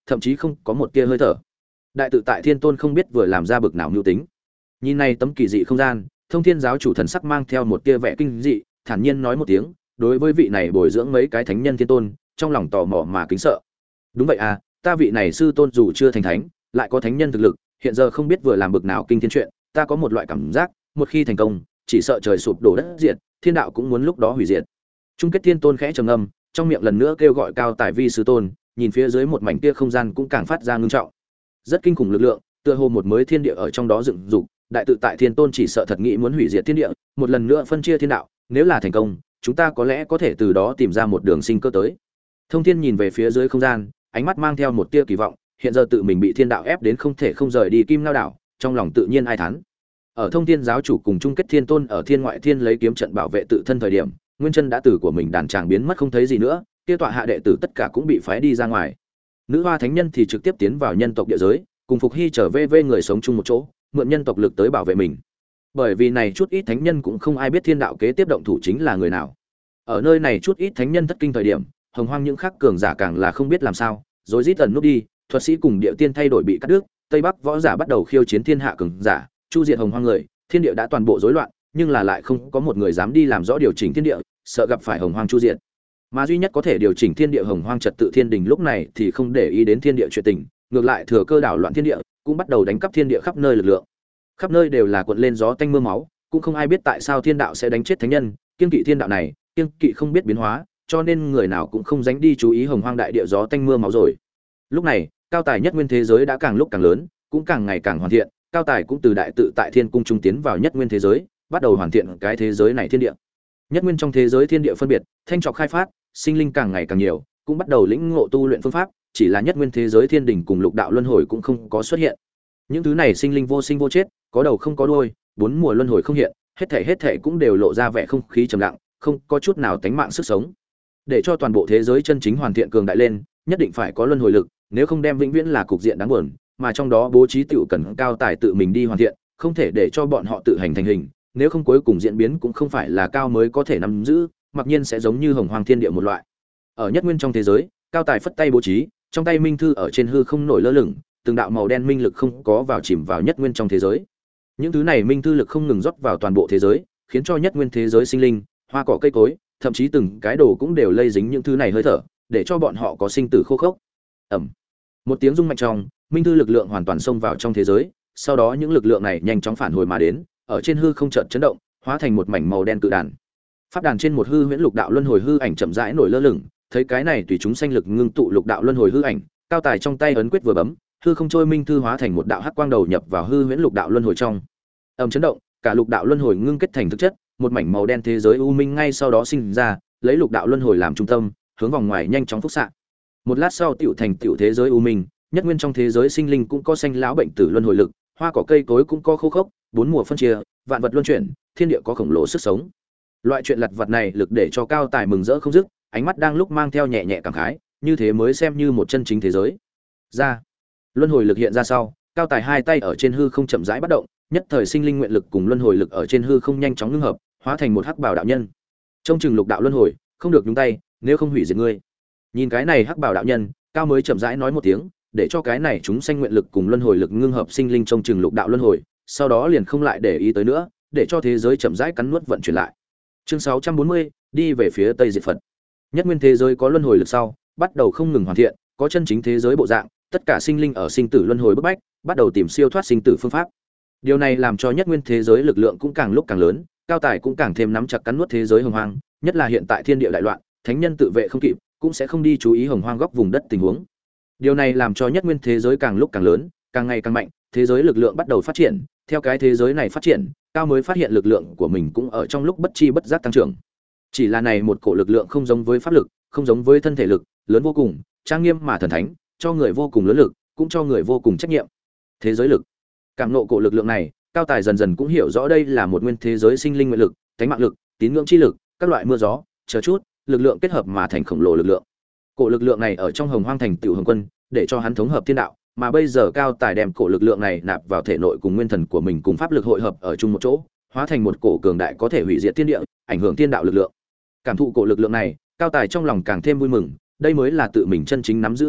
thậm chí không có một tia hơi thở. Đại tự tại thiên tôn không biết vừa làm ra bực nào mưu tính. Nhìn này tấm kỳ dị không gian, Thông Thiên giáo chủ thần sắc mang theo một tia vẻ kinh dị, thản nhiên nói một tiếng, đối với vị này bồi dưỡng mấy cái thánh nhân thiên tôn, trong lòng tò mò mà kính sợ. Đúng vậy à, ta vị này sư tôn dù chưa thành thánh, lại có thánh nhân thực lực, hiện giờ không biết vừa làm bực nào kinh thiên chuyện, ta có một loại cảm giác, một khi thành công, chỉ sợ trời sụp đổ đất diệt, thiên đạo cũng muốn lúc đó hủy diệt. Trung kết thiên tôn khẽ trầm ngâm, trong miệng lần nữa kêu gọi cao tài vi sư tôn, nhìn phía dưới một mảnh kia không gian cũng càng phát ra ngưng trọng. Rất kinh khủng lực lượng, tựa hồ một mới thiên địa ở trong đó dựng dục, đại tự tại thiên tôn chỉ sợ thật nghĩ muốn hủy diệt thiên địa, một lần nữa phân chia thiên đạo, nếu là thành công, chúng ta có lẽ có thể từ đó tìm ra một đường sinh cơ tới. Thông Thiên nhìn về phía dưới không gian, ánh mắt mang theo một tia kỳ vọng, hiện giờ tự mình bị thiên đạo ép đến không thể không rời đi Kim Lao đảo, trong lòng tự nhiên ai thán. Ở Thông Thiên giáo chủ cùng Trung kết thiên tôn ở thiên ngoại thiên lấy kiếm trận bảo vệ tự thân thời điểm, nguyên chân đã tử của mình đàn tràng biến mất không thấy gì nữa, kia tọa hạ đệ tử tất cả cũng bị phái đi ra ngoài. Nữ hoa thánh nhân thì trực tiếp tiến vào nhân tộc địa giới, cùng Phục Hy trở về với người sống chung một chỗ, mượn nhân tộc lực tới bảo vệ mình. Bởi vì này chút ít thánh nhân cũng không ai biết thiên đạo kế tiếp động thủ chính là người nào. Ở nơi này chút ít thánh nhân thất kinh thời điểm, hồng hoang những khác cường giả càng là không biết làm sao, rồi rít ẩn núp đi, thuật sĩ cùng địa tiên thay đổi bị cắt đứt, tây bắc võ giả bắt đầu khiêu chiến thiên hạ cường giả, chu diệt hồng hoang người, thiên địa đã toàn bộ rối loạn, nhưng là lại không có một người dám đi làm rõ điều chỉnh thiên địa, sợ gặp phải hồng hoang chu diệt. Mà duy nhất có thể điều chỉnh thiên địa hồng hoang trật tự thiên đình lúc này thì không để ý đến thiên địa chuyện tình, ngược lại thừa cơ đảo loạn thiên địa, cũng bắt đầu đánh cắp thiên địa khắp nơi lực lượng. Khắp nơi đều là cuộn lên gió tanh mưa máu, cũng không ai biết tại sao thiên đạo sẽ đánh chết thánh nhân, kiêng kỵ thiên đạo này, kiêng kỵ không biết biến hóa, cho nên người nào cũng không dám đi chú ý hồng hoang đại địa gió tanh mưa máu rồi. Lúc này, cao tài nhất nguyên thế giới đã càng lúc càng lớn, cũng càng ngày càng hoàn thiện, cao tài cũng từ đại tự tại thiên cung trung tiến vào nhất nguyên thế giới, bắt đầu hoàn thiện cái thế giới này thiên địa. Nhất nguyên trong thế giới thiên địa phân biệt, thanh trọc khai phát, sinh linh càng ngày càng nhiều, cũng bắt đầu lĩnh ngộ tu luyện phương pháp, chỉ là nhất nguyên thế giới thiên đỉnh cùng lục đạo luân hồi cũng không có xuất hiện. Những thứ này sinh linh vô sinh vô chết, có đầu không có đuôi, bốn mùa luân hồi không hiện, hết thảy hết thảy cũng đều lộ ra vẻ không khí trầm lặng, không có chút nào tánh mạng sức sống. Để cho toàn bộ thế giới chân chính hoàn thiện cường đại lên, nhất định phải có luân hồi lực, nếu không đem vĩnh viễn là cục diện đáng buồn, mà trong đó bố trí tiểu cần cao tài tự mình đi hoàn thiện, không thể để cho bọn họ tự hành thành hình, nếu không cuối cùng diễn biến cũng không phải là cao mới có thể nắm giữ, mặc nhiên sẽ giống như hồng hoang thiên địa một loại. Ở nhất nguyên trong thế giới, cao tài phất tay bố trí, trong tay minh thư ở trên hư không nổi lơ lửng, từng đạo màu đen minh lực không có vào chìm vào nhất nguyên trong thế giới. Những thứ này minh thư lực không ngừng rót vào toàn bộ thế giới, khiến cho nhất nguyên thế giới sinh linh, hoa cỏ cây cối, thậm chí từng cái đồ cũng đều lây dính những thứ này hơi thở, để cho bọn họ có sinh tử khô khốc. Ầm. Một tiếng rung mạnh trong, minh thư lực lượng hoàn toàn xông vào trong thế giới, sau đó những lực lượng này nhanh chóng phản hồi mà đến, ở trên hư không chợt chấn động, hóa thành một mảnh màu đen cự đàn. Pháp đàn trên một hư huyễn lục đạo luân hồi hư ảnh chậm rãi nổi lơ lửng, thấy cái này tùy chúng sanh lực ngưng tụ lục đạo luân hồi hư ảnh, cao tài trong tay ấn quyết vừa bấm, hư không trôi minh thư hóa thành một đạo hắc quang đầu nhập vào hư huyễn lục đạo luân hồi trong. Ầm chấn động, cả lục đạo luân hồi ngưng kết thành thực chất, một mảnh màu đen thế giới u minh ngay sau đó sinh ra, lấy lục đạo luân hồi làm trung tâm, hướng vòng ngoài nhanh chóng phúc xạ. Một lát sau tiểu thành tiểu thế giới u minh, nhất nguyên trong thế giới sinh linh cũng có sanh lão bệnh tử luân hồi lực, hoa cỏ cây cối cũng có khô khốc, bốn mùa phân chia, vạn vật luân chuyển, thiên địa có khổng lồ sức sống. Loại chuyện lặt vặt này lực để cho cao tài mừng rỡ không dứt, ánh mắt đang lúc mang theo nhẹ nhẹ cảm khái, như thế mới xem như một chân chính thế giới. Ra, luân hồi lực hiện ra sau, cao tài hai tay ở trên hư không chậm rãi bắt động, nhất thời sinh linh nguyện lực cùng luân hồi lực ở trên hư không nhanh chóng ngưng hợp, hóa thành một hắc bảo đạo nhân. Trong chừng lục đạo luân hồi, không được nhúng tay, nếu không hủy diệt ngươi. Nhìn cái này hắc bảo đạo nhân, cao mới chậm rãi nói một tiếng, để cho cái này chúng sanh nguyện lực cùng luân hồi lực ngưng hợp sinh linh trong chừng lục đạo luân hồi, sau đó liền không lại để ý tới nữa, để cho thế giới chậm rãi cắn nuốt vận chuyển lại. Chương sáu trăm bốn mươi, đi về phía Tây Diệt Phật. Nhất nguyên thế giới có luân hồi lực sau, bắt đầu không ngừng hoàn thiện, có chân chính thế giới bộ dạng, tất cả sinh linh ở sinh tử luân hồi bức bách, bắt đầu tìm siêu thoát sinh tử phương pháp. Điều này làm cho nhất nguyên thế giới lực lượng cũng càng lúc càng lớn, cao tài cũng càng thêm nắm chặt cắn nuốt thế giới hồng hoang, nhất là hiện tại thiên địa đại loạn, thánh nhân tự vệ không kịp, cũng sẽ không đi chú ý hồng hoang góc vùng đất tình huống. Điều này làm cho nhất nguyên thế giới càng lúc càng lớn, càng ngày càng mạnh, thế giới lực lượng bắt đầu phát triển, theo cái thế giới này phát triển, cao mới phát hiện lực lượng của mình cũng ở trong lúc bất chi bất giác tăng trưởng. Chỉ là này một cổ lực lượng không giống với pháp lực, không giống với thân thể lực, lớn vô cùng, trang nghiêm mà thần thánh, cho người vô cùng lớn lực, cũng cho người vô cùng trách nhiệm. Thế giới lực. Cảm ngộ cổ lực lượng này, cao tài dần dần cũng hiểu rõ đây là một nguyên thế giới sinh linh nguyện lực, tánh mạng lực, tín ngưỡng chi lực, các loại mưa gió, chờ chút, lực lượng kết hợp mà thành khổng lồ lực lượng. Cổ lực lượng này ở trong hồng hoang thành tiểu hồng quân, để cho hắn thống hợp thiên đạo, mà bây giờ cao tài đem cổ lực lượng này nạp vào thể nội cùng nguyên thần của mình cùng pháp lực hội hợp ở chung một chỗ, hóa thành một cổ cường đại có thể hủy diệt thiên địa, ảnh hưởng thiên đạo lực lượng. Cảm thụ cổ lực lượng này, cao tài trong lòng càng thêm vui mừng, đây mới là tự mình chân chính nắm giữ lực lượng,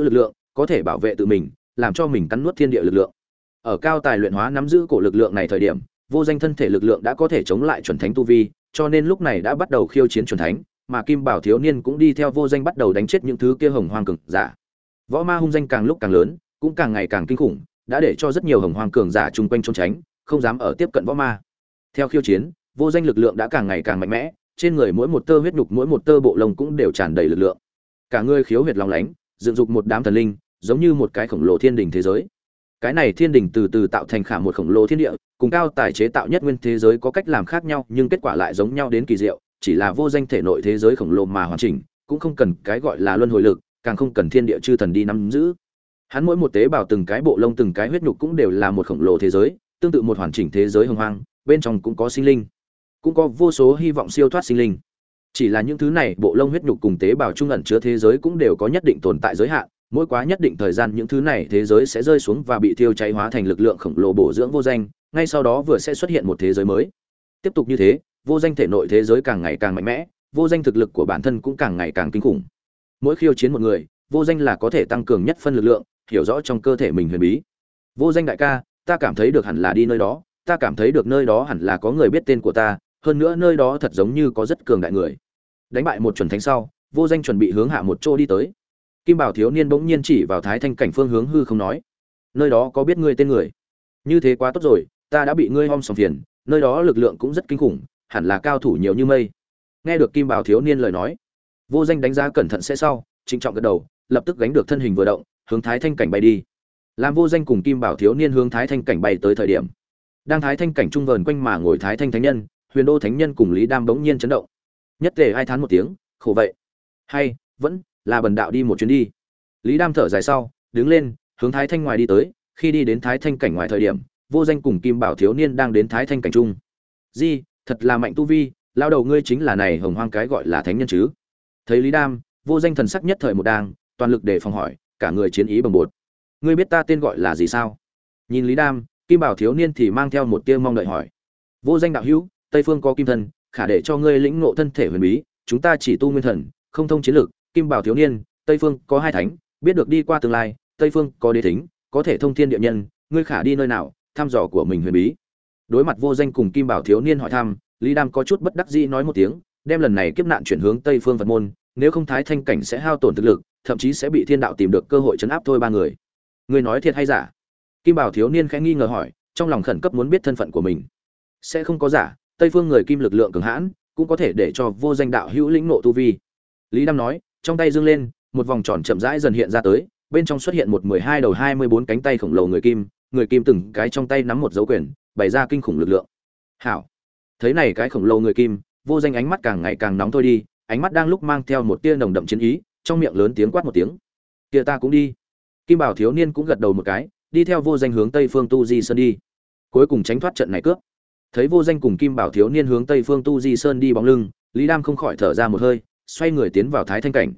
có thể bảo vệ tự mình, làm cho mình cắn nuốt thiên địa lực lượng. Ở cao tài luyện hóa nắm giữ cổ lực lượng này thời điểm, vô danh thân thể lực lượng đã có thể chống lại chuẩn thánh tu vi, cho nên lúc này đã bắt đầu khiêu chiến chuẩn thánh, mà Kim Bảo thiếu niên cũng đi theo vô danh bắt đầu đánh chết những thứ kia hồng hoang cường giả. Võ ma hung danh càng lúc càng lớn, cũng càng ngày càng kinh khủng, đã để cho rất nhiều hồng hoang cường giả chung quanh trốn tránh, không dám ở tiếp cận võ ma. Theo khiêu chiến, vô danh lực lượng đã càng ngày càng mạnh mẽ, trên người mỗi một tơ huyết nhục, mỗi một tơ bộ lông cũng đều tràn đầy lực lượng. Cả người khiếu huyệt long lánh, dựng dục một đám thần linh, giống như một cái khổng lồ thiên đình thế giới. Cái này thiên đình từ từ tạo thành khả một khổng lồ thiên địa, cùng cao tài chế tạo nhất nguyên thế giới có cách làm khác nhau, nhưng kết quả lại giống nhau đến kỳ diệu, chỉ là vô danh thể nội thế giới khổng lồ mà hoàn chỉnh, cũng không cần cái gọi là luân hồi lực, càng không cần thiên địa chư thần đi nắm giữ. Hắn mỗi một tế bào, từng cái bộ lông, từng cái huyết nhục cũng đều là một khổng lồ thế giới, tương tự một hoàn chỉnh thế giới hồng hoang, bên trong cũng có sinh linh, cũng có vô số hy vọng siêu thoát sinh linh. Chỉ là những thứ này bộ lông huyết nhục cùng tế bào trung ẩn chứa thế giới cũng đều có nhất định tồn tại giới hạn, mỗi quá nhất định thời gian những thứ này thế giới sẽ rơi xuống và bị thiêu cháy hóa thành lực lượng khổng lồ bổ dưỡng vô danh, ngay sau đó vừa sẽ xuất hiện một thế giới mới. Tiếp tục như thế, vô danh thể nội thế giới càng ngày càng mạnh mẽ, vô danh thực lực của bản thân cũng càng ngày càng kinh khủng. Mỗi khiêu chiến một người, vô danh là có thể tăng cường nhất phân lực lượng, hiểu rõ trong cơ thể mình huyền bí. Vô danh đại ca, ta cảm thấy được hẳn là đi nơi đó, ta cảm thấy được nơi đó hẳn là có người biết tên của ta, hơn nữa nơi đó thật giống như có rất cường đại người. Đánh bại một chuẩn thánh sau, vô danh chuẩn bị hướng hạ một chỗ đi tới. Kim Bảo thiếu niên bỗng nhiên chỉ vào Thái Thanh cảnh phương hướng hư không nói: "Nơi đó có biết ngươi tên người?" "Như thế quá tốt rồi, ta đã bị ngươi om sòm phiền, nơi đó lực lượng cũng rất kinh khủng, hẳn là cao thủ nhiều như mây." Nghe được Kim Bảo thiếu niên lời nói, vô danh đánh giá cẩn thận sẽ sau, trịnh trọng gật đầu, lập tức gánh được thân hình vừa động, hướng Thái Thanh cảnh bay đi. Làm vô danh cùng Kim Bảo thiếu niên hướng Thái Thanh cảnh bay tới thời điểm, đang Thái Thanh cảnh trung vờn quanh mà ngồi Thái Thanh thánh nhân, Huyền Đô thánh nhân cùng Lý Đam bỗng nhiên chấn động. Nhất tề ai thán một tiếng, khổ vậy, hay vẫn là bần đạo đi một chuyến đi. Lý Đam thở dài sau, đứng lên, hướng Thái Thanh ngoài đi tới. Khi đi đến Thái Thanh cảnh ngoài thời điểm, vô danh cùng Kim Bảo thiếu niên đang đến Thái Thanh cảnh trung. Di, thật là mạnh tu vi, lao đầu ngươi chính là này hồng hoang cái gọi là thánh nhân chứ? Thấy Lý Đam, vô danh thần sắc nhất thời một đang, toàn lực để phòng hỏi, cả người chiến ý bồng bột. Ngươi biết ta tên gọi là gì sao? Nhìn Lý Đam, Kim Bảo thiếu niên thì mang theo một tia mong đợi hỏi. Vô danh đạo hữu, Tây phương có kim thần, khả để cho ngươi lĩnh ngộ thân thể huyền bí, chúng ta chỉ tu nguyên thần, không thông chiến lực. Kim Bảo thiếu niên, Tây phương có hai thánh, biết được đi qua tương lai, Tây phương có đế thính, có thể thông thiên địa nhân, ngươi khả đi nơi nào, thăm dò của mình huyền bí. Đối mặt vô danh cùng Kim Bảo thiếu niên hỏi thăm, Lý Đam có chút bất đắc dĩ nói một tiếng, đem lần này kiếp nạn chuyển hướng Tây phương Phật môn, nếu không Thái Thanh cảnh sẽ hao tổn thực lực, thậm chí sẽ bị thiên đạo tìm được cơ hội trấn áp thôi ba người. Ngươi nói thiệt hay giả? Kim Bảo thiếu niên khẽ nghi ngờ hỏi, trong lòng khẩn cấp muốn biết thân phận của mình. Sẽ không có giả, Tây phương người kim lực lượng cường hãn, cũng có thể để cho vô danh đạo hữu lĩnh ngộ tu vi. Lý Đam nói, trong tay dương lên, một vòng tròn chậm rãi dần hiện ra tới, bên trong xuất hiện một mười hai đầu hai mươi bốn cánh tay khổng lồ người kim, người kim từng cái trong tay nắm một dấu quyền, bày ra kinh khủng lực lượng. Hảo. Thấy này cái khổng lồ người kim, vô danh ánh mắt càng ngày càng nóng thôi đi, ánh mắt đang lúc mang theo một tia nồng đậm chiến ý, trong miệng lớn tiếng quát một tiếng. Kia ta cũng đi. Kim Bảo thiếu niên cũng gật đầu một cái, đi theo vô danh hướng Tây phương Tu Di Sơn đi. Cuối cùng tránh thoát trận này cướp. Thấy vô danh cùng Kim Bảo thiếu niên hướng Tây phương Tu Di Sơn đi bóng lưng, Lý Đam không khỏi thở ra một hơi, xoay người tiến vào Thái Thanh cảnh.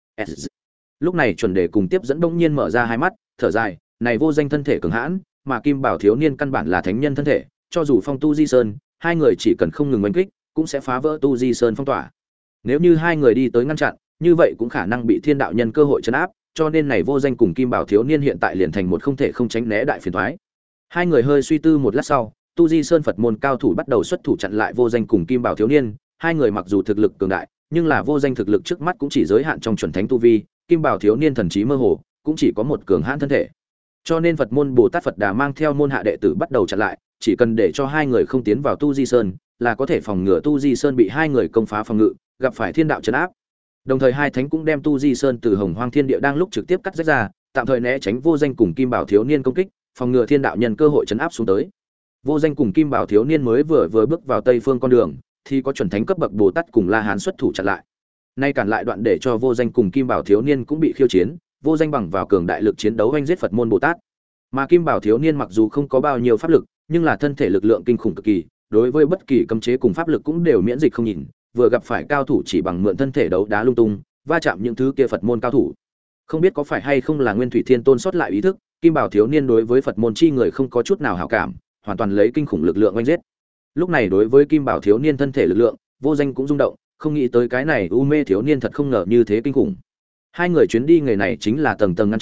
Lúc này chuẩn đề cùng tiếp dẫn đông nhiên mở ra hai mắt, thở dài, này vô danh thân thể cường hãn, mà Kim Bảo thiếu niên căn bản là thánh nhân thân thể, cho dù phong Tu Di Sơn, hai người chỉ cần không ngừng oanh kích, cũng sẽ phá vỡ Tu Di Sơn phong tỏa. Nếu như hai người đi tới ngăn chặn, như vậy cũng khả năng bị thiên đạo nhân cơ hội trấn áp, cho nên này vô danh cùng Kim Bảo thiếu niên hiện tại liền thành một không thể không tránh né đại phiền toái. Hai người hơi suy tư một lát sau, Tu Di Sơn Phật môn cao thủ bắt đầu xuất thủ chặn lại vô danh cùng Kim Bảo thiếu niên, hai người mặc dù thực lực cường đại, nhưng là vô danh thực lực trước mắt cũng chỉ giới hạn trong chuẩn thánh tu vi, Kim Bảo thiếu niên thần trí mơ hồ, cũng chỉ có một cường hãn thân thể. Cho nên Phật môn Bồ Tát Phật Đà mang theo môn hạ đệ tử bắt đầu chặn lại, chỉ cần để cho hai người không tiến vào Tu Di Sơn, là có thể phòng ngừa Tu Di Sơn bị hai người công phá phòng ngự, gặp phải thiên đạo trấn áp. Đồng thời hai thánh cũng đem Tu Di Sơn từ Hồng Hoang Thiên Địa đang lúc trực tiếp cắt rách ra, tạm thời né tránh vô danh cùng Kim Bảo thiếu niên công kích, phòng ngừa thiên đạo nhân cơ hội trấn áp xuống tới. Vô danh cùng Kim Bảo thiếu niên mới vừa vừa bước vào Tây phương con đường, thì có chuẩn thánh cấp bậc Bồ Tát cùng La Hán xuất thủ chặn lại. Nay cản lại đoạn để cho vô danh cùng Kim Bảo thiếu niên cũng bị khiêu chiến, vô danh bằng vào cường đại lực chiến đấu oanh giết Phật môn Bồ Tát. Mà Kim Bảo thiếu niên mặc dù không có bao nhiêu pháp lực, nhưng là thân thể lực lượng kinh khủng cực kỳ, đối với bất kỳ cấm chế cùng pháp lực cũng đều miễn dịch không nhìn, vừa gặp phải cao thủ chỉ bằng mượn thân thể đấu đá lung tung, va chạm những thứ kia Phật môn cao thủ. Không biết có phải hay không là Nguyên Thủy Thiên Tôn sót lại ý thức, Kim Bảo thiếu niên đối với Phật môn chi người không có chút nào hảo cảm, hoàn toàn lấy kinh khủng lực lượng oanh giết. Lúc này đối với Kim Bảo thiếu niên thân thể lực lượng, vô danh cũng rung động, không nghĩ tới cái này u mê thiếu niên thật không ngờ như thế kinh khủng. Hai người chuyến đi người này chính là tầng tầng ngăn trở,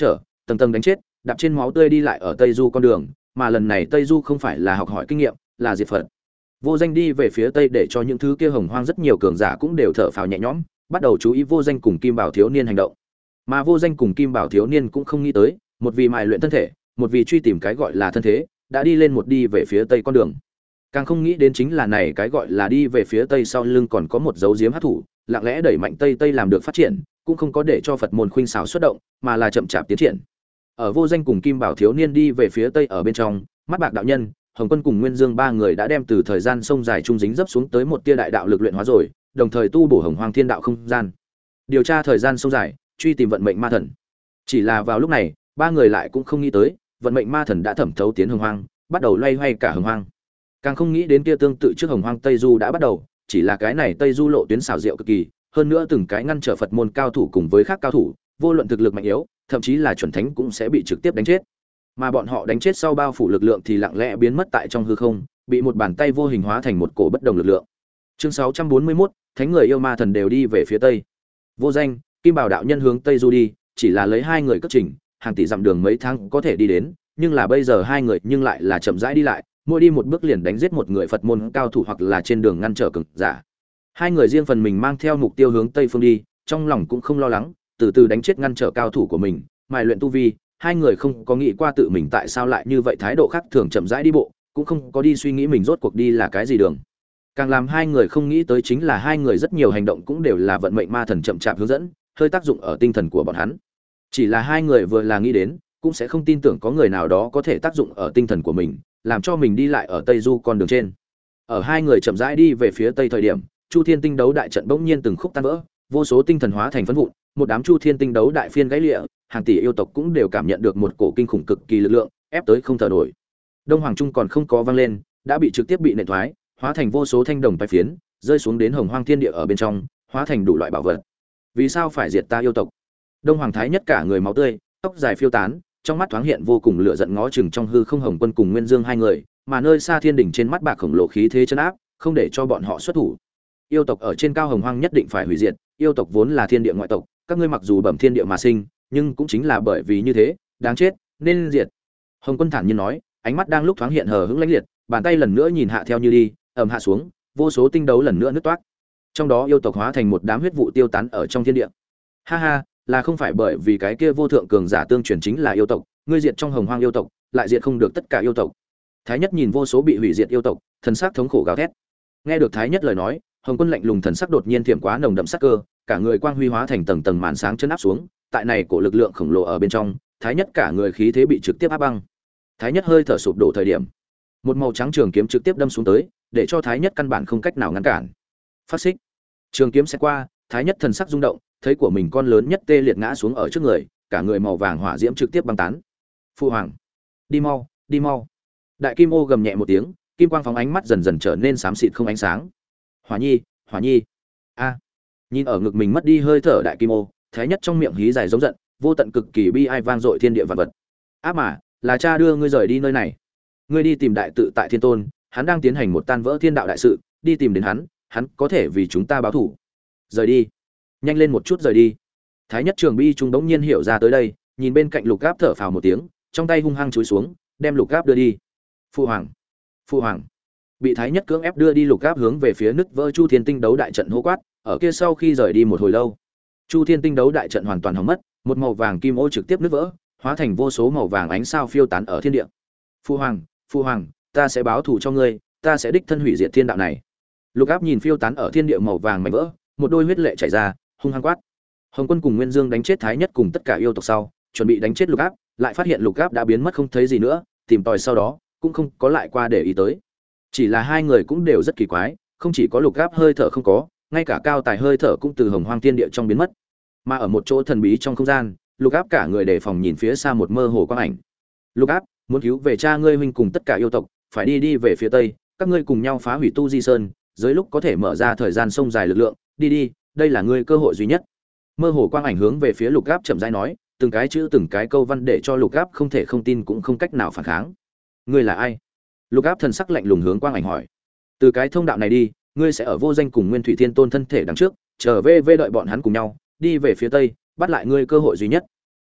tầng tầng đánh chết, đạp trên máu tươi đi lại ở Tây Du con đường, mà lần này Tây Du không phải là học hỏi kinh nghiệm, là diệt Phật. Vô Danh đi về phía tây để cho những thứ kia hồng hoang rất nhiều cường giả cũng đều thở phào nhẹ nhõm, bắt đầu chú ý Vô Danh cùng Kim Bảo thiếu niên hành động. Mà Vô Danh cùng Kim Bảo thiếu niên cũng không nghĩ tới, một vì mài luyện thân thể, một vì truy tìm cái gọi là thân thế, đã đi lên một đi về phía tây con đường. Càng không nghĩ đến chính là này cái gọi là đi về phía tây sau lưng còn có một dấu giếm hắc thủ, lặng lẽ đẩy mạnh tây tây làm được phát triển, cũng không có để cho Phật môn khuynh xảo xuất động, mà là chậm chạp tiến triển. Ở Vô Danh cùng Kim Bảo thiếu niên đi về phía tây ở bên trong, Mắt Bạc đạo nhân, Hồng Quân cùng Nguyên Dương ba người đã đem từ thời gian sông dài trung dính dấp xuống tới một tia đại đạo lực luyện hóa rồi, đồng thời tu bổ Hồng Hoang Thiên đạo không gian. Điều tra thời gian sông dài, truy tìm vận mệnh ma thần. Chỉ là vào lúc này, ba người lại cũng không nghĩ tới, vận mệnh ma thần đã thẩm thấu tiến Hồng Hoang, bắt đầu loay hoay cả Hồng Hoang. Càng không nghĩ đến kia tương tự trước Hồng Hoang Tây Du đã bắt đầu, chỉ là cái này Tây Du lộ tuyến xảo diệu cực kỳ, hơn nữa từng cái ngăn trở Phật môn cao thủ cùng với khác cao thủ, vô luận thực lực mạnh yếu, thậm chí là chuẩn thánh cũng sẽ bị trực tiếp đánh chết. Mà bọn họ đánh chết sau bao phủ lực lượng thì lặng lẽ biến mất tại trong hư không, bị một bàn tay vô hình hóa thành một cổ bất đồng lực lượng. Chương sáu trăm bốn mươi mốt, thánh người yêu ma thần đều đi về phía tây. Vô Danh, Kim Bảo đạo nhân hướng tây du đi, chỉ là lấy hai người cất trình, hàng tỷ dặm đường mấy tháng có thể đi đến, nhưng là bây giờ hai người nhưng lại là chậm rãi đi lại, mỗi đi một bước liền đánh giết một người Phật môn cao thủ hoặc là trên đường ngăn trở cường giả. Hai người riêng phần mình mang theo mục tiêu hướng tây phương đi, trong lòng cũng không lo lắng, từ từ đánh chết ngăn trở cao thủ của mình, mài luyện tu vi. Hai người không có nghĩ qua tự mình tại sao lại như vậy, thái độ khác thường chậm rãi đi bộ, cũng không có đi suy nghĩ mình rốt cuộc đi là cái gì đường. Càng làm hai người không nghĩ tới chính là hai người rất nhiều hành động cũng đều là vận mệnh ma thần chậm chạp hướng dẫn, hơi tác dụng ở tinh thần của bọn hắn. Chỉ là hai người vừa là nghĩ đến, cũng sẽ không tin tưởng có người nào đó có thể tác dụng ở tinh thần của mình, làm cho mình đi lại ở Tây Du con đường trên. Ở hai người chậm rãi đi về phía tây thời điểm, Chu Thiên Tinh đấu đại trận bỗng nhiên từng khúc tan vỡ, vô số tinh thần hóa thành phấn vụn, một đám Chu Thiên Tinh đấu đại phiên gãy lịa, hàng tỷ yêu tộc cũng đều cảm nhận được một cổ kinh khủng cực kỳ lực lượng, ép tới không thở nổi. Đông Hoàng Trung còn không có vang lên, đã bị trực tiếp bị nện thoái, hóa thành vô số thanh đồng phái phiến, rơi xuống đến Hồng Hoang Thiên địa ở bên trong, hóa thành đủ loại bảo vật. Vì sao phải diệt ta yêu tộc? Đông Hoàng Thái nhất cả người máu tươi, tóc dài phiêu tán, trong mắt thoáng hiện vô cùng lửa giận ngó chừng trong hư không Hồng Quân cùng Nguyên Dương hai người, mà nơi xa thiên đỉnh trên mắt bạc khổng lồ khí thế chân áp, không để cho bọn họ xuất thủ. Yêu tộc ở trên cao Hồng Hoang nhất định phải hủy diệt, yêu tộc vốn là thiên địa ngoại tộc, các ngươi mặc dù bẩm thiên địa mà sinh, nhưng cũng chính là bởi vì như thế, đáng chết, nên diệt. Hồng Quân thản nhiên nói, ánh mắt đang lúc thoáng hiện hờ hững lãnh liệt, bàn tay lần nữa nhìn hạ theo như đi, ầm hạ xuống, vô số tinh đấu lần nữa nứt toát. Trong đó yêu tộc hóa thành một đám huyết vụ tiêu tán ở trong thiên địa. Ha ha, là không phải bởi vì cái kia vô thượng cường giả tương truyền chính là yêu tộc, ngươi diệt trong Hồng Hoang yêu tộc, lại diệt không được tất cả yêu tộc. Thái nhất nhìn vô số bị hủy diệt yêu tộc, thần sắc thống khổ gào thét. Nghe được Thái nhất lời nói, Hồng Quân lạnh lùng thần sắc đột nhiên thiểm quá nồng đậm sắc cơ, cả người quang huy hóa thành tầng tầng màn sáng chân áp xuống, tại này cổ lực lượng khổng lồ ở bên trong, Thái nhất cả người khí thế bị trực tiếp áp băng. Thái nhất hơi thở sụp đổ thời điểm, một màu trắng trường kiếm trực tiếp đâm xuống tới, để cho Thái nhất căn bản không cách nào ngăn cản. Phát xích, trường kiếm sẽ qua, Thái nhất thần sắc rung động, thấy của mình con lớn nhất tê liệt ngã xuống ở trước người, cả người màu vàng hỏa diễm trực tiếp băng tán. Phu hoàng, đi mau, đi mau! Đại Kim Ô gầm nhẹ một tiếng, kim quang phóng ánh mắt dần dần trở nên xám xịt không ánh sáng. Hỏa nhi, hỏa nhi! A! Nhìn ở ngực mình mất đi hơi thở Đại Kim Ô, Thái nhất trong miệng hí dài giống giận, vô tận cực kỳ bi ai vang dội thiên địa vạn vật. Áp mà, là cha đưa ngươi rời đi nơi này. Ngươi đi tìm đại tự tại Thiên Tôn, hắn đang tiến hành một tan vỡ thiên đạo đại sự, đi tìm đến hắn, hắn có thể vì chúng ta báo thù. Rời đi, nhanh lên một chút rời đi. Thái nhất trường bi trung đống nhiên hiểu ra tới đây, nhìn bên cạnh Lục Gáp thở phào một tiếng, trong tay hung hăng chúi xuống, đem Lục Gáp đưa đi. Phụ hoàng, phụ hoàng! Bị Thái nhất cưỡng ép đưa đi Lục Gáp hướng về phía nứt vỡ Chu Thiên Tinh đấu đại trận hô quát, ở kia sau khi rời đi một hồi lâu, Chu Thiên Tinh đấu đại trận hoàn toàn hỏng mất, một màu vàng kim ô trực tiếp nứt vỡ, hóa thành vô số màu vàng ánh sao phiêu tán ở thiên địa. Phụ hoàng, phụ hoàng, ta sẽ báo thù cho ngươi, ta sẽ đích thân hủy diệt thiên đạo này. Lục Áp nhìn phiêu tán ở thiên địa màu vàng mảnh vỡ, một đôi huyết lệ chảy ra, hung hăng quát. Hồng Quân cùng Nguyên Dương đánh chết Thái nhất cùng tất cả yêu tộc sau, chuẩn bị đánh chết Lục Áp, lại phát hiện Lục Áp đã biến mất không thấy gì nữa, tìm tòi sau đó cũng không có lại qua để ý tới. Chỉ là hai người cũng đều rất kỳ quái, không chỉ có Lục Áp hơi thở không có, ngay cả cao tài hơi thở cũng từ Hồng Hoang thiên địa trong biến mất. Mà ở một chỗ thần bí trong không gian, Lục Áp cả người đề phòng nhìn phía xa một mơ hồ quang ảnh. Lục Áp, muốn cứu về cha ngươi huynh cùng tất cả yêu tộc, phải đi đi về phía tây, các ngươi cùng nhau phá hủy Tu Di Sơn, dưới lúc có thể mở ra thời gian sông dài lực lượng, đi đi, đây là ngươi cơ hội duy nhất. Mơ hồ quang ảnh hướng về phía Lục Áp chậm rãi nói, từng cái chữ từng cái câu văn để cho Lục Áp không thể không tin cũng không cách nào phản kháng. Ngươi là ai? Lục Áp thần sắc lạnh lùng hướng quang ảnh hỏi. Từ cái thông đạo này đi, ngươi sẽ ở Vô Danh cùng Nguyên Thủy Thiên Tôn thân thể đằng trước, trở về về đợi bọn hắn cùng nhau, đi về phía tây, bắt lại ngươi cơ hội duy nhất.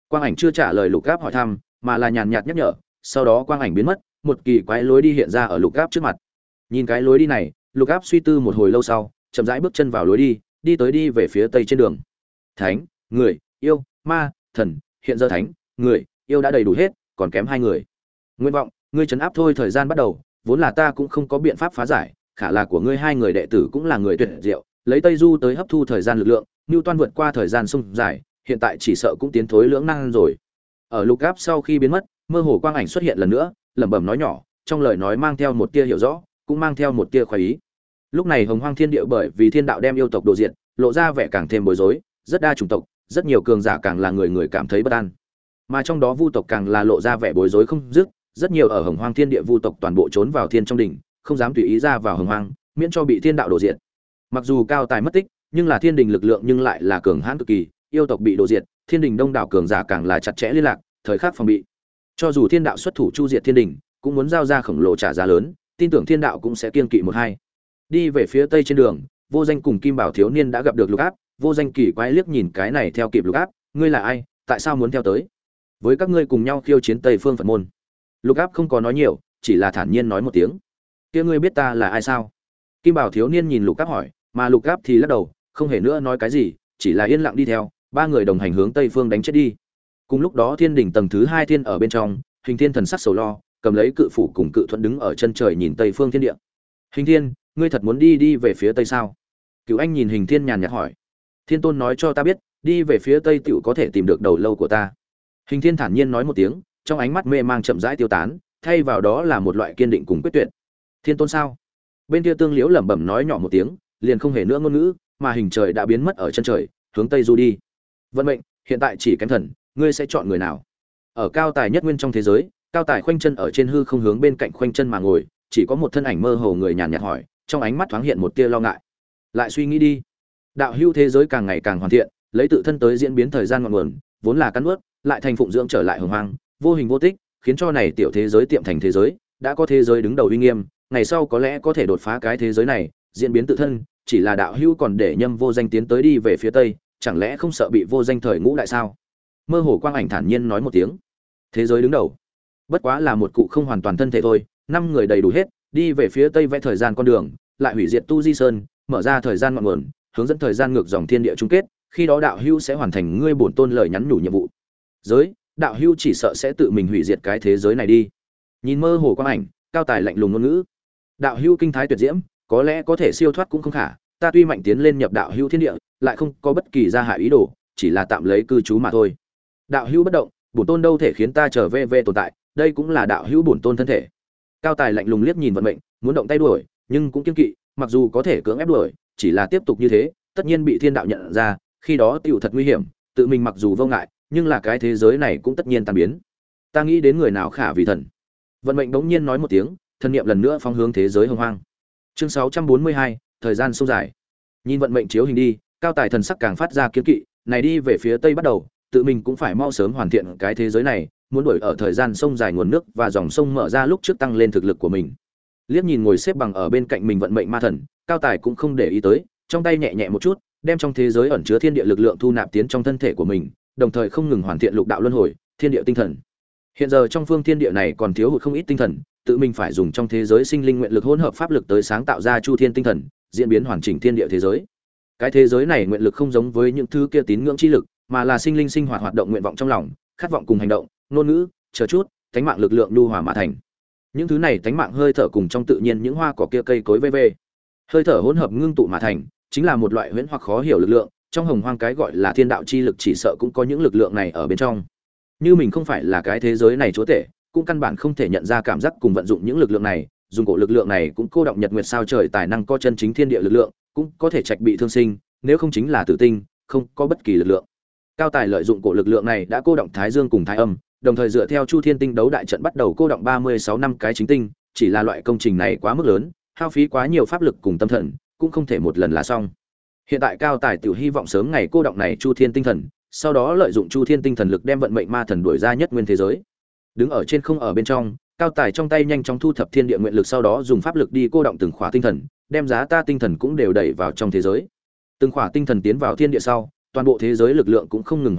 Quang ảnh chưa trả lời Lục Áp hỏi thăm, mà là nhàn nhạt nhắc nhở, sau đó quang ảnh biến mất, một kỳ quái lối đi hiện ra ở Lục Áp trước mặt. Nhìn cái lối đi này, Lục Áp suy tư một hồi lâu sau, chậm rãi bước chân vào lối đi, đi tới đi về phía tây trên đường. Thánh, người, yêu, ma, thần, hiện giờ thánh, người, yêu đã đầy đủ hết, còn kém hai người. Nguyện vọng, ngươi trấn áp thôi, thời gian bắt đầu, vốn là ta cũng không có biện pháp phá giải, khả là của ngươi hai người đệ tử cũng là người tuyệt diệu, lấy Tây Du tới hấp thu thời gian lực lượng, Newton vượt qua thời gian sông dài, hiện tại chỉ sợ cũng tiến thối lưỡng nan rồi. Ở Lục Áp sau khi biến mất, mơ hồ quang ảnh xuất hiện lần nữa, lẩm bẩm nói nhỏ, trong lời nói mang theo một tia hiểu rõ, cũng mang theo một tia khoái ý. Lúc này Hồng Hoang Thiên Địa bởi vì thiên đạo đem yêu tộc đồ diệt, lộ ra vẻ càng thêm bối rối, rất đa chủng tộc, rất nhiều cường giả càng là người người cảm thấy bất an. Mà trong đó Vu tộc càng là lộ ra vẻ bối rối không dứt, rất nhiều ở Hồng Hoang Thiên Địa Vu tộc toàn bộ trốn vào thiên trong đỉnh, không dám tùy ý ra vào Hồng Hoang, miễn cho bị thiên đạo đồ diệt. Mặc dù cao tài mất tích, nhưng là thiên đình lực lượng nhưng lại là cường hãn cực kỳ, yêu tộc bị đồ diệt, thiên đình đông đảo cường giả càng là chặt chẽ liên lạc, thời khắc phòng bị. Cho dù thiên đạo xuất thủ chu diệt thiên đình, cũng muốn giao ra khổng lồ trả giá lớn, tin tưởng thiên đạo cũng sẽ kiêng kỵ một hai. Đi về phía tây trên đường, Vô Danh cùng Kim Bảo thiếu niên đã gặp được Lục Áp, Vô Danh kỳ quái liếc nhìn cái này theo kịp Lục Áp, ngươi là ai, tại sao muốn theo tới? Với các ngươi cùng nhau khiêu chiến Tây Phương Phật môn. Lục Áp không có nói nhiều, chỉ là thản nhiên nói một tiếng. Kia ngươi biết ta là ai sao? Kim Bảo thiếu niên nhìn Lục Áp hỏi, mà Lục Áp thì lắc đầu, không hề nữa nói cái gì, chỉ là yên lặng đi theo, ba người đồng hành hướng Tây Phương đánh chết đi. Cùng lúc đó thiên đỉnh tầng thứ hai thiên ở bên trong, Hình Thiên thần sắc sầu lo, cầm lấy cự phủ cùng cự thuẫn đứng ở chân trời nhìn Tây Phương thiên địa. Hình Thiên, ngươi thật muốn đi đi về phía tây sao? Cửu Anh nhìn Hình Thiên nhàn nhạt hỏi. Thiên Tôn nói cho ta biết, đi về phía tây tiểu có thể tìm được đầu lâu của ta. Hình Thiên thản nhiên nói một tiếng, trong ánh mắt mê mang chậm rãi tiêu tán, thay vào đó là một loại kiên định cùng quyết tuyệt. Thiên Tôn sao? Bên kia Tương Liễu lẩm bẩm nói nhỏ một tiếng, liền không hề nữa ngôn ngữ, mà hình trời đã biến mất ở chân trời, hướng tây du đi. Vận mệnh, hiện tại chỉ kém thần, ngươi sẽ chọn người nào? Ở cao tài nhất nguyên trong thế giới, cao tài khoanh chân ở trên hư không hướng bên cạnh khoanh chân mà ngồi, chỉ có một thân ảnh mơ hồ người nhàn nhạt hỏi, trong ánh mắt thoáng hiện một tia lo ngại. Lại suy nghĩ đi. Đạo hữu thế giới càng ngày càng hoàn thiện, lấy tự thân tới diễn biến thời gian ngọn nguồn, vốn là cắn nuốt, lại thành phụng dưỡng trở lại hồng hoang, vô hình vô tích, khiến cho này tiểu thế giới tiệm thành thế giới, đã có thế giới đứng đầu uy nghiêm, ngày sau có lẽ có thể đột phá cái thế giới này, diễn biến tự thân, chỉ là đạo hữu còn để Nhâm Vô Danh tiến tới đi về phía tây, chẳng lẽ không sợ bị Vô Danh thời ngũ đại sao? Mơ hồ quang ảnh thản nhiên nói một tiếng. Thế giới đứng đầu, bất quá là một cụ không hoàn toàn thân thể thôi, năm người đầy đủ hết, đi về phía tây vẽ thời gian con đường, lại hủy diệt Tu Di Sơn, mở ra thời gian ngọn nguồn, hướng dẫn thời gian ngược dòng thiên địa chung kết, khi đó đạo hữu sẽ hoàn thành ngươi bổn tôn lời nhắn nhủ nhiệm vụ. Giới, đạo hữu chỉ sợ sẽ tự mình hủy diệt cái thế giới này đi. Nhìn mơ hồ quang ảnh, cao tài lạnh lùng ngôn ngữ. Đạo hữu kinh thái tuyệt diễm, có lẽ có thể siêu thoát cũng không khả, ta tuy mạnh tiến lên nhập đạo hữu thiên địa, lại không có bất kỳ gia hại ý đồ, chỉ là tạm lấy cư trú mà thôi. Đạo hữu bất động, bổn tôn đâu thể khiến ta trở về về tồn tại, đây cũng là đạo hữu bổn tôn thân thể. Cao tài lạnh lùng liếc nhìn vận mệnh, muốn động tay đuổi, nhưng cũng kiêng kỵ, mặc dù có thể cưỡng ép đuổi, chỉ là tiếp tục như thế, tất nhiên bị thiên đạo nhận ra, khi đó tiểu thật nguy hiểm, tự mình mặc dù vô ngại, nhưng là cái thế giới này cũng tất nhiên tan biến. Ta nghĩ đến người nào khả vì thần. Vận mệnh bỗng nhiên nói một tiếng, thân niệm lần nữa phóng hướng thế giới hồng hoang. Chương sáu trăm bốn mươi hai, thời gian sâu dài. Nhìn vận mệnh chiếu hình đi, cao tài thần sắc càng phát ra kiêng kỵ, này đi về phía tây bắt đầu, tự mình cũng phải mau sớm hoàn thiện cái thế giới này, muốn đuổi ở thời gian sông dài nguồn nước và dòng sông mở ra lúc trước tăng lên thực lực của mình. Liếc nhìn ngồi xếp bằng ở bên cạnh mình vận mệnh ma thần, cao tài cũng không để ý tới, trong tay nhẹ nhẹ một chút, đem trong thế giới ẩn chứa thiên địa lực lượng thu nạp tiến trong thân thể của mình, đồng thời không ngừng hoàn thiện lục đạo luân hồi, thiên địa tinh thần. Hiện giờ trong phương thiên địa này còn thiếu hụt không ít tinh thần, tự mình phải dùng trong thế giới sinh linh nguyện lực hỗn hợp pháp lực tới sáng tạo ra chu thiên tinh thần, diễn biến hoàn chỉnh thiên địa thế giới. Cái thế giới này nguyện lực không giống với những thứ kia tín ngưỡng chi lực, mà là sinh linh sinh hoạt hoạt động nguyện vọng trong lòng, khát vọng cùng hành động, ngôn ngữ, chờ chút, tánh mạng lực lượng nhu hòa mà thành. Những thứ này tánh mạng hơi thở cùng trong tự nhiên những hoa cỏ kia cây cối vê vê. Hơi thở hỗn hợp ngưng tụ mà thành, chính là một loại huyễn hoặc khó hiểu lực lượng, trong hồng hoang cái gọi là thiên đạo chi lực chỉ sợ cũng có những lực lượng này ở bên trong. Như mình không phải là cái thế giới này chúa tể, cũng căn bản không thể nhận ra cảm giác cùng vận dụng những lực lượng này, dùng cổ lực lượng này cũng cô động nhật nguyệt sao trời tài năng có chân chính thiên địa lực lượng, cũng có thể trạch bị thương sinh, nếu không chính là tử tinh, không có bất kỳ lực lượng. Cao tài lợi dụng cổ lực lượng này đã cô động thái dương cùng thái âm, đồng thời dựa theo chu thiên tinh đấu đại trận bắt đầu cô động ba mươi sáu năm cái chính tinh, chỉ là loại công trình này quá mức lớn, hao phí quá nhiều pháp lực cùng tâm thần, cũng không thể một lần là xong. Hiện tại cao tài tiểu hy vọng sớm ngày cô động này chu thiên tinh thần, sau đó lợi dụng chu thiên tinh thần lực đem vận mệnh ma thần đuổi ra nhất nguyên thế giới. Đứng ở trên không ở bên trong, cao tài trong tay nhanh chóng thu thập thiên địa nguyện lực, sau đó dùng pháp lực đi cô động từng khỏa tinh thần, đem giá ta tinh thần cũng đều đẩy vào trong thế giới. Từng khỏa tinh thần tiến vào thiên địa sau, toàn bộ thế giới lực lượng cũng không ngừng hoàn thiện,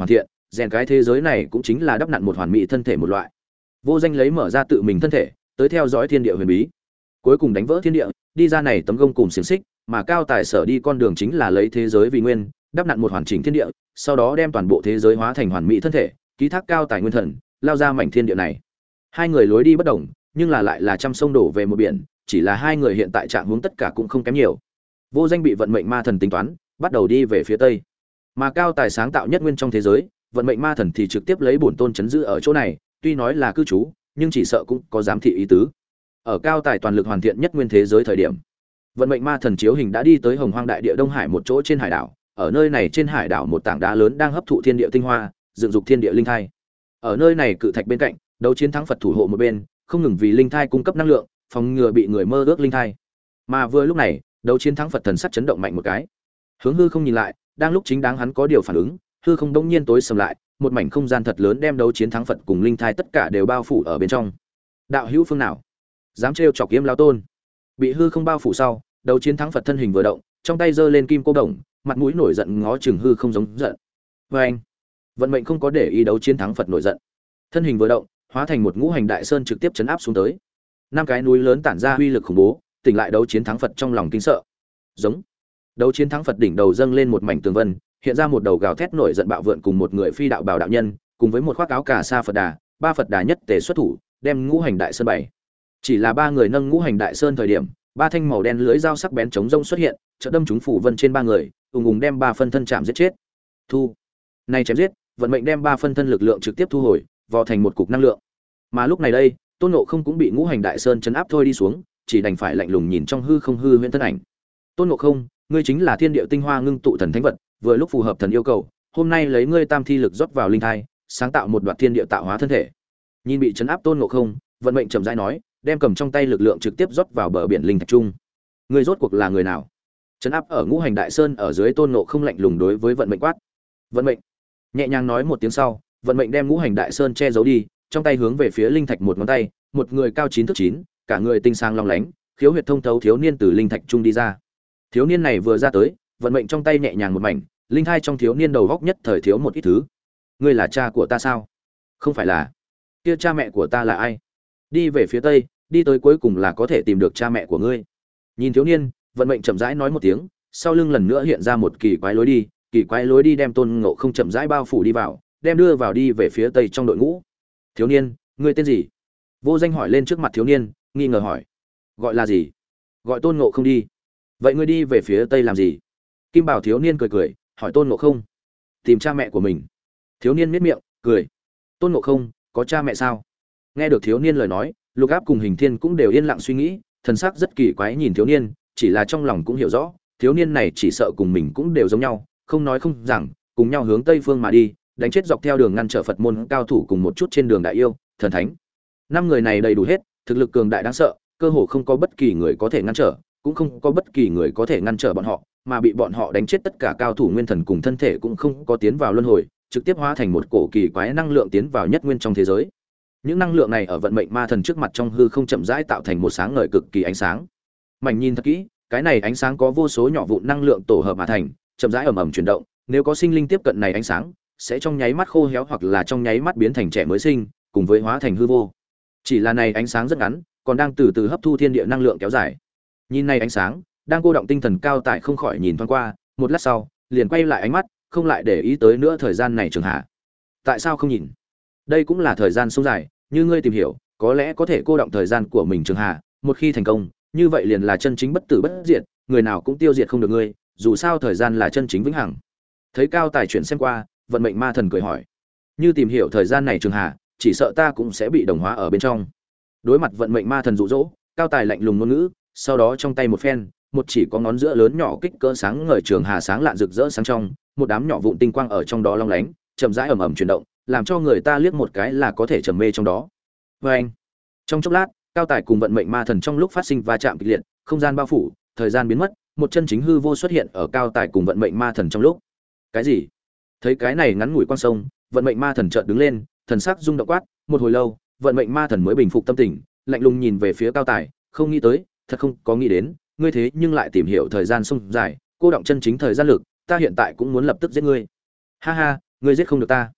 rèn cái thế giới này cũng chính là đắp nặn một hoàn mỹ thân thể một loại. Vô Danh lấy mở ra tự mình thân thể, tới theo dõi thiên địa huyền bí, cuối cùng đánh vỡ thiên địa, đi ra này tấm gông cùng xiềng xích, mà Cao Tài sở đi con đường chính là lấy thế giới vì nguyên, đắp nặn một hoàn chỉnh thiên địa, sau đó đem toàn bộ thế giới hóa thành hoàn mỹ thân thể, ký thác Cao Tài nguyên thần, lao ra mảnh thiên địa này. Hai người lối đi bất đồng, nhưng là lại là trăm sông đổ về một biển, chỉ là hai người hiện tại trạng huống tất cả cũng không kém nhiều. Vô Danh bị vận mệnh ma thần tính toán, bắt đầu đi về phía tây. Mà Cao Tài sáng tạo nhất nguyên trong thế giới, vận mệnh ma thần thì trực tiếp lấy bổn tôn chấn giữ ở chỗ này, tuy nói là cư trú, nhưng chỉ sợ cũng có giám thị ý tứ. Ở Cao Tài toàn lực hoàn thiện nhất nguyên thế giới thời điểm, vận mệnh ma thần chiếu hình đã đi tới Hồng Hoang đại địa Đông Hải một chỗ trên hải đảo, ở nơi này trên hải đảo một tảng đá lớn đang hấp thụ thiên địa tinh hoa, dựng dục thiên địa linh thai. Ở nơi này cự thạch bên cạnh, đấu chiến thắng Phật thủ hộ một bên, không ngừng vì linh thai cung cấp năng lượng, phòng ngừa bị người mơ ước linh thai. Mà vừa lúc này, đấu chiến thắng Phật thần sắc chấn động mạnh một cái. Hướng hư không nhìn lại, đang lúc chính đáng hắn có điều phản ứng, hư không đống nhiên tối sầm lại, một mảnh không gian thật lớn đem đấu chiến thắng Phật cùng linh thai tất cả đều bao phủ ở bên trong. Đạo hữu phương nào dám trêu chọc Kiếm lão tôn? Bị hư không bao phủ sau, đấu chiến thắng Phật thân hình vừa động, trong tay giơ lên kim cô đồng, mặt mũi nổi giận ngó chừng hư không giống giận. Và anh, vận mệnh không có để ý đấu chiến thắng Phật nổi giận, thân hình vừa động, hóa thành một ngũ hành đại sơn trực tiếp chấn áp xuống tới. Năm cái núi lớn tản ra uy lực khủng bố, tỉnh lại đấu chiến thắng Phật trong lòng kinh sợ. Giống. Đấu chiến thắng Phật đỉnh đầu dâng lên một mảnh tường vân, hiện ra một đầu gào thét nổi giận bạo vượn cùng một người phi đạo bào đạo nhân, cùng với một khoác áo cà sa Phật đà, ba Phật đà nhất tề xuất thủ, đem ngũ hành đại sơn bày. Chỉ là ba người nâng ngũ hành đại sơn thời điểm, ba thanh màu đen lưới dao sắc bén chống rông xuất hiện, chợt đâm trúng phủ vân trên ba người, ùng ùng đem ba phân thân chạm giết chết. Thu. Này chém giết, vận mệnh đem ba phân thân lực lượng trực tiếp thu hồi, vò thành một cục năng lượng. Mà lúc này đây, Tôn Ngộ Không cũng bị ngũ hành đại sơn chấn áp thôi đi xuống, chỉ đành phải lạnh lùng nhìn trong hư không hư huyễn thân ảnh. Tôn Ngộ Không, ngươi chính là thiên địa tinh hoa ngưng tụ thần thánh vật, vừa lúc phù hợp thần yêu cầu, hôm nay lấy ngươi tam thi lực rót vào linh thai, sáng tạo một đoạn thiên địa tạo hóa thân thể. Nhìn bị chấn áp Tôn Ngộ Không, vận mệnh chậm rãi nói, đem cầm trong tay lực lượng trực tiếp rót vào bờ biển linh thạch trung. Ngươi rốt cuộc là người nào? Chấn áp ở ngũ hành đại sơn ở dưới Tôn Ngộ Không lạnh lùng đối với vận mệnh quát. Vận mệnh nhẹ nhàng nói một tiếng sau, vận mệnh đem ngũ hành đại sơn che giấu đi, trong tay hướng về phía linh thạch một ngón tay, một người cao chín thước chín, cả người tinh sang long lánh, khiếu huyệt thông thấu thiếu niên từ linh thạch trung đi ra. Thiếu niên này vừa ra tới, vận mệnh trong tay nhẹ nhàng một mảnh, linh thai trong thiếu niên đầu góc nhất thời thiếu một ít thứ. Ngươi là cha của ta sao? Không phải là. Kia cha mẹ của ta là ai? Đi về phía tây, đi tới cuối cùng là có thể tìm được cha mẹ của ngươi. Nhìn thiếu niên, vận mệnh chậm rãi nói một tiếng, sau lưng lần nữa hiện ra một kỳ quái lối đi, kỳ quái lối đi đem Tôn Ngộ Không chậm rãi bao phủ đi vào, đem đưa vào đi về phía tây trong đội ngũ. Thiếu niên, ngươi tên gì? Vô Danh hỏi lên trước mặt thiếu niên, nghi ngờ hỏi. Gọi là gì? Gọi Tôn Ngộ Không đi. Vậy ngươi đi về phía tây làm gì? Kim Bảo thiếu niên cười cười, hỏi Tôn Ngộ Không. Tìm cha mẹ của mình. Thiếu niên miết miệng, cười. Tôn Ngộ Không, có cha mẹ sao? Nghe được thiếu niên lời nói, Lục Áp cùng Hình Thiên cũng đều yên lặng suy nghĩ, thần sắc rất kỳ quái nhìn thiếu niên, chỉ là trong lòng cũng hiểu rõ, thiếu niên này chỉ sợ cùng mình cũng đều giống nhau, không nói không rằng, cùng nhau hướng tây phương mà đi, đánh chết dọc theo đường ngăn trở Phật môn cao thủ cùng một chút trên đường đại yêu, thần thánh. Năm người này đầy đủ hết, thực lực cường đại đáng sợ, cơ hồ không có bất kỳ người có thể ngăn trở, cũng không có bất kỳ người có thể ngăn trở bọn họ, mà bị bọn họ đánh chết tất cả cao thủ nguyên thần cùng thân thể cũng không có tiến vào luân hồi, trực tiếp hóa thành một cổ kỳ quái năng lượng tiến vào nhất nguyên trong thế giới. Những năng lượng này ở vận mệnh ma thần trước mặt trong hư không chậm rãi tạo thành một sáng ngời cực kỳ ánh sáng. Mảnh nhìn thật kỹ, cái này ánh sáng có vô số nhỏ vụn năng lượng tổ hợp mà thành, chậm rãi ầm ầm chuyển động, nếu có sinh linh tiếp cận này ánh sáng, sẽ trong nháy mắt khô héo hoặc là trong nháy mắt biến thành trẻ mới sinh, cùng với hóa thành hư vô. Chỉ là này ánh sáng rất ngắn, còn đang từ từ hấp thu thiên địa năng lượng kéo dài. Nhìn này ánh sáng, đang cô động tinh thần Cao Tài không khỏi nhìn thoáng qua, một lát sau, liền quay lại ánh mắt, không lại để ý tới nữa thời gian này trường hạ. Tại sao không nhìn? Đây cũng là thời gian sông dài, như ngươi tìm hiểu, có lẽ có thể cô động thời gian của mình trường hạ, một khi thành công, như vậy liền là chân chính bất tử bất diệt, người nào cũng tiêu diệt không được ngươi, dù sao thời gian là chân chính vĩnh hằng. Thấy Cao Tài chuyển xem qua, vận mệnh ma thần cười hỏi: "Như tìm hiểu thời gian này trường hạ, chỉ sợ ta cũng sẽ bị đồng hóa ở bên trong." Đối mặt vận mệnh ma thần dụ dỗ, Cao Tài lạnh lùng ngôn ngữ, sau đó trong tay một phen, một chỉ có ngón giữa lớn nhỏ kích cỡ sáng ngời trường hà sáng lạn rực rỡ sáng trong, một đám nhỏ vụn tinh quang ở trong đó long lánh, chậm rãi ầm ầm chuyển động, làm cho người ta liếc một cái là có thể trầm mê trong đó. Và anh, trong chốc lát, Cao Tài cùng vận mệnh ma thần trong lúc phát sinh va chạm kịch liệt, không gian bao phủ, thời gian biến mất, một chân chính hư vô xuất hiện ở Cao Tài cùng vận mệnh ma thần trong lúc. Cái gì? Thấy cái này ngắn ngủi quang sông, vận mệnh ma thần chợt đứng lên, thần sắc rung động quát, một hồi lâu, vận mệnh ma thần mới bình phục tâm tình, lạnh lùng nhìn về phía Cao Tài, không nghĩ tới, thật không có nghĩ đến, ngươi thế nhưng lại tìm hiểu thời gian sông dài, cô động chân chính thời gian lực, ta hiện tại cũng muốn lập tức giết ngươi. Ha ha, ngươi giết không được ta.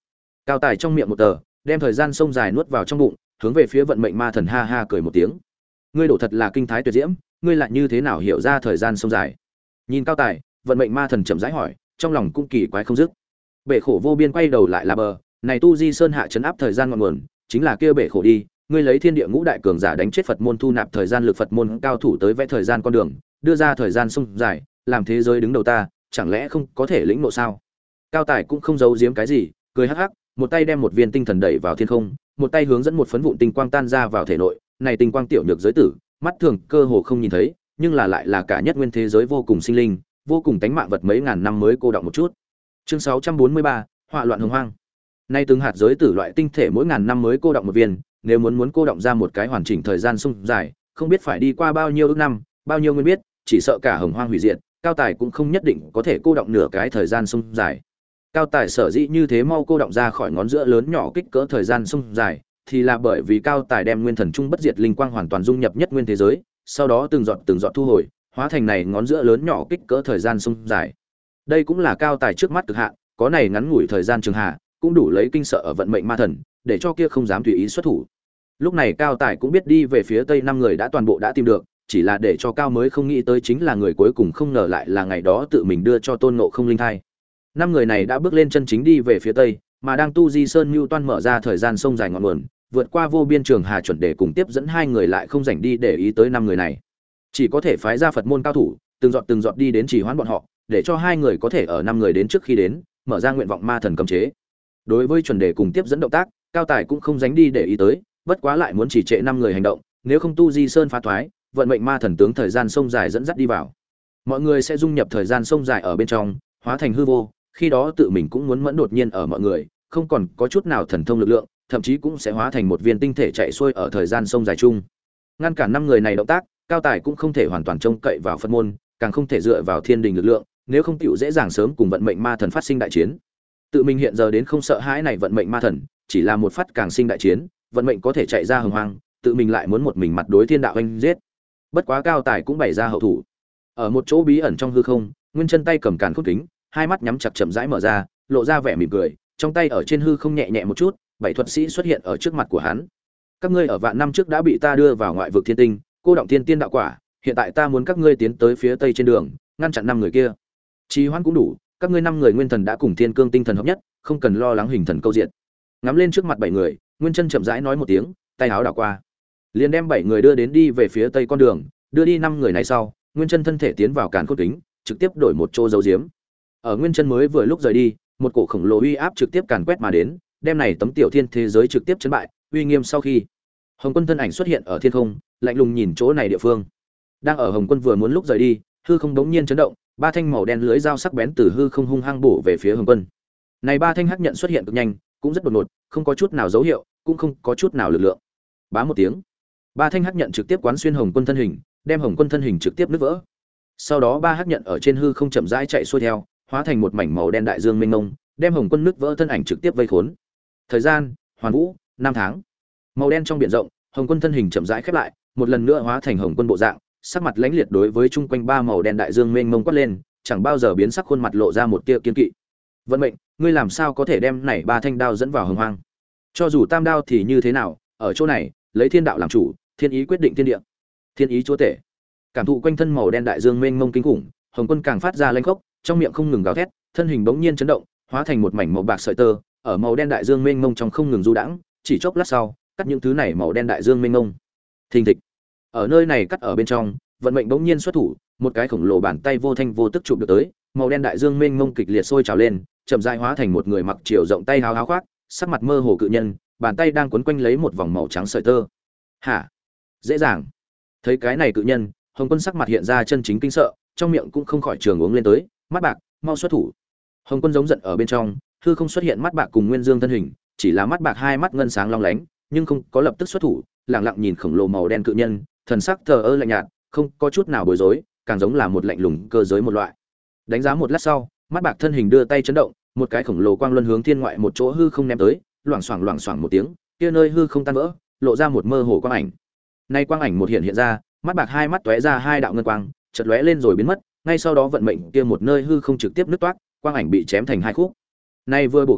Cao Tài trong miệng một tờ, đem thời gian sông dài nuốt vào trong bụng, hướng về phía vận mệnh ma thần ha ha cười một tiếng. Ngươi đổ thật là kinh thái tuyệt diễm, ngươi lại như thế nào hiểu ra thời gian sông dài? Nhìn Cao Tài, vận mệnh ma thần chậm rãi hỏi, trong lòng cũng kỳ quái không dứt. Bể khổ vô biên quay đầu lại là bờ, này tu di sơn hạ trấn áp thời gian ngọn nguồn, chính là kia bể khổ đi, ngươi lấy thiên địa ngũ đại cường giả đánh chết Phật môn, thu nạp thời gian lực Phật môn cao thủ tới vẽ thời gian con đường, đưa ra thời gian sông dài, làm thế giới đứng đầu ta, chẳng lẽ không có thể lĩnh ngộ sao? Cao Tài cũng không giấu giếm cái gì, cười hắc hắc, một tay đem một viên tinh thần đẩy vào thiên không, một tay hướng dẫn một phấn vụn tinh quang tan ra vào thể nội, này tinh quang tiểu nhược giới tử, mắt thường cơ hồ không nhìn thấy, nhưng là lại là cả nhất nguyên thế giới vô cùng sinh linh, vô cùng tánh mạng vật mấy ngàn năm mới cô đọng một chút. Chương sáu trăm bốn mươi ba, họa loạn hồng hoang. Nay từng hạt giới tử loại tinh thể mỗi ngàn năm mới cô đọng một viên, nếu muốn muốn cô đọng ra một cái hoàn chỉnh thời gian sung dài, không biết phải đi qua bao nhiêu ức năm, bao nhiêu nguyên biết, chỉ sợ cả hồng hoang hủy diệt, Cao Tài cũng không nhất định có thể cô đọng nửa cái thời gian sung dài. Cao Tài sở dĩ như thế mau cô đọng ra khỏi ngón giữa lớn nhỏ kích cỡ thời gian sung dài, thì là bởi vì Cao Tài đem nguyên thần trung bất diệt linh quang hoàn toàn dung nhập nhất nguyên thế giới, sau đó từng giọt từng giọt thu hồi, hóa thành này ngón giữa lớn nhỏ kích cỡ thời gian sung dài. Đây cũng là Cao Tài trước mắt cực hạn, có này ngắn ngủi thời gian trường hạ, cũng đủ lấy kinh sợ ở vận mệnh ma thần, để cho kia không dám tùy ý xuất thủ. Lúc này Cao Tài cũng biết đi về phía tây năm người đã toàn bộ đã tìm được, chỉ là để cho Cao mới không nghĩ tới chính là người cuối cùng không ngờ lại là ngày đó tự mình đưa cho Tôn Ngộ Không linh thai. Năm người này đã bước lên chân chính đi về phía tây, mà đang tu di sơn mưu toan mở ra thời gian sông dài ngọn nguồn, vượt qua vô biên trường hà chuẩn để cùng tiếp dẫn hai người lại không rảnh đi để ý tới năm người này, chỉ có thể phái ra Phật môn cao thủ, từng giọt từng giọt đi đến chỉ hoãn bọn họ, để cho hai người có thể ở năm người đến trước khi đến, mở ra nguyện vọng ma thần cấm chế. Đối với chuẩn đề cùng tiếp dẫn động tác, Cao Tài cũng không dánh đi để ý tới, bất quá lại muốn chỉ trệ năm người hành động, nếu không tu di sơn phá thoái, vận mệnh ma thần tướng thời gian sông dài dẫn dắt đi vào, mọi người sẽ dung nhập thời gian sông dài ở bên trong, hóa thành hư vô, khi đó tự mình cũng muốn mẫn đột nhiên ở mọi người, không còn có chút nào thần thông lực lượng, thậm chí cũng sẽ hóa thành một viên tinh thể chạy xuôi ở thời gian sông dài chung. Ngăn cản năm người này động tác, Cao Tài cũng không thể hoàn toàn trông cậy vào Phật môn, càng không thể dựa vào thiên đình lực lượng, nếu không tiểu dễ dàng sớm cùng vận mệnh ma thần phát sinh đại chiến. Tự mình hiện giờ đến không sợ hãi này vận mệnh ma thần, chỉ là một phát càng sinh đại chiến, vận mệnh có thể chạy ra hồng hoang, tự mình lại muốn một mình mặt đối thiên đạo anh giết. Bất quá Cao Tài cũng bày ra hậu thủ. Ở một chỗ bí ẩn trong hư không, nguyên chân tay cầm càn khôn kính, hai mắt nhắm chặt chậm rãi mở ra, lộ ra vẻ mỉm cười, trong tay ở trên hư không nhẹ nhẹ một chút, bảy thuật sĩ xuất hiện ở trước mặt của hắn. Các ngươi ở vạn năm trước đã bị ta đưa vào ngoại vực thiên tinh, cô động thiên tiên đạo quả, hiện tại ta muốn các ngươi tiến tới phía tây trên đường, ngăn chặn năm người kia. Trì hoãn cũng đủ, các ngươi năm người nguyên thần đã cùng thiên cương tinh thần hợp nhất, không cần lo lắng hình thần câu diện. Ngắm lên trước mặt bảy người, nguyên chân chậm rãi nói một tiếng, tay áo đảo qua, liền đem bảy người đưa đến đi về phía tây con đường, đưa đi năm người này sau, nguyên chân thân thể tiến vào càn khôn kính, trực tiếp đổi một chỗ dấu diếm. Ở nguyên chân mới vừa lúc rời đi, một cổ khổng lồ uy áp trực tiếp càn quét mà đến, đem này tấm tiểu thiên thế giới trực tiếp chấn bại, uy nghiêm sau khi, Hồng Quân thân ảnh xuất hiện ở thiên không, lạnh lùng nhìn chỗ này địa phương. Đang ở Hồng Quân vừa muốn lúc rời đi, hư không đống nhiên chấn động, ba thanh màu đen lưới dao sắc bén từ hư không hung hăng bổ về phía Hồng Quân. Này ba thanh hắc nhận xuất hiện cực nhanh, cũng rất đột ngột, không có chút nào dấu hiệu, cũng không có chút nào lực lượng. Bá một tiếng, ba thanh hắc nhận trực tiếp quán xuyên Hồng Quân thân hình, đem Hồng Quân thân hình trực tiếp nứt vỡ. Sau đó ba hắc nhận ở trên hư không chậm rãi chạy xuôi theo, hóa thành một mảnh màu đen đại dương mênh mông, đem Hồng Quân nứt vỡ thân ảnh trực tiếp vây khốn. Thời gian, hoàn vũ, năm tháng. Màu đen trong biển rộng, Hồng Quân thân hình chậm rãi khép lại, một lần nữa hóa thành Hồng Quân bộ dạng, sắc mặt lãnh liệt đối với chung quanh ba màu đen đại dương mênh mông quát lên, chẳng bao giờ biến sắc khuôn mặt lộ ra một tia kiên kỵ. Vận mệnh, ngươi làm sao có thể đem này ba thanh đao dẫn vào hồng hoang? Cho dù tam đao thì như thế nào, ở chỗ này, lấy thiên đạo làm chủ, thiên ý quyết định thiên địa. Thiên ý chúa tể. Cảm thụ quanh thân màu đen đại dương mênh mông kinh khủng, Hồng Quân càng phát ra lanh khốc, trong miệng không ngừng gào thét, thân hình bỗng nhiên chấn động, hóa thành một mảnh màu bạc sợi tơ, ở màu đen đại dương mênh mông trong không ngừng du đãng, chỉ chốc lát sau, cắt những thứ này màu đen đại dương mênh mông. Thình thịch. Ở nơi này cắt ở bên trong, vận mệnh bỗng nhiên xuất thủ, một cái khổng lồ bàn tay vô thanh vô tức chụp được tới, màu đen đại dương mênh mông kịch liệt sôi trào lên, chậm rãi hóa thành một người mặc chiều rộng tay háo háo khoác, sắc mặt mơ hồ cự nhân, bàn tay đang quấn quanh lấy một vòng màu trắng sợi tơ. Hả? Dễ dàng. Thấy cái này cự nhân, Hồng Quân sắc mặt hiện ra chân chính kinh sợ, trong miệng cũng không khỏi trường uống lên tới, mắt bạc, mau xuất thủ. Hồng Quân giống giận ở bên trong, hư không xuất hiện mắt bạc cùng Nguyên Dương thân hình, chỉ là mắt bạc hai mắt ngân sáng long lánh, nhưng không có lập tức xuất thủ, lặng lặng nhìn khổng lồ màu đen cự nhân, thần sắc thờ ơ lạnh nhạt, không có chút nào bối rối, càng giống là một lạnh lùng cơ giới một loại. Đánh giá một lát sau, mắt bạc thân hình đưa tay chấn động, một cái khổng lồ quang luân hướng thiên ngoại một chỗ hư không ném tới, loảng xoảng loảng xoảng một tiếng, kia nơi hư không tan vỡ, lộ ra một mơ hồ quang ảnh. Nay quang ảnh một hiện hiện ra, mắt bạc hai mắt tóe ra hai đạo ngân quang, chợt lóe lên rồi biến mất, ngay sau đó vận mệnh kia một nơi hư không trực tiếp nứt toác, quang ảnh bị chém thành hai khúc. Nay vừa bổ gãy,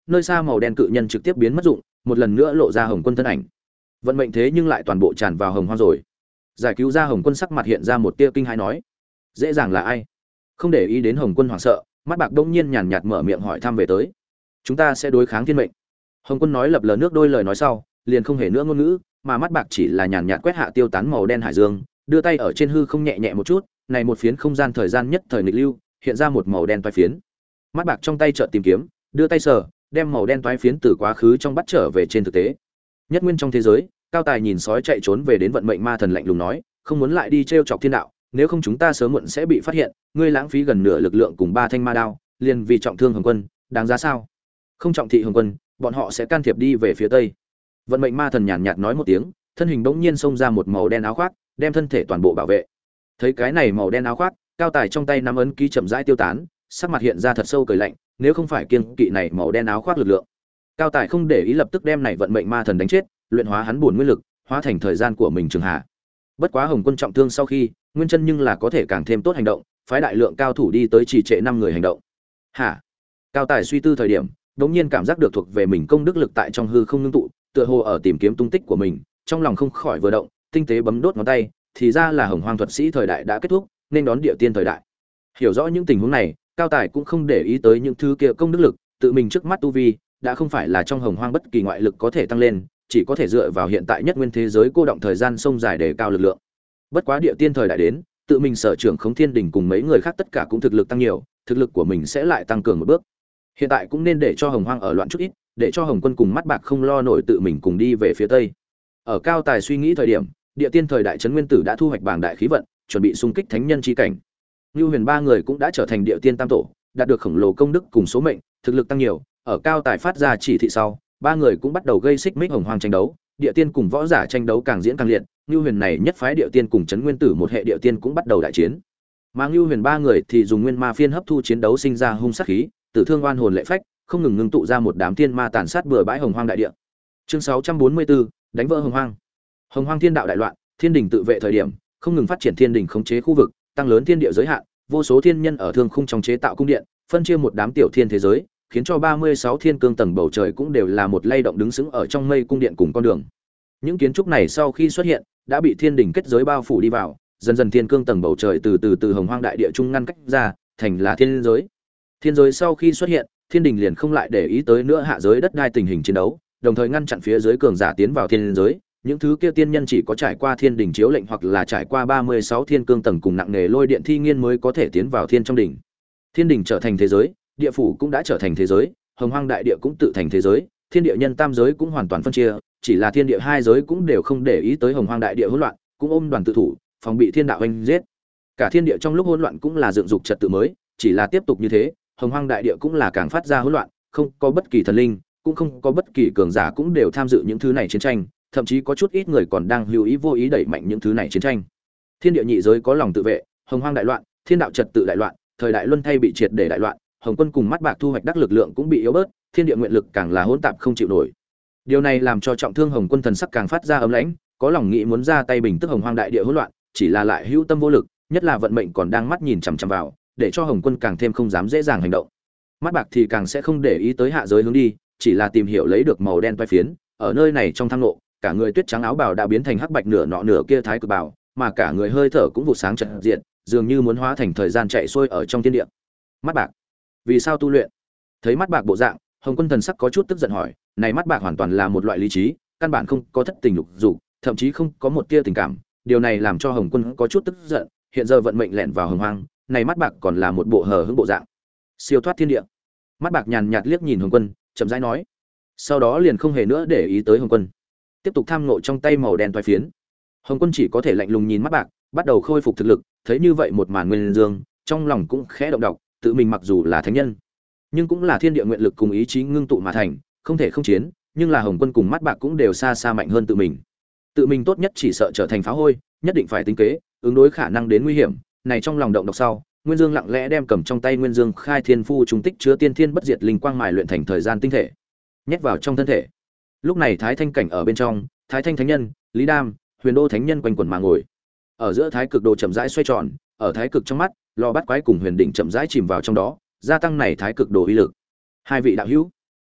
nơi xa màu đen cự nhân trực tiếp biến mất dụng, một lần nữa lộ ra Hồng Quân thân ảnh. Vận mệnh thế nhưng lại toàn bộ tràn vào Hồng Hoang rồi. Giải cứu ra Hồng Quân sắc mặt hiện ra một tia kinh hãi nói: "Dễ dàng là ai?" Không để ý đến Hồng Quân hoảng sợ, mắt bạc đông nhiên nhàn nhạt mở miệng hỏi thăm về tới: "Chúng ta sẽ đối kháng thiên mệnh." Hồng Quân nói lập lờ nước đôi lời nói sau, liền không hề nữa ngôn ngữ, mà mắt bạc chỉ là nhàn nhạt quét hạ tiêu tán màu đen hải dương, đưa tay ở trên hư không nhẹ nhẹ một chút, này một phiến không gian thời gian nhất thời nghịch lưu, hiện ra một màu đen toái phiến. Mắt bạc trong tay chợt tìm kiếm, đưa tay sờ, đem màu đen toái phiến từ quá khứ trong bắt trở về trên thực tế. Nhất nguyên trong thế giới, Cao Tài nhìn sói chạy trốn về đến vận mệnh ma thần lạnh lùng nói, không muốn lại đi trêu chọc thiên đạo, nếu không chúng ta sớm muộn sẽ bị phát hiện, ngươi lãng phí gần nửa lực lượng cùng ba thanh ma đao, liền vì trọng thương Hồng Quân, đáng giá sao? Không trọng thị Hồng Quân, bọn họ sẽ can thiệp đi về phía tây. Vận mệnh ma thần nhàn nhạt nói một tiếng, thân hình bỗng nhiên xông ra một màu đen áo khoác, đem thân thể toàn bộ bảo vệ. Thấy cái này màu đen áo khoác, Cao Tài trong tay nắm ấn ký chậm rãi tiêu tán, sắc mặt hiện ra thật sâu cười lạnh, nếu không phải kiêng kỵ này màu đen áo khoác lực lượng. Cao Tài không để ý lập tức đem này vận mệnh ma thần đánh chết, luyện hóa hắn bổn nguyên lực, hóa thành thời gian của mình trường hạ. Bất quá Hồng Quân trọng thương sau khi, nguyên chân nhưng là có thể càng thêm tốt hành động, phái đại lượng cao thủ đi tới chỉ trệ năm người hành động. Hả? Cao Tài suy tư thời điểm, đống nhiên cảm giác được thuộc về mình công đức lực tại trong hư không ngưng tụ, tựa hồ ở tìm kiếm tung tích của mình, trong lòng không khỏi vừa động, tinh tế bấm đốt ngón tay, thì ra là Hồng Hoang thuật sĩ thời đại đã kết thúc, nên đón địa tiên thời đại. Hiểu rõ những tình huống này, Cao Tài cũng không để ý tới những thứ kia công đức lực, tự mình trước mắt tu vi đã không phải là trong Hồng Hoang bất kỳ ngoại lực có thể tăng lên, chỉ có thể dựa vào hiện tại nhất nguyên thế giới cô động thời gian sông dài để cao lực lượng. Bất quá địa tiên thời đại đến, tự mình sở trưởng Khống Thiên Đình cùng mấy người khác tất cả cũng thực lực tăng nhiều, thực lực của mình sẽ lại tăng cường một bước. Hiện tại cũng nên để cho Hồng Hoang ở loạn chút ít, để cho Hồng Quân cùng mắt bạc không lo nổi tự mình cùng đi về phía tây. Ở Cao Tài suy nghĩ thời điểm, địa tiên thời đại trấn nguyên tử đã thu hoạch bảng đại khí vận, chuẩn bị xung kích thánh nhân chi cảnh. Nưu Huyền ba người cũng đã trở thành địa tiên tam tổ, đạt được khổng lồ công đức cùng số mệnh, thực lực tăng nhiều, ở Cao Tài phát ra chỉ thị sau, ba người cũng bắt đầu gây xích mích Hồng Hoang tranh đấu, địa tiên cùng võ giả tranh đấu càng diễn càng liệt, Nưu Huyền này nhất phái địa tiên cùng trấn nguyên tử một hệ địa tiên cũng bắt đầu đại chiến. Mà Nưu Huyền ba người thì dùng nguyên ma phiên hấp thu chiến đấu sinh ra hung sát khí, tử thương oan hồn lệ phách, không ngừng ngưng tụ ra một đám tiên ma tàn sát bừa bãi Hồng Hoang đại địa. Chương sáu trăm bốn mươi tư, đánh vỡ Hồng Hoang. Hồng Hoang thiên đạo đại loạn, thiên đình tự vệ thời điểm, không ngừng phát triển thiên đình khống chế khu vực, tăng lớn thiên địa giới hạn, vô số thiên nhân ở thương khung trong chế tạo cung điện, phân chia một đám tiểu thiên thế giới, khiến cho ba mươi sáu thiên cương tầng bầu trời cũng đều là một lay động đứng sững ở trong mây cung điện cùng con đường. Những kiến trúc này sau khi xuất hiện, đã bị thiên đình kết giới bao phủ đi vào, dần dần thiên cương tầng bầu trời từ từ từ Hồng Hoang đại địa trung ngăn cách ra, thành là thiên giới. Thiên giới sau khi xuất hiện, thiên đình liền không lại để ý tới nữa hạ giới đất đai tình hình chiến đấu, đồng thời ngăn chặn phía dưới cường giả tiến vào thiên giới. Những thứ kia tiên nhân chỉ có trải qua thiên đình chiếu lệnh hoặc là trải qua ba mươi sáu thiên cương tầng cùng nặng nghề lôi điện thi nghiên mới có thể tiến vào thiên trong đỉnh. Thiên đình trở thành thế giới, địa phủ cũng đã trở thành thế giới, Hồng Hoang đại địa cũng tự thành thế giới, thiên địa nhân tam giới cũng hoàn toàn phân chia, chỉ là thiên địa hai giới cũng đều không để ý tới Hồng Hoang đại địa hỗn loạn, cũng ôm đoàn tự thủ, phòng bị thiên đạo oanh giết. Cả thiên địa trong lúc hỗn loạn cũng là dựng dục trật tự mới, chỉ là tiếp tục như thế, Hồng Hoang đại địa cũng là càng phát ra hỗn loạn, không có bất kỳ thần linh, cũng không có bất kỳ cường giả cũng đều tham dự những thứ này chiến tranh, thậm chí có chút ít người còn đang hữu ý vô ý đẩy mạnh những thứ này chiến tranh. Thiên địa nhị giới có lòng tự vệ, Hồng Hoang đại loạn, thiên đạo trật tự đại loạn, thời đại luân thay bị triệt để đại loạn, Hồng Quân cùng mắt bạc thu hoạch đắc lực lượng cũng bị yếu bớt, thiên địa nguyện lực càng là hỗn tạp không chịu nổi. Điều này làm cho trọng thương Hồng Quân thần sắc càng phát ra ấm lãnh, có lòng nghĩ muốn ra tay bình tức Hồng Hoang đại địa hỗn loạn, chỉ là lại hữu tâm vô lực, nhất là vận mệnh còn đang mắt nhìn chằm chằm vào, để cho Hồng Quân càng thêm không dám dễ dàng hành động. Mắt bạc thì càng sẽ không để ý tới hạ giới hướng đi, chỉ là tìm hiểu lấy được màu đen toái phiến, ở nơi này trong thang lộ, cả người tuyết trắng áo bào đã biến thành hắc bạch nửa nọ nửa kia thái cực bào, mà cả người hơi thở cũng vụ sáng chợt diện, dường như muốn hóa thành thời gian chạy xuôi ở trong thiên địa. Mắt bạc, vì sao tu luyện? Thấy mắt bạc bộ dạng, Hồng Quân thần sắc có chút tức giận hỏi, này mắt bạc hoàn toàn là một loại lý trí, căn bản không có thất tình lục dục, thậm chí không có một tia tình cảm, điều này làm cho Hồng Quân có chút tức giận, hiện giờ vận mệnh lẻn vào Hồng Hoang, này mắt bạc còn là một bộ hờ hững bộ dạng. Siêu thoát thiên địa. Mắt bạc nhàn nhạt liếc nhìn Hồng Quân, chậm rãi nói. Sau đó liền không hề nữa để ý tới Hồng Quân, tiếp tục tham ngộ trong tay màu đen toái phiến. Hồng Quân chỉ có thể lạnh lùng nhìn mắt bạc, bắt đầu khôi phục thực lực, thấy như vậy một màn nguyên dương, trong lòng cũng khẽ động đọc, tự mình mặc dù là thánh nhân, nhưng cũng là thiên địa nguyện lực cùng ý chí ngưng tụ mà thành, không thể không chiến, nhưng là Hồng Quân cùng mắt bạc cũng đều xa xa mạnh hơn tự mình. Tự mình tốt nhất chỉ sợ trở thành phá hôi, nhất định phải tính kế, ứng đối khả năng đến nguy hiểm, này trong lòng động đọc sau, Nguyên Dương lặng lẽ đem cầm trong tay Nguyên Dương Khai Thiên Phu trùng tích chứa tiên thiên bất diệt linh quang mài luyện thành thời gian tinh thể, nhét vào trong thân thể. Lúc này Thái Thanh cảnh ở bên trong, Thái Thanh thánh nhân, Lý Đam, Huyền Đô thánh nhân quanh quẩn mà ngồi. Ở giữa Thái Cực đồ chậm rãi xoay tròn, ở Thái Cực trong mắt, Lò Bát Quái cùng Huyền Đỉnh chậm rãi chìm vào trong đó, gia tăng này Thái Cực đồ uy lực. Hai vị đạo hữu,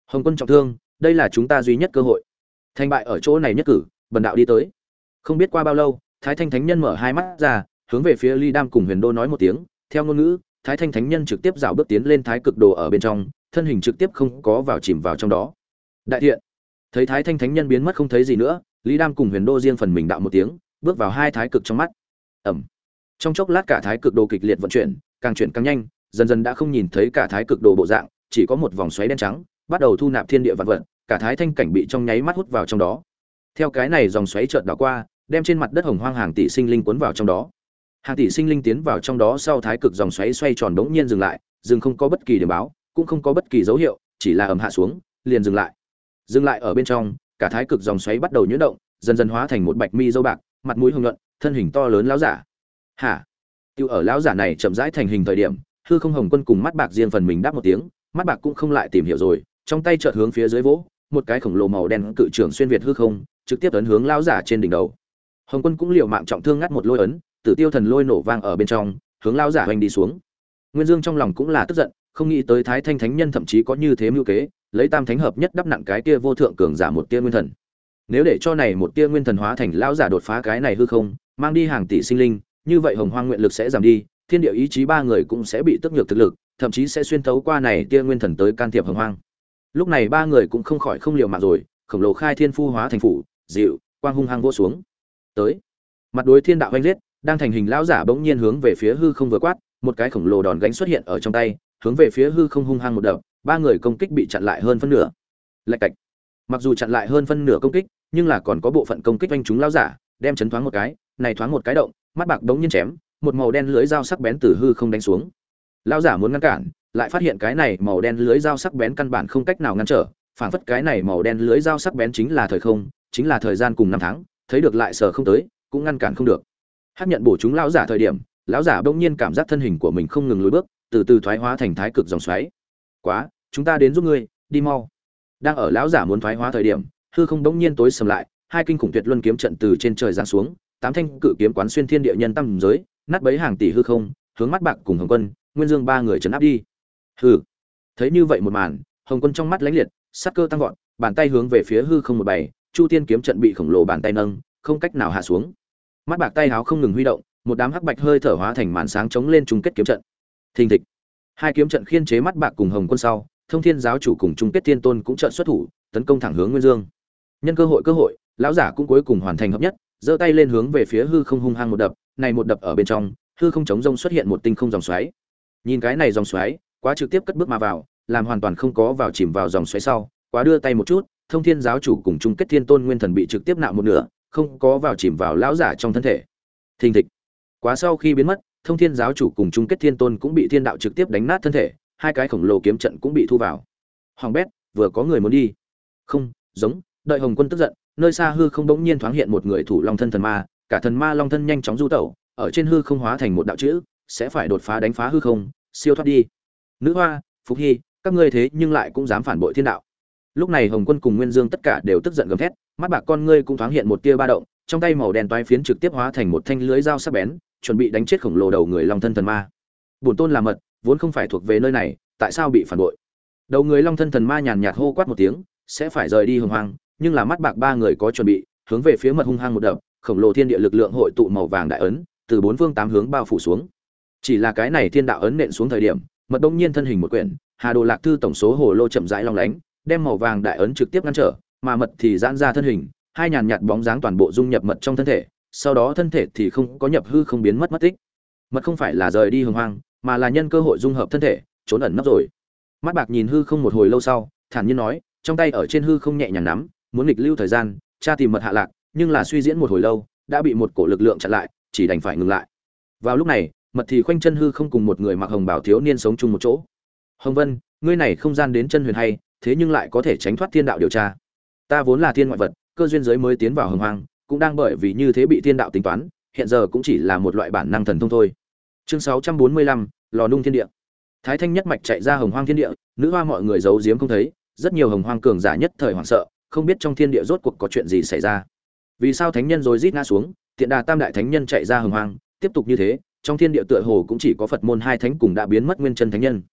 Hồng Quân trọng thương, đây là chúng ta duy nhất cơ hội. Thành bại ở chỗ này nhất cử, bần đạo đi tới. Không biết qua bao lâu, Thái Thanh Thánh Nhân mở hai mắt ra, hướng về phía Ly Đam cùng Huyền Đô nói một tiếng, theo ngôn ngữ, Thái Thanh Thánh Nhân trực tiếp dạo bước tiến lên Thái Cực Đồ ở bên trong, thân hình trực tiếp không có vào chìm vào trong đó. Đại thiện. Thấy Thái Thanh Thánh Nhân biến mất không thấy gì nữa, Lý Đam cùng Huyền Đô riêng phần mình đạo một tiếng, bước vào hai thái cực trong mắt. Ầm. Trong chốc lát cả Thái Cực Đồ kịch liệt vận chuyển, càng chuyển càng nhanh, dần dần đã không nhìn thấy cả Thái Cực Đồ bộ dạng, chỉ có một vòng xoáy đen trắng, bắt đầu thu nạp thiên địa vạn vật, cả Thái Thanh cảnh bị trong nháy mắt hút vào trong đó. Theo cái này dòng xoáy chợt đảo qua, đem trên mặt đất hồng hoang hàng tỷ sinh linh cuốn vào trong đó. Hàng tỷ sinh linh tiến vào trong đó sau thái cực dòng xoáy xoay tròn bỗng nhiên dừng lại, dừng không có bất kỳ điểm báo, cũng không có bất kỳ dấu hiệu, chỉ là ầm hạ xuống, liền dừng lại. Dừng lại ở bên trong, cả thái cực dòng xoáy bắt đầu nhuyễn động, dần dần hóa thành một bạch mi dâu bạc, mặt mũi hồng nhuận, thân hình to lớn lão giả. Hả? Tiêu ở lão giả này chậm rãi thành hình thời điểm, hư không Hồng Quân cùng mắt bạc riêng phần mình đáp một tiếng, mắt bạc cũng không lại tìm hiểu rồi, trong tay chợt hướng phía dưới vỗ, một cái khổng lồ màu đen cự trưởng xuyên việt hư không, trực tiếp ấn hướng lão giả trên đỉnh đầu. Hồng Quân cũng liều mạng trọng thương ngắt một lôi ấn, Tử Tiêu Thần Lôi nổ vang ở bên trong, hướng lão giả hoành đi xuống. Nguyên Dương trong lòng cũng là tức giận, không nghĩ tới Thái Thanh Thánh Nhân thậm chí có như thế mưu kế, lấy tam thánh hợp nhất đắp nặng cái kia vô thượng cường giả một tia nguyên thần. Nếu để cho này một tia nguyên thần hóa thành lão giả đột phá cái này hư không, mang đi hàng tỷ sinh linh, như vậy Hồng Hoang nguyện lực sẽ giảm đi, thiên địa ý chí ba người cũng sẽ bị tức nhược thực lực, thậm chí sẽ xuyên thấu qua này tia nguyên thần tới can thiệp Hồng Hoang. Lúc này ba người cũng không khỏi không liều mạng rồi, khổng lồ khai thiên phu hóa thành phủ, dịu, quang hung hăng vỗ xuống. Tới, mặt đối thiên đạo hoành giết, đang thành hình lão giả bỗng nhiên hướng về phía hư không vừa quát, một cái khổng lồ đòn gánh xuất hiện ở trong tay, hướng về phía hư không hung hăng một đập, ba người công kích bị chặn lại hơn phân nửa. Lạch cạch. Mặc dù chặn lại hơn phân nửa công kích, nhưng là còn có bộ phận công kích anh chúng lão giả, đem chấn thoáng một cái, này thoáng một cái động, mắt bạc bỗng nhiên chém, một màu đen lưới dao sắc bén từ hư không đánh xuống. Lão giả muốn ngăn cản, lại phát hiện cái này màu đen lưới dao sắc bén căn bản không cách nào ngăn trở, phản phất cái này màu đen lưới dao sắc bén chính là thời không, chính là thời gian cùng năm tháng, thấy được lại sờ không tới, cũng ngăn cản không được. Hắc nhận bổ chúng lão giả thời điểm, lão giả bỗng nhiên cảm giác thân hình của mình không ngừng lùi bước, từ từ thoái hóa thành thái cực dòng xoáy. Quá, chúng ta đến giúp ngươi, đi mau. Đang ở lão giả muốn thoái hóa thời điểm, hư không bỗng nhiên tối sầm lại, hai kinh khủng tuyệt luân kiếm trận từ trên trời giáng xuống, tám thanh cự kiếm quán xuyên thiên địa nhân tâm giới, nát bấy hàng tỷ hư không, hướng mắt bạc cùng Hồng Quân, Nguyên Dương ba người trấn áp đi. Hừ. Thấy như vậy một màn, Hồng Quân trong mắt lánh liệt, sát cơ tăng vọt, bàn tay hướng về phía hư không một bày, Chu Tiên kiếm trận bị khổng lồ bàn tay nâng, không cách nào hạ xuống. Mắt bạc tay háo không ngừng huy động, một đám hắc bạch hơi thở hóa thành màn sáng chống lên chung kết kiếm trận. Thình thịch. Hai kiếm trận khiên chế mắt bạc cùng Hồng Quân sau, Thông Thiên giáo chủ cùng chung kết thiên tôn cũng trận xuất thủ, tấn công thẳng hướng Nguyên Dương. Nhân cơ hội cơ hội, lão giả cũng cuối cùng hoàn thành hợp nhất, giơ tay lên hướng về phía hư không hung hăng một đập, này một đập ở bên trong, hư không chống rông xuất hiện một tinh không dòng xoáy. Nhìn cái này dòng xoáy, quá trực tiếp cất bước mà vào, làm hoàn toàn không có vào chìm vào dòng xoáy sau, quá đưa tay một chút, Thông Thiên giáo chủ cùng chung kết thiên tôn nguyên thần bị trực tiếp nạo một nửa, không có vào chìm vào lão giả trong thân thể. Thình thịch. Quá sau khi biến mất, Thông Thiên giáo chủ cùng chung kết thiên tôn cũng bị thiên đạo trực tiếp đánh nát thân thể, hai cái khổng lồ kiếm trận cũng bị thu vào. Hoàng bét, vừa có người muốn đi. Không, giống, đợi Hồng Quân tức giận, nơi xa hư không bỗng nhiên thoáng hiện một người thủ long thân thần ma, cả thần ma long thân nhanh chóng du tẩu, ở trên hư không hóa thành một đạo chữ, sẽ phải đột phá đánh phá hư không, siêu thoát đi. Nữ hoa, Phục Hy, các ngươi thế nhưng lại cũng dám phản bội thiên đạo. Lúc này Hồng Quân cùng Nguyên Dương tất cả đều tức giận gầm thét, mắt bạc con ngươi cũng thoáng hiện một tia ba động, trong tay màu đen toái phiến trực tiếp hóa thành một thanh lưới dao sắc bén, chuẩn bị đánh chết khổng lồ đầu người long thân thần ma. Bổn tôn là mật, vốn không phải thuộc về nơi này, tại sao bị phản bội? Đầu người long thân thần ma nhàn nhạt hô quát một tiếng, sẽ phải rời đi hồng hoang, nhưng là mắt bạc ba người có chuẩn bị, hướng về phía mật hung hăng một đập, khổng lồ thiên địa lực lượng hội tụ màu vàng đại ấn, từ bốn phương tám hướng bao phủ xuống. Chỉ là cái này thiên đạo ấn nện xuống thời điểm, mật đông nhiên thân hình một quyển, Hà Đồ Lạc Thư tổng số hồ lô chậm rãi long lánh, đem màu vàng đại ấn trực tiếp ngăn trở, mà mật thì giãn ra thân hình, hai nhàn nhạt bóng dáng toàn bộ dung nhập mật trong thân thể, sau đó thân thể thì không có nhập hư không biến mất mất tích. Mật không phải là rời đi hồng hoang, mà là nhân cơ hội dung hợp thân thể, trốn ẩn nấp rồi. Mắt bạc nhìn hư không một hồi lâu sau, thản nhiên nói, trong tay ở trên hư không nhẹ nhàng nắm, muốn nghịch lưu thời gian, tra tìm mật hạ lạc, nhưng là suy diễn một hồi lâu, đã bị một cổ lực lượng chặn lại, chỉ đành phải ngừng lại. Vào lúc này, mật thì khoanh chân hư không cùng một người mặc hồng bào thiếu niên sống chung một chỗ. Hồng Vân, ngươi này không gian đến chân huyền hay, thế nhưng lại có thể tránh thoát thiên đạo điều tra. Ta vốn là thiên ngoại vật, cơ duyên giới mới tiến vào hồng hoang, cũng đang bởi vì như thế bị thiên đạo tính toán, hiện giờ cũng chỉ là một loại bản năng thần thông thôi. Chương sáu trăm bốn mươi lăm, lò nung thiên địa. Thái Thanh nhất mạch chạy ra hồng hoang thiên địa, nữ hoa mọi người giấu giếm không thấy, rất nhiều hồng hoang cường giả nhất thời hoảng sợ, không biết trong thiên địa rốt cuộc có chuyện gì xảy ra. Vì sao thánh nhân rồi rít ngã xuống, Tiện Đà Tam đại thánh nhân chạy ra hồng hoang, tiếp tục như thế, trong thiên địa tựa hồ cũng chỉ có Phật môn hai thánh cùng đã biến mất nguyên chân thánh nhân. K,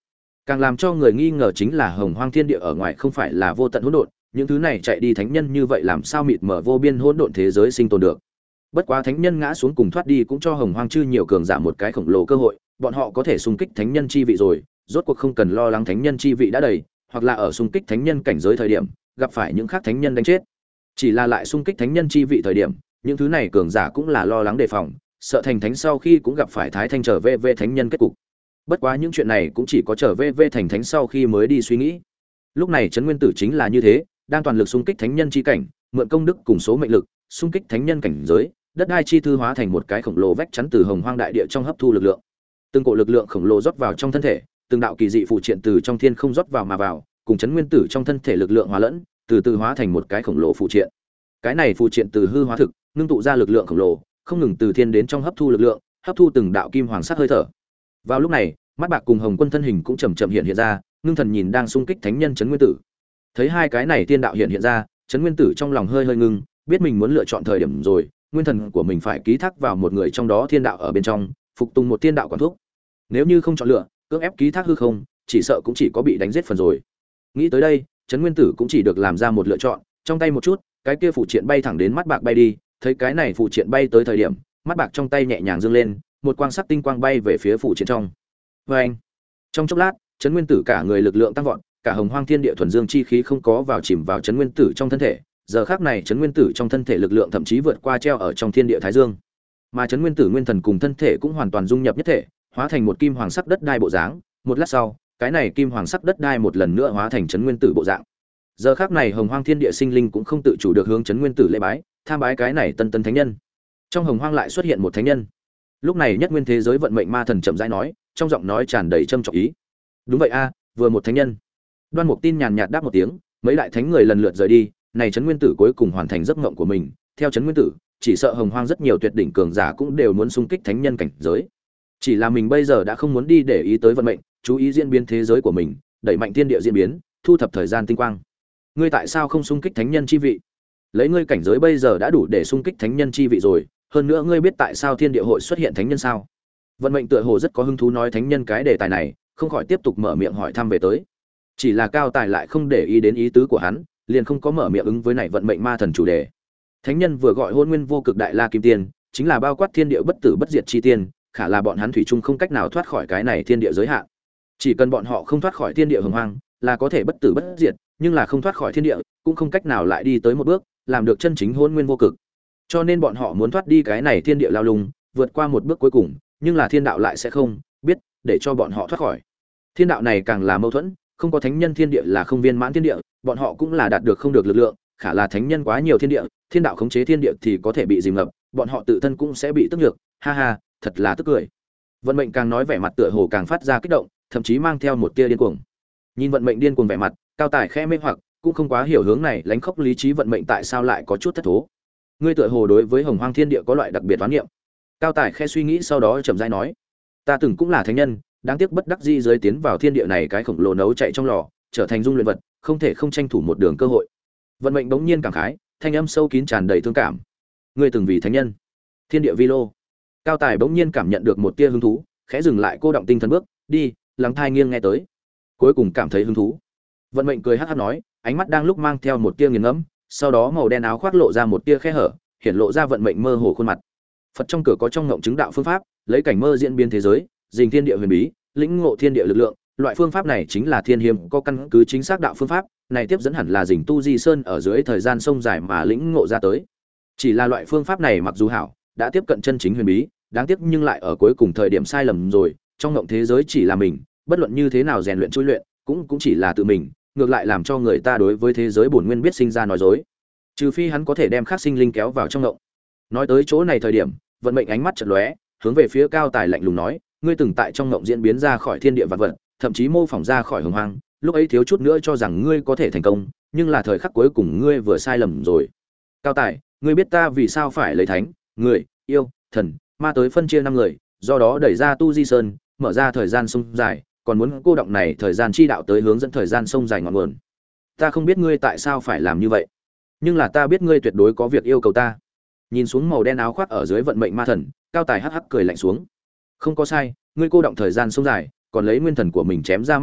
Càng làm cho người nghi ngờ chính là hồng hoang thiên địa ở ngoài không phải là vô tận hỗn độn, những thứ này chạy đi thánh nhân như vậy làm sao mịt mở vô biên hỗn độn thế giới sinh tồn được. Bất quá thánh nhân ngã xuống cùng thoát đi cũng cho hồng hoang chư nhiều cường giả một cái khổng lồ cơ hội, bọn họ có thể xung kích thánh nhân chi vị rồi, rốt cuộc không cần lo lắng thánh nhân chi vị đã đầy, hoặc là ở xung kích thánh nhân cảnh giới thời điểm gặp phải những khác thánh nhân đánh chết. Chỉ là lại xung kích thánh nhân chi vị thời điểm, những thứ này cường giả cũng là lo lắng đề phòng, sợ thành thánh sau khi cũng gặp phải thái thanh trở về về thánh nhân kết cục. Bất quá những chuyện này cũng chỉ có trở về về thành thánh sau khi mới đi suy nghĩ. Lúc này Trấn Nguyên Tử chính là như thế, đang toàn lực xung kích thánh nhân chi cảnh, mượn công đức cùng số mệnh lực, xung kích thánh nhân cảnh giới, đất đai chi thư hóa thành một cái khổng lồ vách chắn từ hồng hoang đại địa trong hấp thu lực lượng. Từng cổ lực lượng khổng lồ rót vào trong thân thể, từng đạo kỳ dị phụ triện từ trong thiên không rót vào mà vào, cùng Trấn Nguyên Tử trong thân thể lực lượng hòa lẫn, từ từ hóa thành một cái khổng lồ phụ triện. Cái này phụ triện từ hư hóa thực, ngưng tụ ra lực lượng khổng lồ, không ngừng từ thiên đến trong hấp thu lực lượng, hấp thu từng đạo kim hoàng sắc hơi thở. Vào lúc này, mắt bạc cùng hồng quân thân hình cũng chậm chậm hiện hiện ra, ngưng thần nhìn đang xung kích thánh nhân Trấn Nguyên Tử. Thấy hai cái này tiên đạo hiện hiện ra, Trấn Nguyên Tử trong lòng hơi hơi ngưng, biết mình muốn lựa chọn thời điểm rồi, nguyên thần của mình phải ký thác vào một người trong đó thiên đạo ở bên trong, phục tùng một thiên đạo quản thúc. Nếu như không chọn lựa, cưỡng ép ký thác hư không, chỉ sợ cũng chỉ có bị đánh giết phần rồi. Nghĩ tới đây, Trấn Nguyên Tử cũng chỉ được làm ra một lựa chọn, trong tay một chút, cái kia phụ triện bay thẳng đến mắt bạc bay đi, thấy cái này phụ triện bay tới thời điểm, mắt bạc trong tay nhẹ nhàng dương lên, một quang sắc tinh quang bay về phía phụ triện trong. Và anh, trong chốc lát, Trấn Nguyên Tử cả người lực lượng tăng vọt, cả hồng hoang thiên địa thuần dương chi khí không có vào chìm vào Trấn Nguyên Tử trong thân thể. Giờ khắc này Trấn Nguyên Tử trong thân thể lực lượng thậm chí vượt qua treo ở trong thiên địa thái dương, mà Trấn Nguyên Tử nguyên thần cùng thân thể cũng hoàn toàn dung nhập nhất thể, hóa thành một kim hoàng sắc đất đai bộ dáng. Một lát sau, cái này kim hoàng sắc đất đai một lần nữa hóa thành Trấn Nguyên Tử bộ dạng. Giờ khắc này hồng hoang thiên địa sinh linh cũng không tự chủ được hướng Trấn Nguyên Tử lễ bái, tham bái cái này tân tân thánh nhân. Trong hồng hoang lại xuất hiện một thánh nhân. Lúc này nhất nguyên thế giới vận mệnh ma thần chậm rãi nói, trong giọng nói tràn đầy trâm trọng ý. Đúng vậy a, vừa một thánh nhân. Đoan Mục Tin nhàn nhạt đáp một tiếng, mấy đại thánh người lần lượt rời đi, này Trấn Nguyên Tử cuối cùng hoàn thành giấc mộng của mình. Theo Trấn Nguyên Tử, chỉ sợ hồng hoang rất nhiều tuyệt đỉnh cường giả cũng đều muốn xung kích thánh nhân cảnh giới. Chỉ là mình bây giờ đã không muốn đi để ý tới vận mệnh, chú ý diễn biến thế giới của mình, đẩy mạnh thiên địa diễn biến, thu thập thời gian tinh quang. Ngươi tại sao không xung kích thánh nhân chi vị? Lấy ngươi cảnh giới bây giờ đã đủ để xung kích thánh nhân chi vị rồi, hơn nữa ngươi biết tại sao thiên địa hội xuất hiện thánh nhân sao? Vận mệnh tựa hồ rất có hứng thú nói thánh nhân cái đề tài này, không khỏi tiếp tục mở miệng hỏi thăm về tới. Chỉ là Cao Tài lại không để ý đến ý tứ của hắn, liền không có mở miệng ứng với này vận mệnh ma thần chủ đề. Thánh nhân vừa gọi Hôn Nguyên Vô Cực Đại La Kim Tiên, chính là bao quát thiên địa bất tử bất diệt chi tiên, khả là bọn hắn thủy chung không cách nào thoát khỏi cái này thiên địa giới hạn. Chỉ cần bọn họ không thoát khỏi thiên địa hồng hoang, là có thể bất tử bất diệt, nhưng là không thoát khỏi thiên địa, cũng không cách nào lại đi tới một bước, làm được chân chính Hôn Nguyên Vô Cực. Cho nên bọn họ muốn thoát đi cái này thiên địa lao lung, vượt qua một bước cuối cùng, nhưng là thiên đạo lại sẽ không biết để cho bọn họ thoát khỏi. Thiên đạo này càng là mâu thuẫn, không có thánh nhân thiên địa là không viên mãn thiên địa, bọn họ cũng là đạt được không được lực lượng, khả là thánh nhân quá nhiều thiên địa, thiên đạo khống chế thiên địa thì có thể bị dìm ngập, bọn họ tự thân cũng sẽ bị tức nhược, ha ha, thật là tức cười. Vận mệnh càng nói vẻ mặt tựa hồ càng phát ra kích động, thậm chí mang theo một tia điên cuồng. Nhìn vận mệnh điên cuồng vẻ mặt, Cao Tài khẽ mê hoặc, cũng không quá hiểu hướng này lánh khóc lý trí vận mệnh tại sao lại có chút thất thố. Ngươi tựa hồ đối với hồng hoang thiên địa có loại đặc biệt toán niệm. Cao Tài khẽ suy nghĩ sau đó chậm rãi nói, ta từng cũng là thánh nhân, đáng tiếc bất đắc dĩ giới tiến vào thiên địa này cái khổng lồ nấu chạy trong lò, trở thành dung luyện vật, không thể không tranh thủ một đường cơ hội. Vận mệnh bỗng nhiên cảm khái, thanh âm sâu kín tràn đầy thương cảm. Ngươi từng vì thánh nhân, thiên địa vi lô. Cao Tài bỗng nhiên cảm nhận được một tia hứng thú, khẽ dừng lại cô động tinh thần bước, đi, lắng thai nghiêng nghe tới. Cuối cùng cảm thấy hứng thú. Vận mệnh cười hắc hắc nói, ánh mắt đang lúc mang theo một tia nghiền ngẫm, sau đó màu đen áo khoác lộ ra một tia khe hở, hiện lộ ra vận mệnh mơ hồ khuôn mặt. Phật trong cửa có trong ngộng chứng đạo phương pháp, lấy cảnh mơ diễn biến thế giới, dình thiên địa huyền bí, lĩnh ngộ thiên địa lực lượng, loại phương pháp này chính là thiên hiếm có căn cứ chính xác đạo phương pháp, này tiếp dẫn hẳn là dình tu di sơn ở dưới thời gian sông dài mà lĩnh ngộ ra tới. Chỉ là loại phương pháp này mặc dù hảo, đã tiếp cận chân chính huyền bí, đáng tiếc nhưng lại ở cuối cùng thời điểm sai lầm rồi, trong ngộng thế giới chỉ là mình, bất luận như thế nào rèn luyện chui luyện, cũng cũng chỉ là tự mình, ngược lại làm cho người ta đối với thế giới bổn nguyên biết sinh ra nói dối. Trừ phi hắn có thể đem khác sinh linh kéo vào trong ngộng. Nói tới chỗ này thời điểm, vận mệnh ánh mắt chợt lóe, hướng về phía Cao Tài lạnh lùng nói, ngươi từng tại trong ngộng diễn biến ra khỏi thiên địa vạn vật, thậm chí mô phỏng ra khỏi hồng hoang, lúc ấy thiếu chút nữa cho rằng ngươi có thể thành công, nhưng là thời khắc cuối cùng ngươi vừa sai lầm rồi. Cao Tài, ngươi biết ta vì sao phải lấy thánh, người, yêu, thần, ma tới phân chia năm người, do đó đẩy ra tu di sơn, mở ra thời gian sông dài, còn muốn cô động này thời gian chi đạo tới hướng dẫn thời gian sông dài ngọn nguồn. Ta không biết ngươi tại sao phải làm như vậy, nhưng là ta biết ngươi tuyệt đối có việc yêu cầu ta. Nhìn xuống màu đen áo khoác ở dưới vận mệnh ma thần, Cao Tài hắc hắc cười lạnh xuống. Không có sai, ngươi cô động thời gian sông dài, còn lấy nguyên thần của mình chém ra mắt bạc,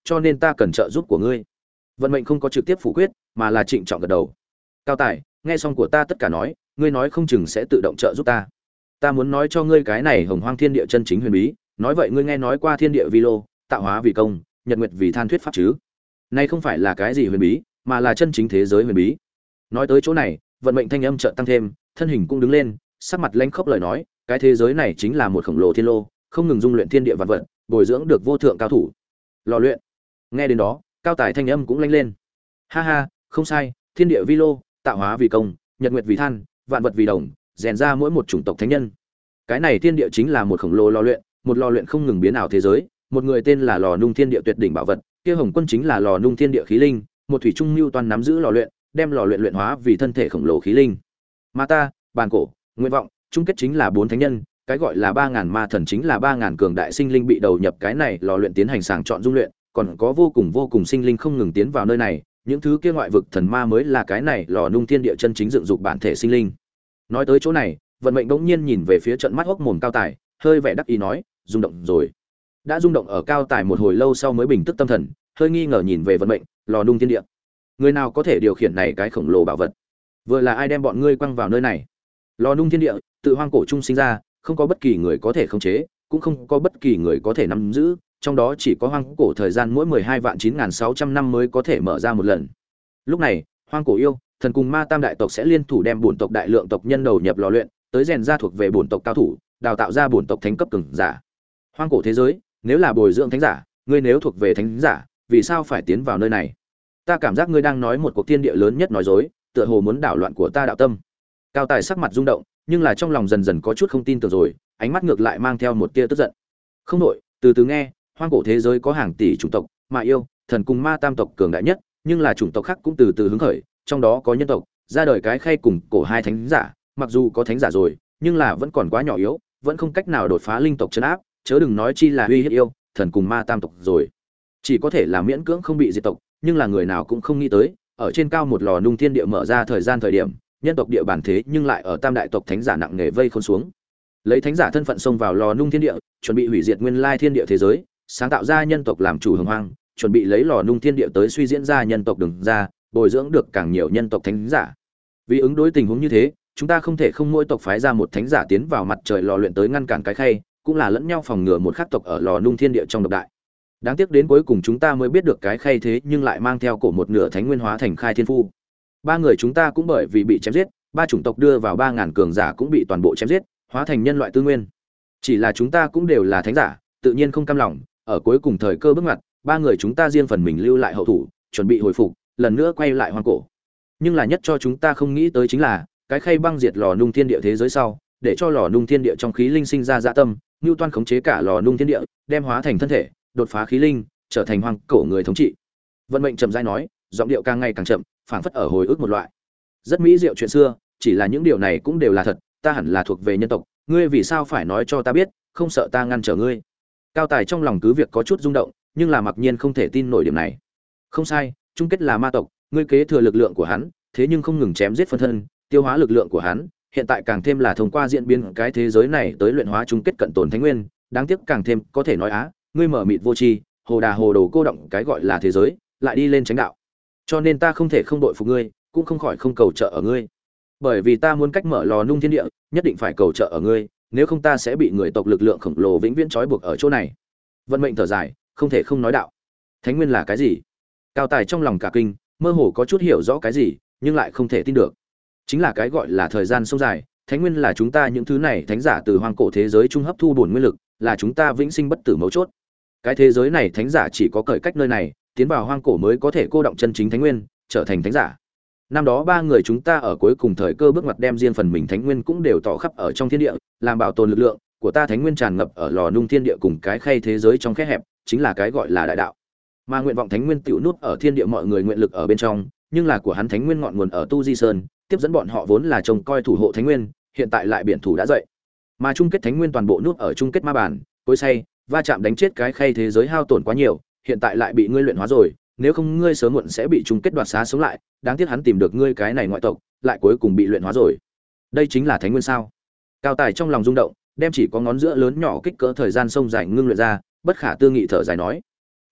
cho nên ta cần trợ giúp của ngươi. Vận mệnh không có trực tiếp phủ quyết, mà là trịnh trọng gật đầu. Cao Tài, nghe xong của ta tất cả nói, ngươi nói không chừng sẽ tự động trợ giúp ta. Ta muốn nói cho ngươi cái này hồng hoang thiên địa chân chính huyền bí, nói vậy ngươi nghe nói qua thiên địa vi lô, tạo hóa vì công, nhật nguyệt vì than thuyết pháp chứ? Này không phải là cái gì huyền bí, mà là chân chính thế giới huyền bí. Nói tới chỗ này, vận mệnh thanh âm chợt tăng thêm, thân hình cũng đứng lên, sắc mặt lanh khốc lời nói, cái thế giới này chính là một khổng lồ thiên lô, không ngừng dung luyện thiên địa vạn vật, bồi dưỡng được vô thượng cao thủ. Lò luyện. Nghe đến đó, Cao Tài thanh âm cũng lanh lên. Ha ha, không sai, thiên địa vi lô, tạo hóa vì công, nhật nguyệt vì than, vạn vật vì đồng, rèn ra mỗi một chủng tộc thánh nhân. Cái này thiên địa chính là một khổng lồ lò luyện, một lò luyện không ngừng biến ảo thế giới, một người tên là lò nung thiên địa tuyệt đỉnh bảo vật, kia hồng quân chính là lò nung thiên địa khí linh, một thủy trung lưu toàn nắm giữ lò luyện, đem lò luyện luyện hóa vì thân thể khổng lồ khí linh. Mà ta, bàn cổ, nguyện vọng, chung kết chính là bốn thánh nhân, cái gọi là ba ngàn ma thần chính là ba ngàn cường đại sinh linh bị đầu nhập cái này lò luyện tiến hành sàng chọn dung luyện, còn có vô cùng vô cùng sinh linh không ngừng tiến vào nơi này, những thứ kia ngoại vực thần ma mới là cái này lò nung thiên địa chân chính dựng dục bản thể sinh linh. Nói tới chỗ này, vận mệnh bỗng nhiên nhìn về phía trận mắt hốc mồm Cao Tài, hơi vẻ đắc ý nói, rung động rồi. Đã rung động ở Cao Tài một hồi lâu sau mới bình tức tâm thần, hơi nghi ngờ nhìn về vận mệnh, lò nung thiên địa. Người nào có thể điều khiển này cái khổng lồ bảo vật? Vừa là ai đem bọn ngươi quăng vào nơi này? Lò nung thiên địa, tự hoang cổ trung sinh ra, không có bất kỳ người có thể khống chế, cũng không có bất kỳ người có thể nắm giữ, trong đó chỉ có hoang cổ thời gian mỗi mười hai vạn chín nghìn sáu trăm năm mới có thể mở ra một lần. Lúc này, hoang cổ yêu, thần cùng ma tam đại tộc sẽ liên thủ đem bổn tộc đại lượng tộc nhân đầu nhập lò luyện, tới rèn ra thuộc về bổn tộc cao thủ, đào tạo ra bổn tộc thánh cấp cường giả. Hoang cổ thế giới, nếu là bồi dưỡng thánh giả, ngươi nếu thuộc về thánh giả, vì sao phải tiến vào nơi này? Ta cảm giác ngươi đang nói một cuộc thiên địa lớn nhất nói dối, tựa hồ muốn đảo loạn của ta đạo tâm. Cao Tài sắc mặt rung động, nhưng là trong lòng dần dần có chút không tin tưởng rồi, ánh mắt ngược lại mang theo một tia tức giận. Không đổi, từ từ nghe, hoang cổ thế giới có hàng tỷ chủng tộc, mà yêu, thần cùng ma tam tộc cường đại nhất, nhưng là chủng tộc khác cũng từ từ hứng khởi, trong đó có nhân tộc, ra đời cái khay cùng cổ hai thánh giả, mặc dù có thánh giả rồi, nhưng là vẫn còn quá nhỏ yếu, vẫn không cách nào đột phá linh tộc trấn áp, chớ đừng nói chi là uy hiếp yêu, thần cùng ma tam tộc rồi. Chỉ có thể là miễn cưỡng không bị diệt tộc, nhưng là người nào cũng không nghĩ tới, ở trên cao một lò nung thiên địa mở ra thời gian thời điểm, nhân tộc địa bàn thế nhưng lại ở tam đại tộc thánh giả nặng nề vây khôn xuống. Lấy thánh giả thân phận xông vào lò nung thiên địa, chuẩn bị hủy diệt nguyên lai thiên địa thế giới, sáng tạo ra nhân tộc làm chủ hồng hoang, chuẩn bị lấy lò nung thiên địa tới suy diễn ra nhân tộc đường ra, bồi dưỡng được càng nhiều nhân tộc thánh giả. Vì ứng đối tình huống như thế, chúng ta không thể không mỗi tộc phái ra một thánh giả tiến vào mặt trời lò luyện tới ngăn cản cái khay, cũng là lẫn nhau phòng ngừa một khắc tộc ở lò nung thiên địa trong độc đại. Đáng tiếc đến cuối cùng chúng ta mới biết được cái khay thế nhưng lại mang theo cổ một nửa thánh nguyên hóa thành khai thiên phu. Ba người chúng ta cũng bởi vì bị chém giết, ba chủng tộc đưa vào ba ngàn cường giả cũng bị toàn bộ chém giết, hóa thành nhân loại tư nguyên. Chỉ là chúng ta cũng đều là thánh giả, tự nhiên không cam lòng, ở cuối cùng thời cơ bước ngoặt, ba người chúng ta riêng phần mình lưu lại hậu thủ, chuẩn bị hồi phục, lần nữa quay lại hoang cổ. Nhưng là nhất cho chúng ta không nghĩ tới chính là, cái khay băng diệt lò nung thiên địa thế giới sau, để cho lò nung thiên địa trong khí linh sinh ra dạ tâm, Nưu Toan khống chế cả lò nung thiên địa, đem hóa thành thân thể, đột phá khí linh, trở thành hoang cổ người thống trị. Vận mệnh chậm rãi nói, giọng điệu càng ngày càng chậm, phảng phất ở hồi ức một loại. Rất mỹ diệu chuyện xưa, chỉ là những điều này cũng đều là thật, ta hẳn là thuộc về nhân tộc, ngươi vì sao phải nói cho ta biết, không sợ ta ngăn trở ngươi? Cao Tài trong lòng cứ việc có chút rung động, nhưng là mặc nhiên không thể tin nổi điểm này. Không sai, chung kết là ma tộc, ngươi kế thừa lực lượng của hắn, thế nhưng không ngừng chém giết phân thân, tiêu hóa lực lượng của hắn, hiện tại càng thêm là thông qua diễn biến cái thế giới này tới luyện hóa chung kết cận tồn thánh nguyên, đáng tiếc càng thêm có thể nói á, ngươi mở mịt vô tri, hồ đà hồ đồ cô động cái gọi là thế giới, lại đi lên chánh đạo. Cho nên ta không thể không đội phục ngươi, cũng không khỏi không cầu trợ ở ngươi. Bởi vì ta muốn cách mở lò nung thiên địa, nhất định phải cầu trợ ở ngươi, nếu không ta sẽ bị người tộc lực lượng khổng lồ vĩnh viễn trói buộc ở chỗ này. Vận mệnh thở dài, không thể không nói đạo. Thánh nguyên là cái gì? Cao Tài trong lòng cả kinh, mơ hồ có chút hiểu rõ cái gì, nhưng lại không thể tin được. Chính là cái gọi là thời gian sông dài, thánh nguyên là chúng ta những thứ này thánh giả từ hoang cổ thế giới trung hấp thu bổn nguyên lực, là chúng ta vĩnh sinh bất tử mấu chốt. Cái thế giới này thánh giả chỉ có cởi cách nơi này, tiến vào hoang cổ mới có thể cô động chân chính thánh nguyên, trở thành thánh giả. Năm đó ba người chúng ta ở cuối cùng thời cơ bước ngoặt đem riêng phần mình thánh nguyên cũng đều tỏ khắp ở trong thiên địa, làm bảo tồn lực lượng của ta thánh nguyên tràn ngập ở lò nung thiên địa cùng cái khay thế giới trong khe hẹp, chính là cái gọi là đại đạo. Mà nguyện vọng thánh nguyên tiểu nút ở thiên địa mọi người nguyện lực ở bên trong, nhưng là của hắn thánh nguyên ngọn nguồn ở Tu Di Sơn, tiếp dẫn bọn họ vốn là trông coi thủ hộ thánh nguyên, hiện tại lại biển thủ đã dậy. Mà chung kết thánh nguyên toàn bộ nút ở chung kết ma bản, cối say, va chạm đánh chết cái khay thế giới hao tổn quá nhiều, hiện tại lại bị ngươi luyện hóa rồi, nếu không ngươi sớm muộn sẽ bị chung kết đoạt xá sống lại, đáng tiếc hắn tìm được ngươi cái này ngoại tộc, lại cuối cùng bị luyện hóa rồi. Đây chính là thánh nguyên sao? Cao Tài trong lòng rung động, đem chỉ có ngón giữa lớn nhỏ kích cỡ thời gian sông dài ngưng luyện ra, bất khả tư nghị thở dài nói: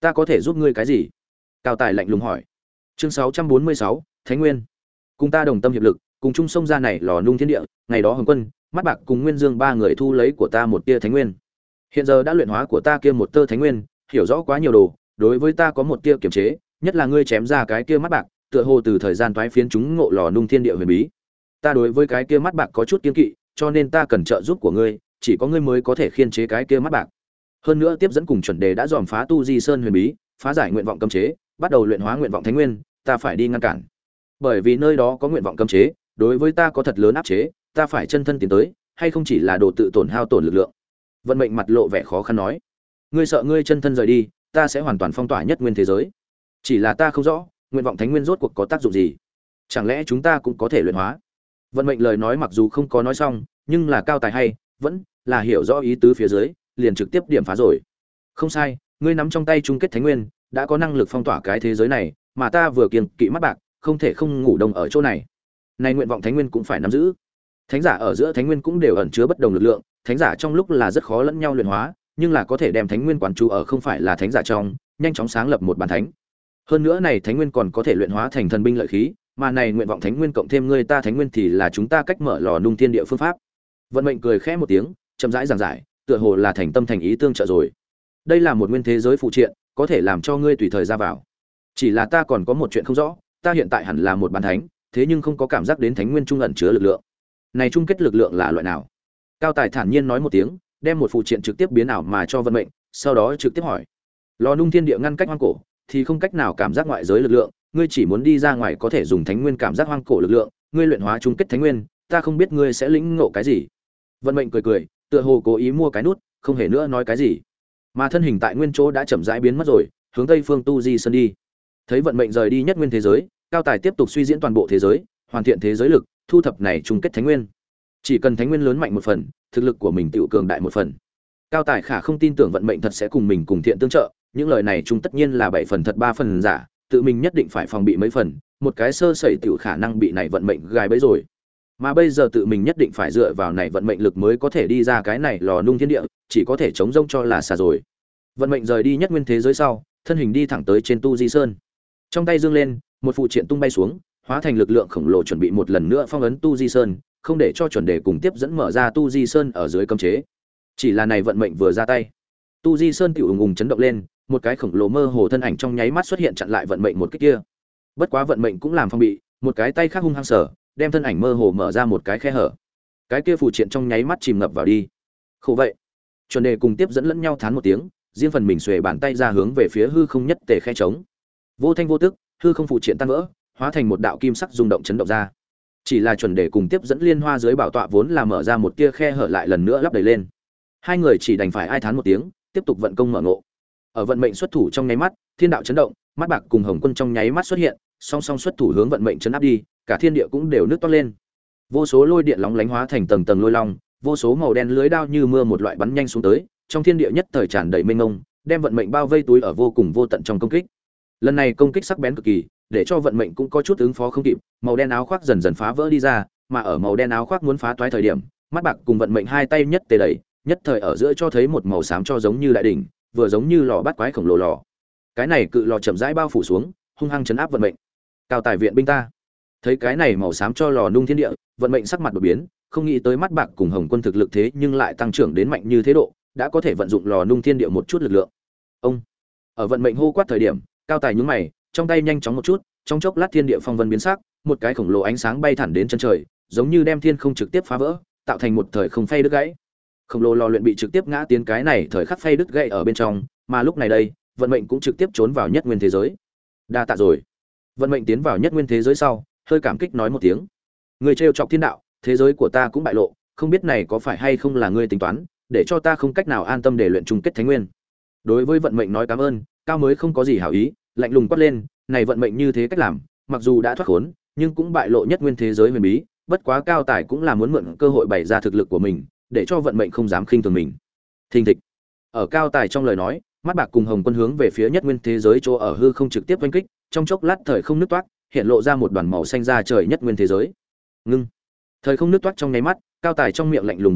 Ta có thể giúp ngươi cái gì? Cao Tài lạnh lùng hỏi. Chương sáu trăm bốn mươi sáu, Thánh Nguyên. Cùng ta đồng tâm hiệp lực, cùng chung sông ra này lò nung thiên địa, ngày đó Hồng Quân, Mắt Bạc cùng Nguyên Dương ba người thu lấy của ta một tia Thánh Nguyên. Hiện giờ đã luyện hóa của ta kia một tơ Thánh Nguyên, hiểu rõ quá nhiều đồ, đối với ta có một tia kiềm chế, nhất là ngươi chém ra cái kia Mắt Bạc, tựa hồ từ thời gian toái phiến chúng ngộ lò nung thiên địa huyền bí. Ta đối với cái kia Mắt Bạc có chút kiêng kỵ, cho nên ta cần trợ giúp của ngươi, chỉ có ngươi mới có thể khiên chế cái kia Mắt Bạc. Hơn nữa tiếp dẫn cùng chuẩn đề đã dòm phá tu di sơn huyền bí, phá giải nguyện vọng cấm chế, bắt đầu luyện hóa nguyện vọng thánh nguyên, ta phải đi ngăn cản. Bởi vì nơi đó có nguyện vọng cấm chế, đối với ta có thật lớn áp chế, ta phải chân thân tiến tới, hay không chỉ là đồ tự tổn hao tổn lực lượng. Vận mệnh mặt lộ vẻ khó khăn nói, ngươi sợ ngươi chân thân rời đi, ta sẽ hoàn toàn phong tỏa nhất nguyên thế giới. Chỉ là ta không rõ, nguyện vọng thánh nguyên rốt cuộc có tác dụng gì? Chẳng lẽ chúng ta cũng có thể luyện hóa? Vận mệnh lời nói mặc dù không có nói xong, nhưng là Cao Tài hay, vẫn là hiểu rõ ý tứ phía dưới, liền trực tiếp điểm phá rồi. Không sai, ngươi nắm trong tay chung kết thánh nguyên, đã có năng lực phong tỏa cái thế giới này, mà ta vừa kiêng kỵ Mắt Bạc, không thể không ngủ đông ở chỗ này. Này nguyện vọng thánh nguyên cũng phải nắm giữ. Thánh giả ở giữa thánh nguyên cũng đều ẩn chứa bất đồng lực lượng, thánh giả trong lúc là rất khó lẫn nhau luyện hóa, nhưng là có thể đem thánh nguyên quán chú ở không phải là thánh giả trong, nhanh chóng sáng lập một bản thánh. Hơn nữa này thánh nguyên còn có thể luyện hóa thành thần binh lợi khí, mà này nguyện vọng thánh nguyên cộng thêm ngươi ta thánh nguyên thì là chúng ta cách mở lò nung thiên địa phương pháp. Vận mệnh cười khẽ một tiếng, chậm rãi giảng giải, tựa hồ là thành tâm thành ý tương trợ rồi. Đây là một nguyên thế giới phụ triện, có thể làm cho ngươi tùy thời ra vào. Chỉ là ta còn có một chuyện không rõ, ta hiện tại hẳn là một bán thánh, thế nhưng không có cảm giác đến thánh nguyên trung ẩn chứa lực lượng. Này chung kết lực lượng là loại nào? Cao Tài thản nhiên nói một tiếng, đem một phụ triện trực tiếp biến ảo mà cho vận mệnh, sau đó trực tiếp hỏi: lò nung thiên địa ngăn cách hoang cổ, thì không cách nào cảm giác ngoại giới lực lượng, ngươi chỉ muốn đi ra ngoài có thể dùng thánh nguyên cảm giác hoang cổ lực lượng, ngươi luyện hóa chung kết thánh nguyên, ta không biết ngươi sẽ lĩnh ngộ cái gì. Vận mệnh cười cười, tựa hồ cố ý mua cái nút, không hề nữa nói cái gì. Mà thân hình tại nguyên chỗ đã chậm rãi biến mất rồi, hướng tây phương tu di sơn đi. Thấy vận mệnh rời đi nhất nguyên thế giới, Cao Tài tiếp tục suy diễn toàn bộ thế giới, hoàn thiện thế giới lực, thu thập này chung kết thánh nguyên. Chỉ cần thánh nguyên lớn mạnh một phần, thực lực của mình tựu cường đại một phần. Cao Tài khả không tin tưởng vận mệnh thật sẽ cùng mình cùng thiện tương trợ, những lời này chung tất nhiên là bảy phần thật ba phần giả, tự mình nhất định phải phòng bị mấy phần, một cái sơ sẩy tiểu khả năng bị này vận mệnh gài bẫy rồi. Mà bây giờ tự mình nhất định phải dựa vào này vận mệnh lực mới có thể đi ra cái này lò nung thiên địa, chỉ có thể chống rông cho là xà rồi. Vận mệnh rời đi nhất nguyên thế giới sau, thân hình đi thẳng tới trên tu di sơn. Trong tay dương lên, một phụ triện tung bay xuống, hóa thành lực lượng khổng lồ chuẩn bị một lần nữa phong ấn tu di sơn, không để cho chuẩn đề cùng tiếp dẫn mở ra tu di sơn ở dưới cấm chế. Chỉ là này vận mệnh vừa ra tay, tu di sơn tiểu ùng ùng chấn động lên, một cái khổng lồ mơ hồ thân ảnh trong nháy mắt xuất hiện chặn lại vận mệnh một kích kia. Bất quá vận mệnh cũng làm phong bị, một cái tay khác hung hăng sở, đem thân ảnh mơ hồ mở ra một cái khe hở. Cái kia phù triện trong nháy mắt chìm ngập vào đi. Khổ vậy. Chuẩn đề cùng tiếp dẫn lẫn nhau thán một tiếng, riêng phần mình xuề bàn tay ra hướng về phía hư không nhất tề khe trống. Vô thanh vô tức, hư không phù triện tan vỡ, hóa thành một đạo kim sắc rung động chấn động ra. Chỉ là chuẩn đề cùng tiếp dẫn liên hoa dưới bảo tọa vốn là mở ra một tia khe hở lại lần nữa lắp đầy lên. Hai người chỉ đành phải ai thán một tiếng, tiếp tục vận công mở ngộ. Ở vận mệnh xuất thủ trong nháy mắt, thiên đạo chấn động, Mắt Bạc cùng Hồng Quân trong nháy mắt xuất hiện, song song xuất thủ hướng vận mệnh chấn áp đi, cả thiên địa cũng đều nứt toát lên. Vô số lôi điện lóng lánh hóa thành tầng tầng lôi long, vô số màu đen lưới đao như mưa một loại bắn nhanh xuống tới, trong thiên địa nhất thời tràn đầy mênh mông, đem vận mệnh bao vây túi ở vô cùng vô tận trong công kích. Lần này công kích sắc bén cực kỳ, để cho vận mệnh cũng có chút ứng phó không kịp, màu đen áo khoác dần dần phá vỡ đi ra, mà ở màu đen áo khoác muốn phá toái thời điểm, Mắt Bạc cùng vận mệnh hai tay nhất tề đẩy, nhất thời ở giữa cho thấy một màu xám cho giống như đại đỉnh, vừa giống như lò bát quái khổng lồ lò. Cái này cự lò chậm rãi bao phủ xuống, hung hăng chấn áp vận mệnh. Cao Tài viện binh ta. Thấy cái này màu xám cho lò nung thiên địa, vận mệnh sắc mặt đột biến, không nghĩ tới Mắt Bạc cùng Hồng Quân thực lực thế nhưng lại tăng trưởng đến mạnh như thế độ, đã có thể vận dụng lò nung thiên địa một chút lực lượng. Ông ở vận mệnh hô quát thời điểm, Cao Tài nhướng mày, trong tay nhanh chóng một chút, trong chốc lát thiên địa phong vân biến sắc, một cái khổng lồ ánh sáng bay thẳng đến chân trời, giống như đem thiên không trực tiếp phá vỡ, tạo thành một thời không phay đứt gãy. Khổng lồ lò luyện bị trực tiếp ngã tiến cái này thời khắc phay đứt gãy ở bên trong, mà lúc này đây, vận mệnh cũng trực tiếp trốn vào nhất nguyên thế giới. Đa tạ rồi. Vận mệnh tiến vào nhất nguyên thế giới sau, hơi cảm kích nói một tiếng. Người trêu chọc thiên đạo, thế giới của ta cũng bại lộ, không biết này có phải hay không là ngươi tính toán, để cho ta không cách nào an tâm để luyện chung kết thánh nguyên. Đối với vận mệnh nói cảm ơn, Cao mới không có gì hảo ý, lạnh lùng quát lên, này vận mệnh như thế cách làm, mặc dù đã thoát khốn, nhưng cũng bại lộ nhất nguyên thế giới huyền bí, bất quá Cao Tài cũng là muốn mượn cơ hội bày ra thực lực của mình, để cho vận mệnh không dám khinh thường mình. Thình thịch. Ở Cao Tài trong lời nói, Mắt Bạc cùng Hồng Quân hướng về phía nhất nguyên thế giới chỗ ở hư không trực tiếp oanh kích, trong chốc lát thời không nứt toát, hiện lộ ra một đoàn màu xanh ra trời nhất nguyên thế giới. Ngưng. Thời không nứt toát trong nháy mắt, Cao Tài trong miệng lạnh lùng vừa quát,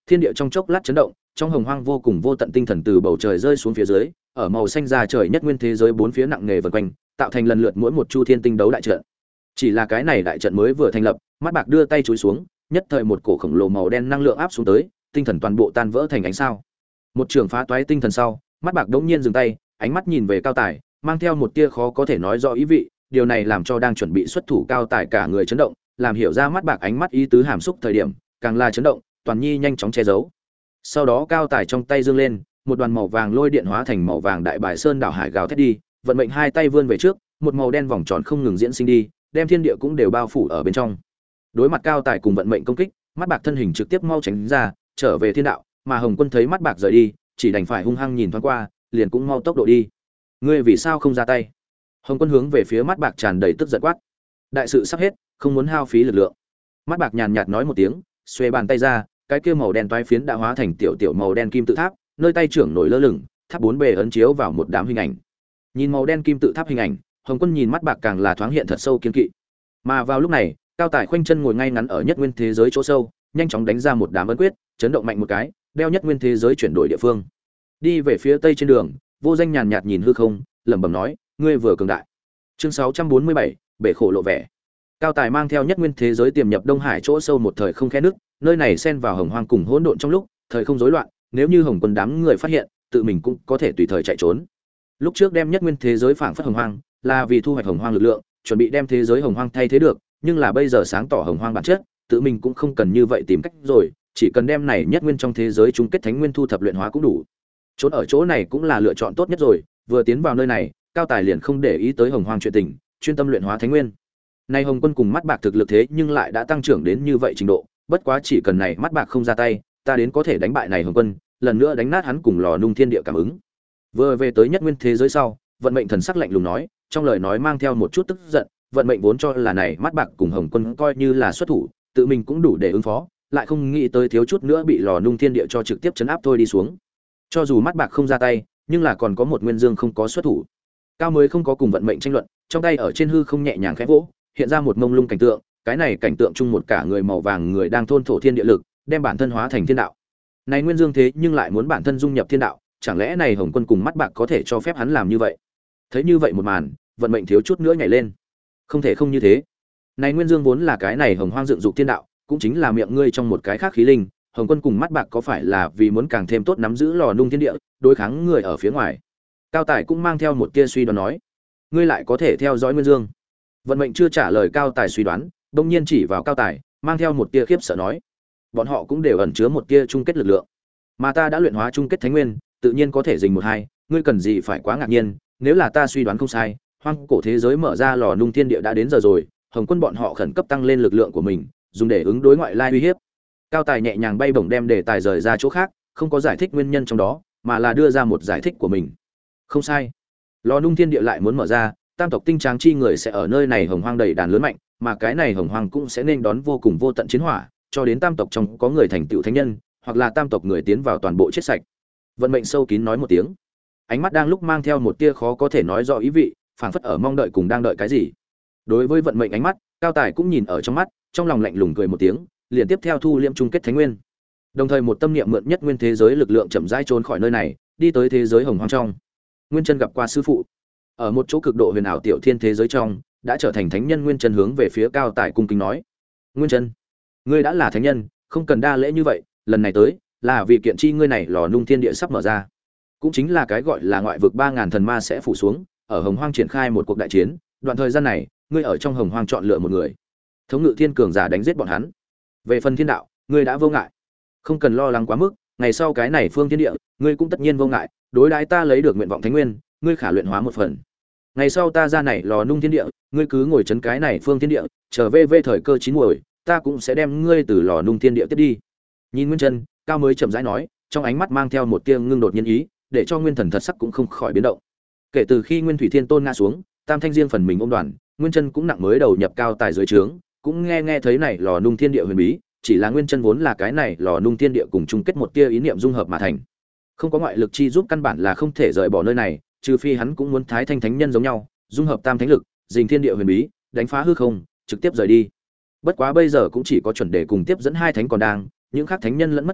thiên địa trong chốc lát chấn động, trong hồng hoang vô cùng vô tận tinh thần từ bầu trời rơi xuống phía dưới, ở màu xanh ra trời nhất nguyên thế giới bốn phía nặng nề vần quanh, tạo thành lần lượt mỗi một chu thiên tinh đấu đại trận. Chỉ là cái này đại trận mới vừa thành lập, mắt bạc đưa tay chúi xuống, nhất thời một cổ khổng lồ màu đen năng lượng áp xuống tới, tinh thần toàn bộ tan vỡ thành ánh sao. Một trường phá toái tinh thần sau, mắt bạc đống nhiên dừng tay, ánh mắt nhìn về Cao Tài, mang theo một tia khó có thể nói rõ ý vị, điều này làm cho đang chuẩn bị xuất thủ Cao Tài cả người chấn động, làm hiểu ra mắt bạc ánh mắt ý tứ hàm xúc thời điểm, càng là chấn động, toàn nhi nhanh chóng che giấu. Sau đó Cao Tài trong tay giương lên, một đoàn màu vàng lôi điện hóa thành màu vàng đại bài sơn đảo hải gào thét đi, vận mệnh hai tay vươn về trước, một màu đen vòng tròn không ngừng diễn sinh đi, đem thiên địa cũng đều bao phủ ở bên trong. Đối mặt Cao Tài cùng vận mệnh công kích, mắt bạc thân hình trực tiếp mau tránh ra, trở về thiên đạo, mà Hồng Quân thấy mắt bạc rời đi, chỉ đành phải hung hăng nhìn thoáng qua, liền cũng mau tốc độ đi. Ngươi vì sao không ra tay? Hồng Quân hướng về phía mắt bạc tràn đầy tức giận quát. Đại sự sắp hết, không muốn hao phí lực lượng. Mắt bạc nhàn nhạt nói một tiếng, xuề bàn tay ra, cái kia màu đen toái phiến đã hóa thành tiểu tiểu màu đen kim tự tháp, nơi tay trưởng nổi lơ lửng, tháp bốn bề ấn chiếu vào một đám hình ảnh. Nhìn màu đen kim tự tháp hình ảnh, Hồng Quân nhìn mắt bạc càng là thoáng hiện thật sâu kiên kỵ. Mà vào lúc này, Cao Tài khoanh chân ngồi ngay ngắn ở nhất nguyên thế giới chỗ sâu, nhanh chóng đánh ra một đám ấn quyết, chấn động mạnh một cái, đeo nhất nguyên thế giới chuyển đổi địa phương. Đi về phía tây trên đường, Vô Danh nhàn nhạt nhìn hư không, lẩm bẩm nói, ngươi vừa cường đại. Chương sáu trăm bốn mươi bảy, bể khổ lộ vẻ. Cao Tài mang theo nhất nguyên thế giới tiềm nhập Đông Hải chỗ sâu một thời không khe nước, nơi này xen vào hồng hoang cùng hỗn độn trong lúc, thời không rối loạn, nếu như Hồng Quân đám người phát hiện, tự mình cũng có thể tùy thời chạy trốn. Lúc trước đem nhất nguyên thế giới phảng phất hồng hoang, là vì thu hoạch hồng hoang lực lượng, chuẩn bị đem thế giới hồng hoang thay thế được, nhưng là bây giờ sáng tỏ hồng hoang bản chất, tự mình cũng không cần như vậy tìm cách rồi, chỉ cần đem này nhất nguyên trong thế giới chung kết thánh nguyên thu thập luyện hóa cũng đủ. Trốn ở chỗ này cũng là lựa chọn tốt nhất rồi, vừa tiến vào nơi này, Cao Tài liền không để ý tới hồng hoang chuyện tình, chuyên tâm luyện hóa thánh nguyên. Nay Hồng Quân cùng mắt bạc thực lực thế nhưng lại đã tăng trưởng đến như vậy trình độ, bất quá chỉ cần này mắt bạc không ra tay, ta đến có thể đánh bại này Hồng Quân, lần nữa đánh nát hắn cùng lò nung thiên địa cảm ứng. Vừa về tới nhất nguyên thế giới sau, vận mệnh thần sắc lạnh lùng nói, trong lời nói mang theo một chút tức giận, vận mệnh vốn cho là này mắt bạc cùng Hồng Quân coi như là xuất thủ, tự mình cũng đủ để ứng phó, lại không nghĩ tới thiếu chút nữa bị lò nung thiên địa cho trực tiếp chấn áp thôi đi xuống. Cho dù mắt bạc không ra tay, nhưng là còn có một nguyên dương không có xuất thủ. Cao mới không có cùng vận mệnh tranh luận, trong tay ở trên hư không nhẹ nhàng khẽ vỗ, hiện ra một mông lung cảnh tượng, cái này cảnh tượng chung một cả người màu vàng người đang thôn thổ thiên địa lực, đem bản thân hóa thành thiên đạo. Này nguyên dương thế nhưng lại muốn bản thân dung nhập thiên đạo, chẳng lẽ này Hồng Quân cùng mắt bạc có thể cho phép hắn làm như vậy? Thấy như vậy một màn, vận mệnh thiếu chút nữa nhảy lên. Không thể không như thế. Này nguyên dương vốn là cái này hồng hoang dựng dục thiên đạo, cũng chính là miệng ngươi trong một cái khác khí linh, Hồng Quân cùng mắt bạc có phải là vì muốn càng thêm tốt nắm giữ lò nung thiên địa, đối kháng người ở phía ngoài. Cao Tài cũng mang theo một tia suy đoán nói, ngươi lại có thể theo dõi nguyên dương. Vận mệnh chưa trả lời Cao Tài suy đoán, bỗng nhiên chỉ vào Cao Tài, mang theo một tia khiếp sợ nói, bọn họ cũng đều ẩn chứa một tia chung kết lực lượng, mà ta đã luyện hóa chung kết thánh nguyên, tự nhiên có thể dình một hai, ngươi cần gì phải quá ngạc nhiên, nếu là ta suy đoán không sai, hoang cổ thế giới mở ra lò nung thiên địa đã đến giờ rồi, Hồng Quân bọn họ khẩn cấp tăng lên lực lượng của mình, dùng để ứng đối ngoại lai uy hiếp. Cao Tài nhẹ nhàng bay bổng đem đề tài rời ra chỗ khác, không có giải thích nguyên nhân trong đó, mà là đưa ra một giải thích của mình. Không sai, lò nung thiên địa lại muốn mở ra, tam tộc tinh tráng chi người sẽ ở nơi này hồng hoang đầy đàn lớn mạnh, mà cái này hồng hoang cũng sẽ nên đón vô cùng vô tận chiến hỏa, cho đến tam tộc trong có người thành tựu thánh nhân, hoặc là tam tộc người tiến vào toàn bộ chết sạch. Vận mệnh sâu kín nói một tiếng, ánh mắt đang lúc mang theo một tia khó có thể nói rõ ý vị, phảng phất ở mong đợi cùng đang đợi cái gì. Đối với vận mệnh ánh mắt, Cao Tài cũng nhìn ở trong mắt, trong lòng lạnh lùng cười một tiếng, liền tiếp theo thu liễm chung kết thánh nguyên. Đồng thời một tâm niệm mượn nhất nguyên thế giới lực lượng chậm rãi trốn khỏi nơi này, đi tới thế giới hồng hoang trong. Nguyên Chân gặp qua sư phụ. Ở một chỗ cực độ huyền ảo tiểu thiên thế giới trong, đã trở thành thánh nhân Nguyên Chân hướng về phía Cao Tài cung kính nói: "Nguyên Chân, ngươi đã là thánh nhân, không cần đa lễ như vậy, lần này tới là vì kiện chi ngươi này lò nung thiên địa sắp mở ra, cũng chính là cái gọi là ngoại vực ba ngàn thần ma sẽ phủ xuống, ở hồng hoang triển khai một cuộc đại chiến, đoạn thời gian này, ngươi ở trong hồng hoang chọn lựa một người, thống ngự thiên cường giả đánh giết bọn hắn. Về phần thiên đạo, ngươi đã vô ngại, không cần lo lắng quá mức, ngày sau cái này phương thiên địa, ngươi cũng tất nhiên vô ngại, đối đãi ta lấy được nguyện vọng thánh nguyên, ngươi khả luyện hóa một phần. Ngày sau ta ra này lò nung thiên địa, ngươi cứ ngồi chấn cái này phương thiên địa, chờ về về thời cơ chín muồi, ta cũng sẽ đem ngươi từ lò nung thiên địa tiếp đi." Nhìn Nguyên Chân, Cao mới chậm rãi nói, trong ánh mắt mang theo một tia ngưng đột nhiên ý, để cho Nguyên Thần thật sắc cũng không khỏi biến động. Kể từ khi Nguyên Thủy Thiên Tôn ngã xuống, Tam Thanh riêng phần mình ôm đoàn, Nguyên Chân cũng nặng mới đầu nhập Cao Tài dưới trướng, cũng nghe nghe thấy này lò nung thiên địa huyền bí, chỉ là Nguyên Chân vốn là cái này lò nung thiên địa cùng chung kết một tia ý niệm dung hợp mà thành. Không có ngoại lực chi giúp căn bản là không thể rời bỏ nơi này, trừ phi hắn cũng muốn thái thanh thánh nhân giống nhau, dung hợp tam thánh lực, dình thiên địa huyền bí, đánh phá hư không, trực tiếp rời đi. Bất quá bây giờ cũng chỉ có chuẩn đề cùng tiếp dẫn hai thánh còn đang, những khác thánh nhân lẫn mất trốn,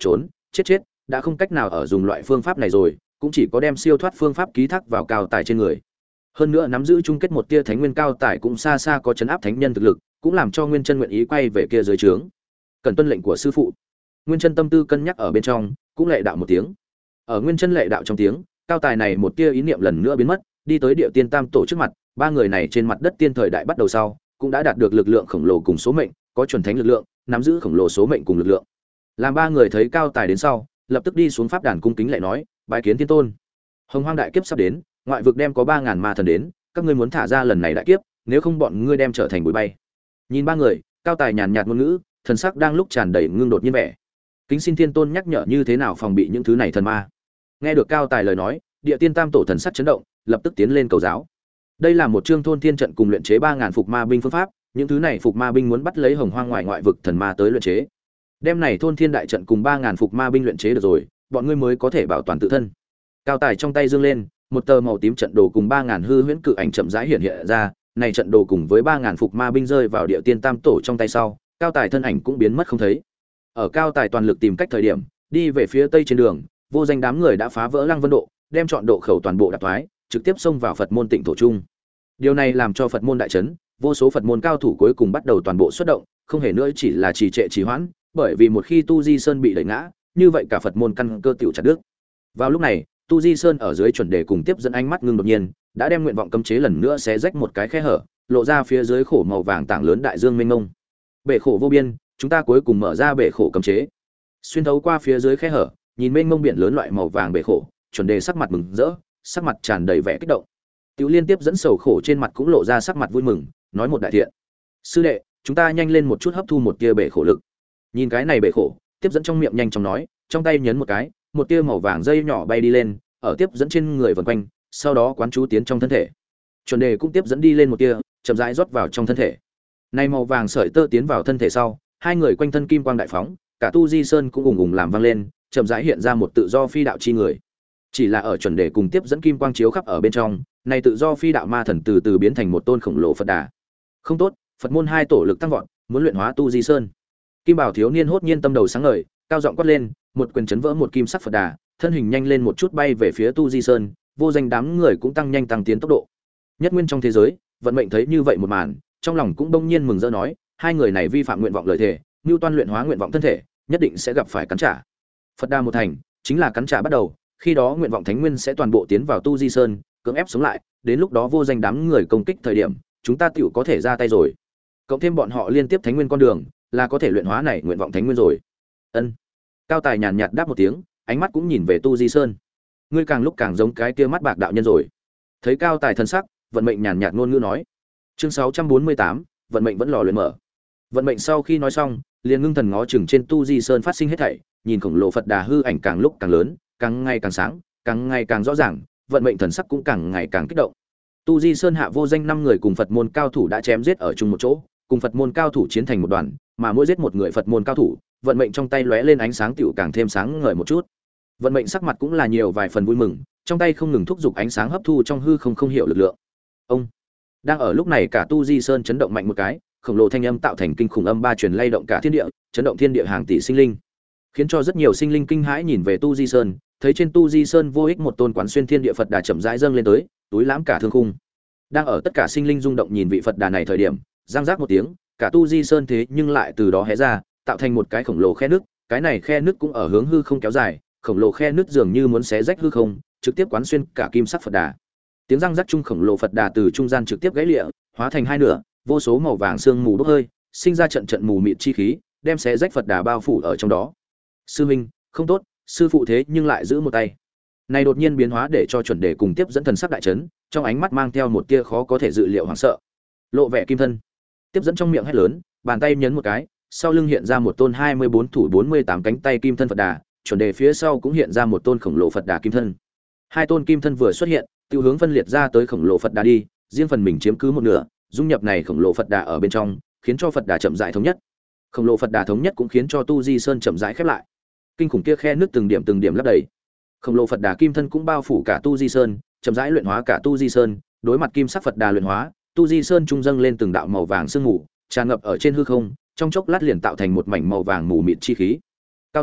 chết chết, đã không cách nào ở dùng loại phương pháp này rồi, cũng chỉ có đem siêu thoát phương pháp ký thác vào cao tài trên người. Hơn nữa nắm giữ chung kết một tia thánh nguyên cao tài cũng xa xa có chấn áp thánh nhân thực lực, cũng làm cho Nguyên Chân nguyện ý quay về kia dưới trướng. Cần tuân lệnh của sư phụ. Nguyên Chân tâm tư cân nhắc ở bên trong, cũng lệ đạo một tiếng. Ở Nguyên Chân lệ đạo trong tiếng, cao tài này một tia ý niệm lần nữa biến mất, đi tới Điệu Tiên Tam tổ trước mặt, ba người này trên mặt đất tiên thời đại bắt đầu sau, cũng đã đạt được lực lượng khổng lồ cùng số mệnh, có chuẩn thánh lực lượng, nắm giữ khổng lồ số mệnh cùng lực lượng. Làm ba người thấy cao tài đến sau, lập tức đi xuống pháp đàn cung kính lại nói, bái kiến tiên tôn. Hồng Hoang đại kiếp sắp đến, ngoại vực đem có ba ngàn ma thần đến, các ngươi muốn thả ra lần này đại kiếp, nếu không bọn ngươi đem trở thành bụi bay. Nhìn ba người, cao tài nhàn nhạt ngôn ngữ, thần sắc đang lúc tràn đầy ngưng đột nhiên vẻ. Kính xin tiên tôn nhắc nhở như thế nào phòng bị những thứ này thần ma. Nghe được cao tài lời nói, Địa Tiên Tam tổ thần sắc chấn động, lập tức tiến lên cầu giáo. Đây là một chương thôn thiên trận cùng luyện chế ba ngàn phục ma binh phương pháp, những thứ này phục ma binh muốn bắt lấy Hồng Hoang ngoài ngoại vực thần ma tới luyện chế. Đem này thôn thiên đại trận cùng ba ngàn phục ma binh luyện chế được rồi, bọn ngươi mới có thể bảo toàn tự thân. Cao tài trong tay giương lên, một tờ màu tím trận đồ cùng ba ngàn hư huyễn cự ảnh chậm rãi hiện hiện ra, này trận đồ cùng với ba ngàn phục ma binh rơi vào Địa Tiên Tam tổ trong tay sau, cao tài thân ảnh cũng biến mất không thấy. Ở cao tài toàn lực tìm cách thời điểm, đi về phía tây trên đường, vô danh đám người đã phá vỡ Lăng Vân Độ, đem chọn độ khẩu toàn bộ đạp thoái, trực tiếp xông vào Phật môn Tịnh thổ trung. Điều này làm cho Phật môn đại chấn, vô số Phật môn cao thủ cuối cùng bắt đầu toàn bộ xuất động, không hề nữa chỉ là trì trệ trì hoãn, bởi vì một khi Tu Di Sơn bị đẩy ngã, như vậy cả Phật môn căn cơ tiểu chặt đứt. Vào lúc này, Tu Di Sơn ở dưới chuẩn đề cùng tiếp dẫn ánh mắt ngưng đột nhiên, đã đem nguyện vọng cấm chế lần nữa xé rách một cái khe hở, lộ ra phía dưới khổ màu vàng tảng lớn đại dương mênh mông. Bể khổ vô biên, chúng ta cuối cùng mở ra bể khổ cấm chế. Xuyên thấu qua phía dưới khe hở, nhìn mênh mông biển lớn loại màu vàng bể khổ, chuẩn đề sắc mặt mừng rỡ, sắc mặt tràn đầy vẻ kích động. Tiểu liên tiếp dẫn sầu khổ trên mặt cũng lộ ra sắc mặt vui mừng, nói một đại thiện. Sư đệ, chúng ta nhanh lên một chút hấp thu một tia bể khổ lực. Nhìn cái này bể khổ, tiếp dẫn trong miệng nhanh chóng nói, trong tay nhấn một cái, một tia màu vàng dây nhỏ bay đi lên, ở tiếp dẫn trên người vần quanh, sau đó quán chú tiến trong thân thể. Chuẩn đề cũng tiếp dẫn đi lên một tia, chậm rãi rót vào trong thân thể. Này màu vàng sợi tơ tiến vào thân thể sau, hai người quanh thân kim quang đại phóng, cả Tu Di Sơn cũng ùng ùng làm vang lên, chậm rãi hiện ra một tự do phi đạo chi người. Chỉ là ở chuẩn đề cùng tiếp dẫn kim quang chiếu khắp ở bên trong, này tự do phi đạo ma thần từ từ biến thành một tôn khổng lồ Phật Đà. Không tốt, Phật môn hai tổ lực tăng vọt, muốn luyện hóa Tu Di Sơn. Kim Bảo thiếu niên hốt nhiên tâm đầu sáng ngời, cao giọng quát lên, một quyền chấn vỡ một kim sắc Phật Đà, thân hình nhanh lên một chút bay về phía Tu Di Sơn, vô danh đám người cũng tăng nhanh tăng tiến tốc độ. Nhất nguyên trong thế giới, vận mệnh thấy như vậy một màn, trong lòng cũng bỗng nhiên mừng rỡ nói, hai người này vi phạm nguyện vọng lời thề, Nưu Toan luyện hóa nguyện vọng thân thể, nhất định sẽ gặp phải cắn trả. Phật Đà một thành, chính là cắn trả bắt đầu, khi đó nguyện vọng thánh nguyên sẽ toàn bộ tiến vào Tu Di Sơn, cưỡng ép sống lại, đến lúc đó vô danh đám người công kích thời điểm, chúng ta tiểu có thể ra tay rồi. Cộng thêm bọn họ liên tiếp thánh nguyên con đường, là có thể luyện hóa này nguyện vọng thánh nguyên rồi. Ân. Cao tài nhàn nhạt đáp một tiếng, ánh mắt cũng nhìn về Tu Di Sơn. Ngươi càng lúc càng giống cái kia mắt bạc đạo nhân rồi. Thấy cao tài thân sắc, vận mệnh nhàn nhạt ngôn ngữ nói. Chương sáu trăm bốn mươi tám, vận mệnh vẫn lò luyện mở. Vận mệnh sau khi nói xong, liền ngưng thần ngó chừng trên Tu Di Sơn phát sinh hết thảy, nhìn khổng lồ Phật Đà hư ảnh càng lúc càng lớn, càng ngày càng sáng, càng ngày càng rõ ràng, vận mệnh thần sắc cũng càng ngày càng kích động. Tu Di Sơn hạ vô danh năm người cùng Phật môn cao thủ đã chém giết ở chung một chỗ, cùng Phật môn cao thủ chiến thành một đoàn, mà mỗi giết một người Phật môn cao thủ, vận mệnh trong tay lóe lên ánh sáng tiểu càng thêm sáng ngời một chút. Vận mệnh sắc mặt cũng là nhiều vài phần vui mừng, trong tay không ngừng thúc giục ánh sáng hấp thu trong hư không không hiểu lực lượng. Ông đang ở lúc này cả Tu Di Sơn chấn động mạnh một cái, khổng lồ thanh âm tạo thành kinh khủng âm ba truyền lay động cả thiên địa, chấn động thiên địa hàng tỷ sinh linh, khiến cho rất nhiều sinh linh kinh hãi nhìn về Tu Di Sơn, thấy trên Tu Di Sơn vô ích một tôn quán xuyên thiên địa Phật Đà chậm rãi dâng lên tới, túi lãm cả thương khung. Đang ở tất cả sinh linh rung động nhìn vị Phật Đà này thời điểm, giang giác một tiếng, cả Tu Di Sơn thế nhưng lại từ đó hé ra, tạo thành một cái khổng lồ khe nước, cái này khe nước cũng ở hướng hư không kéo dài, khổng lồ khe nước dường như muốn xé rách hư không, trực tiếp quán xuyên cả kim sắc Phật Đà. Tiếng răng rắc trung khổng lồ Phật Đà từ trung gian trực tiếp gãy lịa, hóa thành hai nửa, vô số màu vàng sương mù bốc hơi, sinh ra trận trận mù mịt chi khí, đem xé rách Phật Đà bao phủ ở trong đó. Sư huynh, không tốt, sư phụ thế nhưng lại giữ một tay. Này đột nhiên biến hóa để cho chuẩn đề cùng tiếp dẫn thần sắc đại chấn, trong ánh mắt mang theo một tia khó có thể dự liệu hoảng sợ. Lộ vẻ kim thân. Tiếp dẫn trong miệng hét lớn, bàn tay nhấn một cái, sau lưng hiện ra một tôn hai mươi bốn thủ bốn mươi tám cánh tay kim thân Phật Đà, chuẩn đề phía sau cũng hiện ra một tôn khổng lồ Phật Đà kim thân. Hai tôn kim thân vừa xuất hiện, tiêu hướng phân liệt ra tới khổng lồ Phật Đà đi, riêng phần mình chiếm cứ một nửa, dung nhập này khổng lồ Phật Đà ở bên trong, khiến cho Phật Đà chậm rãi thống nhất. Khổng lồ Phật Đà thống nhất cũng khiến cho Tu Di Sơn chậm rãi khép lại. Kinh khủng kia khe nước từng điểm từng điểm lấp đầy. Khổng lồ Phật Đà kim thân cũng bao phủ cả Tu Di Sơn, chậm rãi luyện hóa cả Tu Di Sơn, đối mặt kim sắc Phật Đà luyện hóa, Tu Di Sơn trung dâng lên từng đạo màu vàng sương mù, tràn ngập ở trên hư không, trong chốc lát liền tạo thành một mảnh màu vàng mù mịt chi khí. Cao tài,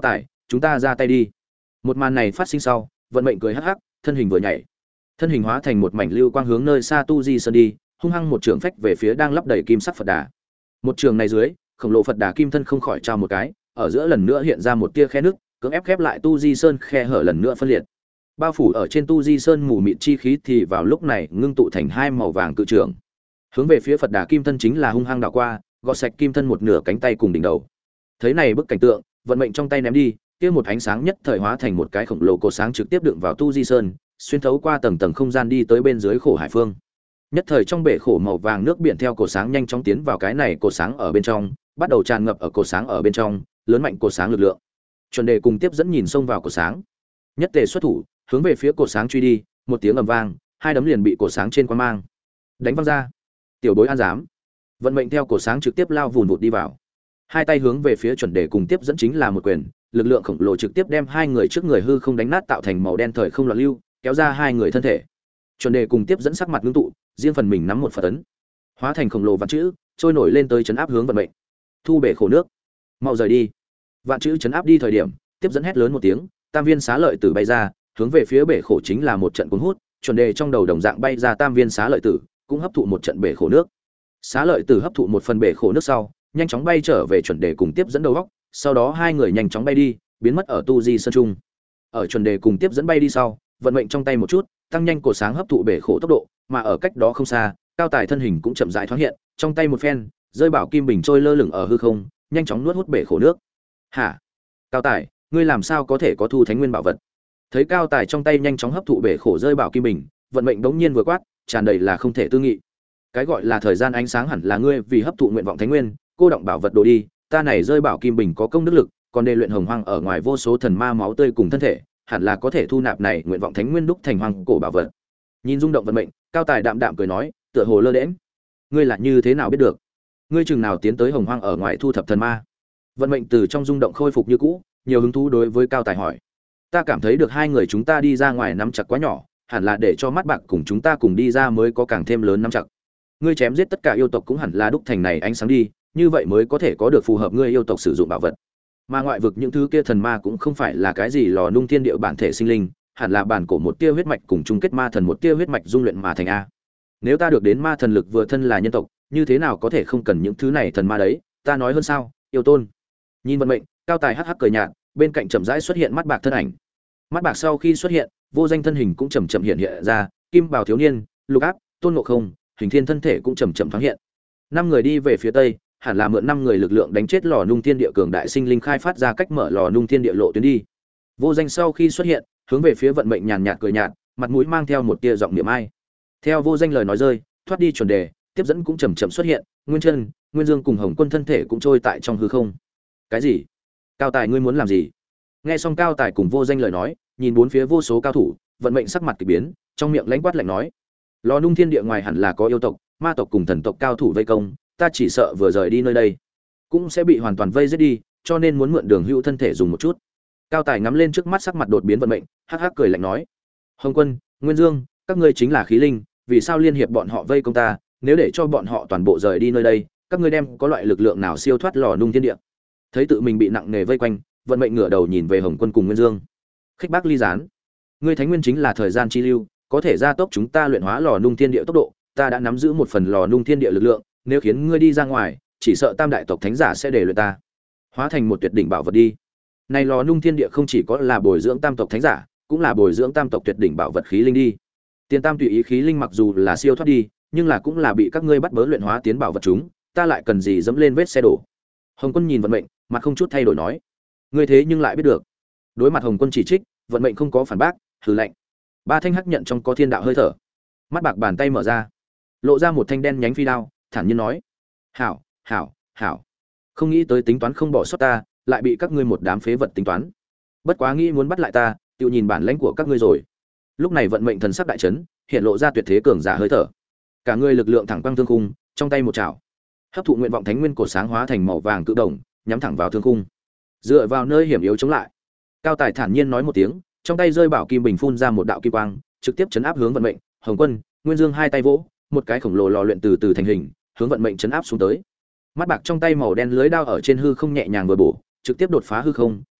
chúng ta ra tay đi. Một màn này phát sinh sau, vận mệnh cười hắc hắc, thân hình vừa nhảy, thân hình hóa thành một mảnh lưu quang hướng nơi xa tu di sơn đi, hung hăng một trường phách về phía đang lấp đầy kim sắc Phật Đà. Một trường này dưới, khổng lồ Phật Đà kim thân không khỏi trao một cái, ở giữa lần nữa hiện ra một tia khe nước, cưỡng ép khép lại tu di sơn khe hở lần nữa phân liệt. Bao phủ ở trên tu di sơn mù mịt chi khí thì vào lúc này ngưng tụ thành hai màu vàng cự trường, hướng về phía Phật Đà kim thân chính là hung hăng đảo qua, gọt sạch kim thân một nửa cánh tay cùng đỉnh đầu. Thấy này bức cảnh tượng, vận mệnh trong tay ném đi, kia một ánh sáng nhất thời hóa thành một cái khổng lồ cột sáng trực tiếp đựng vào tu di sơn, xuyên thấu qua tầng tầng không gian đi tới bên dưới khổ hải phương. Nhất thời trong bể khổ màu vàng nước biển theo cột sáng nhanh chóng tiến vào cái này cột sáng ở bên trong, bắt đầu tràn ngập ở cột sáng ở bên trong, lớn mạnh cột sáng lực lượng. Chuẩn đề cùng tiếp dẫn nhìn xông vào cột sáng, nhất tề xuất thủ, hướng về phía cột sáng truy đi, một tiếng ầm vang, hai đấm liền bị cột sáng trên quang mang đánh văng ra. Tiểu bối an dám. Vận mệnh theo cột sáng trực tiếp lao vùn vụt đi vào. Hai tay hướng về phía chuẩn đề cùng tiếp dẫn chính là một quyền, lực lượng khổng lồ trực tiếp đem hai người trước người hư không đánh nát tạo thành màu đen thời không loạn lưu, kéo ra hai người thân thể. Chuẩn đề cùng tiếp dẫn sắc mặt ngưng tụ, riêng phần mình nắm một Phật ấn, hóa thành khổng lồ vạn chữ, trôi nổi lên tới chấn áp hướng vận mệnh. Thu bể khổ nước, mau rời đi. Vạn chữ chấn áp đi thời điểm, tiếp dẫn hét lớn một tiếng, tam viên xá lợi tử bay ra, hướng về phía bể khổ chính là một trận cuốn hút, chuẩn đề trong đầu đồng dạng bay ra tam viên xá lợi tử, cũng hấp thụ một trận bể khổ nước. Xá lợi tử hấp thụ một phần bể khổ nước sau, nhanh chóng bay trở về chuẩn đề cùng tiếp dẫn đầu góc, sau đó hai người nhanh chóng bay đi, biến mất ở tu di sơn trung. Ở chuẩn đề cùng tiếp dẫn bay đi sau, vận mệnh trong tay một chút, tăng nhanh cột sáng hấp thụ bể khổ tốc độ, mà ở cách đó không xa, cao tài thân hình cũng chậm rãi thoáng hiện, trong tay một phen, rơi bảo kim bình trôi lơ lửng ở hư không, nhanh chóng nuốt hút bể khổ nước. Hả? Cao tài, ngươi làm sao có thể có thu thánh nguyên bảo vật? Thấy cao tài trong tay nhanh chóng hấp thụ bể khổ rơi bảo kim bình, vận mệnh đống nhiên vừa quát, tràn đầy là không thể tư nghị. Cái gọi là thời gian ánh sáng hẳn là ngươi vì hấp thụ nguyện vọng thánh nguyên, cô động bảo vật đồ đi, ta này rơi bảo kim bình có công đức lực, còn đề luyện hồng hoang ở ngoài vô số thần ma máu tươi cùng thân thể, hẳn là có thể thu nạp này nguyện vọng thánh nguyên đúc thành hoàng cổ bảo vật. Nhìn rung động vận mệnh, cao tài đạm đạm cười nói, tựa hồ lơ đễnh. Ngươi là như thế nào biết được? Ngươi chừng nào tiến tới hồng hoang ở ngoài thu thập thần ma? Vận mệnh từ trong rung động khôi phục như cũ, nhiều hứng thú đối với cao tài hỏi. Ta cảm thấy được hai người chúng ta đi ra ngoài nắm chặt quá nhỏ, hẳn là để cho mắt bạc cùng chúng ta cùng đi ra mới có càng thêm lớn nắm chặt. Ngươi chém giết tất cả yêu tộc cũng hẳn là đúc thành này ánh sáng đi, như vậy mới có thể có được phù hợp ngươi yêu tộc sử dụng bảo vật. Mà ngoại vực những thứ kia thần ma cũng không phải là cái gì lò nung thiên địa bản thể sinh linh, hẳn là bản cổ một tia huyết mạch cùng chung kết ma thần một tia huyết mạch dung luyện mà thành a. Nếu ta được đến ma thần lực vừa thân là nhân tộc, như thế nào có thể không cần những thứ này thần ma đấy, ta nói hơn sao, yêu tôn. Nhìn vận mệnh, cao tài hắc hắc cười nhạt, bên cạnh chậm rãi xuất hiện mắt bạc thân ảnh. Mắt bạc sau khi xuất hiện, vô danh thân hình cũng chậm chậm hiện hiện ra, kim bào thiếu niên, lục áp, tôn ngộ không, hình thiên thân thể cũng chậm chậm thoáng hiện. Năm người đi về phía tây, hẳn là mượn năm người lực lượng đánh chết lò nung thiên địa cường đại sinh linh khai phát ra cách mở lò nung thiên địa lộ tuyến đi. Vô danh sau khi xuất hiện, hướng về phía vận mệnh nhàn nhạt cười nhạt, mặt mũi mang theo một tia giọng niệm ai. Theo vô danh lời nói rơi, thoát đi chuẩn đề, tiếp dẫn cũng chậm chậm xuất hiện, Nguyên Chân, Nguyên Dương cùng Hồng Quân thân thể cũng trôi tại trong hư không. Cái gì? Cao tài ngươi muốn làm gì? Nghe xong cao tài cùng vô danh lời nói, nhìn bốn phía vô số cao thủ, vận mệnh sắc mặt kỳ biến, trong miệng lãnh quát lạnh nói: lò nung thiên địa ngoài hẳn là có yêu tộc, ma tộc cùng thần tộc cao thủ vây công, ta chỉ sợ vừa rời đi nơi đây cũng sẽ bị hoàn toàn vây giết đi, cho nên muốn mượn đường hữu thân thể dùng một chút. Cao tài ngắm lên trước mắt sắc mặt đột biến vận mệnh, hắc hắc cười lạnh nói: Hồng Quân, Nguyên Dương, các ngươi chính là khí linh, vì sao liên hiệp bọn họ vây công ta? Nếu để cho bọn họ toàn bộ rời đi nơi đây, các ngươi đem có loại lực lượng nào siêu thoát lò nung thiên địa? Thấy tự mình bị nặng nề vây quanh, vận mệnh ngửa đầu nhìn về Hồng Quân cùng Nguyên Dương, khích bác ly gián: ngươi thánh nguyên chính là thời gian chi lưu, có thể gia tốc chúng ta luyện hóa lò nung thiên địa tốc độ, ta đã nắm giữ một phần lò nung thiên địa lực lượng, nếu khiến ngươi đi ra ngoài, chỉ sợ tam đại tộc thánh giả sẽ để luyện ta hóa thành một tuyệt đỉnh bảo vật đi. Này lò nung thiên địa không chỉ có là bồi dưỡng tam tộc thánh giả, cũng là bồi dưỡng tam tộc tuyệt đỉnh bảo vật khí linh đi. Tiền tam tùy ý khí linh mặc dù là siêu thoát đi, nhưng là cũng là bị các ngươi bắt bớ luyện hóa tiến bảo vật chúng, ta lại cần gì dẫm lên vết xe đổ. Hồng Quân nhìn vận mệnh, mặt không chút thay đổi nói: ngươi thế nhưng lại biết được. Đối mặt Hồng Quân chỉ trích, vận mệnh không có phản bác, hừ lạnh. Ba thanh hắc nhận trong có thiên đạo hơi thở, mắt bạc bàn tay mở ra, lộ ra một thanh đen nhánh phi đao, thản nhiên nói: hảo, hảo, hảo. Không nghĩ tới tính toán không bỏ sót ta, lại bị các ngươi một đám phế vật tính toán. Bất quá nghĩ muốn bắt lại ta, tự nhìn bản lãnh của các ngươi rồi. Lúc này vận mệnh thần sắc đại chấn, hiện lộ ra tuyệt thế cường giả hơi thở. Cả người lực lượng thẳng quang thương khung, trong tay một chảo, hấp thụ nguyện vọng thánh nguyên cổ sáng hóa thành màu vàng cự đồng, nhắm thẳng vào thương khung. Dựa vào nơi hiểm yếu chống lại. Cao Tài thản nhiên nói một tiếng, trong tay rơi bảo kim bình phun ra một đạo kim quang, trực tiếp chấn áp hướng vận mệnh. Hồng Quân, Nguyên Dương hai tay vỗ, một cái khổng lồ lò luyện từ từ thành hình, hướng vận mệnh chấn áp xuống tới. Mắt bạc trong tay màu đen lưới đao ở trên hư không nhẹ nhàng vừa bổ, trực tiếp đột phá hư không,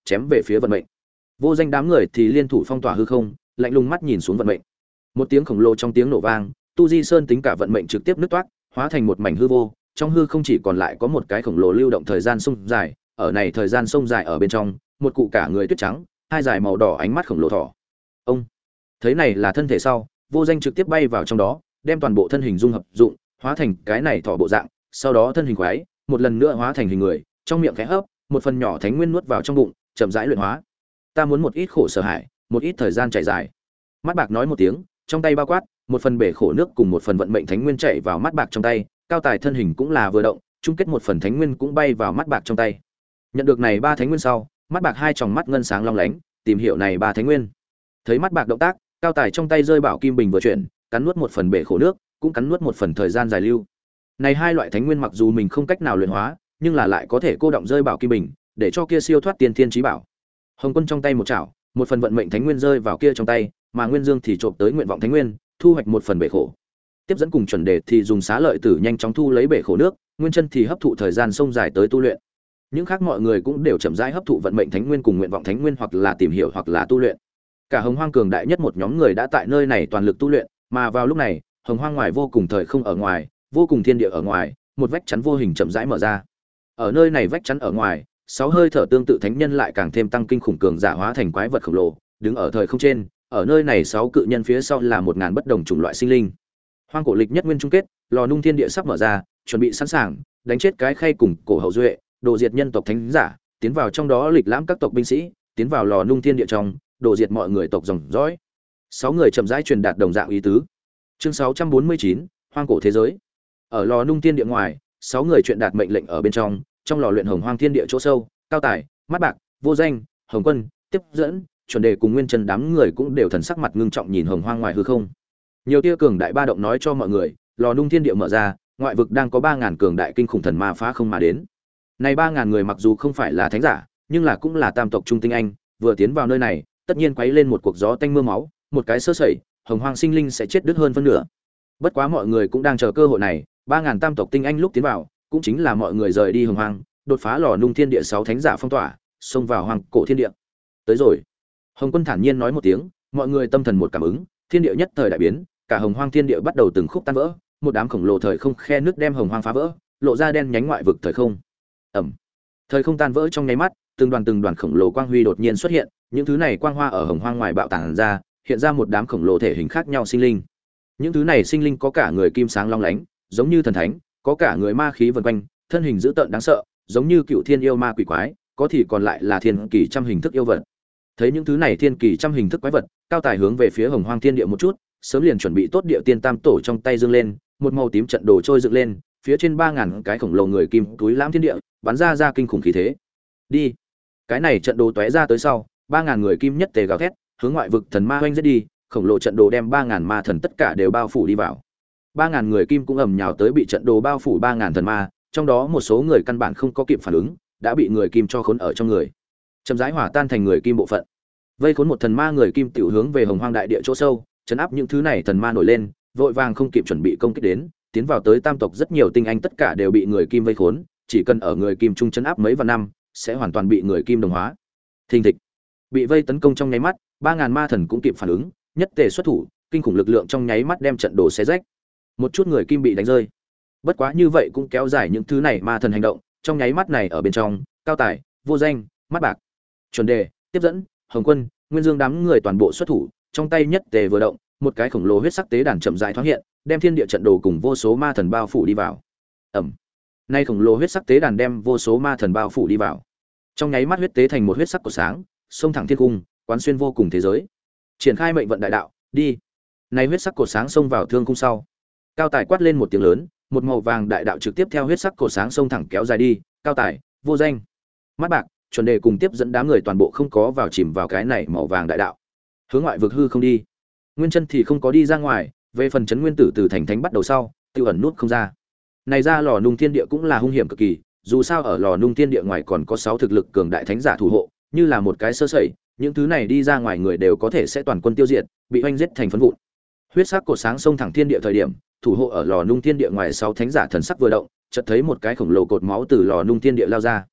chém về phía vận mệnh. Vô danh đám người thì liên thủ phong tỏa hư không, lạnh lùng mắt nhìn xuống vận mệnh. Một tiếng khổng lồ trong tiếng nổ vang, tu di sơn tính cả vận mệnh trực tiếp nứt toát, hóa thành một mảnh hư vô, trong hư không chỉ còn lại có một cái khổng lồ lưu động thời gian sông dài, ở này thời gian sông dài ở bên trong, một cụ cả người tuyết trắng, hai dài màu đỏ ánh mắt khổng lồ thỏ. Ông thấy này là thân thể sau, vô danh trực tiếp bay vào trong đó, đem toàn bộ thân hình dung hợp dụng, hóa thành cái này thỏ bộ dạng, sau đó thân hình quái, một lần nữa hóa thành hình người, trong miệng khẽ hấp, một phần nhỏ thánh nguyên nuốt vào trong bụng, chậm rãi luyện hóa. Ta muốn một ít khổ sở hại, một ít thời gian chạy dài. Mắt bạc nói một tiếng, trong tay bao quát, một phần bể khổ nước cùng một phần vận mệnh thánh nguyên chạy vào mắt bạc trong tay, cao tài thân hình cũng là vừa động, chung kết một phần thánh nguyên cũng bay vào mắt bạc trong tay. Nhận được này ba thánh nguyên sau, mắt bạc hai tròng mắt ngân sáng long lánh, tìm hiểu này ba thánh nguyên. Thấy mắt bạc động tác, cao tài trong tay rơi bảo kim bình vừa chuyển, cắn nuốt một phần bể khổ nước, cũng cắn nuốt một phần thời gian dài lưu. Này hai loại thánh nguyên mặc dù mình không cách nào luyện hóa, nhưng là lại có thể cô động rơi bảo kim bình, để cho kia siêu thoát tiên thiên chí bảo. Hồng Quân trong tay một chảo, một phần vận mệnh thánh nguyên rơi vào kia trong tay, mà Nguyên Dương thì trộm tới nguyện vọng thánh nguyên, thu hoạch một phần bể khổ. Tiếp dẫn cùng chuẩn đề thì dùng xá lợi tử nhanh chóng thu lấy bể khổ nước, Nguyên Chân thì hấp thụ thời gian sông dài tới tu luyện. Những khác mọi người cũng đều chậm rãi hấp thụ vận mệnh thánh nguyên cùng nguyện vọng thánh nguyên, hoặc là tìm hiểu hoặc là tu luyện. Cả Hồng Hoang cường đại nhất một nhóm người đã tại nơi này toàn lực tu luyện, mà vào lúc này, Hồng Hoang ngoài vô cùng thời không ở ngoài, vô cùng thiên địa ở ngoài, một vách chắn vô hình chậm rãi mở ra. Ở nơi này vách chắn ở ngoài, sáu hơi thở tương tự thánh nhân lại càng thêm tăng kinh khủng cường giả hóa thành quái vật khổng lồ, đứng ở thời không trên, ở nơi này sáu cự nhân phía sau là một ngàn bất đồng chủng loại sinh linh. Hoang cổ lịch nhất nguyên chung kết, lò nung thiên địa sắp mở ra, chuẩn bị sẵn sàng, đánh chết cái khay cùng cổ hậu duệ, đồ diệt nhân tộc thánh giả, tiến vào trong đó lịch lãm các tộc binh sĩ, tiến vào lò nung thiên địa trong, đồ diệt mọi người tộc dòng dõi. Sáu người chậm rãi truyền đạt đồng dạng ý tứ. Chương sáu trăm bốn mươi chín, Hoang cổ thế giới. Ở lò nung thiên địa ngoài, sáu người truyền đạt mệnh lệnh ở bên trong, trong lò luyện hồng hoang thiên địa chỗ sâu, cao tài, mắt bạc, vô danh, Hồng Quân, tiếp dẫn, chuẩn đề cùng nguyên chân đám người cũng đều thần sắc mặt ngưng trọng nhìn hồng hoang ngoài hư không. Nhiều tia cường đại ba động nói cho mọi người, lò nung thiên địa mở ra, ngoại vực đang có ba ngàn cường đại kinh khủng thần ma phá không mà đến. Này ba ngàn người mặc dù không phải là thánh giả, nhưng là cũng là tam tộc trung tinh anh, vừa tiến vào nơi này, tất nhiên quấy lên một cuộc gió tanh mưa máu, một cái sơ sẩy, hồng hoang sinh linh sẽ chết đứt hơn phân nửa. Bất quá mọi người cũng đang chờ cơ hội này, ba ngàn tam tộc tinh anh lúc tiến vào, cũng chính là mọi người rời đi hồng hoang, đột phá lò nung thiên địa sáu thánh giả phong tỏa, xông vào hoàng cổ thiên địa. Tới rồi. Hồng Quân thản nhiên nói một tiếng, mọi người tâm thần một cảm ứng, thiên địa nhất thời đại biến, cả hồng hoang thiên địa bắt đầu từng khúc tan vỡ, một đám khổng lồ thời không khe nước đem hồng hoang phá vỡ, lộ ra đen nhánh ngoại vực thời không. Ầm. Thời không tan vỡ trong nháy mắt, từng đoàn từng đoàn khổng lồ quang huy đột nhiên xuất hiện, những thứ này quang hoa ở hồng hoang ngoài bạo tàng ra, hiện ra một đám khổng lồ thể hình khác nhau sinh linh. Những thứ này sinh linh có cả người kim sáng long lánh, giống như thần thánh, có cả người ma khí vần quanh, thân hình dữ tợn đáng sợ, giống như cựu thiên yêu ma quỷ quái, có thì còn lại là thiên kỳ trăm hình thức yêu vật. Thấy những thứ này thiên kỳ trăm hình thức quái vật, cao tài hướng về phía hồng hoang thiên địa một chút, sớm liền chuẩn bị tốt địa tiên tam tổ trong tay dương lên, một màu tím trận đồ trôi dựng lên, phía trên ba ngàn cái khổng lồ người kim túi lãm thiên địa, bắn ra ra kinh khủng khí thế. Đi. Cái này trận đồ tóe ra tới sau, ba ngàn người kim nhất tề gào thét, hướng ngoại vực thần ma hoanh giết đi, khổng lồ trận đồ đem ba ngàn ma thần tất cả đều bao phủ đi vào. ba ngàn người kim cũng ầm nhào tới bị trận đồ bao phủ ba ngàn thần ma, trong đó một số người căn bản không có kịp phản ứng, đã bị người kim cho khốn ở trong người. Chậm rãi hòa tan thành người kim bộ phận. Vây khốn một thần ma người kim tiểu hướng về hồng hoang đại địa chỗ sâu, chấn áp những thứ này thần ma nổi lên, vội vàng không kịp chuẩn bị công kích đến, tiến vào tới tam tộc rất nhiều tinh anh tất cả đều bị người kim vây khốn, chỉ cần ở người kim trung chấn áp mấy vạn năm, sẽ hoàn toàn bị người kim đồng hóa. Thình thịch. Bị vây tấn công trong nháy mắt, ba ngàn ma thần cũng kịp phản ứng, nhất tề xuất thủ, kinh khủng lực lượng trong nháy mắt đem trận đồ xé rách. Một chút người kim bị đánh rơi. Bất quá như vậy cũng kéo dài những thứ này ma thần hành động, trong nháy mắt này ở bên trong, cao tài, vô danh, mắt bạc, chuẩn đề, tiếp dẫn, Hồng Quân, Nguyên Dương đám người toàn bộ xuất thủ, trong tay nhất tề vừa động, một cái khổng lồ huyết sắc tế đàn chậm rãi thoáng hiện, đem thiên địa trận đồ cùng vô số ma thần bao phủ đi vào. Ầm. Nay khổng lồ huyết sắc tế đàn đem vô số ma thần bao phủ đi vào. Trong nháy mắt huyết tế thành một huyết sắc của sáng, xông thẳng thiên cung, quán xuyên vô cùng thế giới. Triển khai mệnh vận đại đạo, đi. Nay huyết sắc cột sáng xông vào thương cung sau, cao tài quát lên một tiếng lớn, một màu vàng đại đạo trực tiếp theo huyết sắc cột sáng xông thẳng kéo dài đi, cao tài, vô danh, mắt bạc, chuẩn đề cùng tiếp dẫn đám người toàn bộ không có vào chìm vào cái này màu vàng đại đạo, hướng ngoại vực hư không đi. Nguyên chân thì không có đi ra ngoài, về phần chấn nguyên tử từ thành thánh bắt đầu sau, tiêu ẩn nút không ra. Này ra lò nung thiên địa cũng là hung hiểm cực kỳ, dù sao ở lò nung thiên địa ngoài còn có sáu thực lực cường đại thánh giả thủ hộ, như là một cái sơ sẩy, những thứ này đi ra ngoài người đều có thể sẽ toàn quân tiêu diệt, bị oanh giết thành phấn vụn. Huyết sắc cột sáng xông thẳng thiên địa thời điểm, thủ hộ ở lò nung thiên địa ngoài sáu thánh giả thần sắc vừa động, chợt thấy một cái khổng lồ cột máu từ lò nung thiên địa lao ra.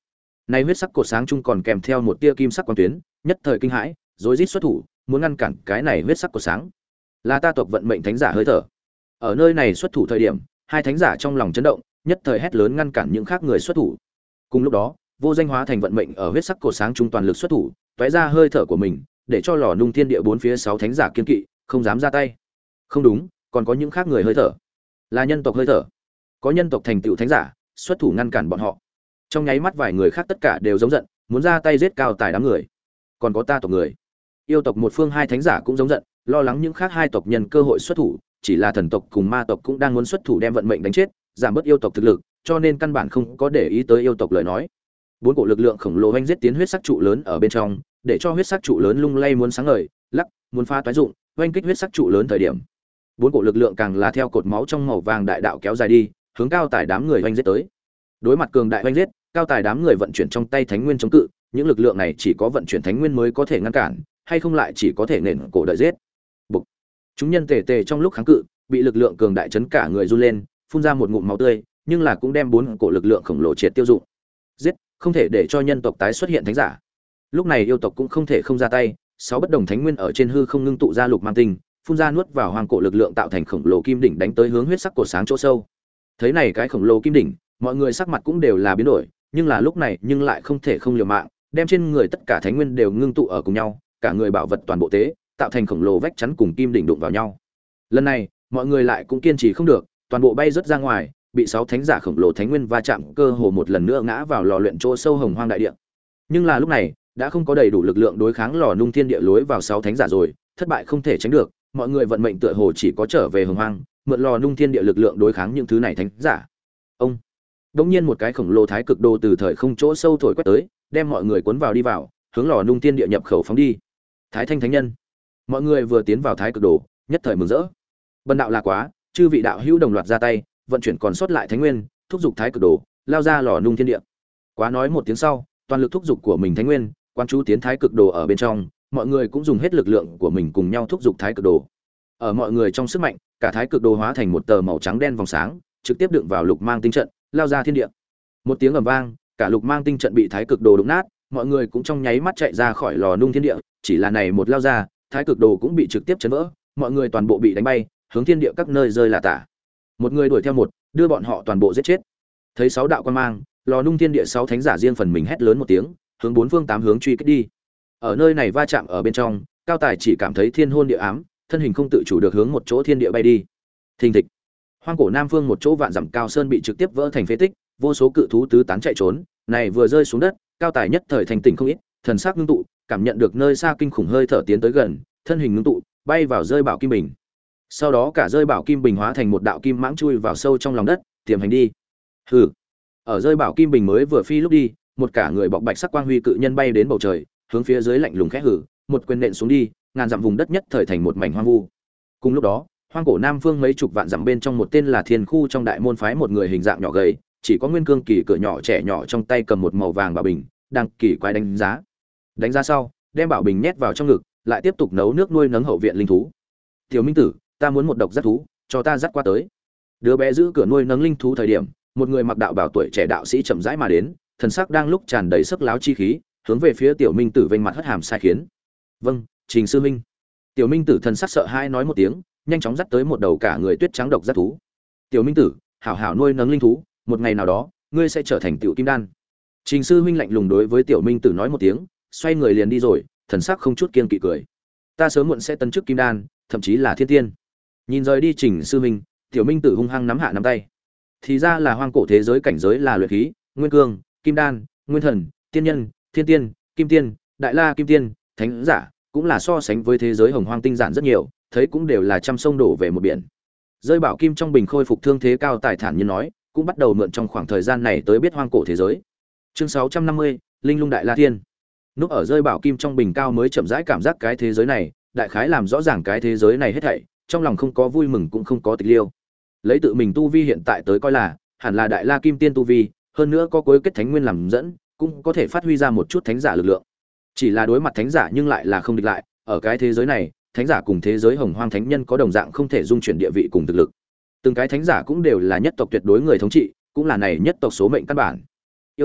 Này huyết sắc cột sáng chung còn kèm theo một tia kim sắc quang tuyến, nhất thời kinh hãi, rối rít xuất thủ, muốn ngăn cản cái này huyết sắc cột sáng. Là ta tộc vận mệnh thánh giả hơi thở. Ở nơi này xuất thủ thời điểm, hai thánh giả trong lòng chấn động, nhất thời hét lớn ngăn cản những khác người xuất thủ. Cùng lúc đó, vô danh hóa thành vận mệnh ở huyết sắc cột sáng trung toàn lực xuất thủ, tóe ra hơi thở của mình, để cho lò nung thiên địa bốn phía sáu thánh giả kiên kỵ, không dám ra tay. Không đúng, còn có những khác người hơi thở, là nhân tộc hơi thở. Có nhân tộc thành tựu thánh giả, xuất thủ ngăn cản bọn họ. Trong nháy mắt vài người khác tất cả đều giống giận, muốn ra tay giết cao tài đám người. Còn có ta tộc người, yêu tộc một phương hai thánh giả cũng giống giận, lo lắng những khác hai tộc nhân cơ hội xuất thủ, chỉ là thần tộc cùng ma tộc cũng đang muốn xuất thủ đem vận mệnh đánh chết, giảm bớt yêu tộc thực lực, cho nên căn bản không có để ý tới yêu tộc lời nói. Bốn cổ lực lượng khổng lồ oanh giết tiến huyết sắc trụ lớn ở bên trong, để cho huyết sắc trụ lớn lung lay muốn sáng ngời, lắc, muốn phá toái dụng, oanh kích huyết sắc trụ lớn thời điểm. Bốn cổ lực lượng càng là theo cột máu trong màu vàng đại đạo kéo dài đi, hướng cao tài đám người oanh giết tới. Đối mặt cường đại oanh giết, cao tài đám người vận chuyển trong tay thánh nguyên chống cự, những lực lượng này chỉ có vận chuyển thánh nguyên mới có thể ngăn cản, hay không lại chỉ có thể nền cổ đợi giết. Bục. Chúng nhân tề tề trong lúc kháng cự, bị lực lượng cường đại chấn cả người run lên, phun ra một ngụm máu tươi, nhưng là cũng đem bốn cổ lực lượng khổng lồ triệt tiêu dụng. Giết, không thể để cho nhân tộc tái xuất hiện thánh giả. Lúc này yêu tộc cũng không thể không ra tay, sáu bất đồng thánh nguyên ở trên hư không ngưng tụ ra lục mang tinh, phun ra nuốt vào hoàng cổ lực lượng tạo thành khổng lồ kim đỉnh đánh tới hướng huyết sắc cổ sáng chỗ sâu. Thấy này cái khổng lồ kim đỉnh, mọi người sắc mặt cũng đều là biến đổi, nhưng là lúc này nhưng lại không thể không liều mạng, đem trên người tất cả thánh nguyên đều ngưng tụ ở cùng nhau, cả người bảo vật toàn bộ tế, tạo thành khổng lồ vách chắn cùng kim đỉnh đụng vào nhau. Lần này, mọi người lại cũng kiên trì không được, toàn bộ bay rất ra ngoài, bị sáu thánh giả khổng lồ thánh nguyên va chạm, cơ hồ một lần nữa ngã vào lò luyện chỗ sâu hồng hoang đại địa. Nhưng là lúc này, đã không có đầy đủ lực lượng đối kháng lò nung thiên địa lối vào sáu thánh giả rồi, thất bại không thể tránh được, mọi người vận mệnh tựa hồ chỉ có trở về hồng hoang, mượn lò nung thiên địa lực lượng đối kháng những thứ này thánh giả. Ông đột nhiên một cái khổng lồ thái cực đồ từ thời không chỗ sâu thổi quét tới, đem mọi người cuốn vào đi vào, hướng lò nung thiên địa nhập khẩu phóng đi. Thái Thanh thánh nhân, mọi người vừa tiến vào thái cực đồ, nhất thời mừng rỡ. Bần đạo là quá, chư vị đạo hữu đồng loạt ra tay, vận chuyển còn sót lại thánh nguyên, thúc giục thái cực đồ, lao ra lò nung thiên địa. Quá nói một tiếng sau, toàn lực thúc giục của mình thánh nguyên, quan chú tiến thái cực đồ ở bên trong, mọi người cũng dùng hết lực lượng của mình cùng nhau thúc giục thái cực đồ. Ở mọi người trong sức mạnh, cả thái cực đồ hóa thành một tờ màu trắng đen vòng sáng, trực tiếp đựng vào lục mang tinh trận, lao ra thiên địa. Một tiếng ầm vang, cả lục mang tinh trận bị thái cực đồ đụng nát, mọi người cũng trong nháy mắt chạy ra khỏi lò nung thiên địa, chỉ là này một lao ra, thái cực đồ cũng bị trực tiếp chấn vỡ, mọi người toàn bộ bị đánh bay, hướng thiên địa các nơi rơi là tả. Một người đuổi theo một, đưa bọn họ toàn bộ giết chết. Thấy sáu đạo quan mang, lò nung thiên địa sáu thánh giả riêng phần mình hét lớn một tiếng, hướng bốn phương tám hướng truy kích đi. Ở nơi này va chạm ở bên trong, cao tài chỉ cảm thấy thiên hôn địa ám, thân hình không tự chủ được hướng một chỗ thiên địa bay đi. Thình thịch. Hoang cổ Nam Phương một chỗ vạn dặm cao sơn bị trực tiếp vỡ thành phế tích, vô số cự thú tứ tán chạy trốn, này vừa rơi xuống đất, cao tài nhất thời thành tỉnh không ít, thần sắc ngưng tụ, cảm nhận được nơi xa kinh khủng hơi thở tiến tới gần, thân hình ngưng tụ, bay vào rơi bảo kim bình. Sau đó cả rơi bảo kim bình hóa thành một đạo kim mãng chui vào sâu trong lòng đất, tiềm hành đi. Hừ. Ở rơi bảo kim bình mới vừa phi lúc đi, một cả người bọc bạch sắc quang huy cự nhân bay đến bầu trời, hướng phía dưới lạnh lùng khẽ hừ, một quyền nện xuống đi, ngàn dặm vùng đất nhất thời thành một mảnh hoang vu. Cùng lúc đó, hoang cổ Nam Phương mấy chục vạn dặm bên trong một tên là Thiên Khu trong đại môn phái một người hình dạng nhỏ gầy, chỉ có nguyên cương kỳ cửa nhỏ trẻ nhỏ trong tay cầm một màu vàng bảo bình, đang kỳ quái đánh giá. Đánh giá sau, đem bảo bình nhét vào trong ngực, lại tiếp tục nấu nước nuôi nấng hậu viện linh thú. Tiểu Minh Tử, ta muốn một độc giác thú, cho ta dắt qua tới. Đứa bé giữ cửa nuôi nấng linh thú thời điểm, một người mặc đạo bảo tuổi trẻ đạo sĩ chậm rãi mà đến, thần sắc đang lúc tràn đầy sức láo chi khí, hướng về phía Tiểu Minh Tử vênh mặt hất hàm sai khiến. Vâng, Trình sư minh. Tiểu Minh Tử thần sắc sợ hãi nói một tiếng, nhanh chóng dắt tới một đầu cả người tuyết trắng độc giác thú. Tiểu Minh Tử, hảo hảo nuôi nấng linh thú, một ngày nào đó, ngươi sẽ trở thành tiểu kim đan. Trình sư huynh lạnh lùng đối với Tiểu Minh Tử nói một tiếng, xoay người liền đi rồi, thần sắc không chút kiêng kỵ cười. Ta sớm muộn sẽ tấn chức kim đan, thậm chí là thiên tiên. Nhìn rời đi Trình sư huynh, Tiểu Minh Tử hung hăng nắm hạ nắm tay. Thì ra là hoang cổ thế giới cảnh giới là luyện khí, nguyên cương, kim đan, nguyên thần, tiên nhân, thiên tiên, kim tiên, đại la kim tiên, thánh giả, cũng là so sánh với thế giới hồng hoang tinh giản rất nhiều, thấy cũng đều là trăm sông đổ về một biển. Rơi bảo kim trong bình khôi phục thương thế cao tài thản nhiên nói, cũng bắt đầu mượn trong khoảng thời gian này tới biết hoang cổ thế giới. Chương sáu trăm năm mươi, Linh Lung Đại La Thiên. Núp ở rơi bảo kim trong bình cao mới chậm rãi cảm giác cái thế giới này, đại khái làm rõ ràng cái thế giới này hết thảy, trong lòng không có vui mừng cũng không có tịch liêu. Lấy tự mình tu vi hiện tại tới coi là, hẳn là đại la kim tiên tu vi, hơn nữa có cuối kết thánh nguyên làm dẫn, cũng có thể phát huy ra một chút thánh giả lực lượng. Chỉ là đối mặt thánh giả nhưng lại là không địch lại, ở cái thế giới này, thánh giả cùng thế giới hồng hoang thánh nhân có đồng dạng không thể dung chuyển địa vị cùng thực lực. Từng cái thánh giả cũng đều là nhất tộc tuyệt đối người thống trị, cũng là này nhất tộc số mệnh căn bản. Yêu tộc,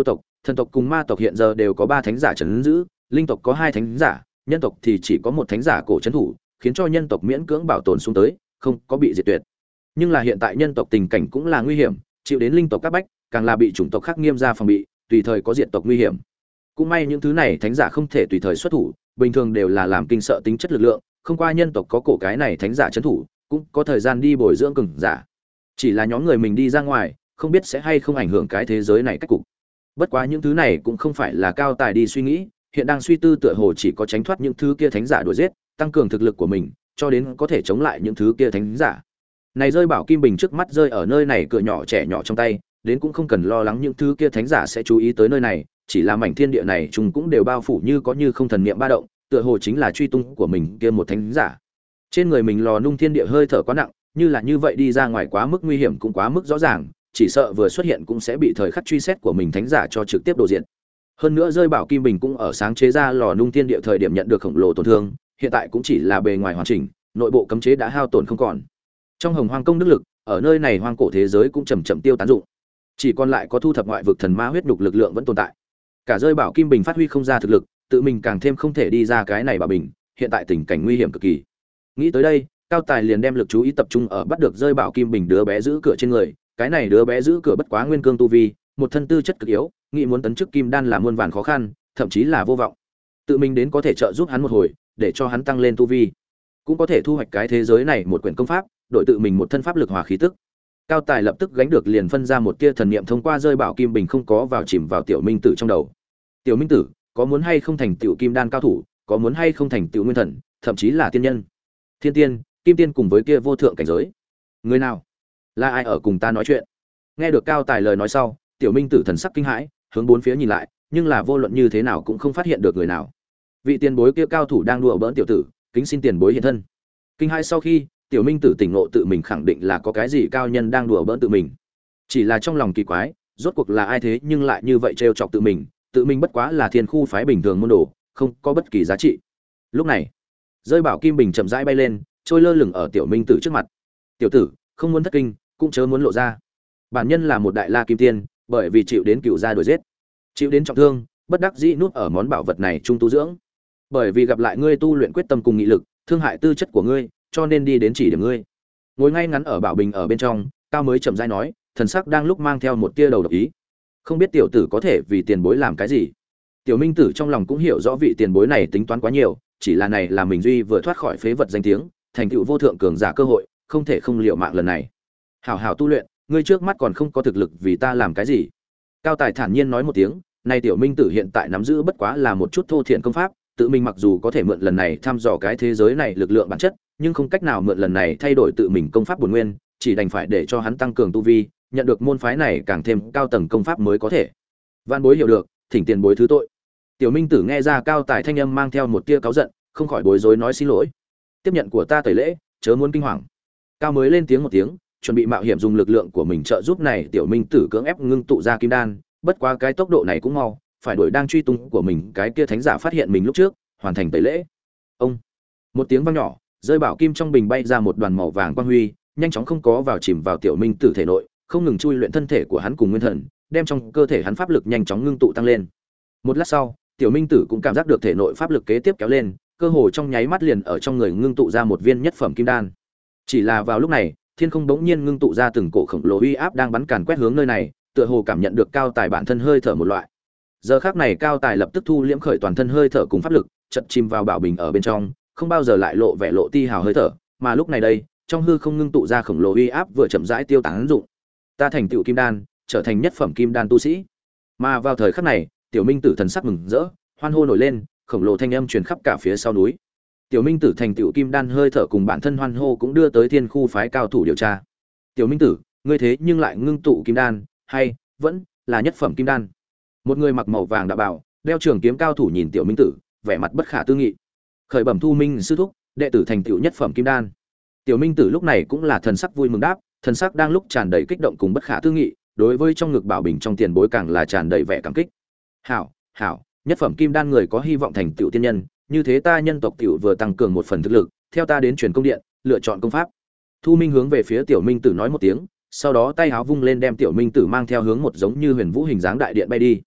Thần tộc cùng ma tộc hiện giờ đều có ba thánh giả trấn giữ, linh tộc có hai thánh giả, nhân tộc thì chỉ có một thánh giả cổ trấn thủ, khiến cho nhân tộc miễn cưỡng bảo tồn xuống tới, không có bị diệt tuyệt. Nhưng là hiện tại nhân tộc tình cảnh cũng là nguy hiểm, chịu đến linh tộc các bách, càng là bị chủng tộc khác nghiêm ra phòng bị, tùy thời có diệt tộc nguy hiểm. Cũng may những thứ này thánh giả không thể tùy thời xuất thủ, bình thường đều là làm kinh sợ tính chất lực lượng, không qua nhân tộc có cổ cái này thánh giả trấn thủ, cũng có thời gian đi bồi dưỡng cường giả. Chỉ là nhóm người mình đi ra ngoài, không biết sẽ hay không ảnh hưởng cái thế giới này cách cục. Bất quá những thứ này cũng không phải là Cao Tài đi suy nghĩ, hiện đang suy tư tựa hồ chỉ có tránh thoát những thứ kia thánh giả đuổi giết, tăng cường thực lực của mình, cho đến có thể chống lại những thứ kia thánh giả. Này rơi bảo kim bình trước mắt rơi ở nơi này cửa nhỏ trẻ nhỏ trong tay, đến cũng không cần lo lắng những thứ kia thánh giả sẽ chú ý tới nơi này, chỉ là mảnh thiên địa này chúng cũng đều bao phủ như có như không thần niệm ba động, tựa hồ chính là truy tung của mình kia một thánh giả. Trên người mình lò nung thiên địa hơi thở quá nặng, như là như vậy đi ra ngoài quá mức nguy hiểm cũng quá mức rõ ràng, chỉ sợ vừa xuất hiện cũng sẽ bị thời khắc truy xét của mình thánh giả cho trực tiếp đồ diện. Hơn nữa rơi bảo kim bình cũng ở sáng chế ra lò nung thiên địa thời điểm nhận được khổng lồ tổn thương, hiện tại cũng chỉ là bề ngoài hoàn chỉnh, nội bộ cấm chế đã hao tổn không còn. Trong hồng hoang công đức lực, ở nơi này hoang cổ thế giới cũng chậm chậm tiêu tán dụng, chỉ còn lại có thu thập ngoại vực thần ma huyết nhục lực lượng vẫn tồn tại. Cả rơi bảo kim bình phát huy không ra thực lực, tự mình càng thêm không thể đi ra cái này bảo bình, hiện tại tình cảnh nguy hiểm cực kỳ. Nghĩ tới đây, Cao Tài liền đem lực chú ý tập trung ở bắt được rơi bảo kim bình đứa bé giữ cửa trên người, cái này đứa bé giữ cửa bất quá nguyên cương tu vi, một thân tư chất cực yếu, nghĩ muốn tấn chức kim đan là muôn vàn khó khăn, thậm chí là vô vọng. Tự mình đến có thể trợ giúp hắn một hồi, để cho hắn tăng lên tu vi, cũng có thể thu hoạch cái thế giới này một quyển công pháp, đổi tự mình một thân pháp lực hòa khí tức. Cao Tài lập tức gánh được liền phân ra một tia thần niệm thông qua rơi bảo kim bình không có vào chìm vào tiểu minh tử trong đầu. Tiểu minh tử, có muốn hay không thành tiểu kim đan cao thủ, có muốn hay không thành tiểu nguyên thần, thậm chí là tiên nhân, thiên tiên, kim tiên cùng với kia vô thượng cảnh giới. Người nào? Là ai ở cùng ta nói chuyện? Nghe được Cao Tài lời nói sau, tiểu minh tử thần sắc kinh hãi, hướng bốn phía nhìn lại, nhưng là vô luận như thế nào cũng không phát hiện được người nào. Vị tiền bối kia cao thủ đang đùa bỡn tiểu tử, kính xin tiền bối hiện thân. Kinh hãi sau khi, tiểu minh tử tỉnh ngộ tự mình khẳng định là có cái gì cao nhân đang đùa bỡn tự mình. Chỉ là trong lòng kỳ quái, rốt cuộc là ai thế nhưng lại như vậy trêu chọc tự mình, tự mình bất quá là thiên khu phái bình thường môn đồ, không có bất kỳ giá trị. Lúc này, rơi bảo kim bình chậm rãi bay lên, trôi lơ lửng ở tiểu minh tử trước mặt. Tiểu tử, không muốn thất kinh, cũng chớ muốn lộ ra. Bản nhân là một đại la kim tiên, bởi vì chịu đến cựu gia đuổi giết, chịu đến trọng thương, bất đắc dĩ nuốt ở món bảo vật này trung tu dưỡng. Bởi vì gặp lại ngươi tu luyện quyết tâm cùng nghị lực, thương hại tư chất của ngươi, cho nên đi đến chỉ điểm ngươi. Ngồi ngay ngắn ở bảo bình ở bên trong, Cao mới chậm rãi nói, thần sắc đang lúc mang theo một tia đầu độc ý. Không biết tiểu tử có thể vì tiền bối làm cái gì? Tiểu minh tử trong lòng cũng hiểu rõ vị tiền bối này tính toán quá nhiều, chỉ là này là mình duy vừa thoát khỏi phế vật danh tiếng, thành tựu vô thượng cường giả cơ hội, không thể không liều mạng lần này. Hảo hảo tu luyện, ngươi trước mắt còn không có thực lực vì ta làm cái gì? Cao Tài thản nhiên nói một tiếng, này tiểu minh tử hiện tại nắm giữ bất quá là một chút thô thiện công pháp, tự mình mặc dù có thể mượn lần này thăm dò cái thế giới này lực lượng bản chất, nhưng không cách nào mượn lần này thay đổi tự mình công pháp bổn nguyên, chỉ đành phải để cho hắn tăng cường tu vi, nhận được môn phái này càng thêm cao tầng công pháp mới có thể. Vạn bối hiểu được, thỉnh tiền bối thứ tội. Tiểu minh tử nghe ra Cao Tài thanh âm mang theo một tia cáu giận, không khỏi bối rối nói xin lỗi. Tiếp nhận của ta tẩy lễ, chớ muốn kinh hoàng. Cao mới lên tiếng một tiếng, chuẩn bị mạo hiểm dùng lực lượng của mình trợ giúp này tiểu minh tử cưỡng ép ngưng tụ ra kim đan, bất quá cái tốc độ này cũng mau, phải đuổi đang truy tung của mình cái kia thánh giả phát hiện mình lúc trước, hoàn thành tẩy lễ. Ông, một tiếng vang nhỏ, rơi bảo kim trong bình bay ra một đoàn màu vàng quang huy, nhanh chóng không có vào chìm vào tiểu minh tử thể nội, không ngừng chui luyện thân thể của hắn cùng nguyên thần, đem trong cơ thể hắn pháp lực nhanh chóng ngưng tụ tăng lên. Một lát sau, tiểu minh tử cũng cảm giác được thể nội pháp lực kế tiếp kéo lên, cơ hồ trong nháy mắt liền ở trong người ngưng tụ ra một viên nhất phẩm kim đan. Chỉ là vào lúc này, thiên không bỗng nhiên ngưng tụ ra từng cổ khổng lồ uy áp đang bắn càn quét hướng nơi này, tựa hồ cảm nhận được Cao Tài bản thân hơi thở một loại. Giờ khắc này Cao Tài lập tức thu liễm khởi toàn thân hơi thở cùng pháp lực, chợt chìm vào bảo bình ở bên trong, không bao giờ lại lộ vẻ lộ ti hào hơi thở, mà lúc này đây, trong hư không ngưng tụ ra khổng lồ uy áp vừa chậm rãi tiêu tán dụng. Ta thành tựu kim đan, trở thành nhất phẩm kim đan tu sĩ. Mà vào thời khắc này, tiểu minh tử thần sắc mừng rỡ, hoan hô nổi lên, khổng lồ thanh âm truyền khắp cả phía sau núi. Tiểu minh tử thành tựu kim đan hơi thở cùng bản thân hoan hô cũng đưa tới thiên khu phái cao thủ điều tra. Tiểu minh tử, ngươi thế nhưng lại ngưng tụ kim đan, hay vẫn là nhất phẩm kim đan? Một người mặc màu vàng đạo bào, đeo trường kiếm cao thủ nhìn tiểu minh tử, vẻ mặt bất khả tư nghị. Khởi bẩm thu minh sư thúc, đệ tử thành tựu nhất phẩm kim đan. Tiểu minh tử lúc này cũng là thần sắc vui mừng đáp, thần sắc đang lúc tràn đầy kích động cùng bất khả tư nghị, đối với trong ngực bảo bình trong tiền bối càng là tràn đầy vẻ cảm kích. Hảo, hảo, nhất phẩm kim đan người có hy vọng thành tựu tiên nhân, như thế ta nhân tộc tiểu vừa tăng cường một phần thực lực, theo ta đến truyền công điện, lựa chọn công pháp. Thu Minh hướng về phía tiểu minh tử nói một tiếng, sau đó tay áo vung lên đem tiểu minh tử mang theo hướng một giống như huyền vũ hình dáng đại điện bay đi.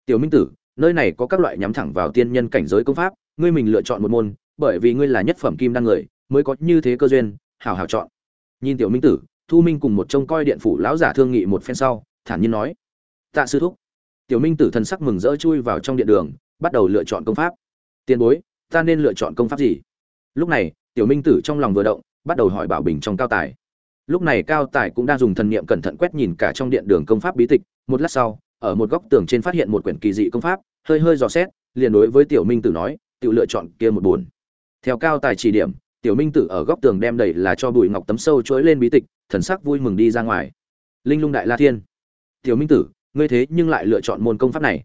Tiểu Minh Tử, nơi này có các loại nhắm thẳng vào tiên nhân cảnh giới công pháp, ngươi mình lựa chọn một môn, bởi vì ngươi là nhất phẩm kim đan người, mới có như thế cơ duyên, hảo hảo chọn. Nhìn Tiểu Minh Tử, Thu Minh cùng một trông coi điện phủ lão giả thương nghị một phen sau, thản nhiên nói: "Tạ sư thúc." Tiểu Minh Tử thần sắc mừng rỡ chui vào trong điện đường, bắt đầu lựa chọn công pháp. "Tiền bối, ta nên lựa chọn công pháp gì?" Lúc này, Tiểu Minh Tử trong lòng vừa động, bắt đầu hỏi Bảo Bình trong Cao Tài. Lúc này Cao Tài cũng đang dùng thần niệm cẩn thận quét nhìn cả trong điện đường công pháp bí tịch, một lát sau, ở một góc tường trên phát hiện một quyển kỳ dị công pháp, hơi hơi dò xét, liền đối với Tiểu Minh Tử nói: "Tự lựa chọn kia một buồn." Theo Cao Tài chỉ điểm, Tiểu Minh Tử ở góc tường đem đầy là cho bụi ngọc tấm sâu chuỗi lên bí tịch, thần sắc vui mừng đi ra ngoài. Linh Lung Đại La Thiên. "Tiểu Minh Tử, ngươi thế nhưng lại lựa chọn môn công pháp này?"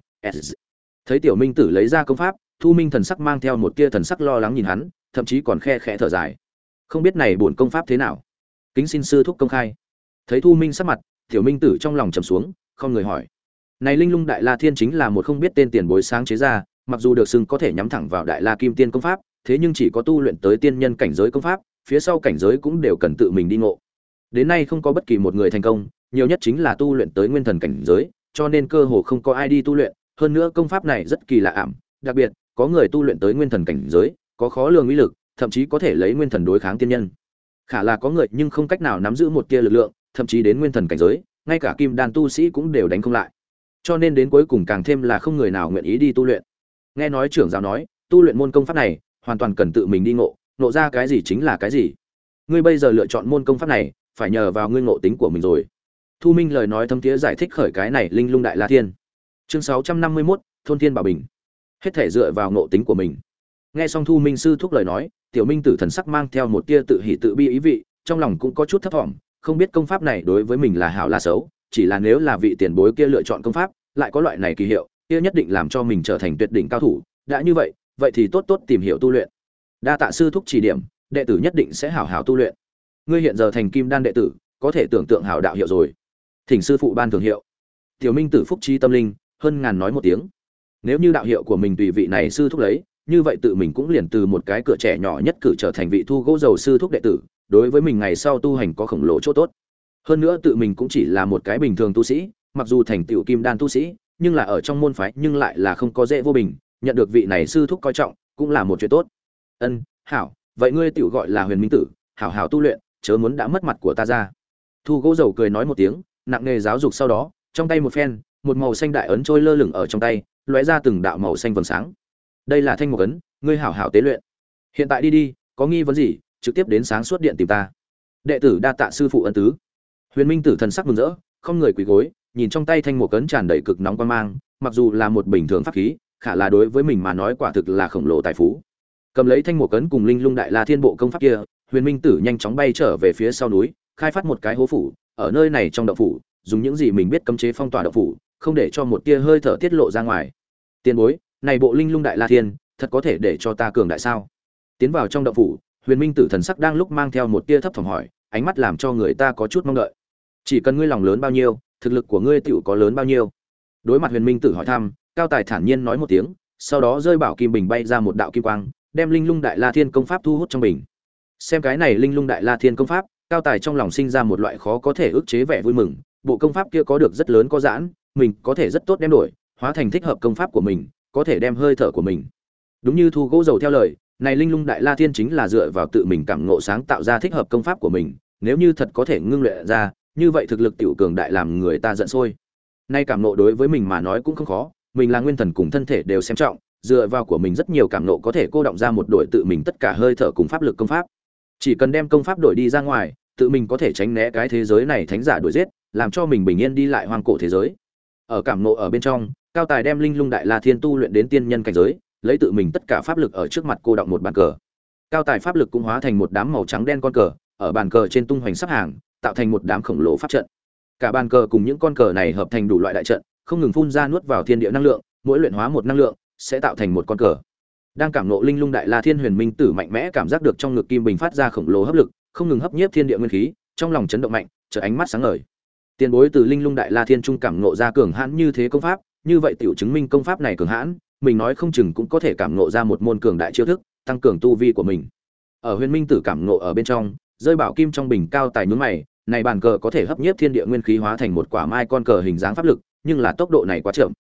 Thấy Tiểu Minh Tử lấy ra công pháp, Thu Minh thần sắc mang theo một tia thần sắc lo lắng nhìn hắn, thậm chí còn khe khẽ thở dài. Không biết này buồn công pháp thế nào? Kính xin sư thúc công khai. Thấy Thu Minh sắc mặt, Tiểu Minh Tử trong lòng trầm xuống, không người hỏi. Này Linh Lung Đại La Thiên chính là một không biết tên tiền bối sáng chế ra, mặc dù được xưng có thể nhắm thẳng vào Đại La Kim Tiên công pháp, thế nhưng chỉ có tu luyện tới tiên nhân cảnh giới công pháp, phía sau cảnh giới cũng đều cần tự mình đi ngộ. Đến nay không có bất kỳ một người thành công, nhiều nhất chính là tu luyện tới nguyên thần cảnh giới, cho nên cơ hồ không có ai đi tu luyện, hơn nữa công pháp này rất kỳ lạ ảm, đặc biệt, có người tu luyện tới nguyên thần cảnh giới, có khó lường uy lực, thậm chí có thể lấy nguyên thần đối kháng tiên nhân. Khả là có người nhưng không cách nào nắm giữ một tia lực lượng, thậm chí đến nguyên thần cảnh giới, ngay cả kim đan tu sĩ cũng đều đánh không lại. Cho nên đến cuối cùng càng thêm là không người nào nguyện ý đi tu luyện. Nghe nói trưởng giáo nói, tu luyện môn công pháp này, hoàn toàn cần tự mình đi ngộ, ngộ ra cái gì chính là cái gì. Ngươi bây giờ lựa chọn môn công pháp này, phải nhờ vào ngươi ngộ tính của mình rồi. Thu Minh lời nói thâm thiế giải thích khởi cái này Linh Lung Đại La Thiên. Chương sáu trăm năm mươi mốt, thôn thiên bảo bình. Hết thể dựa vào ngộ tính của mình. Nghe xong Thu Minh sư thúc lời nói, Tiểu Minh Tử thần sắc mang theo một tia tự hỉ tự bi ý vị, trong lòng cũng có chút thấp thỏm, không biết công pháp này đối với mình là hảo là xấu, chỉ là nếu là vị tiền bối kia lựa chọn công pháp, lại có loại này kỳ hiệu, kia nhất định làm cho mình trở thành tuyệt đỉnh cao thủ, đã như vậy, vậy thì tốt tốt tìm hiểu tu luyện. Đa tạ sư thúc chỉ điểm, đệ tử nhất định sẽ hảo hảo tu luyện. Ngươi hiện giờ thành kim đan đệ tử, có thể tưởng tượng hảo đạo hiệu rồi. Thỉnh sư phụ ban thưởng hiệu. Tiểu Minh Tử phúc trí tâm linh, hơn ngàn nói một tiếng. Nếu như đạo hiệu của mình tùy vị này sư thúc lấy, như vậy tự mình cũng liền từ một cái cửa trẻ nhỏ nhất cử trở thành vị thu gỗ dầu sư thúc đệ tử, đối với mình ngày sau tu hành có khổng lồ chỗ tốt. Hơn nữa tự mình cũng chỉ là một cái bình thường tu sĩ, mặc dù thành tựu kim đan tu sĩ, nhưng là ở trong môn phái nhưng lại là không có dễ vô bình, nhận được vị này sư thúc coi trọng, cũng là một chuyện tốt. Ân, hảo, vậy ngươi tiểu gọi là Huyền Minh Tử, hảo hảo tu luyện, chớ muốn đã mất mặt của ta ra. Thu gỗ dầu cười nói một tiếng, nặng nề giáo dục sau đó, trong tay một phen, một màu xanh đại ấn trôi lơ lửng ở trong tay, lóe ra từng đạo màu xanh vầng sáng. Đây là thanh mục ấn, ngươi hảo hảo tế luyện. Hiện tại đi đi, có nghi vấn gì, trực tiếp đến sáng suốt điện tìm ta. Đệ tử đa tạ sư phụ ân tứ. Huyền Minh Tử thần sắc mừng rỡ, không người quỳ gối, nhìn trong tay thanh mục ấn tràn đầy cực nóng quang mang, mặc dù là một bình thường pháp khí, khả là đối với mình mà nói quả thực là khổng lồ tài phú. Cầm lấy thanh mục ấn cùng Linh Lung Đại La Thiên bộ công pháp kia, Huyền Minh Tử nhanh chóng bay trở về phía sau núi, khai phát một cái hố phủ, ở nơi này trong động phủ, dùng những gì mình biết cấm chế phong tỏa động phủ, không để cho một tia hơi thở tiết lộ ra ngoài. Tiền bối, này bộ Linh Lung Đại La Thiên, thật có thể để cho ta cường đại sao? Tiến vào trong động phủ, Huyền Minh Tử thần sắc đang lúc mang theo một tia thấp thỏm hỏi, ánh mắt làm cho người ta có chút mong đợi. Chỉ cần ngươi lòng lớn bao nhiêu, thực lực của ngươi tiểu có lớn bao nhiêu. Đối mặt Huyền Minh Tử hỏi thăm, Cao Tài thản nhiên nói một tiếng, sau đó rơi bảo kim bình bay ra một đạo kim quang, đem Linh Lung Đại La Thiên công pháp thu hút trong bình. Xem cái này Linh Lung Đại La Thiên công pháp, Cao Tài trong lòng sinh ra một loại khó có thể ức chế vẻ vui mừng, bộ công pháp kia có được rất lớn có giãn, mình có thể rất tốt đem đổi, hóa thành thích hợp công pháp của mình, có thể đem hơi thở của mình. Đúng như Thu Gỗ Dầu theo lời, này Linh Lung Đại La Thiên chính là dựa vào tự mình cảm ngộ sáng tạo ra thích hợp công pháp của mình, nếu như thật có thể ngưng luyện ra, như vậy thực lực tiểu cường đại làm người ta giận sôi. Nay cảm ngộ đối với mình mà nói cũng không khó, mình là nguyên thần cùng thân thể đều xem trọng, dựa vào của mình rất nhiều cảm ngộ có thể cô động ra một đội tự mình tất cả hơi thở cùng pháp lực công pháp. Chỉ cần đem công pháp đổi đi ra ngoài, tự mình có thể tránh né cái thế giới này thánh giả đuổi giết, làm cho mình bình yên đi lại hoang cổ thế giới. Ở cảm ngộ ở bên trong, Cao Tài đem Linh Lung Đại La Thiên tu luyện đến tiên nhân cảnh giới, lấy tự mình tất cả pháp lực ở trước mặt cô động một bàn cờ. Cao Tài pháp lực cũng hóa thành một đám màu trắng đen con cờ, ở bàn cờ trên tung hoành sắp hàng, tạo thành một đám khổng lồ pháp trận. Cả bàn cờ cùng những con cờ này hợp thành đủ loại đại trận, không ngừng phun ra nuốt vào thiên địa năng lượng, mỗi luyện hóa một năng lượng sẽ tạo thành một con cờ. Đang cảm ngộ Linh Lung Đại La Thiên, Huyền Minh Tử mạnh mẽ cảm giác được trong ngực kim bình phát ra khổng lồ hấp lực, không ngừng hấp nhiếp thiên địa nguyên khí, trong lòng chấn động mạnh, chợt ánh mắt sáng ngời. Tiền bối từ Linh Lung Đại La Thiên trung cảm ngộ ra cường hãn như thế công pháp, như vậy tiểu chứng minh công pháp này cường hãn, mình nói không chừng cũng có thể cảm ngộ ra một môn cường đại chiêu thức, tăng cường tu vi của mình. Ở Huyền Minh Tử cảm ngộ ở bên trong, rơi bảo kim trong bình, Cao Tài nhướng mày, này bàn cờ có thể hấp nhiếp thiên địa nguyên khí hóa thành một quả mai con cờ hình dáng pháp lực, nhưng là tốc độ này quá chậm.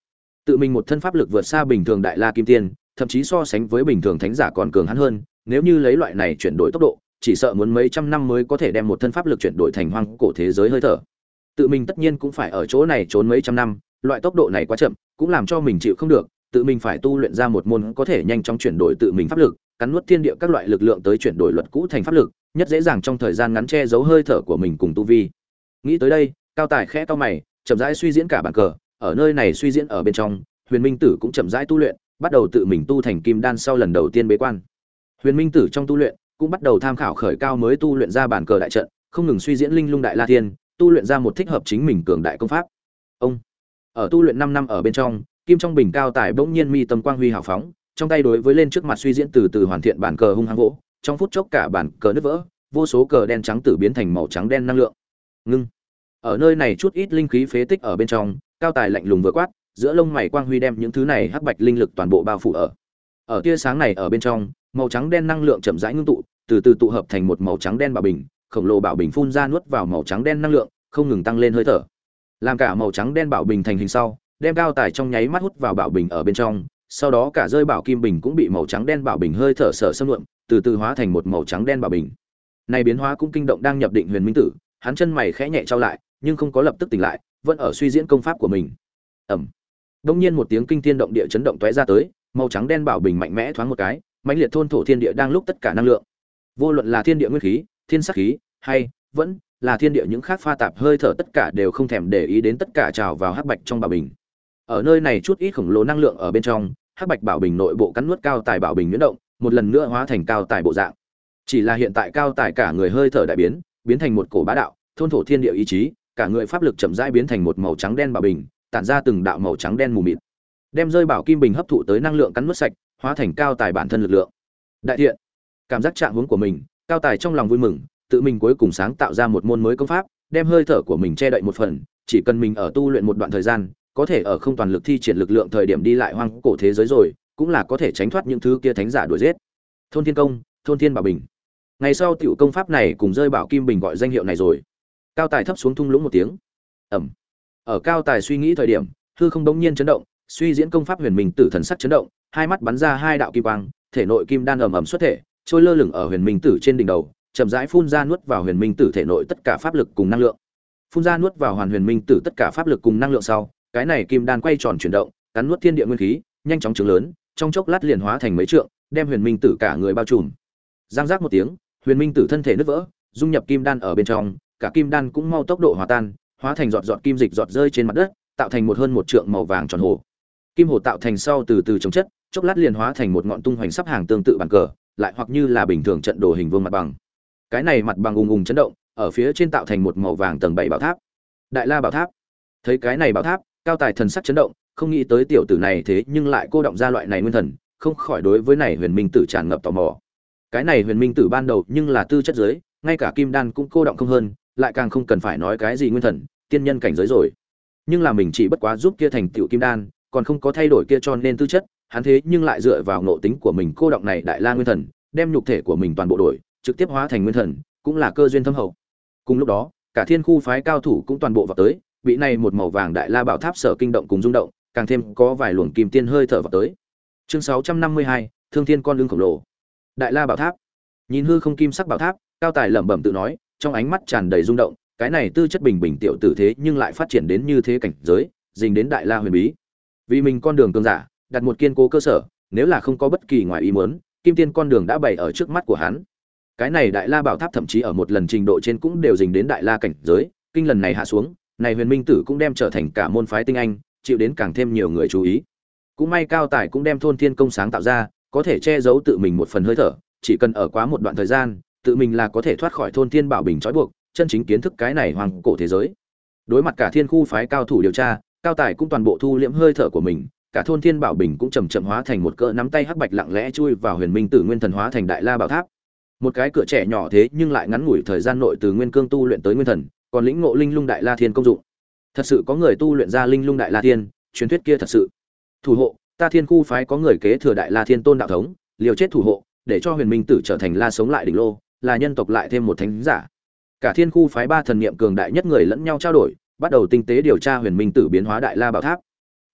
Tự mình một thân pháp lực vượt xa bình thường đại la kim tiên, thậm chí so sánh với bình thường thánh giả còn cường hắn hơn, nếu như lấy loại này chuyển đổi tốc độ, chỉ sợ muốn mấy trăm năm mới có thể đem một thân pháp lực chuyển đổi thành hoang cổ thế giới hơi thở. Tự mình tất nhiên cũng phải ở chỗ này trốn mấy trăm năm, loại tốc độ này quá chậm, cũng làm cho mình chịu không được, tự mình phải tu luyện ra một môn có thể nhanh chóng chuyển đổi tự mình pháp lực, cắn nuốt thiên địa các loại lực lượng tới chuyển đổi luật cũ thành pháp lực, nhất dễ dàng trong thời gian ngắn che giấu hơi thở của mình cùng tu vi. Nghĩ tới đây, Cao Tài khẽ cau mày, chậm rãi suy diễn cả bản cờ, ở nơi này suy diễn ở bên trong, Huyền Minh Tử cũng chậm rãi tu luyện, bắt đầu tự mình tu thành kim đan sau lần đầu tiên bế quan. Huyền Minh Tử trong tu luyện cũng bắt đầu tham khảo khởi cao mới tu luyện ra bản cờ đại trận, không ngừng suy diễn linh lung đại la thiên, tu luyện ra một thích hợp chính mình cường đại công pháp. Ông ở tu luyện năm năm ở bên trong, kim trong bình Cao Tài bỗng nhiên mi tâm quang huy hào phóng, trong tay đối với lên trước mặt suy diễn từ từ hoàn thiện bản cờ hung hăng vỗ, trong phút chốc cả bản cờ nứt vỡ, vô số cờ đen trắng tử biến thành màu trắng đen năng lượng. Ngưng. Ở nơi này chút ít linh khí phế tích ở bên trong, Cao Tài lạnh lùng vừa quát, giữa lông mày quang huy đem những thứ này hắc bạch linh lực toàn bộ bao phủ ở. Ở tia sáng này ở bên trong, màu trắng đen năng lượng chậm rãi ngưng tụ, từ từ tụ hợp thành một màu trắng đen bảo bình, khổng lồ bảo bình phun ra nuốt vào màu trắng đen năng lượng, không ngừng tăng lên hơi thở. Làm cả màu trắng đen bảo bình thành hình sau, đem Cao Tài trong nháy mắt hút vào bảo bình ở bên trong, sau đó cả rơi bảo kim bình cũng bị màu trắng đen bảo bình hơi thở sở xâm lượm, từ từ hóa thành một màu trắng đen bảo bình. Này biến hóa cũng kinh động đang nhập định Huyền Minh Tử, hắn chân mày khẽ nhẹ trao lại, nhưng không có lập tức tỉnh lại, vẫn ở suy diễn công pháp của mình. Ầm. Đông nhiên một tiếng kinh thiên động địa chấn động tóe ra tới, màu trắng đen bảo bình mạnh mẽ thoáng một cái, mãnh liệt thôn thổ thiên địa đang lúc tất cả năng lượng. Vô luận là thiên địa nguyên khí, thiên sắc khí, hay vẫn là thiên địa những khác pha tạp hơi thở tất cả đều không thèm để ý đến tất cả trào vào hắc bạch trong bảo bình. Ở nơi này chút ít khổng lồ năng lượng ở bên trong, hắc bạch bảo bình nội bộ cắn nuốt Cao Tài bảo bình nhuyễn động, một lần nữa hóa thành Cao Tài bộ dạng. Chỉ là hiện tại Cao Tài cả người hơi thở đại biến, biến thành một cổ bá đạo, thôn thổ thiên địa ý chí, cả người pháp lực chậm rãi biến thành một màu trắng đen bảo bình, tản ra từng đạo màu trắng đen mù mịt. Đem rơi bảo kim bình hấp thụ tới năng lượng cắn nuốt sạch, hóa thành Cao Tài bản thân lực lượng. Đại thiện. Cảm giác trạng huống của mình, Cao Tài trong lòng vui mừng, tự mình cuối cùng sáng tạo ra một môn mới công pháp, đem hơi thở của mình che đậy một phần, chỉ cần mình ở tu luyện một đoạn thời gian, có thể ở không toàn lực thi triển lực lượng thời điểm đi lại hoang cổ thế giới rồi, cũng là có thể tránh thoát những thứ kia thánh giả đuổi giết. Thôn Thiên Công, Thôn Thiên Bảo Bình. Ngày sau tiểu công pháp này cùng rơi bảo kim bình gọi danh hiệu này rồi. Cao Tài thấp xuống thung lũng một tiếng. Ầm. Ở Cao Tài suy nghĩ thời điểm, hư không bỗng nhiên chấn động, suy diễn công pháp Huyền Minh Tử thần sắc chấn động, hai mắt bắn ra hai đạo kim quang, thể nội kim đan ầm ầm xuất thể, trôi lơ lửng ở Huyền Minh Tử trên đỉnh đầu, chậm rãi phun ra nuốt vào Huyền Minh Tử thể nội tất cả pháp lực cùng năng lượng. Phun ra nuốt vào Hoàn Huyền Minh Tử tất cả pháp lực cùng năng lượng sau, cái này kim đan quay tròn chuyển động, cắn nuốt thiên địa nguyên khí, nhanh chóng trưởng lớn, trong chốc lát liền hóa thành mấy trượng, đem Huyền Minh Tử cả người bao trùm. Giang giác một tiếng, Huyền Minh Tử thân thể nứt vỡ, dung nhập kim đan ở bên trong, cả kim đan cũng mau tốc độ hòa tan, hóa thành giọt giọt kim dịch giọt rơi trên mặt đất, tạo thành một hơn một trượng màu vàng tròn hồ. Kim hồ tạo thành sau từ từ chống chất, chốc lát liền hóa thành một ngọn tung hoành sắp hàng tương tự bàn cờ, lại hoặc như là bình thường trận đồ hình vuông mặt bằng. Cái này mặt bằng ùng ùng chấn động, ở phía trên tạo thành một màu vàng tầng bảy bảo tháp. Đại La bảo tháp. Thấy cái này bảo tháp, Cao Tài thần sắc chấn động, không nghĩ tới tiểu tử này thế nhưng lại cô động ra loại này nguyên thần, không khỏi đối với này Huyền Minh Tử tràn ngập tò mò. Cái này Huyền Minh Tử ban đầu nhưng là tư chất giới, ngay cả kim đan cũng cô động không hơn, lại càng không cần phải nói cái gì nguyên thần, tiên nhân cảnh giới rồi. Nhưng là mình chỉ bất quá giúp kia thành tiểu kim đan, còn không có thay đổi kia cho nên tư chất, hắn thế nhưng lại dựa vào ngộ tính của mình cô động này Đại La nguyên thần, đem nhục thể của mình toàn bộ đổi, trực tiếp hóa thành nguyên thần, cũng là cơ duyên thâm hậu. Cùng lúc đó, cả Thiên khu phái cao thủ cũng toàn bộ vào tới, bị này một màu vàng Đại La bảo tháp sở kinh động cùng rung động, càng thêm có vài luồng kim tiên hơi thở vào tới. Chương sáu trăm năm mươi hai, Thương Thiên con lưng khổng lồ. Đại La bảo tháp. Nhìn hư không kim sắc bảo tháp, Cao Tài lẩm bẩm tự nói, trong ánh mắt tràn đầy rung động, cái này tư chất bình bình tiểu tử thế nhưng lại phát triển đến như thế cảnh giới, dính đến Đại La huyền bí. Vì mình con đường cường giả, đặt một kiên cố cơ sở, nếu là không có bất kỳ ngoài ý muốn, kim tiên con đường đã bày ở trước mắt của hắn. Cái này Đại La bảo tháp thậm chí ở một lần trình độ trên cũng đều dính đến Đại La cảnh giới, kinh lần này hạ xuống, này Huyền Minh Tử cũng đem trở thành cả môn phái tinh anh, chịu đến càng thêm nhiều người chú ý. Cũng may Cao Tài cũng đem Thôn Thiên công sáng tạo ra, có thể che giấu tự mình một phần hơi thở, chỉ cần ở quá một đoạn thời gian, tự mình là có thể thoát khỏi Thôn Thiên bảo bình trói buộc, chân chính kiến thức cái này hoàng cổ thế giới. Đối mặt cả Thiên khu phái cao thủ điều tra, Cao Tài cũng toàn bộ thu liễm hơi thở của mình, cả Thôn Thiên bảo bình cũng chậm chậm hóa thành một cỡ nắm tay hắc bạch lặng lẽ chui vào Huyền Minh Tử nguyên thần hóa thành Đại La bảo tháp. Một cái cửa trẻ nhỏ thế nhưng lại ngắn ngủi thời gian nội từ nguyên cương tu luyện tới nguyên thần, còn lĩnh ngộ linh lung Đại La Thiên công dụng. Thật sự có người tu luyện ra linh lung Đại La Thiên, truyền thuyết kia thật sự. Thủ hộ, ta Thiên khu phái có người kế thừa Đại La Thiên tôn đạo thống, liều chết thủ hộ, để cho Huyền Minh Tử trở thành La sống lại đỉnh lô, là nhân tộc lại thêm một thánh giả. Cả Thiên khu phái ba thần niệm cường đại nhất người lẫn nhau trao đổi, bắt đầu tinh tế điều tra Huyền Minh Tử biến hóa Đại La bảo tháp.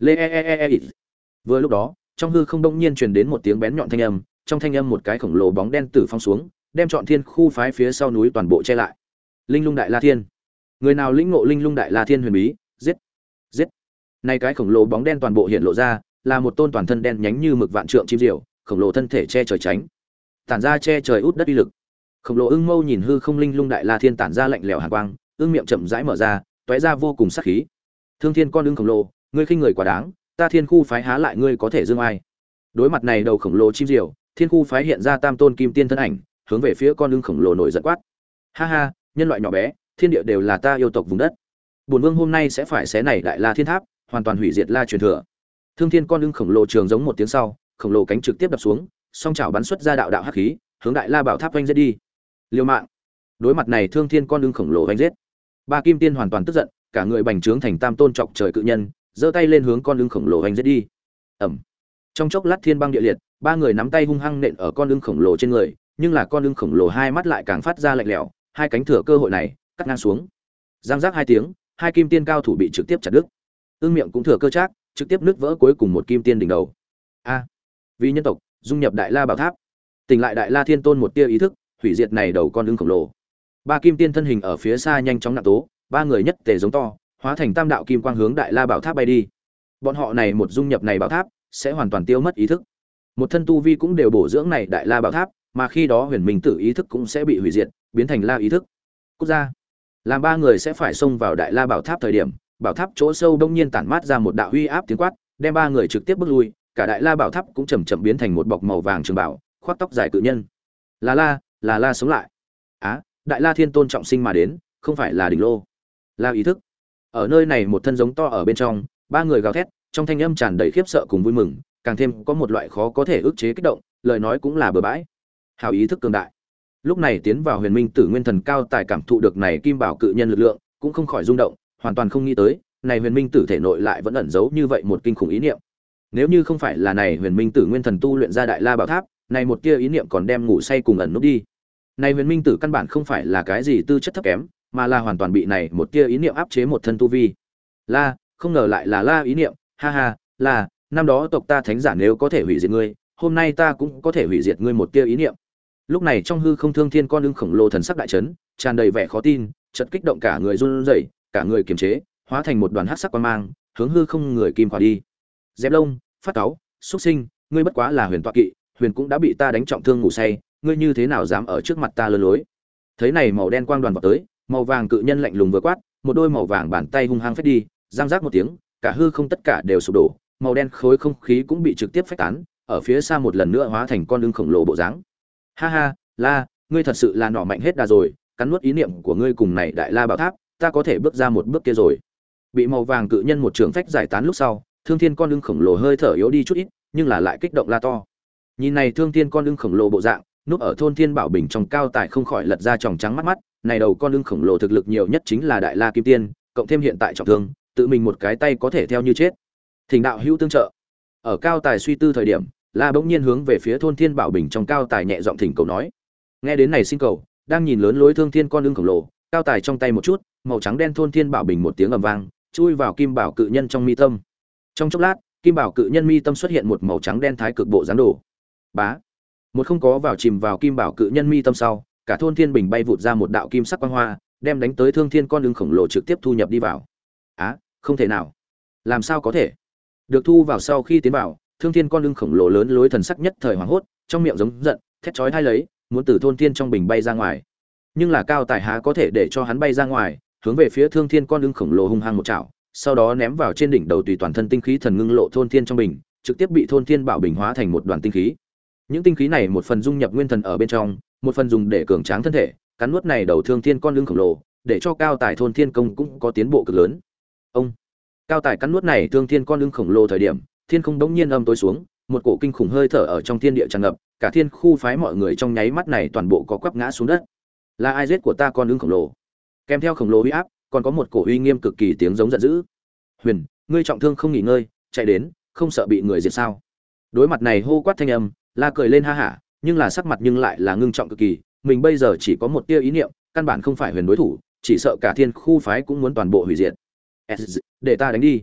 lê e e e e. Vừa lúc đó, trong hư không đông nhiên truyền đến một tiếng bén nhọn thanh âm, trong thanh âm một cái khổng lồ bóng đen tử phong xuống, đem trọn thiên khu phái phía sau núi toàn bộ che lại. Linh lung đại la thiên, người nào lĩnh ngộ linh lung đại la thiên huyền bí, giết, giết. Này cái khổng lồ bóng đen toàn bộ hiện lộ ra, là một tôn toàn thân đen nhánh như mực vạn trượng chim diều, khổng lồ thân thể che trời tránh, tản ra che trời út đất uy lực. Khổng lồ ưng mâu nhìn hư không linh lung đại la thiên tản ra lạnh lẽo hàn quang, ưng miệng chậm rãi mở ra, tóe ra vô cùng sát khí. Thương Thiên con ưng khổng lồ, ngươi khinh người quá đáng, ta thiên khu phái há lại ngươi có thể dương ai. Đối mặt này đầu khổng lồ chim diều, thiên khu phái hiện ra tam tôn kim tiên thân ảnh, hướng về phía con ưng khổng lồ nổi giận quát. Ha ha, nhân loại nhỏ bé, thiên địa đều là ta yêu tộc vùng đất. Bổn vương hôm nay sẽ phải xé này đại la thiên tháp, hoàn toàn hủy diệt la truyền thừa. Thương Thiên con ưng khổng lồ trường giống một tiếng sau, khổng lồ cánh trực tiếp đập xuống, song chảo bắn xuất ra đạo đạo hắc khí, hướng đại la bảo tháp vanh giết đi. Liều mạng. Đối mặt này Thương Thiên con ưng khổng lồ vanh giết, ba kim tiên hoàn toàn tức giận, cả người bành trướng thành tam tôn trọc trời cự nhân, giơ tay lên hướng con ưng khổng lồ vanh giết đi. Ầm. Trong chốc lát thiên băng địa liệt, ba người nắm tay hung hăng nện ở con ưng khổng lồ trên người, nhưng là con ưng khổng lồ hai mắt lại càng phát ra lạnh lẽo, hai cánh thừa cơ hội này, cắt ngang xuống. Giang giác hai tiếng, hai kim tiên cao thủ bị trực tiếp chặt đứt. Ưng miệng cũng thừa cơ chắc, trực tiếp nứt vỡ cuối cùng một kim tiên đỉnh đầu. A, vì nhân tộc dung nhập đại la bảo tháp, tỉnh lại đại la thiên tôn một tia ý thức, hủy diệt này đầu con ưng khổng lồ. Ba kim tiên thân hình ở phía xa nhanh chóng nặng tố, ba người nhất tề giống to, hóa thành tam đạo kim quang hướng đại la bảo tháp bay đi. Bọn họ này một dung nhập này bảo tháp, sẽ hoàn toàn tiêu mất ý thức. Một thân tu vi cũng đều bổ dưỡng này đại la bảo tháp, mà khi đó huyền minh tử ý thức cũng sẽ bị hủy diệt, biến thành la ý thức. Quốc gia, làm ba người sẽ phải xông vào đại la bảo tháp thời điểm, bảo tháp chỗ sâu đông nhiên tản mát ra một đạo uy áp tiếng quát, đem ba người trực tiếp bước lui, cả đại la bảo tháp cũng chậm chậm biến thành một bọc màu vàng trường bảo, khoác tóc dài cự nhân. Là la, là la sống lại. Á, đại la thiên tôn trọng sinh mà đến, không phải là đỉnh lô. La ý thức. Ở nơi này một thân giống to ở bên trong, ba người gào thét, trong thanh âm tràn đầy khiếp sợ cùng vui mừng, càng thêm có một loại khó có thể ức chế kích động, lời nói cũng là bừa bãi. Hào ý thức cường đại. Lúc này tiến vào huyền minh tử nguyên thần cao tài cảm thụ được này kim bảo cự nhân lực lượng, cũng không khỏi rung động, hoàn toàn không nghĩ tới, này huyền minh tử thể nội lại vẫn ẩn giấu như vậy một kinh khủng ý niệm. Nếu như không phải là này huyền minh tử nguyên thần tu luyện ra đại la bảo tháp, này một tia ý niệm còn đem ngủ say cùng ẩn núp đi. Này huyền minh tử căn bản không phải là cái gì tư chất thấp kém, mà là hoàn toàn bị này một tia ý niệm áp chế một thân tu vi. La, không ngờ lại là la ý niệm, ha ha, là, năm đó tộc ta thánh giả nếu có thể hủy diệt ngươi, hôm nay ta cũng có thể hủy diệt ngươi một tia ý niệm. Lúc này trong hư không Thương Thiên con ưng khổng lồ thần sắc đại chấn, tràn đầy vẻ khó tin, chợt kích động cả người run rẩy, cả người kiềm chế, hóa thành một đoàn hắc sắc quang mang, hướng hư không người kim khỏa đi. Dẹp lông, phát cáu, xuất sinh, ngươi bất quá là huyền tọa kỵ, huyền cũng đã bị ta đánh trọng thương ngủ say, ngươi như thế nào dám ở trước mặt ta lơ lối? Thấy này màu đen quang đoàn vọt tới, màu vàng cự nhân lạnh lùng vừa quát, một đôi màu vàng bàn tay hung hăng phách đi, giang giác một tiếng, cả hư không tất cả đều sụp đổ, màu đen khối không khí cũng bị trực tiếp phách tán, ở phía xa một lần nữa hóa thành con ưng khổng lồ bộ dáng. Ha ha, La, ngươi thật sự là nỏ mạnh hết đà rồi, cắn nuốt ý niệm của ngươi cùng này đại la bảo tháp, ta có thể bước ra một bước kia rồi. Bị màu vàng cự nhân một trường phách giải tán lúc sau, Thương Thiên con ưng khổng lồ hơi thở yếu đi chút ít, nhưng là lại kích động la to. Nhìn này Thương Thiên con ưng khổng lồ bộ dạng, núp ở thôn Thiên Bảo Bình trong cao tài không khỏi lật ra tròng trắng mắt mắt, này đầu con ưng khổng lồ thực lực nhiều nhất chính là đại la kim tiên, cộng thêm hiện tại trọng thương, tự mình một cái tay có thể theo như chết. Thỉnh đạo hữu tương trợ. Ở cao tài suy tư thời điểm, La bỗng nhiên hướng về phía thôn Thiên Bảo Bình trong cao tài nhẹ giọng thỉnh cầu nói. Nghe đến này xin cầu, đang nhìn lớn lối Thương Thiên con ưng khổng lồ, cao tài trong tay một chút, màu trắng đen thôn Thiên Bảo Bình một tiếng ầm vang, chui vào kim bảo cự nhân trong mi tâm. Trong chốc lát, kim bảo cự nhân mi tâm xuất hiện một màu trắng đen thái cực bộ dáng đồ. Bá, một không có vào chìm vào kim bảo cự nhân mi tâm sau, cả thôn Thiên Bình bay vụt ra một đạo kim sắc quang hoa, đem đánh tới Thương Thiên con ưng khổng lồ trực tiếp thu nhập đi vào. Á, không thể nào. Làm sao có thể? Được thu vào sau khi tiến vào, Thương Thiên con ưng khổng lồ lớn lối thần sắc nhất thời hoảng hốt, trong miệng giống giận, thét chói tai lấy, muốn từ thôn Thiên trong bình bay ra ngoài. Nhưng là cao tài há có thể để cho hắn bay ra ngoài, hướng về phía Thương Thiên con ưng khổng lồ hung hăng một chảo, sau đó ném vào trên đỉnh đầu tùy toàn thân tinh khí thần ngưng lộ thôn Thiên trong bình, trực tiếp bị thôn Thiên bảo bình hóa thành một đoàn tinh khí. Những tinh khí này một phần dung nhập nguyên thần ở bên trong, một phần dùng để cường tráng thân thể, cắn nuốt này đầu Thương Thiên con ưng khổng lồ, để cho cao tài thôn Thiên công cũng có tiến bộ cực lớn. Ông cao tài cắn nuốt này Thương Thiên con ưng khổng lồ thời điểm, thiên không đống nhiên âm tối xuống, một cổ kinh khủng hơi thở ở trong thiên địa tràn ngập, cả thiên khu phái mọi người trong nháy mắt này toàn bộ có quắp ngã xuống đất. Là ai giết của ta con ưng khổng lồ? Kèm theo khổng lồ uy áp, còn có một cổ uy nghiêm cực kỳ tiếng giống giận dữ. Huyền, ngươi trọng thương không nghỉ ngơi, chạy đến, không sợ bị người diệt sao? Đối mặt này hô quát thanh âm, La cười lên ha hả, nhưng là sắc mặt nhưng lại là ngưng trọng cực kỳ, mình bây giờ chỉ có một tia ý niệm, căn bản không phải Huyền đối thủ, chỉ sợ cả thiên khu phái cũng muốn toàn bộ hủy diệt. Để ta đánh đi.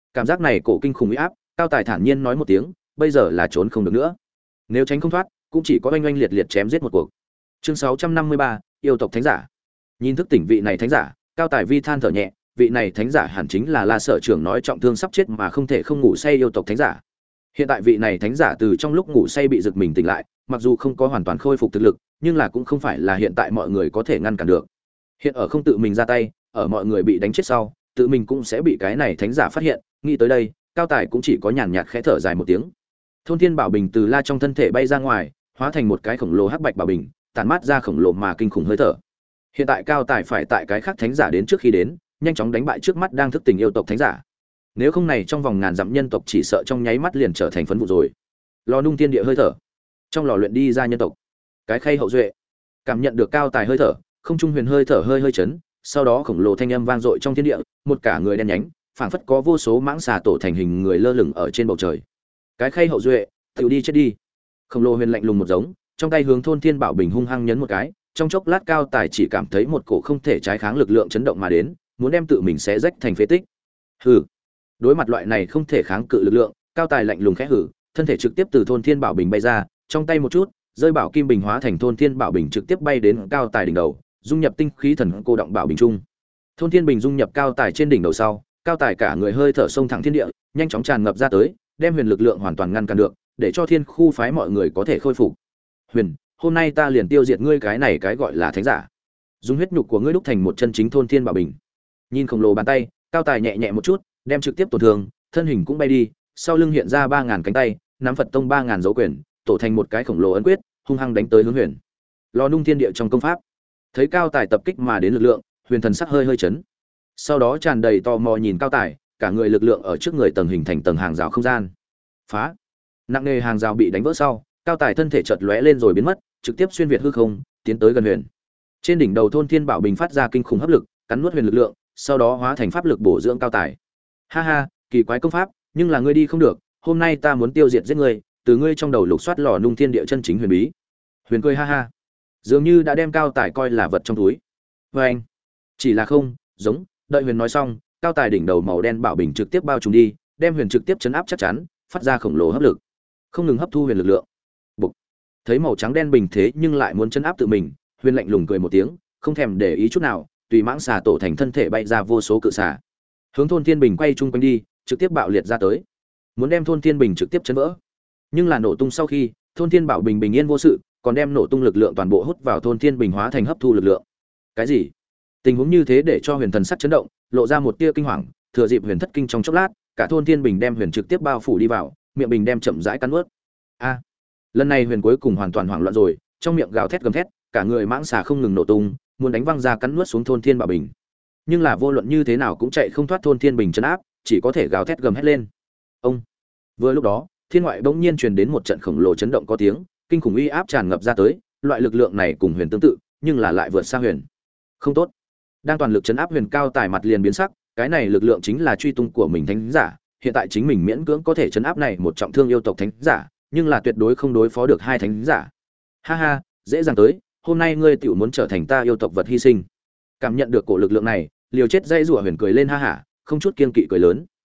Cảm giác này cổ kinh khủng uy áp, Cao Tài thản nhiên nói một tiếng, bây giờ là trốn không được nữa. Nếu tránh không thoát, cũng chỉ có oanh oanh liệt liệt chém giết một cuộc. Chương sáu trăm năm mươi ba, yêu tộc thánh giả. Nhìn thức tỉnh vị này thánh giả, Cao Tài vi than thở nhẹ, vị này thánh giả hẳn chính là La Sở trưởng nói trọng thương sắp chết mà không thể không ngủ say yêu tộc thánh giả. Hiện tại vị này thánh giả từ trong lúc ngủ say bị giật mình tỉnh lại, mặc dù không có hoàn toàn khôi phục thực lực, nhưng là cũng không phải là hiện tại mọi người có thể ngăn cản được. Hiện ở không tự mình ra tay, ở mọi người bị đánh chết sau, tự mình cũng sẽ bị cái này thánh giả phát hiện, nghĩ tới đây, Cao Tài cũng chỉ có nhàn nhạt khẽ thở dài một tiếng. Thôn Thiên Bảo Bình từ La trong thân thể bay ra ngoài, hóa thành một cái khổng lồ hắc bạch bảo bình, tản mát ra khổng lồ mà kinh khủng hơi thở. Hiện tại Cao Tài phải tại cái khác thánh giả đến trước khi đến, nhanh chóng đánh bại trước mắt đang thức tỉnh yêu tộc thánh giả. Nếu không này trong vòng ngàn dặm nhân tộc chỉ sợ trong nháy mắt liền trở thành phấn vụ rồi. Lò nung thiên địa hơi thở, trong lò luyện đi ra nhân tộc. Cái khay hậu duệ, cảm nhận được Cao Tài hơi thở, không trung huyền hơi thở hơi hơi chấn, sau đó khổng lồ thanh âm vang dội trong thiên địa, một cả người đen nhánh, phảng phất có vô số mãng xà tổ thành hình người lơ lửng ở trên bầu trời. Cái khay hậu duệ, tự đi chết đi. Khổng lồ huyền lạnh lùng một giống, trong tay hướng Thôn Thiên Bảo Bình hung hăng nhấn một cái, trong chốc lát Cao Tài chỉ cảm thấy một cổ không thể trái kháng lực lượng chấn động mà đến, muốn đem tự mình xé rách thành phế tích. Hừ. Đối mặt loại này không thể kháng cự lực lượng, Cao Tài lạnh lùng khẽ hừ, thân thể trực tiếp từ Thôn Thiên Bảo Bình bay ra, trong tay một chút, rơi bảo kim bình hóa thành Thôn Thiên Bảo Bình trực tiếp bay đến Cao Tài đỉnh đầu, dung nhập tinh khí thần cô động bảo bình trung. Thôn Thiên Bình dung nhập Cao Tài trên đỉnh đầu sau, Cao Tài cả người hơi thở sông thẳng thiên địa, nhanh chóng tràn ngập ra tới, đem huyền lực lượng hoàn toàn ngăn cản được, để cho thiên khu phái mọi người có thể khôi phục. Huyền, hôm nay ta liền tiêu diệt ngươi cái này cái gọi là thánh giả. Dùng huyết nhục của ngươi đúc thành một chân chính Thôn Thiên Bảo Bình. Nhìn khổng lồ bàn tay, Cao Tài nhẹ nhẹ một chút, đem trực tiếp tổn thương, thân hình cũng bay đi, sau lưng hiện ra ba ngàn cánh tay, nắm Phật tông ba ngàn dấu quyền, tổ thành một cái khổng lồ ấn quyết, hung hăng đánh tới hướng Huyền. Lò nung thiên địa trong công pháp. Thấy Cao Tài tập kích mà đến lực lượng, Huyền thần sắc hơi hơi chấn. Sau đó tràn đầy tò mò nhìn Cao Tài, cả người lực lượng ở trước người tầng hình thành tầng hàng rào không gian. Phá! Nặng nề hàng rào bị đánh vỡ sau, Cao Tài thân thể chợt lóe lên rồi biến mất, trực tiếp xuyên việt hư không, tiến tới gần Huyền. Trên đỉnh đầu Thôn Thiên Bảo Bình phát ra kinh khủng hấp lực, cắn nuốt Huyền lực lượng, sau đó hóa thành pháp lực bổ dưỡng Cao Tài. Ha ha, kỳ quái công pháp, nhưng là ngươi đi không được, hôm nay ta muốn tiêu diệt giết ngươi, từ ngươi trong đầu lục soát lò nung thiên địa chân chính huyền bí. Huyền cười ha ha, dường như đã đem Cao Tài coi là vật trong túi. Và anh, chỉ là không, giống, đợi Huyền nói xong, Cao Tài đỉnh đầu màu đen bảo bình trực tiếp bao trùm đi, đem Huyền trực tiếp chấn áp chắc chắn, phát ra khổng lồ hấp lực, không ngừng hấp thu huyền lực lượng. Bục. Thấy màu trắng đen bình thế nhưng lại muốn chấn áp tự mình, Huyền lạnh lùng cười một tiếng, không thèm để ý chút nào, tùy mãng xà tổ thành thân thể bay ra vô số cự xà, hướng Thôn Thiên Bình quay chung quanh đi, trực tiếp bạo liệt ra tới, muốn đem Thôn Thiên Bình trực tiếp chấn vỡ. Nhưng là nổ tung sau khi, Thôn Thiên Bảo Bình bình yên vô sự, còn đem nổ tung lực lượng toàn bộ hút vào Thôn Thiên Bình hóa thành hấp thu lực lượng. Cái gì? Tình huống như thế để cho Huyền thần sắc chấn động, lộ ra một tia kinh hoàng, thừa dịp Huyền thất kinh trong chốc lát, cả Thôn Thiên Bình đem Huyền trực tiếp bao phủ đi vào, miệng bình đem chậm rãi cắn nuốt. A! Lần này Huyền cuối cùng hoàn toàn hoảng loạn rồi, trong miệng gào thét gầm thét, cả người mãng xà không ngừng nổ tung, muốn đánh văng ra cắn nuốt xuống Thôn Thiên Bảo Bình. Nhưng là vô luận như thế nào cũng chạy không thoát Thôn Thiên Bình trấn áp, chỉ có thể gào thét gầm hét lên. Ông! Vừa lúc đó, thiên ngoại bỗng nhiên truyền đến một trận khổng lồ chấn động có tiếng, kinh khủng uy áp tràn ngập ra tới, loại lực lượng này cùng Huyền tương tự, nhưng là lại vượt xa Huyền. Không tốt. Đang toàn lực chấn áp Huyền, Cao Tài mặt liền biến sắc, cái này lực lượng chính là truy tung của mình thánh giả, hiện tại chính mình miễn cưỡng có thể chấn áp này một trọng thương yêu tộc thánh giả, nhưng là tuyệt đối không đối phó được hai thánh giả. Ha ha, dễ dàng tới, hôm nay ngươi tiểu muốn trở thành ta yêu tộc vật hy sinh. Cảm nhận được cổ lực lượng này, liều chết dây rủa Huyền cười lên ha hả, không chút kiên kỵ cười lớn.